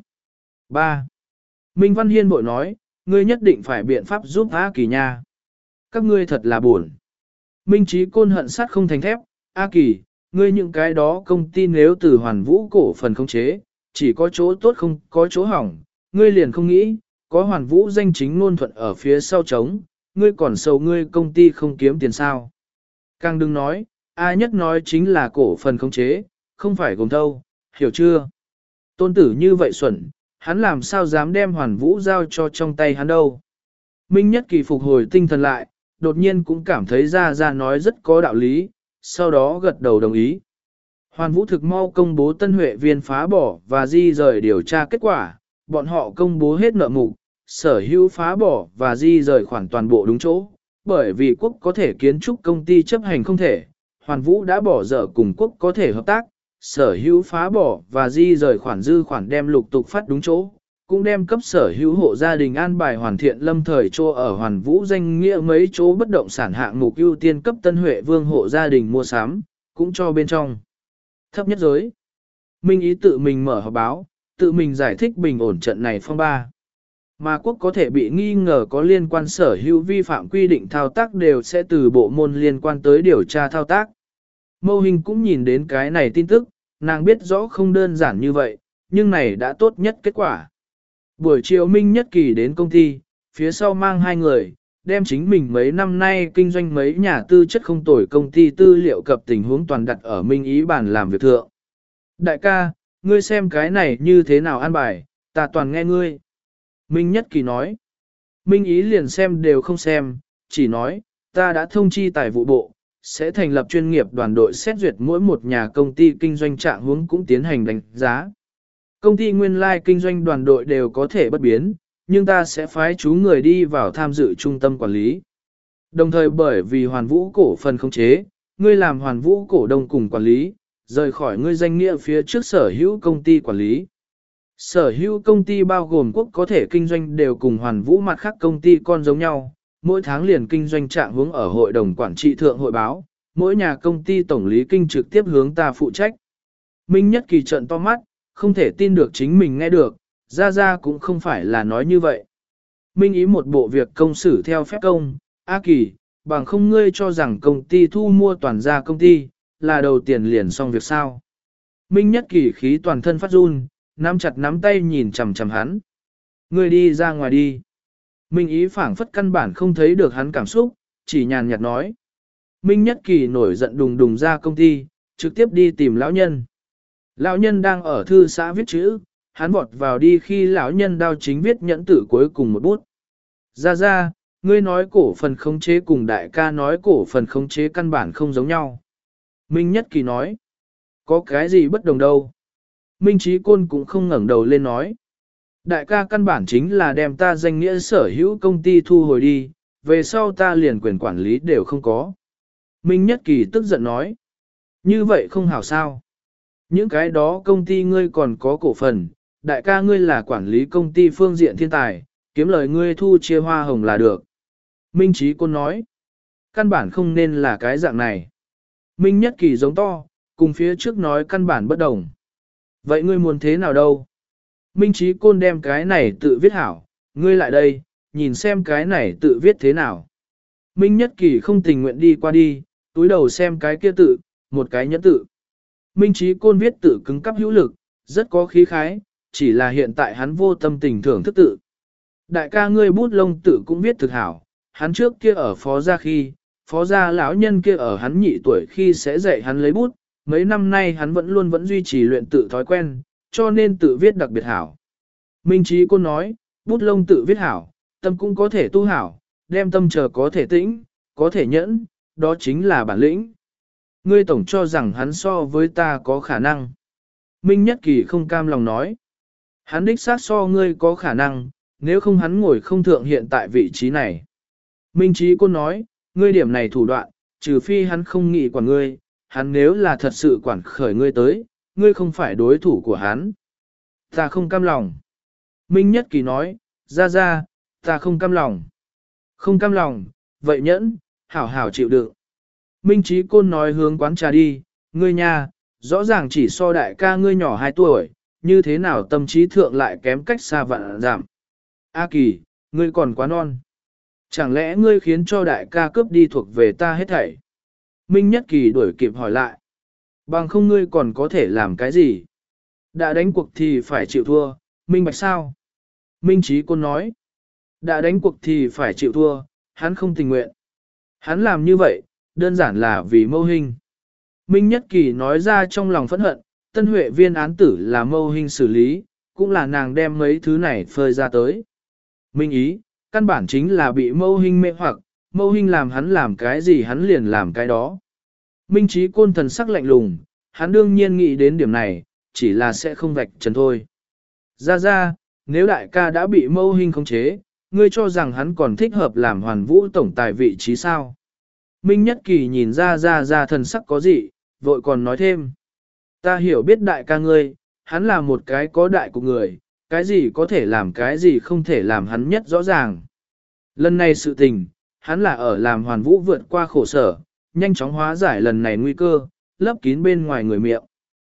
ba. Minh Văn Hiên bội nói, ngươi nhất định phải biện pháp giúp A Kỳ nha. Các ngươi thật là buồn. Minh Trí Côn hận sát không thành thép, A Kỳ, ngươi những cái đó công ty nếu từ Hoàn Vũ cổ phần không chế, chỉ có chỗ tốt không có chỗ hỏng, ngươi liền không nghĩ, có Hoàn Vũ danh chính ngôn thuận ở phía sau trống, ngươi còn sầu ngươi công ty không kiếm tiền sao. Càng đừng nói, A nhất nói chính là cổ phần không chế, không phải gồm thâu, hiểu chưa? Tôn tử như vậy xuẩn, hắn làm sao dám đem Hoàn Vũ giao cho trong tay hắn đâu. Minh Nhất Kỳ phục hồi tinh thần lại, đột nhiên cũng cảm thấy ra ra nói rất có đạo lý, sau đó gật đầu đồng ý. Hoàn Vũ thực mau công bố Tân Huệ viên phá bỏ và di rời điều tra kết quả, bọn họ công bố hết nợ mục, sở hữu phá bỏ và di rời khoản toàn bộ đúng chỗ, bởi vì quốc có thể kiến trúc công ty chấp hành không thể, Hoàn Vũ đã bỏ dở cùng quốc có thể hợp tác, sở hữu phá bỏ và di rời khoản dư khoản đem lục tục phát đúng chỗ, cũng đem cấp sở hữu hộ gia đình an bài hoàn thiện lâm thời chỗ ở Hoàn Vũ danh nghĩa mấy chỗ bất động sản hạng mục ưu tiên cấp Tân Huệ Vương hộ gia đình mua sắm, cũng cho bên trong. Thấp nhất giới. Minh Ý tự mình mở họp báo, tự mình giải thích bình ổn trận này phong ba. Mà quốc có thể bị nghi ngờ có liên quan sở hữu vi phạm quy định thao tác đều sẽ từ bộ môn liên quan tới điều tra thao tác. Mâu Hình cũng nhìn đến cái này tin tức, nàng biết rõ không đơn giản như vậy, nhưng này đã tốt nhất kết quả. Buổi chiều Minh Nhất Kỳ đến công ty, phía sau mang hai người, đem chính mình mấy năm nay kinh doanh mấy nhà tư chất không tồi công ty tư liệu cập tình huống toàn đặt ở Minh Ý bàn làm việc thượng. Đại ca, ngươi xem cái này như thế nào an bài, ta toàn nghe ngươi. Minh Nhất Kỳ nói. Minh Ý liền xem đều không xem, chỉ nói, ta đã thông chi tài vụ bộ, sẽ thành lập chuyên nghiệp đoàn đội xét duyệt mỗi một nhà công ty kinh doanh trạng huống cũng tiến hành đánh giá. Công ty nguyên lai like kinh doanh đoàn đội đều có thể bất biến, nhưng ta sẽ phái chú người đi vào tham dự trung tâm quản lý. Đồng thời bởi vì Hoàn Vũ cổ phần khống chế, ngươi làm Hoàn Vũ cổ đông cùng quản lý, rời khỏi ngươi danh nghĩa phía trước sở hữu công ty quản lý. Sở hữu công ty bao gồm quốc có thể kinh doanh đều cùng Hoàn Vũ mặt khác công ty con giống nhau, mỗi tháng liền kinh doanh trạng hướng ở hội đồng quản trị thượng hội báo, mỗi nhà công ty tổng lý kinh trực tiếp hướng ta phụ trách. Minh Nhất Kỳ trợn to mắt, không thể tin được chính mình nghe được, ra ra cũng không phải là nói như vậy. Minh Ý một bộ việc công xử theo phép công, A Kỳ, bằng không ngươi cho rằng công ty thu mua toàn gia công ty, là đầu tiền liền xong việc sao. Minh Nhất Kỳ khí toàn thân phát run, nắm chặt nắm tay nhìn chằm chằm hắn. Ngươi đi ra ngoài đi. Minh Ý phảng phất căn bản không thấy được hắn cảm xúc, chỉ nhàn nhạt nói. Minh Nhất Kỳ nổi giận đùng đùng ra công ty, trực tiếp đi tìm lão nhân. Lão nhân đang ở thư xã viết chữ, hắn vọt vào đi khi lão nhân đao chính viết nhẫn tử cuối cùng một bút. Ra ra, ngươi nói cổ phần khống chế cùng đại ca nói cổ phần khống chế căn bản không giống nhau. Minh Nhất Kỳ nói, có cái gì bất đồng đâu. Minh Trí Côn cũng không ngẩng đầu lên nói. Đại ca căn bản chính là đem ta danh nghĩa sở hữu công ty thu hồi đi, về sau ta liền quyền quản lý đều không có. Minh Nhất Kỳ tức giận nói, như vậy không hảo sao. Những cái đó công ty ngươi còn có cổ phần, đại ca ngươi là quản lý công ty phương diện thiên tài, kiếm lời ngươi thu chia hoa hồng là được. Minh Trí Côn nói, căn bản không nên là cái dạng này. Minh Nhất Kỳ giống to, cùng phía trước nói căn bản bất đồng. Vậy ngươi muốn thế nào đâu? Minh Trí Côn đem cái này tự viết hảo, ngươi lại đây, nhìn xem cái này tự viết thế nào. Minh Nhất Kỳ không tình nguyện đi qua đi, túi đầu xem cái kia tự, một cái nhẫn tự. Minh Trí Côn viết tự cứng cắp hữu lực, rất có khí khái, chỉ là hiện tại hắn vô tâm tình thưởng thức tự. Đại ca ngươi bút lông tự cũng viết thực hảo, hắn trước kia ở phó gia khi, phó gia lão nhân kia ở hắn nhị tuổi khi sẽ dạy hắn lấy bút, mấy năm nay hắn vẫn luôn vẫn duy trì luyện tự thói quen, cho nên tự viết đặc biệt hảo. Minh Trí Côn nói, bút lông tự viết hảo, tâm cũng có thể tu hảo, đem tâm chờ có thể tĩnh, có thể nhẫn, đó chính là bản lĩnh. Ngươi tổng cho rằng hắn so với ta có khả năng. Minh Nhất Kỳ không cam lòng nói. Hắn đích xác so ngươi có khả năng, nếu không hắn ngồi không thượng hiện tại vị trí này. Minh Trí Côn nói, ngươi điểm này thủ đoạn, trừ phi hắn không nghĩ quản ngươi, hắn nếu là thật sự quản khởi ngươi tới, ngươi không phải đối thủ của hắn. Ta không cam lòng. Minh Nhất Kỳ nói, ra ra, ta không cam lòng. Không cam lòng, vậy nhẫn, hảo hảo chịu đựng. Minh Trí Côn nói hướng quán trà đi, ngươi nha, rõ ràng chỉ so đại ca ngươi nhỏ hai tuổi, như thế nào tâm trí thượng lại kém cách xa vạn giảm. A Kỳ, ngươi còn quá non. Chẳng lẽ ngươi khiến cho đại ca cướp đi thuộc về ta hết thảy? Minh Nhất Kỳ đuổi kịp hỏi lại. Bằng không ngươi còn có thể làm cái gì? Đã đánh cuộc thì phải chịu thua, minh bạch sao? Minh Trí Côn nói. Đã đánh cuộc thì phải chịu thua, hắn không tình nguyện. Hắn làm như vậy, đơn giản là vì Mâu Hinh. Minh Nhất Kỳ nói ra trong lòng phẫn hận, Tân Huệ viên án tử là Mâu Hinh xử lý, cũng là nàng đem mấy thứ này phơi ra tới. Minh ý, căn bản chính là bị Mâu Hinh mê hoặc, Mâu Hinh làm hắn làm cái gì hắn liền làm cái đó. Minh Trí Côn thần sắc lạnh lùng, hắn đương nhiên nghĩ đến điểm này, chỉ là sẽ không vạch trần thôi. Ra ra, nếu đại ca đã bị Mâu Hinh khống chế, ngươi cho rằng hắn còn thích hợp làm Hoàn Vũ tổng tài vị trí sao? Minh Nhất Kỳ nhìn ra ra ra thần sắc có gì, vội còn nói thêm. Ta hiểu biết đại ca ngươi, hắn là một cái có đại của người, cái gì có thể làm cái gì không thể làm hắn nhất rõ ràng. Lần này sự tình, hắn là ở làm Hoàn Vũ vượt qua khổ sở, nhanh chóng hóa giải lần này nguy cơ, lấp kín bên ngoài người miệng.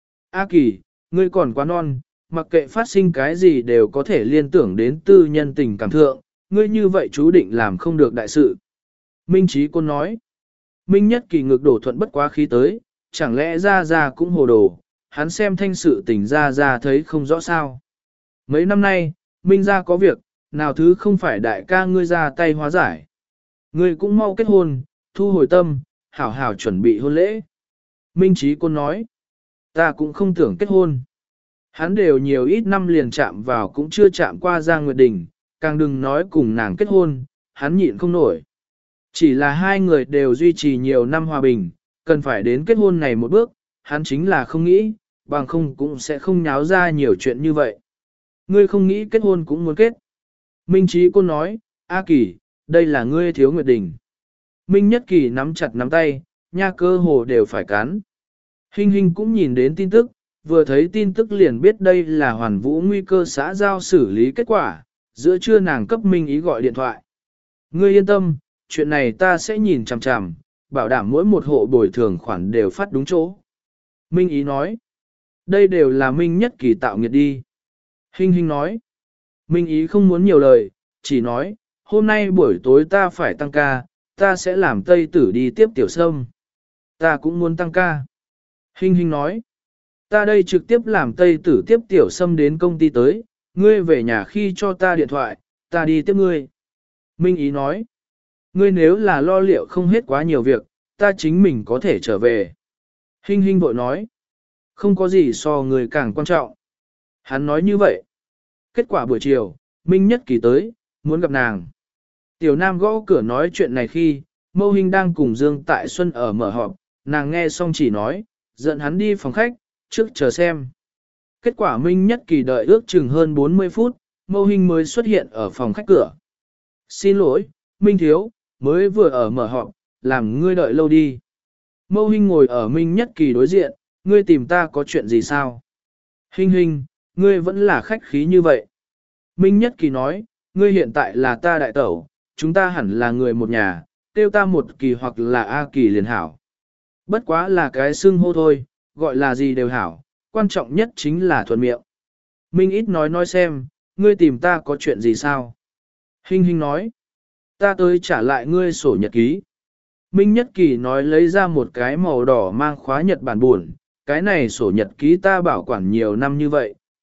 A Kỳ, ngươi còn quá non, mặc kệ phát sinh cái gì đều có thể liên tưởng đến tư nhân tình cảm thượng, ngươi như vậy chú định làm không được đại sự. Minh Trí Côn nói. Minh Nhất Kỳ ngực đổ thuận bất quá khí tới, chẳng lẽ ra ra cũng hồ đồ, hắn xem thanh sự tình ra ra thấy không rõ sao. Mấy năm nay, Minh ra có việc, nào thứ không phải đại ca ngươi ra tay hóa giải. Ngươi cũng mau kết hôn, thu hồi tâm, hảo hảo chuẩn bị hôn lễ. Minh Trí Côn nói, ta cũng không tưởng kết hôn. Hắn đều nhiều ít năm liền chạm vào cũng chưa chạm qua Giang Nguyệt Đình, càng đừng nói cùng nàng kết hôn, hắn nhịn không nổi. Chỉ là hai người đều duy trì nhiều năm hòa bình, cần phải đến kết hôn này một bước, hắn chính là không nghĩ, bằng không cũng sẽ không nháo ra nhiều chuyện như vậy. Ngươi không nghĩ kết hôn cũng muốn kết. Minh Trí Côn nói, A Kỳ, đây là ngươi thiếu Nguyệt Đình. Minh Nhất Kỳ nắm chặt nắm tay, nha cơ hồ đều phải cắn. Hình hình cũng nhìn đến tin tức, vừa thấy tin tức liền biết đây là Hoàn Vũ nguy cơ xã giao xử lý kết quả, giữa trưa nàng cấp Minh Ý gọi điện thoại. Ngươi yên tâm, chuyện này ta sẽ nhìn chằm chằm, bảo đảm mỗi một hộ bồi thường khoản đều phát đúng chỗ. Minh Ý nói, đây đều là Minh Nhất Kỳ tạo nghiệt đi. Hình hình nói, Minh Ý không muốn nhiều lời, chỉ nói, hôm nay buổi tối ta phải tăng ca, ta sẽ làm Tây Tử đi tiếp Tiểu Sâm. Ta cũng muốn tăng ca. Hình hình nói, ta đây trực tiếp làm Tây Tử tiếp Tiểu Sâm đến công ty tới, ngươi về nhà khi cho ta điện thoại, ta đi tiếp ngươi. Minh Ý nói, ngươi nếu là lo liệu không hết quá nhiều việc, ta chính mình có thể trở về. Hình hình vội nói, không có gì so người càng quan trọng. Hắn nói như vậy. Kết quả buổi chiều, Minh Nhất Kỳ tới, muốn gặp nàng. Tiểu Nam gõ cửa nói chuyện này khi, Mâu Hinh đang cùng Dương Tại Xuân ở mở họp, nàng nghe xong chỉ nói, dẫn hắn đi phòng khách, trước chờ xem. Kết quả Minh Nhất Kỳ đợi ước chừng hơn bốn mươi phút, Mâu Hinh mới xuất hiện ở phòng khách cửa. Xin lỗi, Minh Thiếu, mới vừa ở mở họp, làm ngươi đợi lâu đi. Mâu Hinh ngồi ở Minh Nhất Kỳ đối diện, ngươi tìm ta có chuyện gì sao? Hinh Hinh, ngươi vẫn là khách khí như vậy. Minh Nhất Kỳ nói, ngươi hiện tại là ta đại tẩu, chúng ta hẳn là người một nhà, tiêu ta một kỳ hoặc là A Kỳ liền hảo. Bất quá là cái xưng hô thôi, gọi là gì đều hảo, quan trọng nhất chính là thuận miệng. Minh ít nói nói xem, ngươi tìm ta có chuyện gì sao? Hinh Hinh nói, ta tới trả lại ngươi sổ nhật ký. Minh Nhất Kỳ nói lấy ra một cái màu đỏ mang khóa Nhật Bản buồn, cái này sổ nhật ký ta bảo quản nhiều năm như vậy,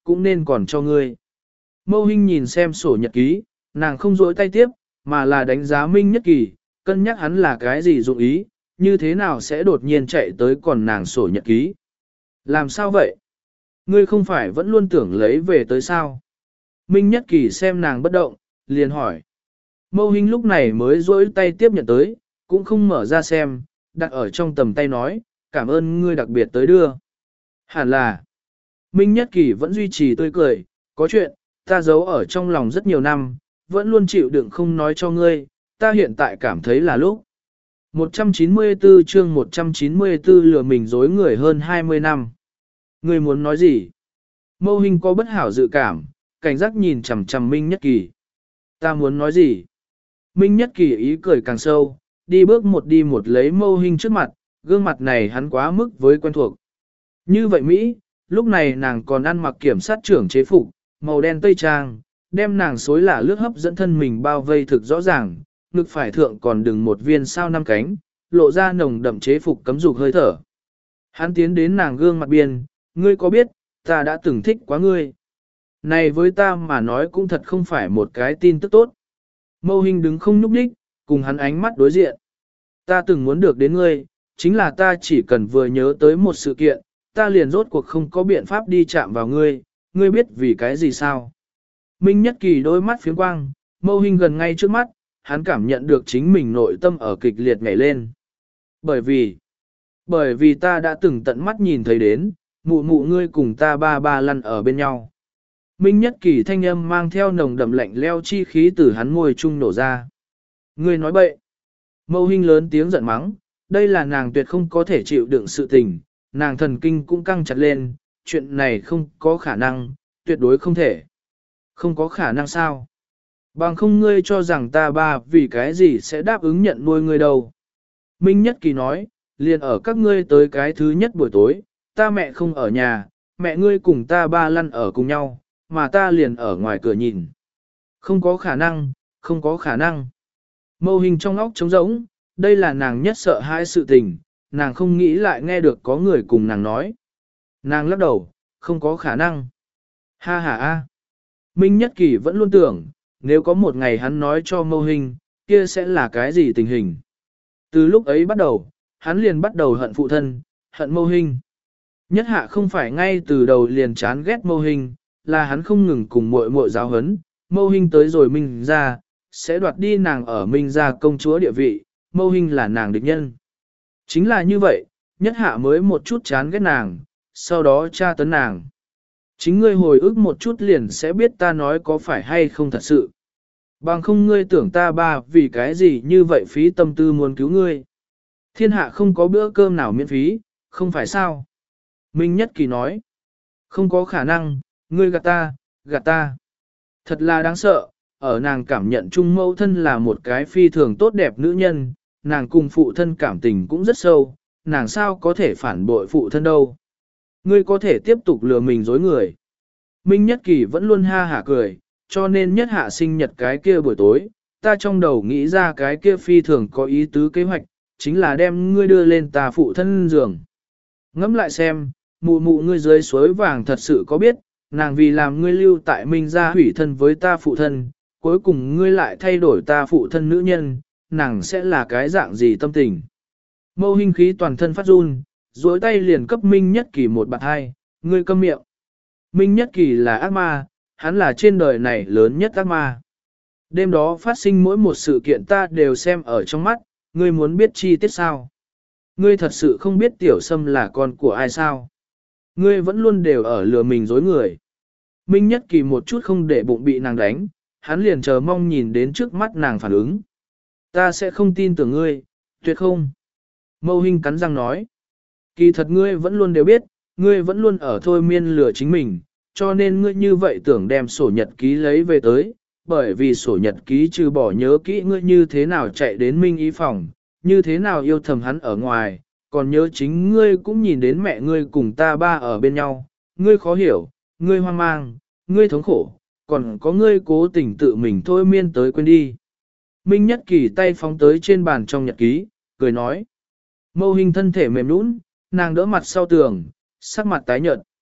cũng nên còn cho ngươi. Mâu Hinh nhìn xem sổ nhật ký, nàng không rỗi tay tiếp, mà là đánh giá Minh Nhất Kỳ, cân nhắc hắn là cái gì dụng ý, như thế nào sẽ đột nhiên chạy tới còn nàng sổ nhật ký. Làm sao vậy? Ngươi không phải vẫn luôn tưởng lấy về tới sao? Minh Nhất Kỳ xem nàng bất động, liền hỏi. Mâu Hinh lúc này mới rỗi tay tiếp nhận tới, cũng không mở ra xem, đặt ở trong tầm tay nói, cảm ơn ngươi đặc biệt tới đưa. Hẳn là, Minh Nhất Kỳ vẫn duy trì tươi cười, có chuyện, ta giấu ở trong lòng rất nhiều năm, vẫn luôn chịu đựng không nói cho ngươi, ta hiện tại cảm thấy là lúc. một trăm chín mươi tư chương một trăm chín mươi tư lừa mình dối người hơn hai mươi năm. Ngươi muốn nói gì? Mâu Hinh có bất hảo dự cảm, cảnh giác nhìn chằm chằm Minh Nhất Kỳ. Ta muốn nói gì? Minh Nhất Kỳ ý cười càng sâu, đi bước một đi một lấy Mâu Hinh trước mặt, gương mặt này hắn quá mức với quen thuộc. Như vậy Mỹ, lúc này nàng còn ăn mặc kiểm sát trưởng chế phục, màu đen tây trang, đem nàng xối lả lướt hấp dẫn thân mình bao vây thực rõ ràng, ngực phải thượng còn đừng một viên sao năm cánh, lộ ra nồng đậm chế phục cấm dục hơi thở. Hắn tiến đến nàng gương mặt biên, ngươi có biết, ta đã từng thích quá ngươi. Này với ta mà nói cũng thật không phải một cái tin tức tốt. Mâu Hinh đứng không nhúc nhích, cùng hắn ánh mắt đối diện. Ta từng muốn được đến ngươi, chính là ta chỉ cần vừa nhớ tới một sự kiện, ta liền rốt cuộc không có biện pháp đi chạm vào ngươi, ngươi biết vì cái gì sao? Minh Nhất Kỳ đôi mắt phiếm quang, Mâu Hinh gần ngay trước mắt, hắn cảm nhận được chính mình nội tâm ở kịch liệt nhảy lên. Bởi vì, bởi vì ta đã từng tận mắt nhìn thấy đến, mụ mụ ngươi cùng ta ba ba lăn ở bên nhau. Minh Nhất Kỳ thanh âm mang theo nồng đậm lạnh leo chi khí từ hắn môi trung nổ ra. Ngươi nói bậy. Mâu Hinh lớn tiếng giận mắng, đây là nàng tuyệt không có thể chịu đựng sự tình, nàng thần kinh cũng căng chặt lên, chuyện này không có khả năng, tuyệt đối không thể. Không có khả năng sao? Bằng không ngươi cho rằng ta ba vì cái gì sẽ đáp ứng nhận nuôi ngươi đâu. Minh Nhất Kỳ nói, liền ở các ngươi tới cái thứ nhất buổi tối, ta mẹ không ở nhà, mẹ ngươi cùng ta ba lăn ở cùng nhau, mà ta liền ở ngoài cửa nhìn. Không có khả năng, không có khả năng. Mâu Hinh trong óc trống rỗng, đây là nàng nhất sợ hãi sự tình, nàng không nghĩ lại nghe được có người cùng nàng nói. Nàng lắc đầu, không có khả năng. Ha ha ha. Minh Nhất Kỳ vẫn luôn tưởng, nếu có một ngày hắn nói cho Mâu Hinh, kia sẽ là cái gì tình hình. Từ lúc ấy bắt đầu, hắn liền bắt đầu hận phụ thân, hận Mâu Hinh. Nhất hạ không phải ngay từ đầu liền chán ghét Mâu Hinh, là hắn không ngừng cùng muội muội giáo huấn, Mâu Hinh tới rồi Minh ra, sẽ đoạt đi nàng ở Minh ra công chúa địa vị, Mâu Hinh là nàng địch nhân. Chính là như vậy, nhất hạ mới một chút chán ghét nàng, sau đó tra tấn nàng. Chính ngươi hồi ức một chút liền sẽ biết ta nói có phải hay không thật sự. Bằng không ngươi tưởng ta ba vì cái gì như vậy phí tâm tư muốn cứu ngươi. Thiên hạ không có bữa cơm nào miễn phí, không phải sao? Minh Nhất Kỳ nói. Không có khả năng, ngươi gạt ta, gạt ta. Thật là đáng sợ, ở nàng cảm nhận chung mẫu thân là một cái phi thường tốt đẹp nữ nhân, nàng cùng phụ thân cảm tình cũng rất sâu, nàng sao có thể phản bội phụ thân đâu. Ngươi có thể tiếp tục lừa mình dối người. Minh Nhất Kỳ vẫn luôn ha hả cười, cho nên nhất hạ sinh nhật cái kia buổi tối, ta trong đầu nghĩ ra cái kia phi thường có ý tứ kế hoạch, chính là đem ngươi đưa lên ta phụ thân giường. Ngẫm lại xem, mụ mụ ngươi dưới suối vàng thật sự có biết, nàng vì làm ngươi lưu tại Minh gia hủy thân với ta phụ thân, cuối cùng ngươi lại thay đổi ta phụ thân nữ nhân, nàng sẽ là cái dạng gì tâm tình. Mâu Hinh khí toàn thân phát run, duỗi tay liền cấp Minh Nhất Kỳ một bạt hai, ngươi câm miệng. Minh Nhất Kỳ là ác ma, hắn là trên đời này lớn nhất ác ma. Đêm đó phát sinh mỗi một sự kiện ta đều xem ở trong mắt, ngươi muốn biết chi tiết sao? Ngươi thật sự không biết Tiểu Sâm là con của ai sao? Ngươi vẫn luôn đều ở lừa mình dối người. Minh Nhất Kỳ một chút không để bụng bị nàng đánh, hắn liền chờ mong nhìn đến trước mắt nàng phản ứng. Ta sẽ không tin tưởng ngươi, tuyệt không. Mâu Hinh cắn răng nói. Kỳ thật ngươi vẫn luôn đều biết, ngươi vẫn luôn ở thôi miên lừa chính mình, cho nên ngươi như vậy tưởng đem sổ nhật ký lấy về tới, bởi vì sổ nhật ký trừ bỏ nhớ kỹ ngươi như thế nào chạy đến Minh Ý phòng, như thế nào yêu thầm hắn ở ngoài, còn nhớ chính ngươi cũng nhìn đến mẹ ngươi cùng ta ba ở bên nhau, ngươi khó hiểu, ngươi hoang mang, ngươi thống khổ, còn có ngươi cố tình tự mình thôi miên tới quên đi. Minh Nhất Kỳ tay phóng tới trên bàn trong nhật ký, cười nói. Mâu Hinh thân thể mềm nũng, nàng đỡ mặt sau tường, sắc mặt tái nhợt.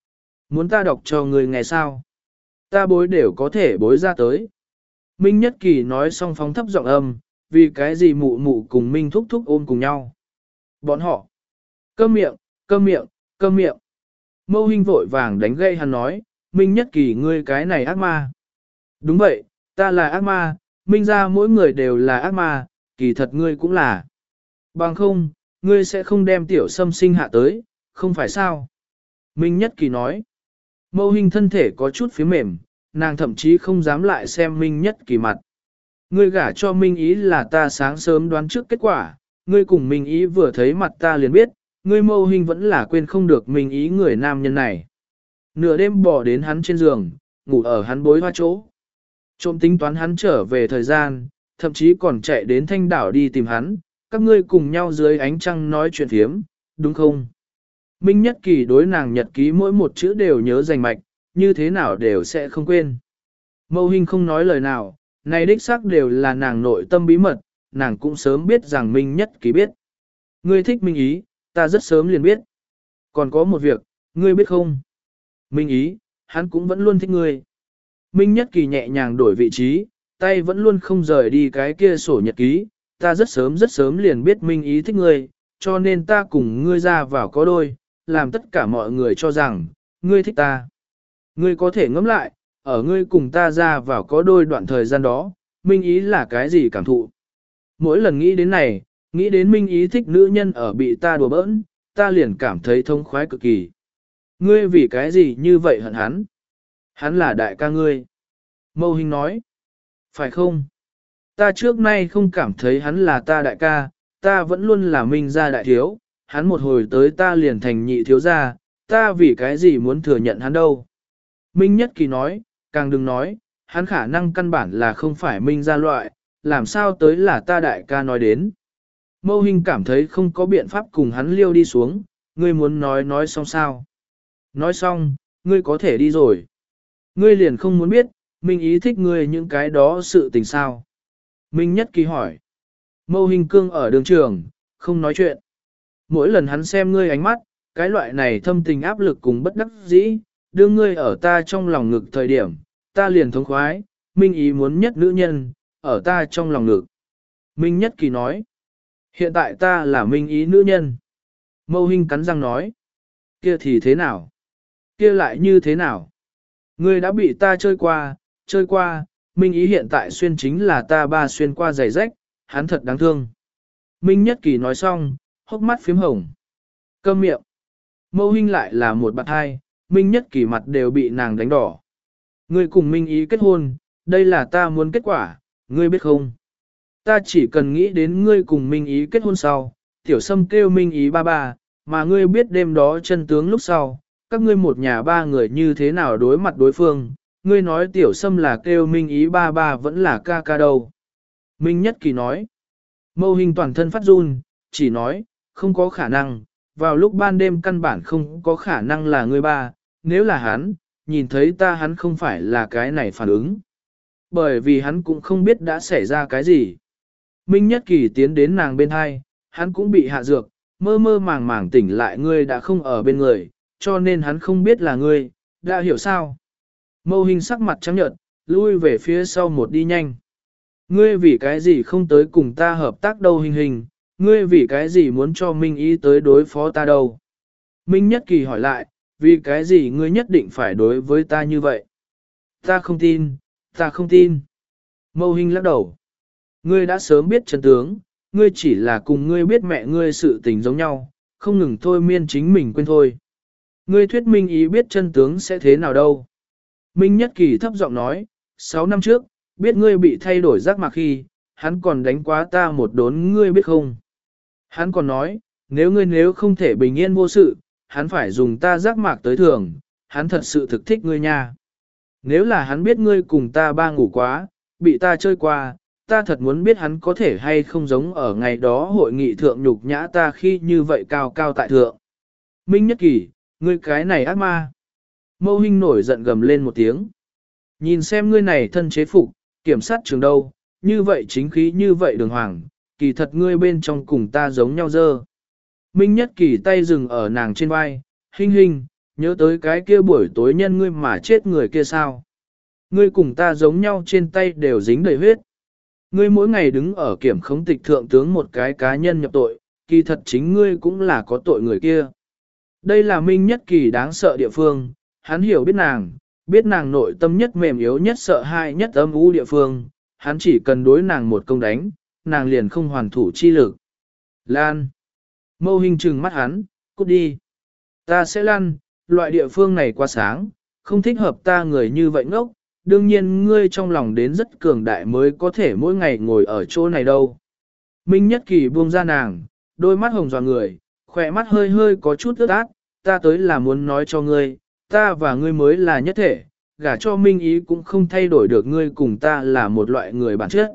muốn ta đọc cho người nghe sao? Ta bối đều có thể bối ra tới. Minh Nhất Kỳ nói xong phóng thấp giọng âm, vì cái gì mụ mụ cùng Minh thúc thúc ôm cùng nhau. Bọn họ, câm miệng, câm miệng, câm miệng. Mâu Hinh vội vàng đánh gây hắn nói, Minh Nhất Kỳ ngươi cái này ác ma. Đúng vậy, ta là ác ma, Minh ra mỗi người đều là ác ma, kỳ thật ngươi cũng là. Bằng không, ngươi sẽ không đem tiểu sâm sinh hạ tới, không phải sao? Minh Nhất Kỳ nói. Mâu Hinh thân thể có chút phía mềm, nàng thậm chí không dám lại xem Minh Nhất Kỳ mặt. Ngươi gả cho Minh Ý là ta sáng sớm đoán trước kết quả, ngươi cùng Minh Ý vừa thấy mặt ta liền biết, ngươi Mâu Hinh vẫn là quên không được Minh Ý người nam nhân này. Nửa đêm bỏ đến hắn trên giường, ngủ ở hắn bối hoa chỗ. Trộm tính toán hắn trở về thời gian, thậm chí còn chạy đến Thanh Đảo đi tìm hắn, các ngươi cùng nhau dưới ánh trăng nói chuyện phiếm, đúng không? Minh Nhất Kỳ đối nàng nhật ký mỗi một chữ đều nhớ rành mạch, như thế nào đều sẽ không quên. Mâu Hinh không nói lời nào, này đích xác đều là nàng nội tâm bí mật, nàng cũng sớm biết rằng Minh Nhất Kỳ biết. Ngươi thích Minh Ý, ta rất sớm liền biết. Còn có một việc, ngươi biết không? Minh Ý, hắn cũng vẫn luôn thích ngươi. Minh Nhất Kỳ nhẹ nhàng đổi vị trí, tay vẫn luôn không rời đi cái kia sổ nhật ký, ta rất sớm rất sớm liền biết Minh Ý thích ngươi, cho nên ta cùng ngươi ra vào có đôi, làm tất cả mọi người cho rằng, ngươi thích ta. Ngươi có thể ngẫm lại, ở ngươi cùng ta ra vào có đôi đoạn thời gian đó, Minh Ý là cái gì cảm thụ. Mỗi lần nghĩ đến này, nghĩ đến Minh Ý thích nữ nhân ở bị ta đùa bỡn, ta liền cảm thấy thông khoái cực kỳ. Ngươi vì cái gì như vậy hận hắn? Hắn là đại ca ngươi. Mâu Hinh nói. Phải không? Ta trước nay không cảm thấy hắn là ta đại ca, ta vẫn luôn là Minh gia đại thiếu, hắn một hồi tới ta liền thành nhị thiếu gia, ta vì cái gì muốn thừa nhận hắn đâu. Minh Nhất Kỳ nói, càng đừng nói, hắn khả năng căn bản là không phải Minh gia loại, làm sao tới là ta đại ca nói đến. Mâu Hinh cảm thấy không có biện pháp cùng hắn liêu đi xuống, ngươi muốn nói nói xong sao. Nói xong, ngươi có thể đi rồi. Ngươi liền không muốn biết, Minh Ý thích ngươi những cái đó sự tình sao. Minh Nhất Kỳ hỏi. Mâu Hinh cương ở đường trường, không nói chuyện. Mỗi lần hắn xem ngươi ánh mắt, cái loại này thâm tình áp lực cùng bất đắc dĩ, đưa ngươi ở ta trong lòng ngực thời điểm, ta liền thống khoái, Minh Ý muốn nhất nữ nhân, ở ta trong lòng ngực. Minh Nhất Kỳ nói. Hiện tại ta là Minh Ý nữ nhân. Mâu Hinh cắn răng nói. Kia thì thế nào? Kia lại như thế nào? Ngươi đã bị ta chơi qua, chơi qua, Minh Ý hiện tại xuyên chính là ta ba xuyên qua giày rách, hắn thật đáng thương. Minh Nhất Kỳ nói xong, hốc mắt phím hồng. Câm miệng. Mâu Hinh lại là một bạn hai, Minh Nhất Kỳ mặt đều bị nàng đánh đỏ. Ngươi cùng Minh Ý kết hôn, đây là ta muốn kết quả, ngươi biết không? Ta chỉ cần nghĩ đến ngươi cùng Minh Ý kết hôn sau, tiểu sâm kêu Minh Ý ba ba, mà ngươi biết đêm đó chân tướng lúc sau, các ngươi một nhà ba người như thế nào đối mặt đối phương, ngươi nói tiểu sâm là kêu Minh Ý ba ba vẫn là ca ca đâu. Minh Nhất Kỳ nói, Mâu Hinh toàn thân phát run, chỉ nói, không có khả năng, vào lúc ban đêm căn bản không có khả năng là ngươi ba, nếu là hắn, nhìn thấy ta hắn không phải là cái này phản ứng. Bởi vì hắn cũng không biết đã xảy ra cái gì. Minh Nhất Kỳ tiến đến nàng bên hai, hắn cũng bị hạ dược, mơ mơ màng màng tỉnh lại ngươi đã không ở bên người, cho nên hắn không biết là ngươi, đã hiểu sao? Mâu Hinh sắc mặt trắng nhợt, lui về phía sau một đi nhanh. Ngươi vì cái gì không tới cùng ta hợp tác đâu Hình Hình, ngươi vì cái gì muốn cho Minh Ý tới đối phó ta đâu? Minh Nhất Kỳ hỏi lại, vì cái gì ngươi nhất định phải đối với ta như vậy? Ta không tin, ta không tin. Mâu Hinh lắc đầu. Ngươi đã sớm biết chân tướng, ngươi chỉ là cùng ngươi biết mẹ ngươi sự tình giống nhau, không ngừng thôi miên chính mình quên thôi. Ngươi thuyết Minh Ý biết chân tướng sẽ thế nào đâu. Minh Nhất Kỳ thấp giọng nói, sáu năm trước, biết ngươi bị thay đổi giác mạc khi, hắn còn đánh quá ta một đốn ngươi biết không. Hắn còn nói, nếu ngươi nếu không thể bình yên vô sự, hắn phải dùng ta giác mạc tới thường, hắn thật sự thực thích ngươi nha. Nếu là hắn biết ngươi cùng ta ba ngủ quá, bị ta chơi qua, ta thật muốn biết hắn có thể hay không giống ở ngày đó hội nghị thượng nhục nhã ta khi như vậy cao cao tại thượng. Minh Nhất Kỳ, ngươi cái này ác ma. Mâu Hinh nổi giận gầm lên một tiếng. Nhìn xem ngươi này thân chế phục, kiểm sát trường đâu, như vậy chính khí như vậy đường hoàng, kỳ thật ngươi bên trong cùng ta giống nhau dơ. Minh Nhất Kỳ tay dừng ở nàng trên vai, Hinh Hinh, Nhớ tới cái kia buổi tối nhân ngươi mà chết người kia sao? Ngươi cùng ta giống nhau trên tay đều dính đầy huyết. Ngươi mỗi ngày đứng ở kiểm khống tịch thượng tướng một cái cá nhân nhập tội, kỳ thật chính ngươi cũng là có tội người kia. Đây là Minh Nhất Kỳ đáng sợ địa phương, hắn hiểu biết nàng, biết nàng nội tâm nhất mềm yếu nhất sợ hãi nhất âm u địa phương, hắn chỉ cần đối nàng một công đánh, nàng liền không hoàn thủ chi lực. Lan. Mâu Hình trừng mắt hắn, cút đi. Ta sẽ lăn, loại địa phương này quá sáng, không thích hợp ta người như vậy ngốc, đương nhiên ngươi trong lòng đến rất cường đại mới có thể mỗi ngày ngồi ở chỗ này đâu. Minh Nhất Kỳ buông ra nàng, đôi mắt hồng dò người, khỏe mắt hơi hơi có chút ướt át, ta tới là muốn nói cho ngươi, ta và ngươi mới là nhất thể, gả cho Minh Ý cũng không thay đổi được ngươi cùng ta là một loại người bản chất.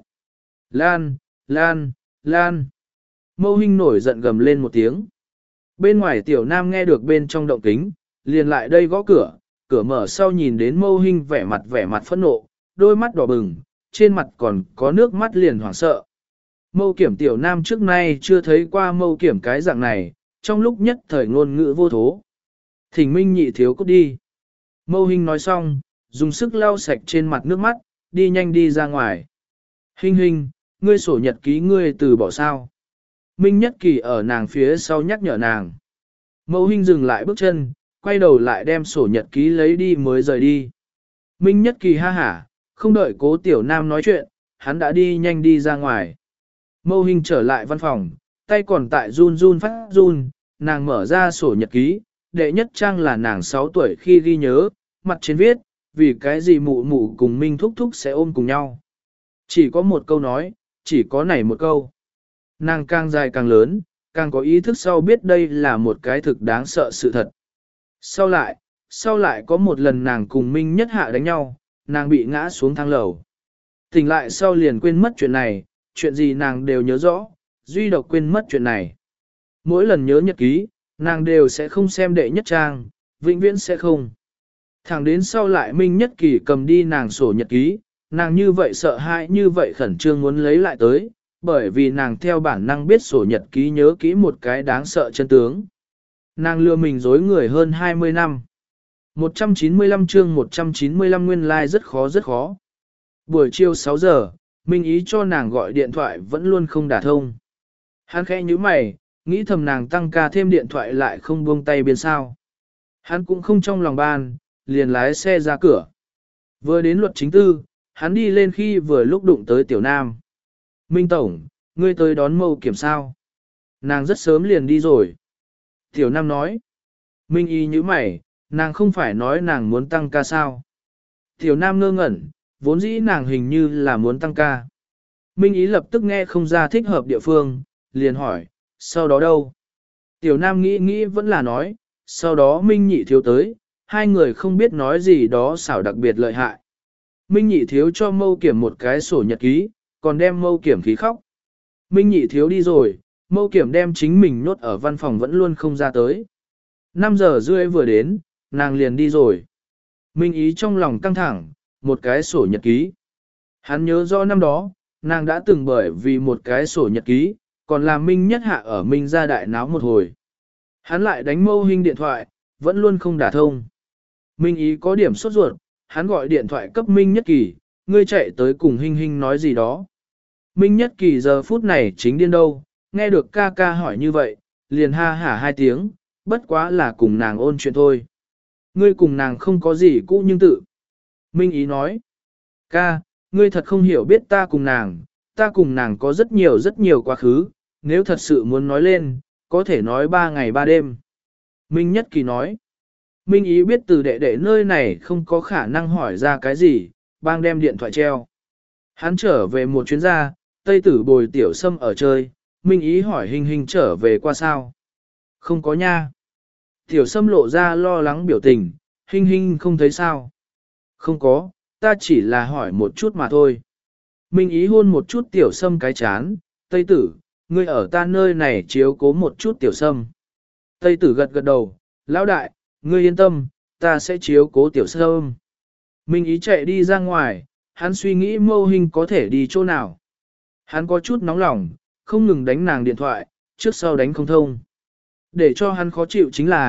Lan, Lan, Lan. Mâu Hinh nổi giận gầm lên một tiếng. Bên ngoài tiểu nam nghe được bên trong động kính, liền lại đây gõ cửa, cửa mở sau nhìn đến Mâu Hinh vẻ mặt vẻ mặt phẫn nộ, đôi mắt đỏ bừng, trên mặt còn có nước mắt liền hoảng sợ. Mâu Kiểm tiểu nam trước nay chưa thấy qua Mâu Kiểm cái dạng này, trong lúc nhất thời ngôn ngữ vô thố. Thỉnh Minh nhị thiếu cút đi. Mâu Hinh nói xong, dùng sức lau sạch trên mặt nước mắt, đi nhanh đi ra ngoài. Hinh Hinh, ngươi sổ nhật ký ngươi từ bỏ sao. Minh Nhất Kỳ ở nàng phía sau nhắc nhở nàng. Mâu Hinh dừng lại bước chân, quay đầu lại đem sổ nhật ký lấy đi mới rời đi. Minh Nhất Kỳ ha hả, không đợi Cố Tiểu Nam nói chuyện, hắn đã đi nhanh đi ra ngoài. Mâu Hinh trở lại văn phòng, tay còn tại run run phát run, nàng mở ra sổ nhật ký, đệ nhất trang là nàng sáu tuổi khi ghi nhớ, mặt trên viết, vì cái gì mụ mụ cùng Minh thúc thúc sẽ ôm cùng nhau. Chỉ có một câu nói, chỉ có này một câu. Nàng càng dài càng lớn, càng có ý thức sau biết đây là một cái thực đáng sợ sự thật. Sau lại, sau lại có một lần nàng cùng Minh Nhất Hạ đánh nhau, nàng bị ngã xuống thang lầu. Tỉnh lại sau liền quên mất chuyện này, chuyện gì nàng đều nhớ rõ, duy độc quên mất chuyện này. Mỗi lần nhớ nhật ký, nàng đều sẽ không xem đệ nhất trang, vĩnh viễn sẽ không. Thẳng đến sau lại Minh Nhất Kỳ cầm đi nàng sổ nhật ký, nàng như vậy sợ hãi như vậy khẩn trương muốn lấy lại tới, bởi vì nàng theo bản năng biết sổ nhật ký nhớ kỹ một cái đáng sợ chân tướng. Nàng lừa mình dối người hơn hai mươi năm. một trăm chín mươi lăm chương một trăm chín mươi lăm nguyên lai like rất khó rất khó. Buổi chiều sáu giờ, Minh Ý cho nàng gọi điện thoại vẫn luôn không đả thông. Hắn khẽ nhíu mày, nghĩ thầm nàng tăng ca thêm điện thoại lại không buông tay biên sao. Hắn cũng không trong lòng ban, liền lái xe ra cửa. Vừa đến luật chính tư, hắn đi lên khi vừa lúc đụng tới Tiểu Nam. Minh Tổng, ngươi tới đón Mâu Kiểm sao? Nàng rất sớm liền đi rồi. Tiểu Nam nói. Minh Y nhíu mày, nàng không phải nói nàng muốn tăng ca sao? Tiểu Nam ngơ ngẩn, vốn dĩ nàng hình như là muốn tăng ca. Minh Ý lập tức nghe không ra thích hợp địa phương, liền hỏi, sau đó đâu? Tiểu Nam nghĩ nghĩ vẫn là nói, sau đó Minh Nhị thiếu tới, hai người không biết nói gì đó xảo đặc biệt lợi hại. Minh Nhị thiếu cho Mâu Kiểm một cái sổ nhật ký, còn đem Mâu Kiểm khí khóc. Minh Nhị thiếu đi rồi, Mâu Kiểm đem chính mình nhốt ở văn phòng vẫn luôn không ra tới. năm giờ rưỡi vừa đến, nàng liền đi rồi. Minh Ý trong lòng căng thẳng, một cái sổ nhật ký. Hắn nhớ rõ năm đó, nàng đã từng bởi vì một cái sổ nhật ký, còn làm Minh Nhất Hạ ở Minh gia đại náo một hồi. Hắn lại đánh Mâu Hinh điện thoại, vẫn luôn không đả thông. Minh Ý có điểm sốt ruột, hắn gọi điện thoại cấp Minh Nhất Kỳ, ngươi chạy tới cùng Hinh Hinh nói gì đó. Minh Nhất Kỳ giờ phút này chính điên đâu, nghe được ca ca hỏi như vậy, liền ha hả hai tiếng, bất quá là cùng nàng ôn chuyện thôi. Ngươi cùng nàng không có gì cũ nhưng tự. Minh Ý nói, ca, ngươi thật không hiểu biết ta cùng nàng, ta cùng nàng có rất nhiều rất nhiều quá khứ, nếu thật sự muốn nói lên, có thể nói ba ngày ba đêm. Minh Nhất Kỳ nói, Minh Ý biết từ đệ đệ nơi này không có khả năng hỏi ra cái gì, bang đem điện thoại treo. Hắn trở về một chuyến gia, Tây Tử bồi Tiểu Sâm ở chơi, Minh Ý hỏi Hình Hình trở về qua sao. Không có nha. Tiểu Sâm lộ ra lo lắng biểu tình, Hình Hình không thấy sao. Không có, ta chỉ là hỏi một chút mà thôi. Minh Ý hôn một chút Tiểu Sâm cái chán, Tây Tử, ngươi ở ta nơi này chiếu cố một chút Tiểu Sâm. Tây Tử gật gật đầu, lão đại, ngươi yên tâm, ta sẽ chiếu cố Tiểu Sâm. Minh Ý chạy đi ra ngoài, hắn suy nghĩ Mâu Hinh có thể đi chỗ nào. Hắn có chút nóng lòng, không ngừng đánh nàng điện thoại, trước sau đánh không thông. Để cho hắn khó chịu chính là,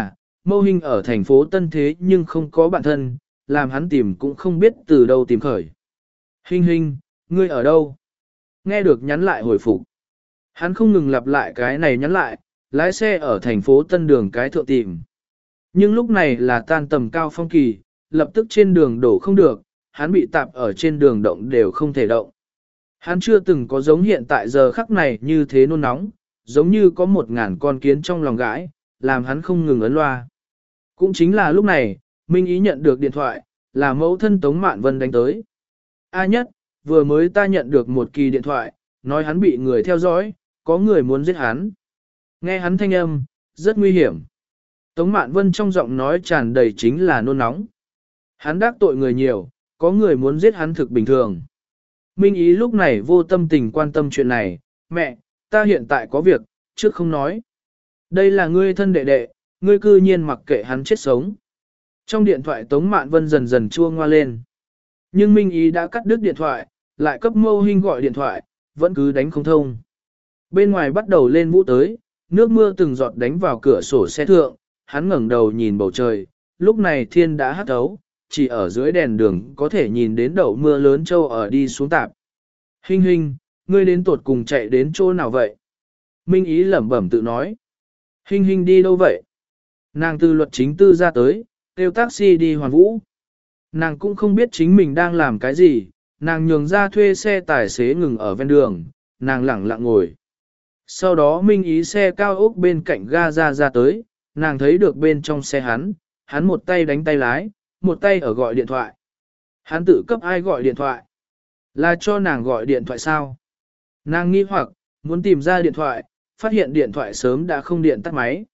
Mâu Hinh ở thành phố Tân thế nhưng không có bạn thân, làm hắn tìm cũng không biết từ đâu tìm khởi. Hinh Hinh, ngươi ở đâu? Nghe được nhắn lại hồi phục. Hắn không ngừng lặp lại cái này nhắn lại, lái xe ở thành phố Tân đường cái thượng tìm. Nhưng lúc này là tan tầm cao phong kỳ, lập tức trên đường đổ không được, hắn bị tạp ở trên đường động đều không thể động. Hắn chưa từng có giống hiện tại giờ khắc này như thế nôn nóng, giống như có một ngàn con kiến trong lòng gãi, làm hắn không ngừng ấn loa. Cũng chính là lúc này, Minh Ý nhận được điện thoại, là mẫu thân Tống Mạn Vân đánh tới. A nhất, vừa mới ta nhận được một kỳ điện thoại, nói hắn bị người theo dõi, có người muốn giết hắn. Nghe hắn thanh âm, rất nguy hiểm. Tống Mạn Vân trong giọng nói tràn đầy chính là nôn nóng. Hắn đắc tội người nhiều, có người muốn giết hắn thực bình thường. Minh Ý lúc này vô tâm tình quan tâm chuyện này, mẹ, ta hiện tại có việc, trước không nói. Đây là ngươi thân đệ đệ, ngươi cư nhiên mặc kệ hắn chết sống. Trong điện thoại Tống Mạn Vân dần dần chua ngoa lên. Nhưng Minh Ý đã cắt đứt điện thoại, lại cấp Mâu Hinh gọi điện thoại, vẫn cứ đánh không thông. Bên ngoài bắt đầu lên vũ tới, nước mưa từng giọt đánh vào cửa sổ xe thượng, hắn ngẩng đầu nhìn bầu trời, lúc này thiên đã hắt thấu, chỉ ở dưới đèn đường có thể nhìn đến đậu mưa lớn châu ở đi xuống tạp. Hinh Hinh, ngươi đến tuột cùng chạy đến chỗ nào vậy? Minh Ý lẩm bẩm tự nói. Hinh Hinh đi đâu vậy? Nàng từ luật chính tư ra tới, kêu taxi đi Hoàn Vũ. Nàng cũng không biết chính mình đang làm cái gì, nàng nhường ra thuê xe tài xế ngừng ở ven đường, nàng lẳng lặng ngồi. Sau đó Minh Ý xe cao ốc bên cạnh ga ra ra tới, nàng thấy được bên trong xe hắn, hắn một tay đánh tay lái, một tay ở gọi điện thoại. Hắn tự cấp ai gọi điện thoại? Là cho nàng gọi điện thoại sao? Nàng nghi hoặc, muốn tìm ra điện thoại, phát hiện điện thoại sớm đã không điện tắt máy.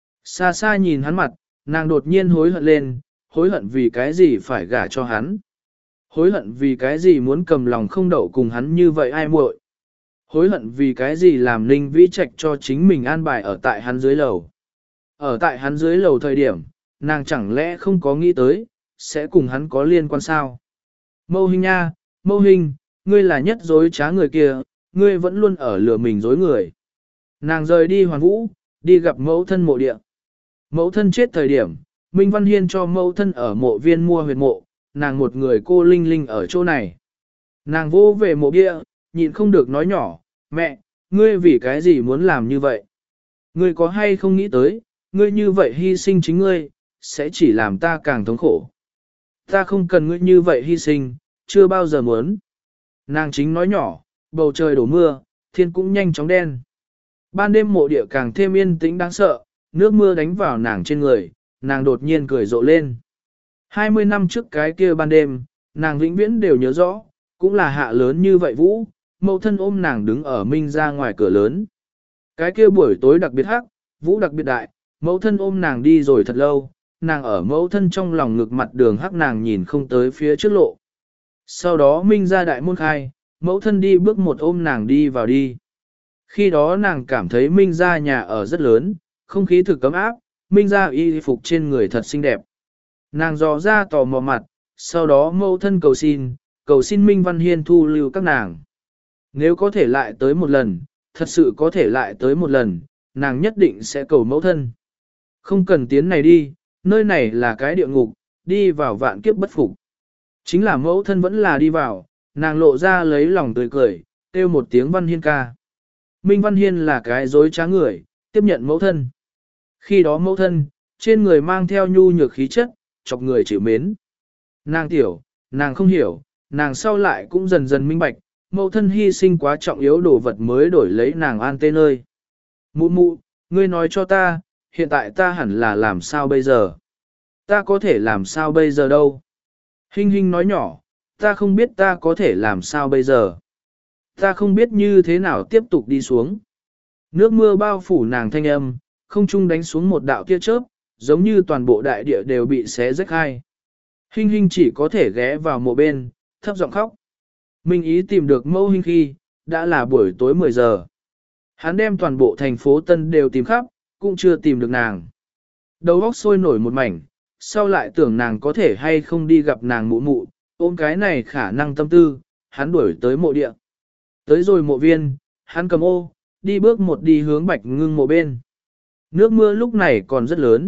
Xa xa nhìn hắn mặt, nàng đột nhiên hối hận lên, hối hận vì cái gì phải gả cho hắn. Hối hận vì cái gì muốn cầm lòng không đậu cùng hắn như vậy ai muội. Hối hận vì cái gì làm Ninh Vĩ Trạch cho chính mình an bài ở tại hắn dưới lầu. Ở tại hắn dưới lầu thời điểm, nàng chẳng lẽ không có nghĩ tới, sẽ cùng hắn có liên quan sao? Mâu Hinh nha, Mâu Hinh, ngươi là nhất dối trá người kia, ngươi vẫn luôn ở lừa mình dối người. Nàng rời đi Hoàn Vũ, đi gặp mẫu thân mộ địa. Mẫu thân chết thời điểm, Minh Văn Hiên cho mẫu thân ở mộ viên mua huyệt mộ, nàng một người cô linh linh ở chỗ này. Nàng vô về mộ bia, nhịn không được nói nhỏ, mẹ, ngươi vì cái gì muốn làm như vậy? Ngươi có hay không nghĩ tới, ngươi như vậy hy sinh chính ngươi, sẽ chỉ làm ta càng thống khổ. Ta không cần ngươi như vậy hy sinh, chưa bao giờ muốn. Nàng chính nói nhỏ, bầu trời đổ mưa, thiên cũng nhanh chóng đen. Ban đêm mộ địa càng thêm yên tĩnh đáng sợ, nước mưa đánh vào nàng trên người, nàng đột nhiên cười rộ lên. hai mươi năm trước cái kia ban đêm, nàng vĩnh viễn đều nhớ rõ, cũng là hạ lớn như vậy Vũ, mẫu thân ôm nàng đứng ở Minh ra ngoài cửa lớn. Cái kia buổi tối đặc biệt hắc, Vũ đặc biệt đại, mẫu thân ôm nàng đi rồi thật lâu, nàng ở mẫu thân trong lòng ngực mặt đường hắc nàng nhìn không tới phía trước lộ. Sau đó Minh ra đại môn khai, mẫu thân đi bước một ôm nàng đi vào đi. Khi đó nàng cảm thấy Minh ra nhà ở rất lớn, không khí thực cấm áp, Minh ra y phục trên người thật xinh đẹp. Nàng dò ra tò mò mặt, sau đó mẫu thân cầu xin, cầu xin Minh Văn Hiên thu lưu các nàng. Nếu có thể lại tới một lần, thật sự có thể lại tới một lần, nàng nhất định sẽ cầu mẫu thân. Không cần tiến này đi, nơi này là cái địa ngục, đi vào vạn kiếp bất phục. Chính là mẫu thân vẫn là đi vào, nàng lộ ra lấy lòng tươi cười, kêu một tiếng Văn Hiên ca. Minh Văn Hiên là cái dối trá người, tiếp nhận mẫu thân. Khi đó mẫu thân, trên người mang theo nhu nhược khí chất, chọc người chịu mến. Nàng tiểu, nàng không hiểu, nàng sau lại cũng dần dần minh bạch, mẫu thân hy sinh quá trọng yếu đồ vật mới đổi lấy nàng an tên ơi. Mụ mụ, ngươi nói cho ta, hiện tại ta hẳn là làm sao bây giờ? Ta có thể làm sao bây giờ đâu? Hinh Hinh nói nhỏ, ta không biết ta có thể làm sao bây giờ. Ta không biết như thế nào tiếp tục đi xuống. Nước mưa bao phủ nàng thanh âm, không trung đánh xuống một đạo tia chớp, giống như toàn bộ đại địa đều bị xé rách hai. Hinh Hinh chỉ có thể ghé vào mộ bên, thấp giọng khóc. Minh Ý tìm được mẫu Hinh khi, đã là buổi tối mười giờ. Hắn đem toàn bộ thành phố Tân đều tìm khắp, cũng chưa tìm được nàng. Đầu óc sôi nổi một mảnh, sau lại tưởng nàng có thể hay không đi gặp nàng mụ mụ, ôm cái này khả năng tâm tư, hắn đuổi tới mộ địa. Tới rồi mộ viên, hắn cầm ô, đi bước một đi hướng Bạch Ngưng mộ bên. Nước mưa lúc này còn rất lớn,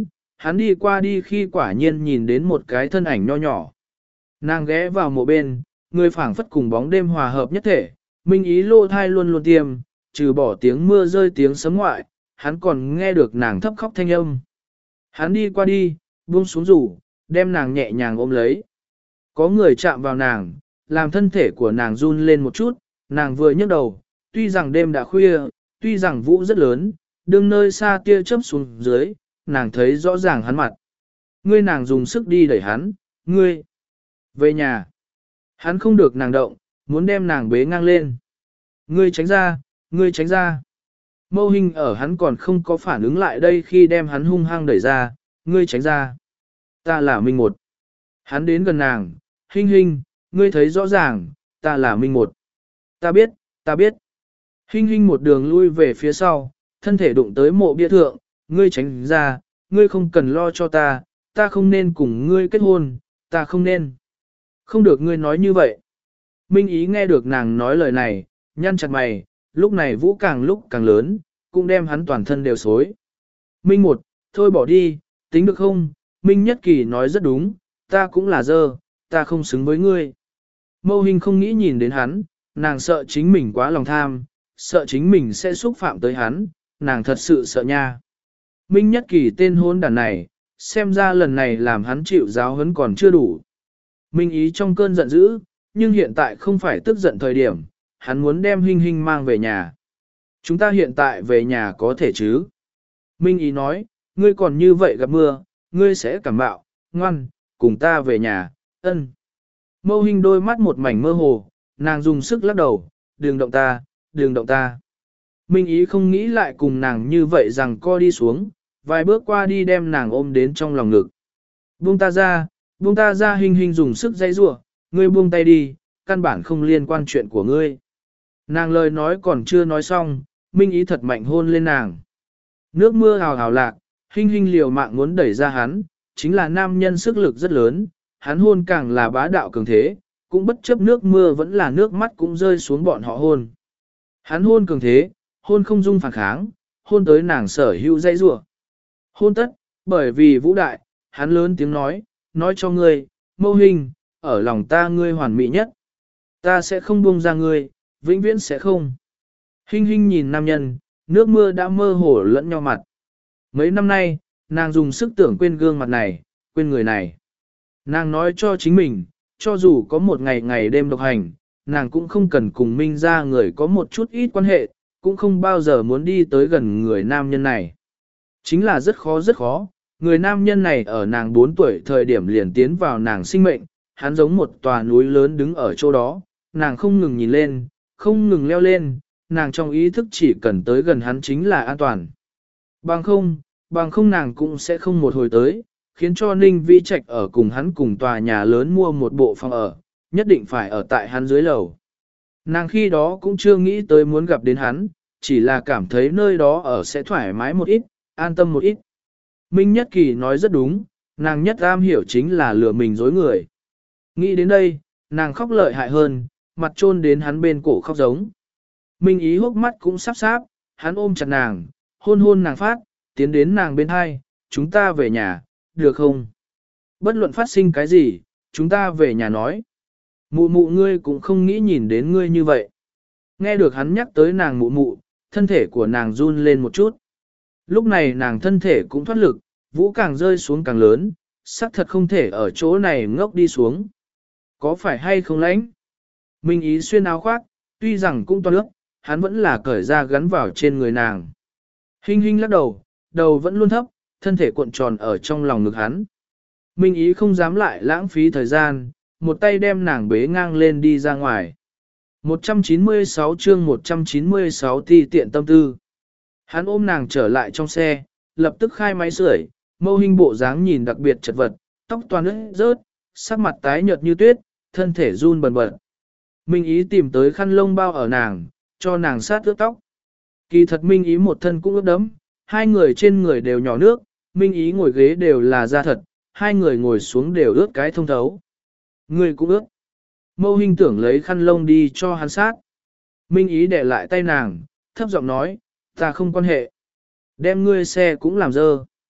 Hắn đi qua đi khi quả nhiên nhìn đến một cái thân ảnh nho nhỏ. Nàng ghé vào mộ bên, người phảng phất cùng bóng đêm hòa hợp nhất thể, Minh Ý lô thai luôn luôn tiêm, trừ bỏ tiếng mưa rơi tiếng sấm ngoại, hắn còn nghe được nàng thấp khóc thanh âm. Hắn đi qua đi, buông xuống rủ, đem nàng nhẹ nhàng ôm lấy. Có người chạm vào nàng, làm thân thể của nàng run lên một chút, nàng vừa nhấc đầu, tuy rằng đêm đã khuya, tuy rằng vũ rất lớn, đương nơi xa tia chớp xuống dưới, nàng thấy rõ ràng hắn mặt. Ngươi nàng dùng sức đi đẩy hắn, ngươi, về nhà. Hắn không được nàng động, muốn đem nàng bế ngang lên. Ngươi tránh ra, ngươi tránh ra. Mâu Hình ở hắn còn không có phản ứng lại đây khi đem hắn hung hăng đẩy ra, ngươi tránh ra. Ta là Minh Một. Hắn đến gần nàng, Hình Hình, ngươi thấy rõ ràng, ta là Minh Một. Ta biết, ta biết. Hình Hình một đường lui về phía sau, thân thể đụng tới mộ bia thượng, ngươi tránh ra, ngươi không cần lo cho ta, ta không nên cùng ngươi kết hôn, ta không nên. Không được ngươi nói như vậy. Minh Ý nghe được nàng nói lời này, nhăn chặt mày, lúc này vũ càng lúc càng lớn, cũng đem hắn toàn thân đều xối. Minh Một, thôi bỏ đi, tính được không? Minh Nhất Kỳ nói rất đúng, ta cũng là dơ, ta không xứng với ngươi. Mâu Hình không nghĩ nhìn đến hắn, nàng sợ chính mình quá lòng tham, sợ chính mình sẽ xúc phạm tới hắn, nàng thật sự sợ nha. Minh Nhất Kỳ tên hôn đàn này, xem ra lần này làm hắn chịu giáo huấn còn chưa đủ. Minh Ý trong cơn giận dữ, nhưng hiện tại không phải tức giận thời điểm, hắn muốn đem Hình Hình mang về nhà. Chúng ta hiện tại về nhà có thể chứ? Minh Ý nói, ngươi còn như vậy gặp mưa, ngươi sẽ cảm bạo, ngoan, cùng ta về nhà, ân. Mâu Hình đôi mắt một mảnh mơ hồ, nàng dùng sức lắc đầu, đừng động ta, đừng động ta. Minh Ý không nghĩ lại cùng nàng như vậy rằng co đi xuống, vài bước qua đi đem nàng ôm đến trong lòng ngực. Buông ta ra, buông ta ra. Hình Hình dùng sức dây rủa, ngươi buông tay đi, căn bản không liên quan chuyện của ngươi. Nàng lời nói còn chưa nói xong, Minh Ý thật mạnh hôn lên nàng. Nước mưa hào hào lạc, Hình Hình liều mạng muốn đẩy ra hắn, chính là nam nhân sức lực rất lớn, hắn hôn càng là bá đạo cường thế, cũng bất chấp nước mưa vẫn là nước mắt cũng rơi xuống bọn họ hôn. Hắn hôn cường thế, hôn không dung phản kháng, hôn tới nàng sở hữu dây rủa. Hôn tất, bởi vì vũ đại, hắn lớn tiếng nói, nói cho ngươi, Mâu Hình, ở lòng ta ngươi hoàn mỹ nhất. Ta sẽ không buông ra ngươi, vĩnh viễn sẽ không. Hình Hình nhìn nam nhân, nước mưa đã mơ hồ lẫn nhau mặt. Mấy năm nay, nàng dùng sức tưởng quên gương mặt này, quên người này. Nàng nói cho chính mình, cho dù có một ngày ngày đêm độc hành, nàng cũng không cần cùng Minh ra người có một chút ít quan hệ, cũng không bao giờ muốn đi tới gần người nam nhân này. Chính là rất khó rất khó, người nam nhân này ở nàng bốn tuổi thời điểm liền tiến vào nàng sinh mệnh, hắn giống một tòa núi lớn đứng ở chỗ đó, nàng không ngừng nhìn lên, không ngừng leo lên, nàng trong ý thức chỉ cần tới gần hắn chính là an toàn. Bằng không, bằng không nàng cũng sẽ không một hồi tới, khiến cho Ninh Vĩ Trạch ở cùng hắn cùng tòa nhà lớn mua một bộ phòng ở, nhất định phải ở tại hắn dưới lầu. Nàng khi đó cũng chưa nghĩ tới muốn gặp đến hắn, chỉ là cảm thấy nơi đó ở sẽ thoải mái một ít, an tâm một ít. Minh Nhất Kỳ nói rất đúng, nàng nhất am hiểu chính là lừa mình dối người. Nghĩ đến đây, nàng khóc lợi hại hơn, mặt chôn đến hắn bên cổ khóc giống. Minh Ý hốc mắt cũng sắp sáp, hắn ôm chặt nàng, hôn hôn nàng phát, tiến đến nàng bên hai, chúng ta về nhà, được không? Bất luận phát sinh cái gì, chúng ta về nhà nói. Mụ mụ ngươi cũng không nghĩ nhìn đến ngươi như vậy. Nghe được hắn nhắc tới nàng mụ mụ, thân thể của nàng run lên một chút. Lúc này nàng thân thể cũng thoát lực, vũ càng rơi xuống càng lớn, xác thật không thể ở chỗ này ngốc đi xuống. Có phải hay không lãnh? Minh Ý xuyên áo khoác, tuy rằng cũng toan ướt, hắn vẫn là cởi ra gắn vào trên người nàng. Hình Hình lắc đầu, đầu vẫn luôn thấp, thân thể cuộn tròn ở trong lòng ngực hắn. Minh Ý không dám lại lãng phí thời gian, một tay đem nàng bế ngang lên đi ra ngoài. một trăm chín mươi sáu chương một trăm chín mươi sáu ti tiện tâm tư. Hắn ôm nàng trở lại trong xe, lập tức khai máy sưởi, Mâu Hình bộ dáng nhìn đặc biệt chật vật, tóc toàn ướt rớt, sắc mặt tái nhợt như tuyết, thân thể run bần bật. Minh Ý tìm tới khăn lông bao ở nàng, cho nàng sát ướt tóc. Kỳ thật Minh Ý một thân cũng ướt đẫm, hai người trên người đều nhỏ nước, Minh Ý ngồi ghế đều là da thật, hai người ngồi xuống đều ướt cái thông thấu. Người cũng ướt. Mâu Hình tưởng lấy khăn lông đi cho hắn sát. Minh Ý để lại tay nàng, thấp giọng nói, ta không quan hệ. Đem ngươi xe cũng làm dơ.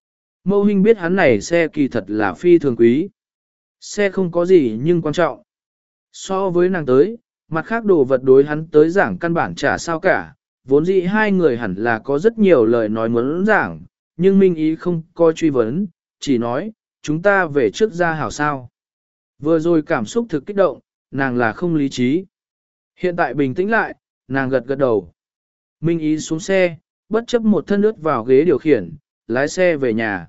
Mâu Hinh biết hắn này xe kỳ thật là phi thường quý. Xe không có gì nhưng quan trọng. So với nàng tới, mặt khác đồ vật đối hắn tới giảng căn bản chả sao cả, vốn dĩ hai người hẳn là có rất nhiều lời nói muốn giảng, nhưng Minh Ý không coi truy vấn, chỉ nói, chúng ta về trước ra hảo sao. Vừa rồi cảm xúc thực kích động, nàng là không lý trí. Hiện tại bình tĩnh lại, nàng gật gật đầu. Minh Ý xuống xe, bất chấp một thân ướt vào ghế điều khiển, lái xe về nhà.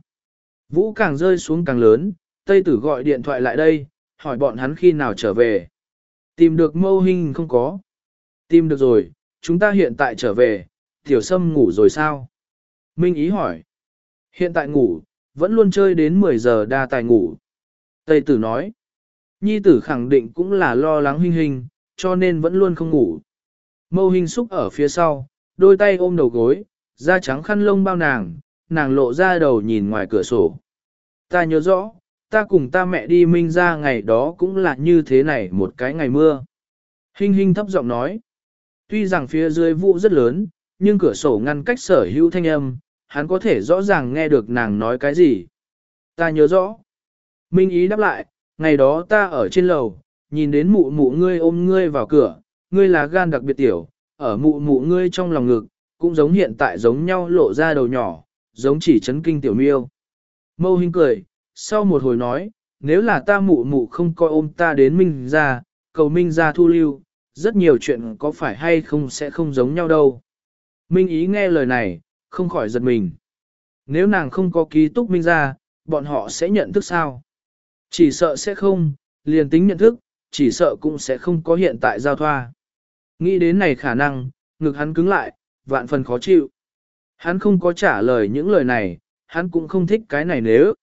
Vũ càng rơi xuống càng lớn, Tây Tử gọi điện thoại lại đây, hỏi bọn hắn khi nào trở về. Tìm được Mâu Hinh không có. Tìm được rồi, chúng ta hiện tại trở về, Tiểu Sâm ngủ rồi sao? Minh Ý hỏi. Hiện tại ngủ, vẫn luôn chơi đến mười giờ đa tài ngủ. Tây Tử nói. Nhi tử khẳng định cũng là lo lắng Hinh Hinh, cho nên vẫn luôn không ngủ. Mâu Hinh xúc ở phía sau, đôi tay ôm đầu gối, da trắng khăn lông bao nàng, nàng lộ ra đầu nhìn ngoài cửa sổ. Ta nhớ rõ, ta cùng ta mẹ đi Minh ra ngày đó cũng là như thế này một cái ngày mưa. Hinh Hinh thấp giọng nói. Tuy rằng phía dưới vụ rất lớn, nhưng cửa sổ ngăn cách sở hữu thanh âm, hắn có thể rõ ràng nghe được nàng nói cái gì. Ta nhớ rõ. Minh Ý đáp lại, ngày đó ta ở trên lầu, nhìn đến mụ mụ ngươi ôm ngươi vào cửa, ngươi là gan đặc biệt tiểu, ở mụ mụ ngươi trong lòng ngực, cũng giống hiện tại giống nhau lộ ra đầu nhỏ, giống chỉ chấn kinh tiểu miêu. Mâu Hinh cười, sau một hồi nói, nếu là ta mụ mụ không coi ôm ta đến Minh ra, cầu Minh ra thu lưu, rất nhiều chuyện có phải hay không sẽ không giống nhau đâu. Minh Ý nghe lời này, không khỏi giật mình. Nếu nàng không có ký túc Minh ra, bọn họ sẽ nhận thức sao? Chỉ sợ sẽ không, liền tính nhận thức, chỉ sợ cũng sẽ không có hiện tại giao thoa. Nghĩ đến này khả năng, ngực hắn cứng lại, vạn phần khó chịu. Hắn không có trả lời những lời này, hắn cũng không thích cái này nếu.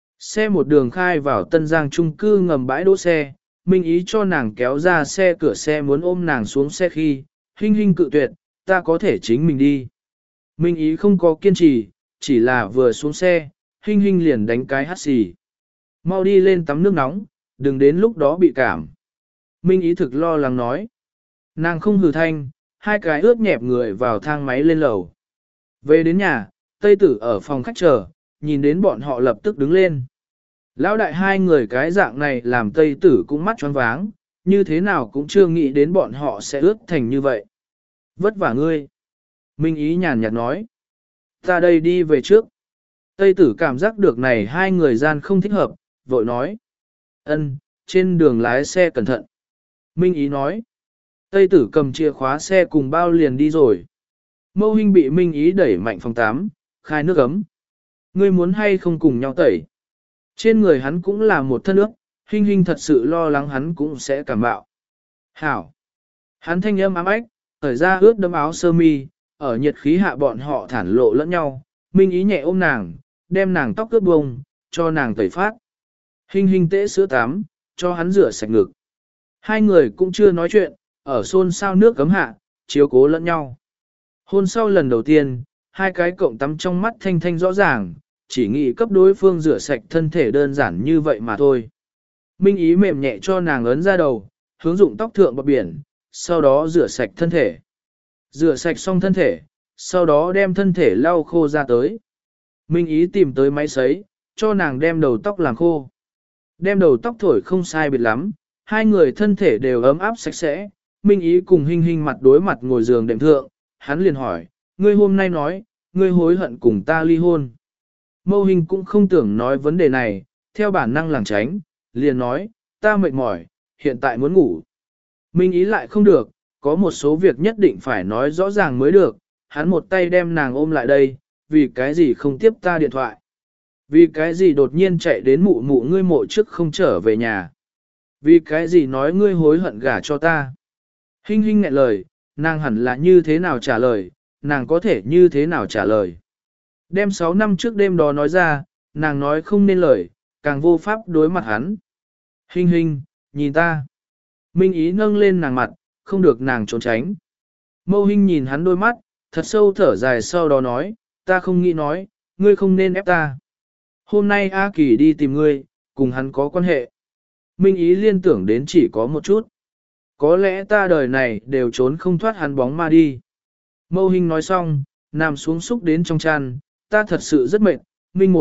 Xe một đường khai vào Tân Giang chung cư ngầm bãi đỗ xe, Minh Ý cho nàng kéo ra xe cửa xe muốn ôm nàng xuống xe khi, Hinh Hinh cự tuyệt, ta có thể chính mình đi. Minh Ý không có kiên trì, chỉ là vừa xuống xe, Hinh Hinh liền đánh cái hắt xì. Mau đi lên tắm nước nóng, đừng đến lúc đó bị cảm. Minh Ý thực lo lắng nói. Nàng không hừ thanh, hai cái ướt nhẹp người vào thang máy lên lầu. Về đến nhà, Tây Tử ở phòng khách chờ, nhìn đến bọn họ lập tức đứng lên. Lão đại hai người cái dạng này làm Tây Tử cũng mắt choáng váng, như thế nào cũng chưa nghĩ đến bọn họ sẽ ướt thành như vậy. Vất vả ngươi. Minh Ý nhàn nhạt nói. Ta đây đi về trước. Tây Tử cảm giác được này hai người gian không thích hợp, vội nói. Ân, trên đường lái xe cẩn thận. Minh Ý nói. Tây Tử cầm chìa khóa xe cùng bao liền đi rồi. Mâu Hinh bị Minh Ý đẩy mạnh phòng tắm, khai nước ấm. Ngươi muốn hay không cùng nhau tẩy? Trên người hắn cũng là một thân nước, Hinh Hinh thật sự lo lắng hắn cũng sẽ cảm bạo. Hảo! Hắn thanh âm ám ách, thời ra ướt đấm áo sơ mi, ở nhiệt khí hạ bọn họ thản lộ lẫn nhau. Minh Ý nhẹ ôm nàng, đem nàng tóc ướt bông, cho nàng tẩy phát. Hinh Hinh tễ sữa tắm, cho hắn rửa sạch ngực. Hai người cũng chưa nói chuyện, ở xôn xao nước cấm hạ, chiếu cố lẫn nhau. Hôn sau lần đầu tiên, hai cái cộng tắm trong mắt thanh thanh rõ ràng, chỉ nghĩ cấp đối phương rửa sạch thân thể đơn giản như vậy mà thôi. Minh Ý mềm nhẹ cho nàng ấn ra đầu, hướng dụng tóc thượng bọt biển, sau đó rửa sạch thân thể. Rửa sạch xong thân thể, sau đó đem thân thể lau khô ra tới. Minh Ý tìm tới máy sấy, cho nàng đem đầu tóc làm khô. Đem đầu tóc thổi không sai biệt lắm, hai người thân thể đều ấm áp sạch sẽ. Minh Ý cùng Hinh Hinh mặt đối mặt ngồi giường đệm thượng, hắn liền hỏi, ngươi hôm nay nói, ngươi hối hận cùng ta ly hôn. Mâu Hinh cũng không tưởng nói vấn đề này, theo bản năng lảng tránh, liền nói, ta mệt mỏi, hiện tại muốn ngủ. Minh Ý lại không được, có một số việc nhất định phải nói rõ ràng mới được, hắn một tay đem nàng ôm lại đây, vì cái gì không tiếp ta điện thoại. Vì cái gì đột nhiên chạy đến mụ mụ ngươi mộ trước không trở về nhà. Vì cái gì nói ngươi hối hận gả cho ta. Hinh Hinh nghẹn lời, nàng hẳn là như thế nào trả lời, nàng có thể như thế nào trả lời. Đem sáu năm trước đêm đó nói ra, nàng nói không nên lời, càng vô pháp đối mặt hắn. Hinh Hinh, nhìn ta. Minh Ý nâng lên nàng mặt, không được nàng trốn tránh. Mâu Hinh nhìn hắn đôi mắt, thật sâu thở dài sau đó nói, ta không nghĩ nói, ngươi không nên ép ta. Hôm nay A Kỳ đi tìm ngươi, cùng hắn có quan hệ. Minh Ý liên tưởng đến chỉ có một chút. Có lẽ ta đời này đều trốn không thoát hắn bóng ma đi. Mâu Hinh nói xong, nằm xuống xúc đến trong chăn, ta thật sự rất mệt, Minh một,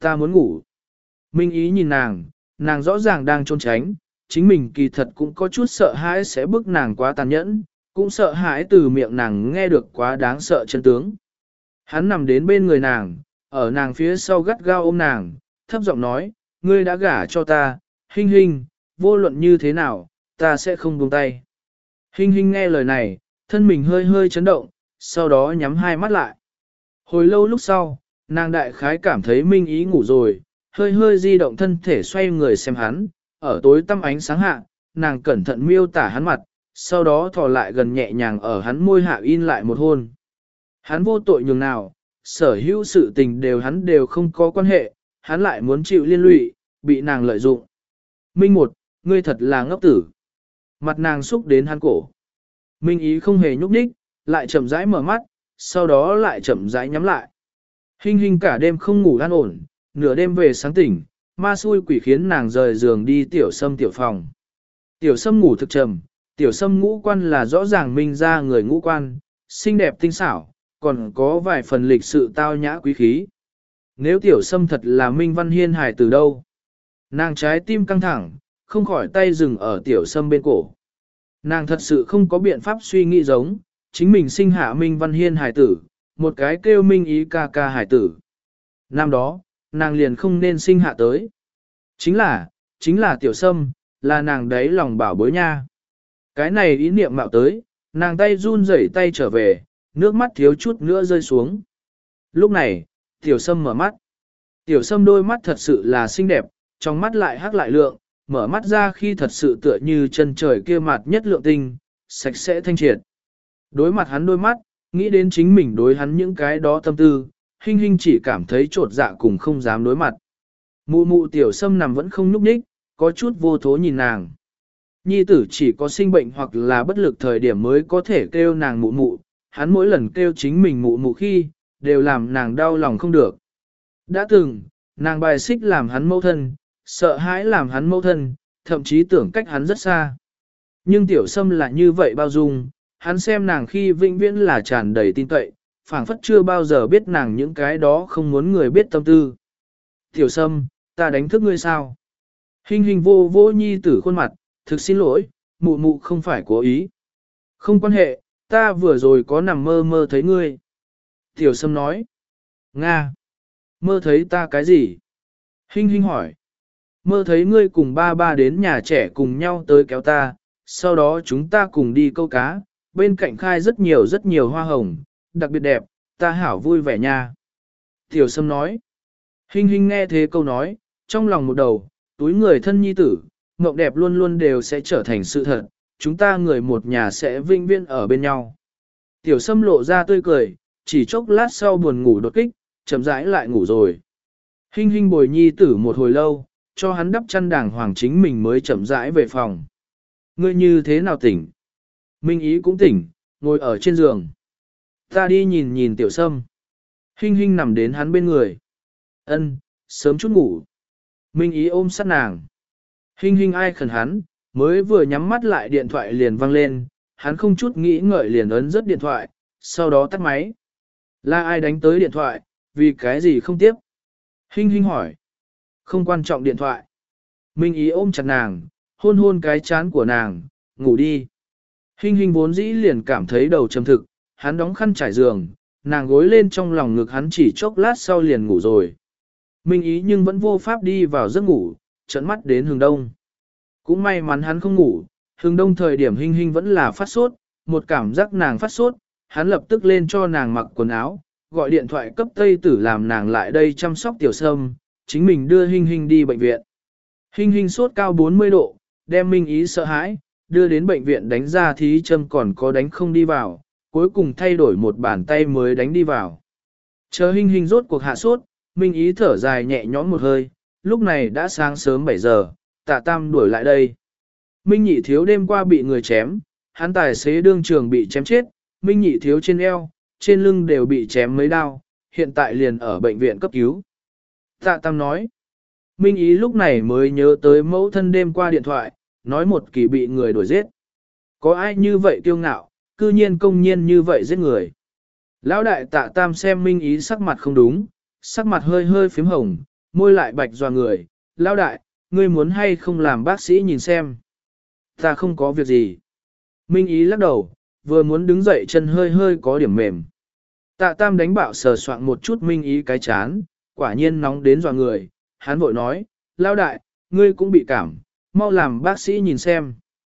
ta muốn ngủ. Minh Ý nhìn nàng, nàng rõ ràng đang trốn tránh, chính mình kỳ thật cũng có chút sợ hãi sẽ bức nàng quá tàn nhẫn, cũng sợ hãi từ miệng nàng nghe được quá đáng sợ chân tướng. Hắn nằm đến bên người nàng, ở nàng phía sau gắt gao ôm nàng, thấp giọng nói, ngươi đã gả cho ta, Hinh Hinh, vô luận như thế nào, ta sẽ không buông tay. Hinh Hinh nghe lời này, thân mình hơi hơi chấn động, sau đó nhắm hai mắt lại. Hồi lâu lúc sau, nàng đại khái cảm thấy Minh Ý ngủ rồi, hơi hơi di động thân thể xoay người xem hắn, ở tối tăm ánh sáng hạ, nàng cẩn thận miêu tả hắn mặt, sau đó thò lại gần nhẹ nhàng ở hắn môi hạ in lại một hôn. Hắn vô tội nhường nào, sở hữu sự tình đều hắn đều không có quan hệ, hắn lại muốn chịu liên lụy, bị nàng lợi dụng. Minh một, ngươi thật là ngốc tử. Mặt nàng xúc đến hắn cổ. Minh Ý không hề nhúc nhích, lại chậm rãi mở mắt, sau đó lại chậm rãi nhắm lại. Hinh Hinh cả đêm không ngủ an ổn, nửa đêm về sáng tỉnh, ma xui quỷ khiến nàng rời giường đi tiểu sâm tiểu phòng. Tiểu sâm ngủ thực trầm, tiểu sâm ngũ quan là rõ ràng minh ra người ngũ quan, xinh đẹp tinh xảo, còn có vài phần lịch sự tao nhã quý khí. Nếu tiểu sâm thật là Minh Văn Hiên hài từ đâu? Nàng trái tim căng thẳng, không khỏi tay dừng ở tiểu sâm bên cổ. Nàng thật sự không có biện pháp suy nghĩ giống, chính mình sinh hạ Minh Văn Hiên hài tử, một cái kêu Minh Ý ca ca hài tử. Năm đó, nàng liền không nên sinh hạ tới. Chính là, chính là tiểu sâm, là nàng đấy lòng bảo bối nha. Cái này ý niệm mạo tới, nàng tay run rẩy tay trở về, nước mắt thiếu chút nữa rơi xuống. Lúc này, tiểu sâm mở mắt. Tiểu sâm đôi mắt thật sự là xinh đẹp, trong mắt lại hắc lại lượng, mở mắt ra khi thật sự tựa như chân trời kia mặt nhất lượng tinh, sạch sẽ thanh triệt. Đối mặt hắn đôi mắt, nghĩ đến chính mình đối hắn những cái đó tâm tư, Hinh Hinh chỉ cảm thấy trột dạ cùng không dám đối mặt. Mụ mụ tiểu sâm nằm vẫn không nhúc nhích, có chút vô thố nhìn nàng. Nhi tử chỉ có sinh bệnh hoặc là bất lực thời điểm mới có thể kêu nàng mụ mụ, hắn mỗi lần kêu chính mình mụ mụ khi, đều làm nàng đau lòng không được. Đã từng, nàng bài xích làm hắn mẫu thân, sợ hãi làm hắn mẫu thân, thậm chí tưởng cách hắn rất xa. Nhưng tiểu sâm là như vậy bao dung, hắn xem nàng khi vĩnh viễn là tràn đầy tin cậy, phảng phất chưa bao giờ biết nàng những cái đó không muốn người biết tâm tư. Tiểu sâm, ta đánh thức ngươi sao? Hinh Hinh vô vô nhi tử khuôn mặt, thực xin lỗi, mụ mụ không phải cố ý. Không quan hệ, ta vừa rồi có nằm mơ mơ thấy ngươi. Tiểu sâm nói. Nga. Mơ thấy ta cái gì? Hinh Hinh hỏi. Mơ thấy ngươi cùng ba ba đến nhà trẻ cùng nhau tới kéo ta, sau đó chúng ta cùng đi câu cá, bên cạnh khai rất nhiều rất nhiều hoa hồng, đặc biệt đẹp, ta hảo vui vẻ nha. Tiểu sâm nói. Hinh Hinh nghe thế câu nói, trong lòng một đầu, túi người thân nhi tử, mộng đẹp luôn luôn đều sẽ trở thành sự thật, chúng ta người một nhà sẽ vinh viễn ở bên nhau. Tiểu sâm lộ ra tươi cười, chỉ chốc lát sau buồn ngủ đột kích, chậm rãi lại ngủ rồi. Hinh Hinh bồi nhi tử một hồi lâu, cho hắn đắp chăn đàng hoàng chính mình mới chậm rãi về phòng. Ngươi như thế nào tỉnh? Minh Ý cũng tỉnh, ngồi ở trên giường. Ta đi nhìn nhìn tiểu sâm. Hinh Hinh nằm đến hắn bên người. Ân, sớm chút ngủ. Minh Ý ôm sát nàng. Hinh Hinh ai khẩn hắn, mới vừa nhắm mắt lại điện thoại liền vang lên, hắn không chút nghĩ ngợi liền ấn rớt điện thoại, sau đó tắt máy. Là ai đánh tới điện thoại, vì cái gì không tiếp? Hinh Hinh hỏi. Không quan trọng điện thoại. Minh Ý ôm chặt nàng, hôn hôn cái chán của nàng, ngủ đi. Hinh Hinh vốn dĩ liền cảm thấy đầu trầm thực, hắn đóng khăn trải giường, nàng gối lên trong lòng ngực hắn chỉ chốc lát sau liền ngủ rồi. Minh Ý nhưng vẫn vô pháp đi vào giấc ngủ, trợn mắt đến hướng đông. Cũng may mắn hắn không ngủ, hướng đông thời điểm Hinh Hinh vẫn là phát sốt, một cảm giác nàng phát sốt, hắn lập tức lên cho nàng mặc quần áo, gọi điện thoại cấp Tây Tử làm nàng lại đây chăm sóc tiểu sâm, chính mình đưa Hinh Hinh đi bệnh viện. Hinh Hinh sốt cao bốn mươi độ, đem Minh Ý sợ hãi, đưa đến bệnh viện đánh ra thí châm còn có đánh không đi vào, cuối cùng thay đổi một bàn tay mới đánh đi vào. Chờ Hinh Hinh rốt cuộc hạ sốt, Minh Ý thở dài nhẹ nhõm một hơi, lúc này đã sáng sớm bảy giờ, Tạ Tam đuổi lại đây. Minh Nhị Thiếu đêm qua bị người chém, hắn tài xế đương trường bị chém chết, Minh Nhị Thiếu trên eo, trên lưng đều bị chém mấy đao, hiện tại liền ở bệnh viện cấp cứu. Tạ Tam nói, Minh Ý lúc này mới nhớ tới mẫu thân đêm qua điện thoại, nói một kỳ bị người đuổi giết. Có ai như vậy kiêu ngạo, cư nhiên công nhiên như vậy giết người. Lão đại Tạ Tam xem Minh Ý sắc mặt không đúng, sắc mặt hơi hơi phím hồng, môi lại bạch doa người, lão đại, ngươi muốn hay không làm bác sĩ nhìn xem. Ta không có việc gì. Minh Ý lắc đầu, vừa muốn đứng dậy chân hơi hơi có điểm mềm. Tạ Tam đánh bạo sờ soạn một chút Minh Ý cái chán, quả nhiên nóng đến dọa người, hắn vội nói, lão đại, ngươi cũng bị cảm, mau làm bác sĩ nhìn xem.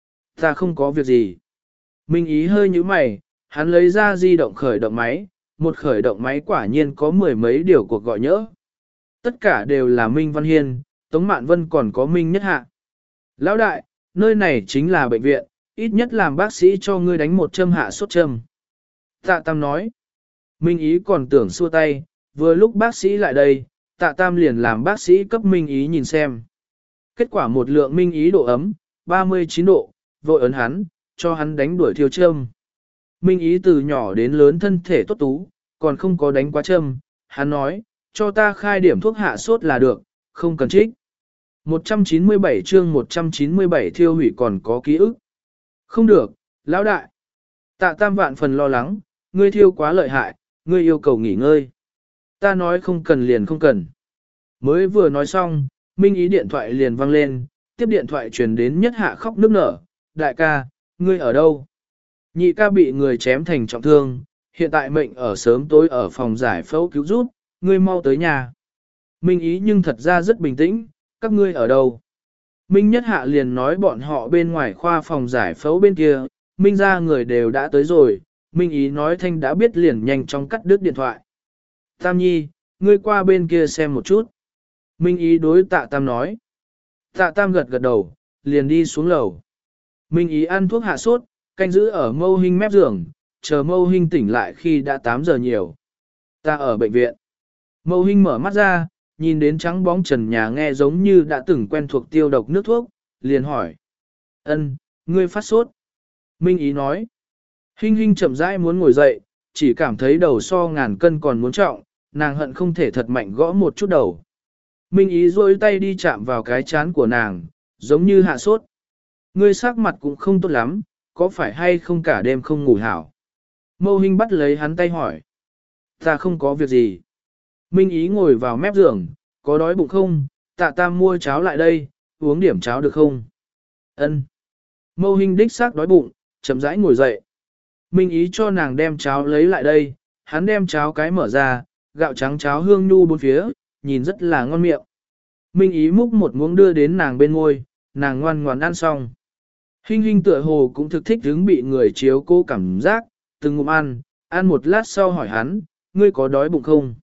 Ta không có việc gì. Minh Ý hơi nhíu mày, hắn lấy ra di động khởi động máy, một khởi động máy quả nhiên có mười mấy điều cuộc gọi nhỡ. Tất cả đều là Minh Văn Hiên, Tống Mạn Vân còn có Minh Nhất Hạ. Lão đại, nơi này chính là bệnh viện, ít nhất làm bác sĩ cho ngươi đánh một châm hạ sốt châm. Tạ Tam nói. Minh Ý còn tưởng xua tay, vừa lúc bác sĩ lại đây, Tạ Tam liền làm bác sĩ cấp Minh Ý nhìn xem. Kết quả một lượng Minh Ý độ ấm, ba mươi chín độ, vội ấn hắn, cho hắn đánh đuổi thiêu châm. Minh Ý từ nhỏ đến lớn thân thể tốt tú, còn không có đánh quá châm, hắn nói, cho ta khai điểm thuốc hạ sốt là được, không cần trích. một trăm chín mươi bảy chương một trăm chín mươi bảy thiêu hủy còn có ký ức. Không được, lão đại. Tạ Tam vạn phần lo lắng, ngươi thiêu quá lợi hại, ngươi yêu cầu nghỉ ngơi. Ta nói không cần liền không cần. Mới vừa nói xong, Minh Ý điện thoại liền vang lên, tiếp điện thoại truyền đến Nhất Hạ khóc nức nở, đại ca, ngươi ở đâu? Nhị ca bị người chém thành trọng thương, hiện tại mệnh ở sớm tối ở phòng giải phẫu cứu giúp, ngươi mau tới nhà. Minh Ý nhưng thật ra rất bình tĩnh, các ngươi ở đâu? Minh Nhất Hạ liền nói bọn họ bên ngoài khoa phòng giải phẫu bên kia, Minh ra người đều đã tới rồi, Minh Ý nói thanh đã biết liền nhanh chóng cắt đứt điện thoại. Tam Nhi, ngươi qua bên kia xem một chút. Minh Ý đối Tạ Tam nói. Tạ Tam gật gật đầu, liền đi xuống lầu. Minh Ý ăn thuốc hạ sốt, canh giữ ở Mâu Hinh mép giường, chờ Mâu Hinh tỉnh lại khi đã tám giờ nhiều. Ta ở bệnh viện. Mâu Hinh mở mắt ra, nhìn đến trắng bóng trần nhà nghe giống như đã từng quen thuộc tiêu độc nước thuốc, liền hỏi. Ân, ngươi phát sốt. Minh Ý nói. Hinh Hinh chậm rãi muốn ngồi dậy, chỉ cảm thấy đầu so ngàn cân còn muốn trọng, nàng hận không thể thật mạnh gõ một chút đầu. Minh Ý duỗi tay đi chạm vào cái chán của nàng, giống như hạ sốt. Ngươi sắc mặt cũng không tốt lắm, có phải hay không cả đêm không ngủ hảo? Mâu Hinh bắt lấy hắn tay hỏi. Ta không có việc gì. Minh Ý ngồi vào mép giường, có đói bụng không? Tạ Tam mua cháo lại đây, uống điểm cháo được không? Ân. Mâu Hinh đích xác đói bụng, chậm rãi ngồi dậy. Minh Ý cho nàng đem cháo lấy lại đây, hắn đem cháo cái mở ra, gạo trắng cháo hương nhu bốn phía, nhìn rất là ngon miệng. Minh Ý múc một muỗng đưa đến nàng bên môi, nàng ngoan ngoãn ăn xong. Hinh Hinh tựa hồ cũng thực thích hứng bị người chiếu cố cảm giác, từng ngụm ăn, ăn một lát sau hỏi hắn, ngươi có đói bụng không?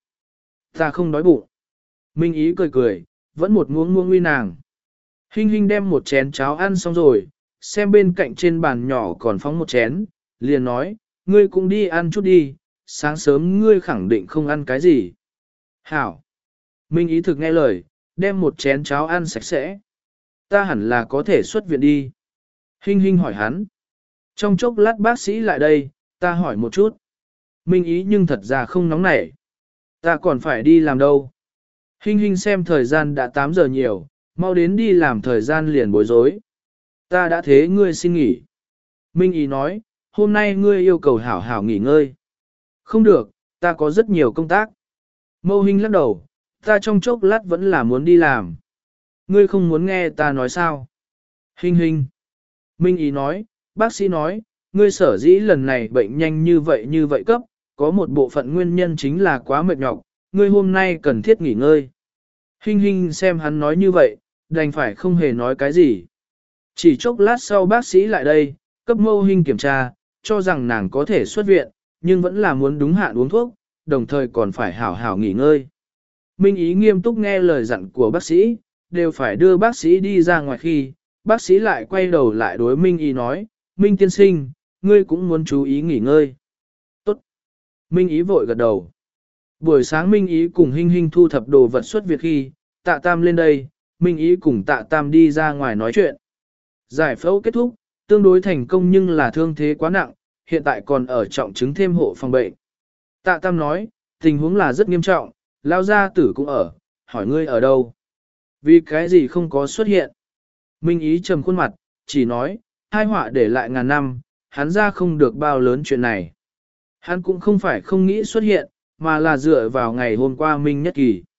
Ta không đói bụng. Minh Ý cười cười, vẫn một muỗng muỗng uy nàng. Hinh Hinh đem một chén cháo ăn xong rồi, xem bên cạnh trên bàn nhỏ còn phóng một chén, liền nói, ngươi cũng đi ăn chút đi, sáng sớm ngươi khẳng định không ăn cái gì. Hảo. Minh Ý thực nghe lời, đem một chén cháo ăn sạch sẽ. Ta hẳn là có thể xuất viện đi. Hinh Hinh hỏi hắn. Trong chốc lát bác sĩ lại đây, ta hỏi một chút. Minh Ý nhưng thật ra không nóng nảy. Ta còn phải đi làm đâu. Hinh Hinh xem thời gian đã tám giờ nhiều, mau đến đi làm thời gian liền bối rối. Ta đã thế ngươi xin nghỉ. Minh Ý nói, hôm nay ngươi yêu cầu hảo hảo nghỉ ngơi. Không được, ta có rất nhiều công tác. Mâu Hinh lắc đầu, ta trong chốc lát vẫn là muốn đi làm. Ngươi không muốn nghe ta nói sao? Hinh Hinh. Minh Ý nói, bác sĩ nói, ngươi sở dĩ lần này bệnh nhanh như vậy như vậy cấp, có một bộ phận nguyên nhân chính là quá mệt nhọc, ngươi hôm nay cần thiết nghỉ ngơi. Hinh Hinh xem hắn nói như vậy, đành phải không hề nói cái gì. Chỉ chốc lát sau bác sĩ lại đây, cấp Mâu Hinh kiểm tra, cho rằng nàng có thể xuất viện, nhưng vẫn là muốn đúng hạn uống thuốc, đồng thời còn phải hảo hảo nghỉ ngơi. Minh Ý nghiêm túc nghe lời dặn của bác sĩ, đều phải đưa bác sĩ đi ra ngoài khi, bác sĩ lại quay đầu lại đối Minh Ý nói, Minh tiên sinh, ngươi cũng muốn chú ý nghỉ ngơi. Tốt. Minh Ý vội gật đầu. Buổi sáng Minh Ý cùng Hinh Hinh thu thập đồ vật xuất viện khi, Tạ Tam lên đây, Minh Ý cùng Tạ Tam đi ra ngoài nói chuyện. Giải phẫu kết thúc, tương đối thành công nhưng là thương thế quá nặng, hiện tại còn ở trọng chứng thêm hộ phòng bệnh. Tạ Tam nói, tình huống là rất nghiêm trọng, lao gia tử cũng ở, hỏi ngươi ở đâu. Vì cái gì không có xuất hiện. Minh Ý trầm khuôn mặt, chỉ nói, hai họa để lại ngàn năm, hắn ra không được bao lớn chuyện này. Hắn cũng không phải không nghĩ xuất hiện, mà là dựa vào ngày hôm qua Minh Nhất Kỳ.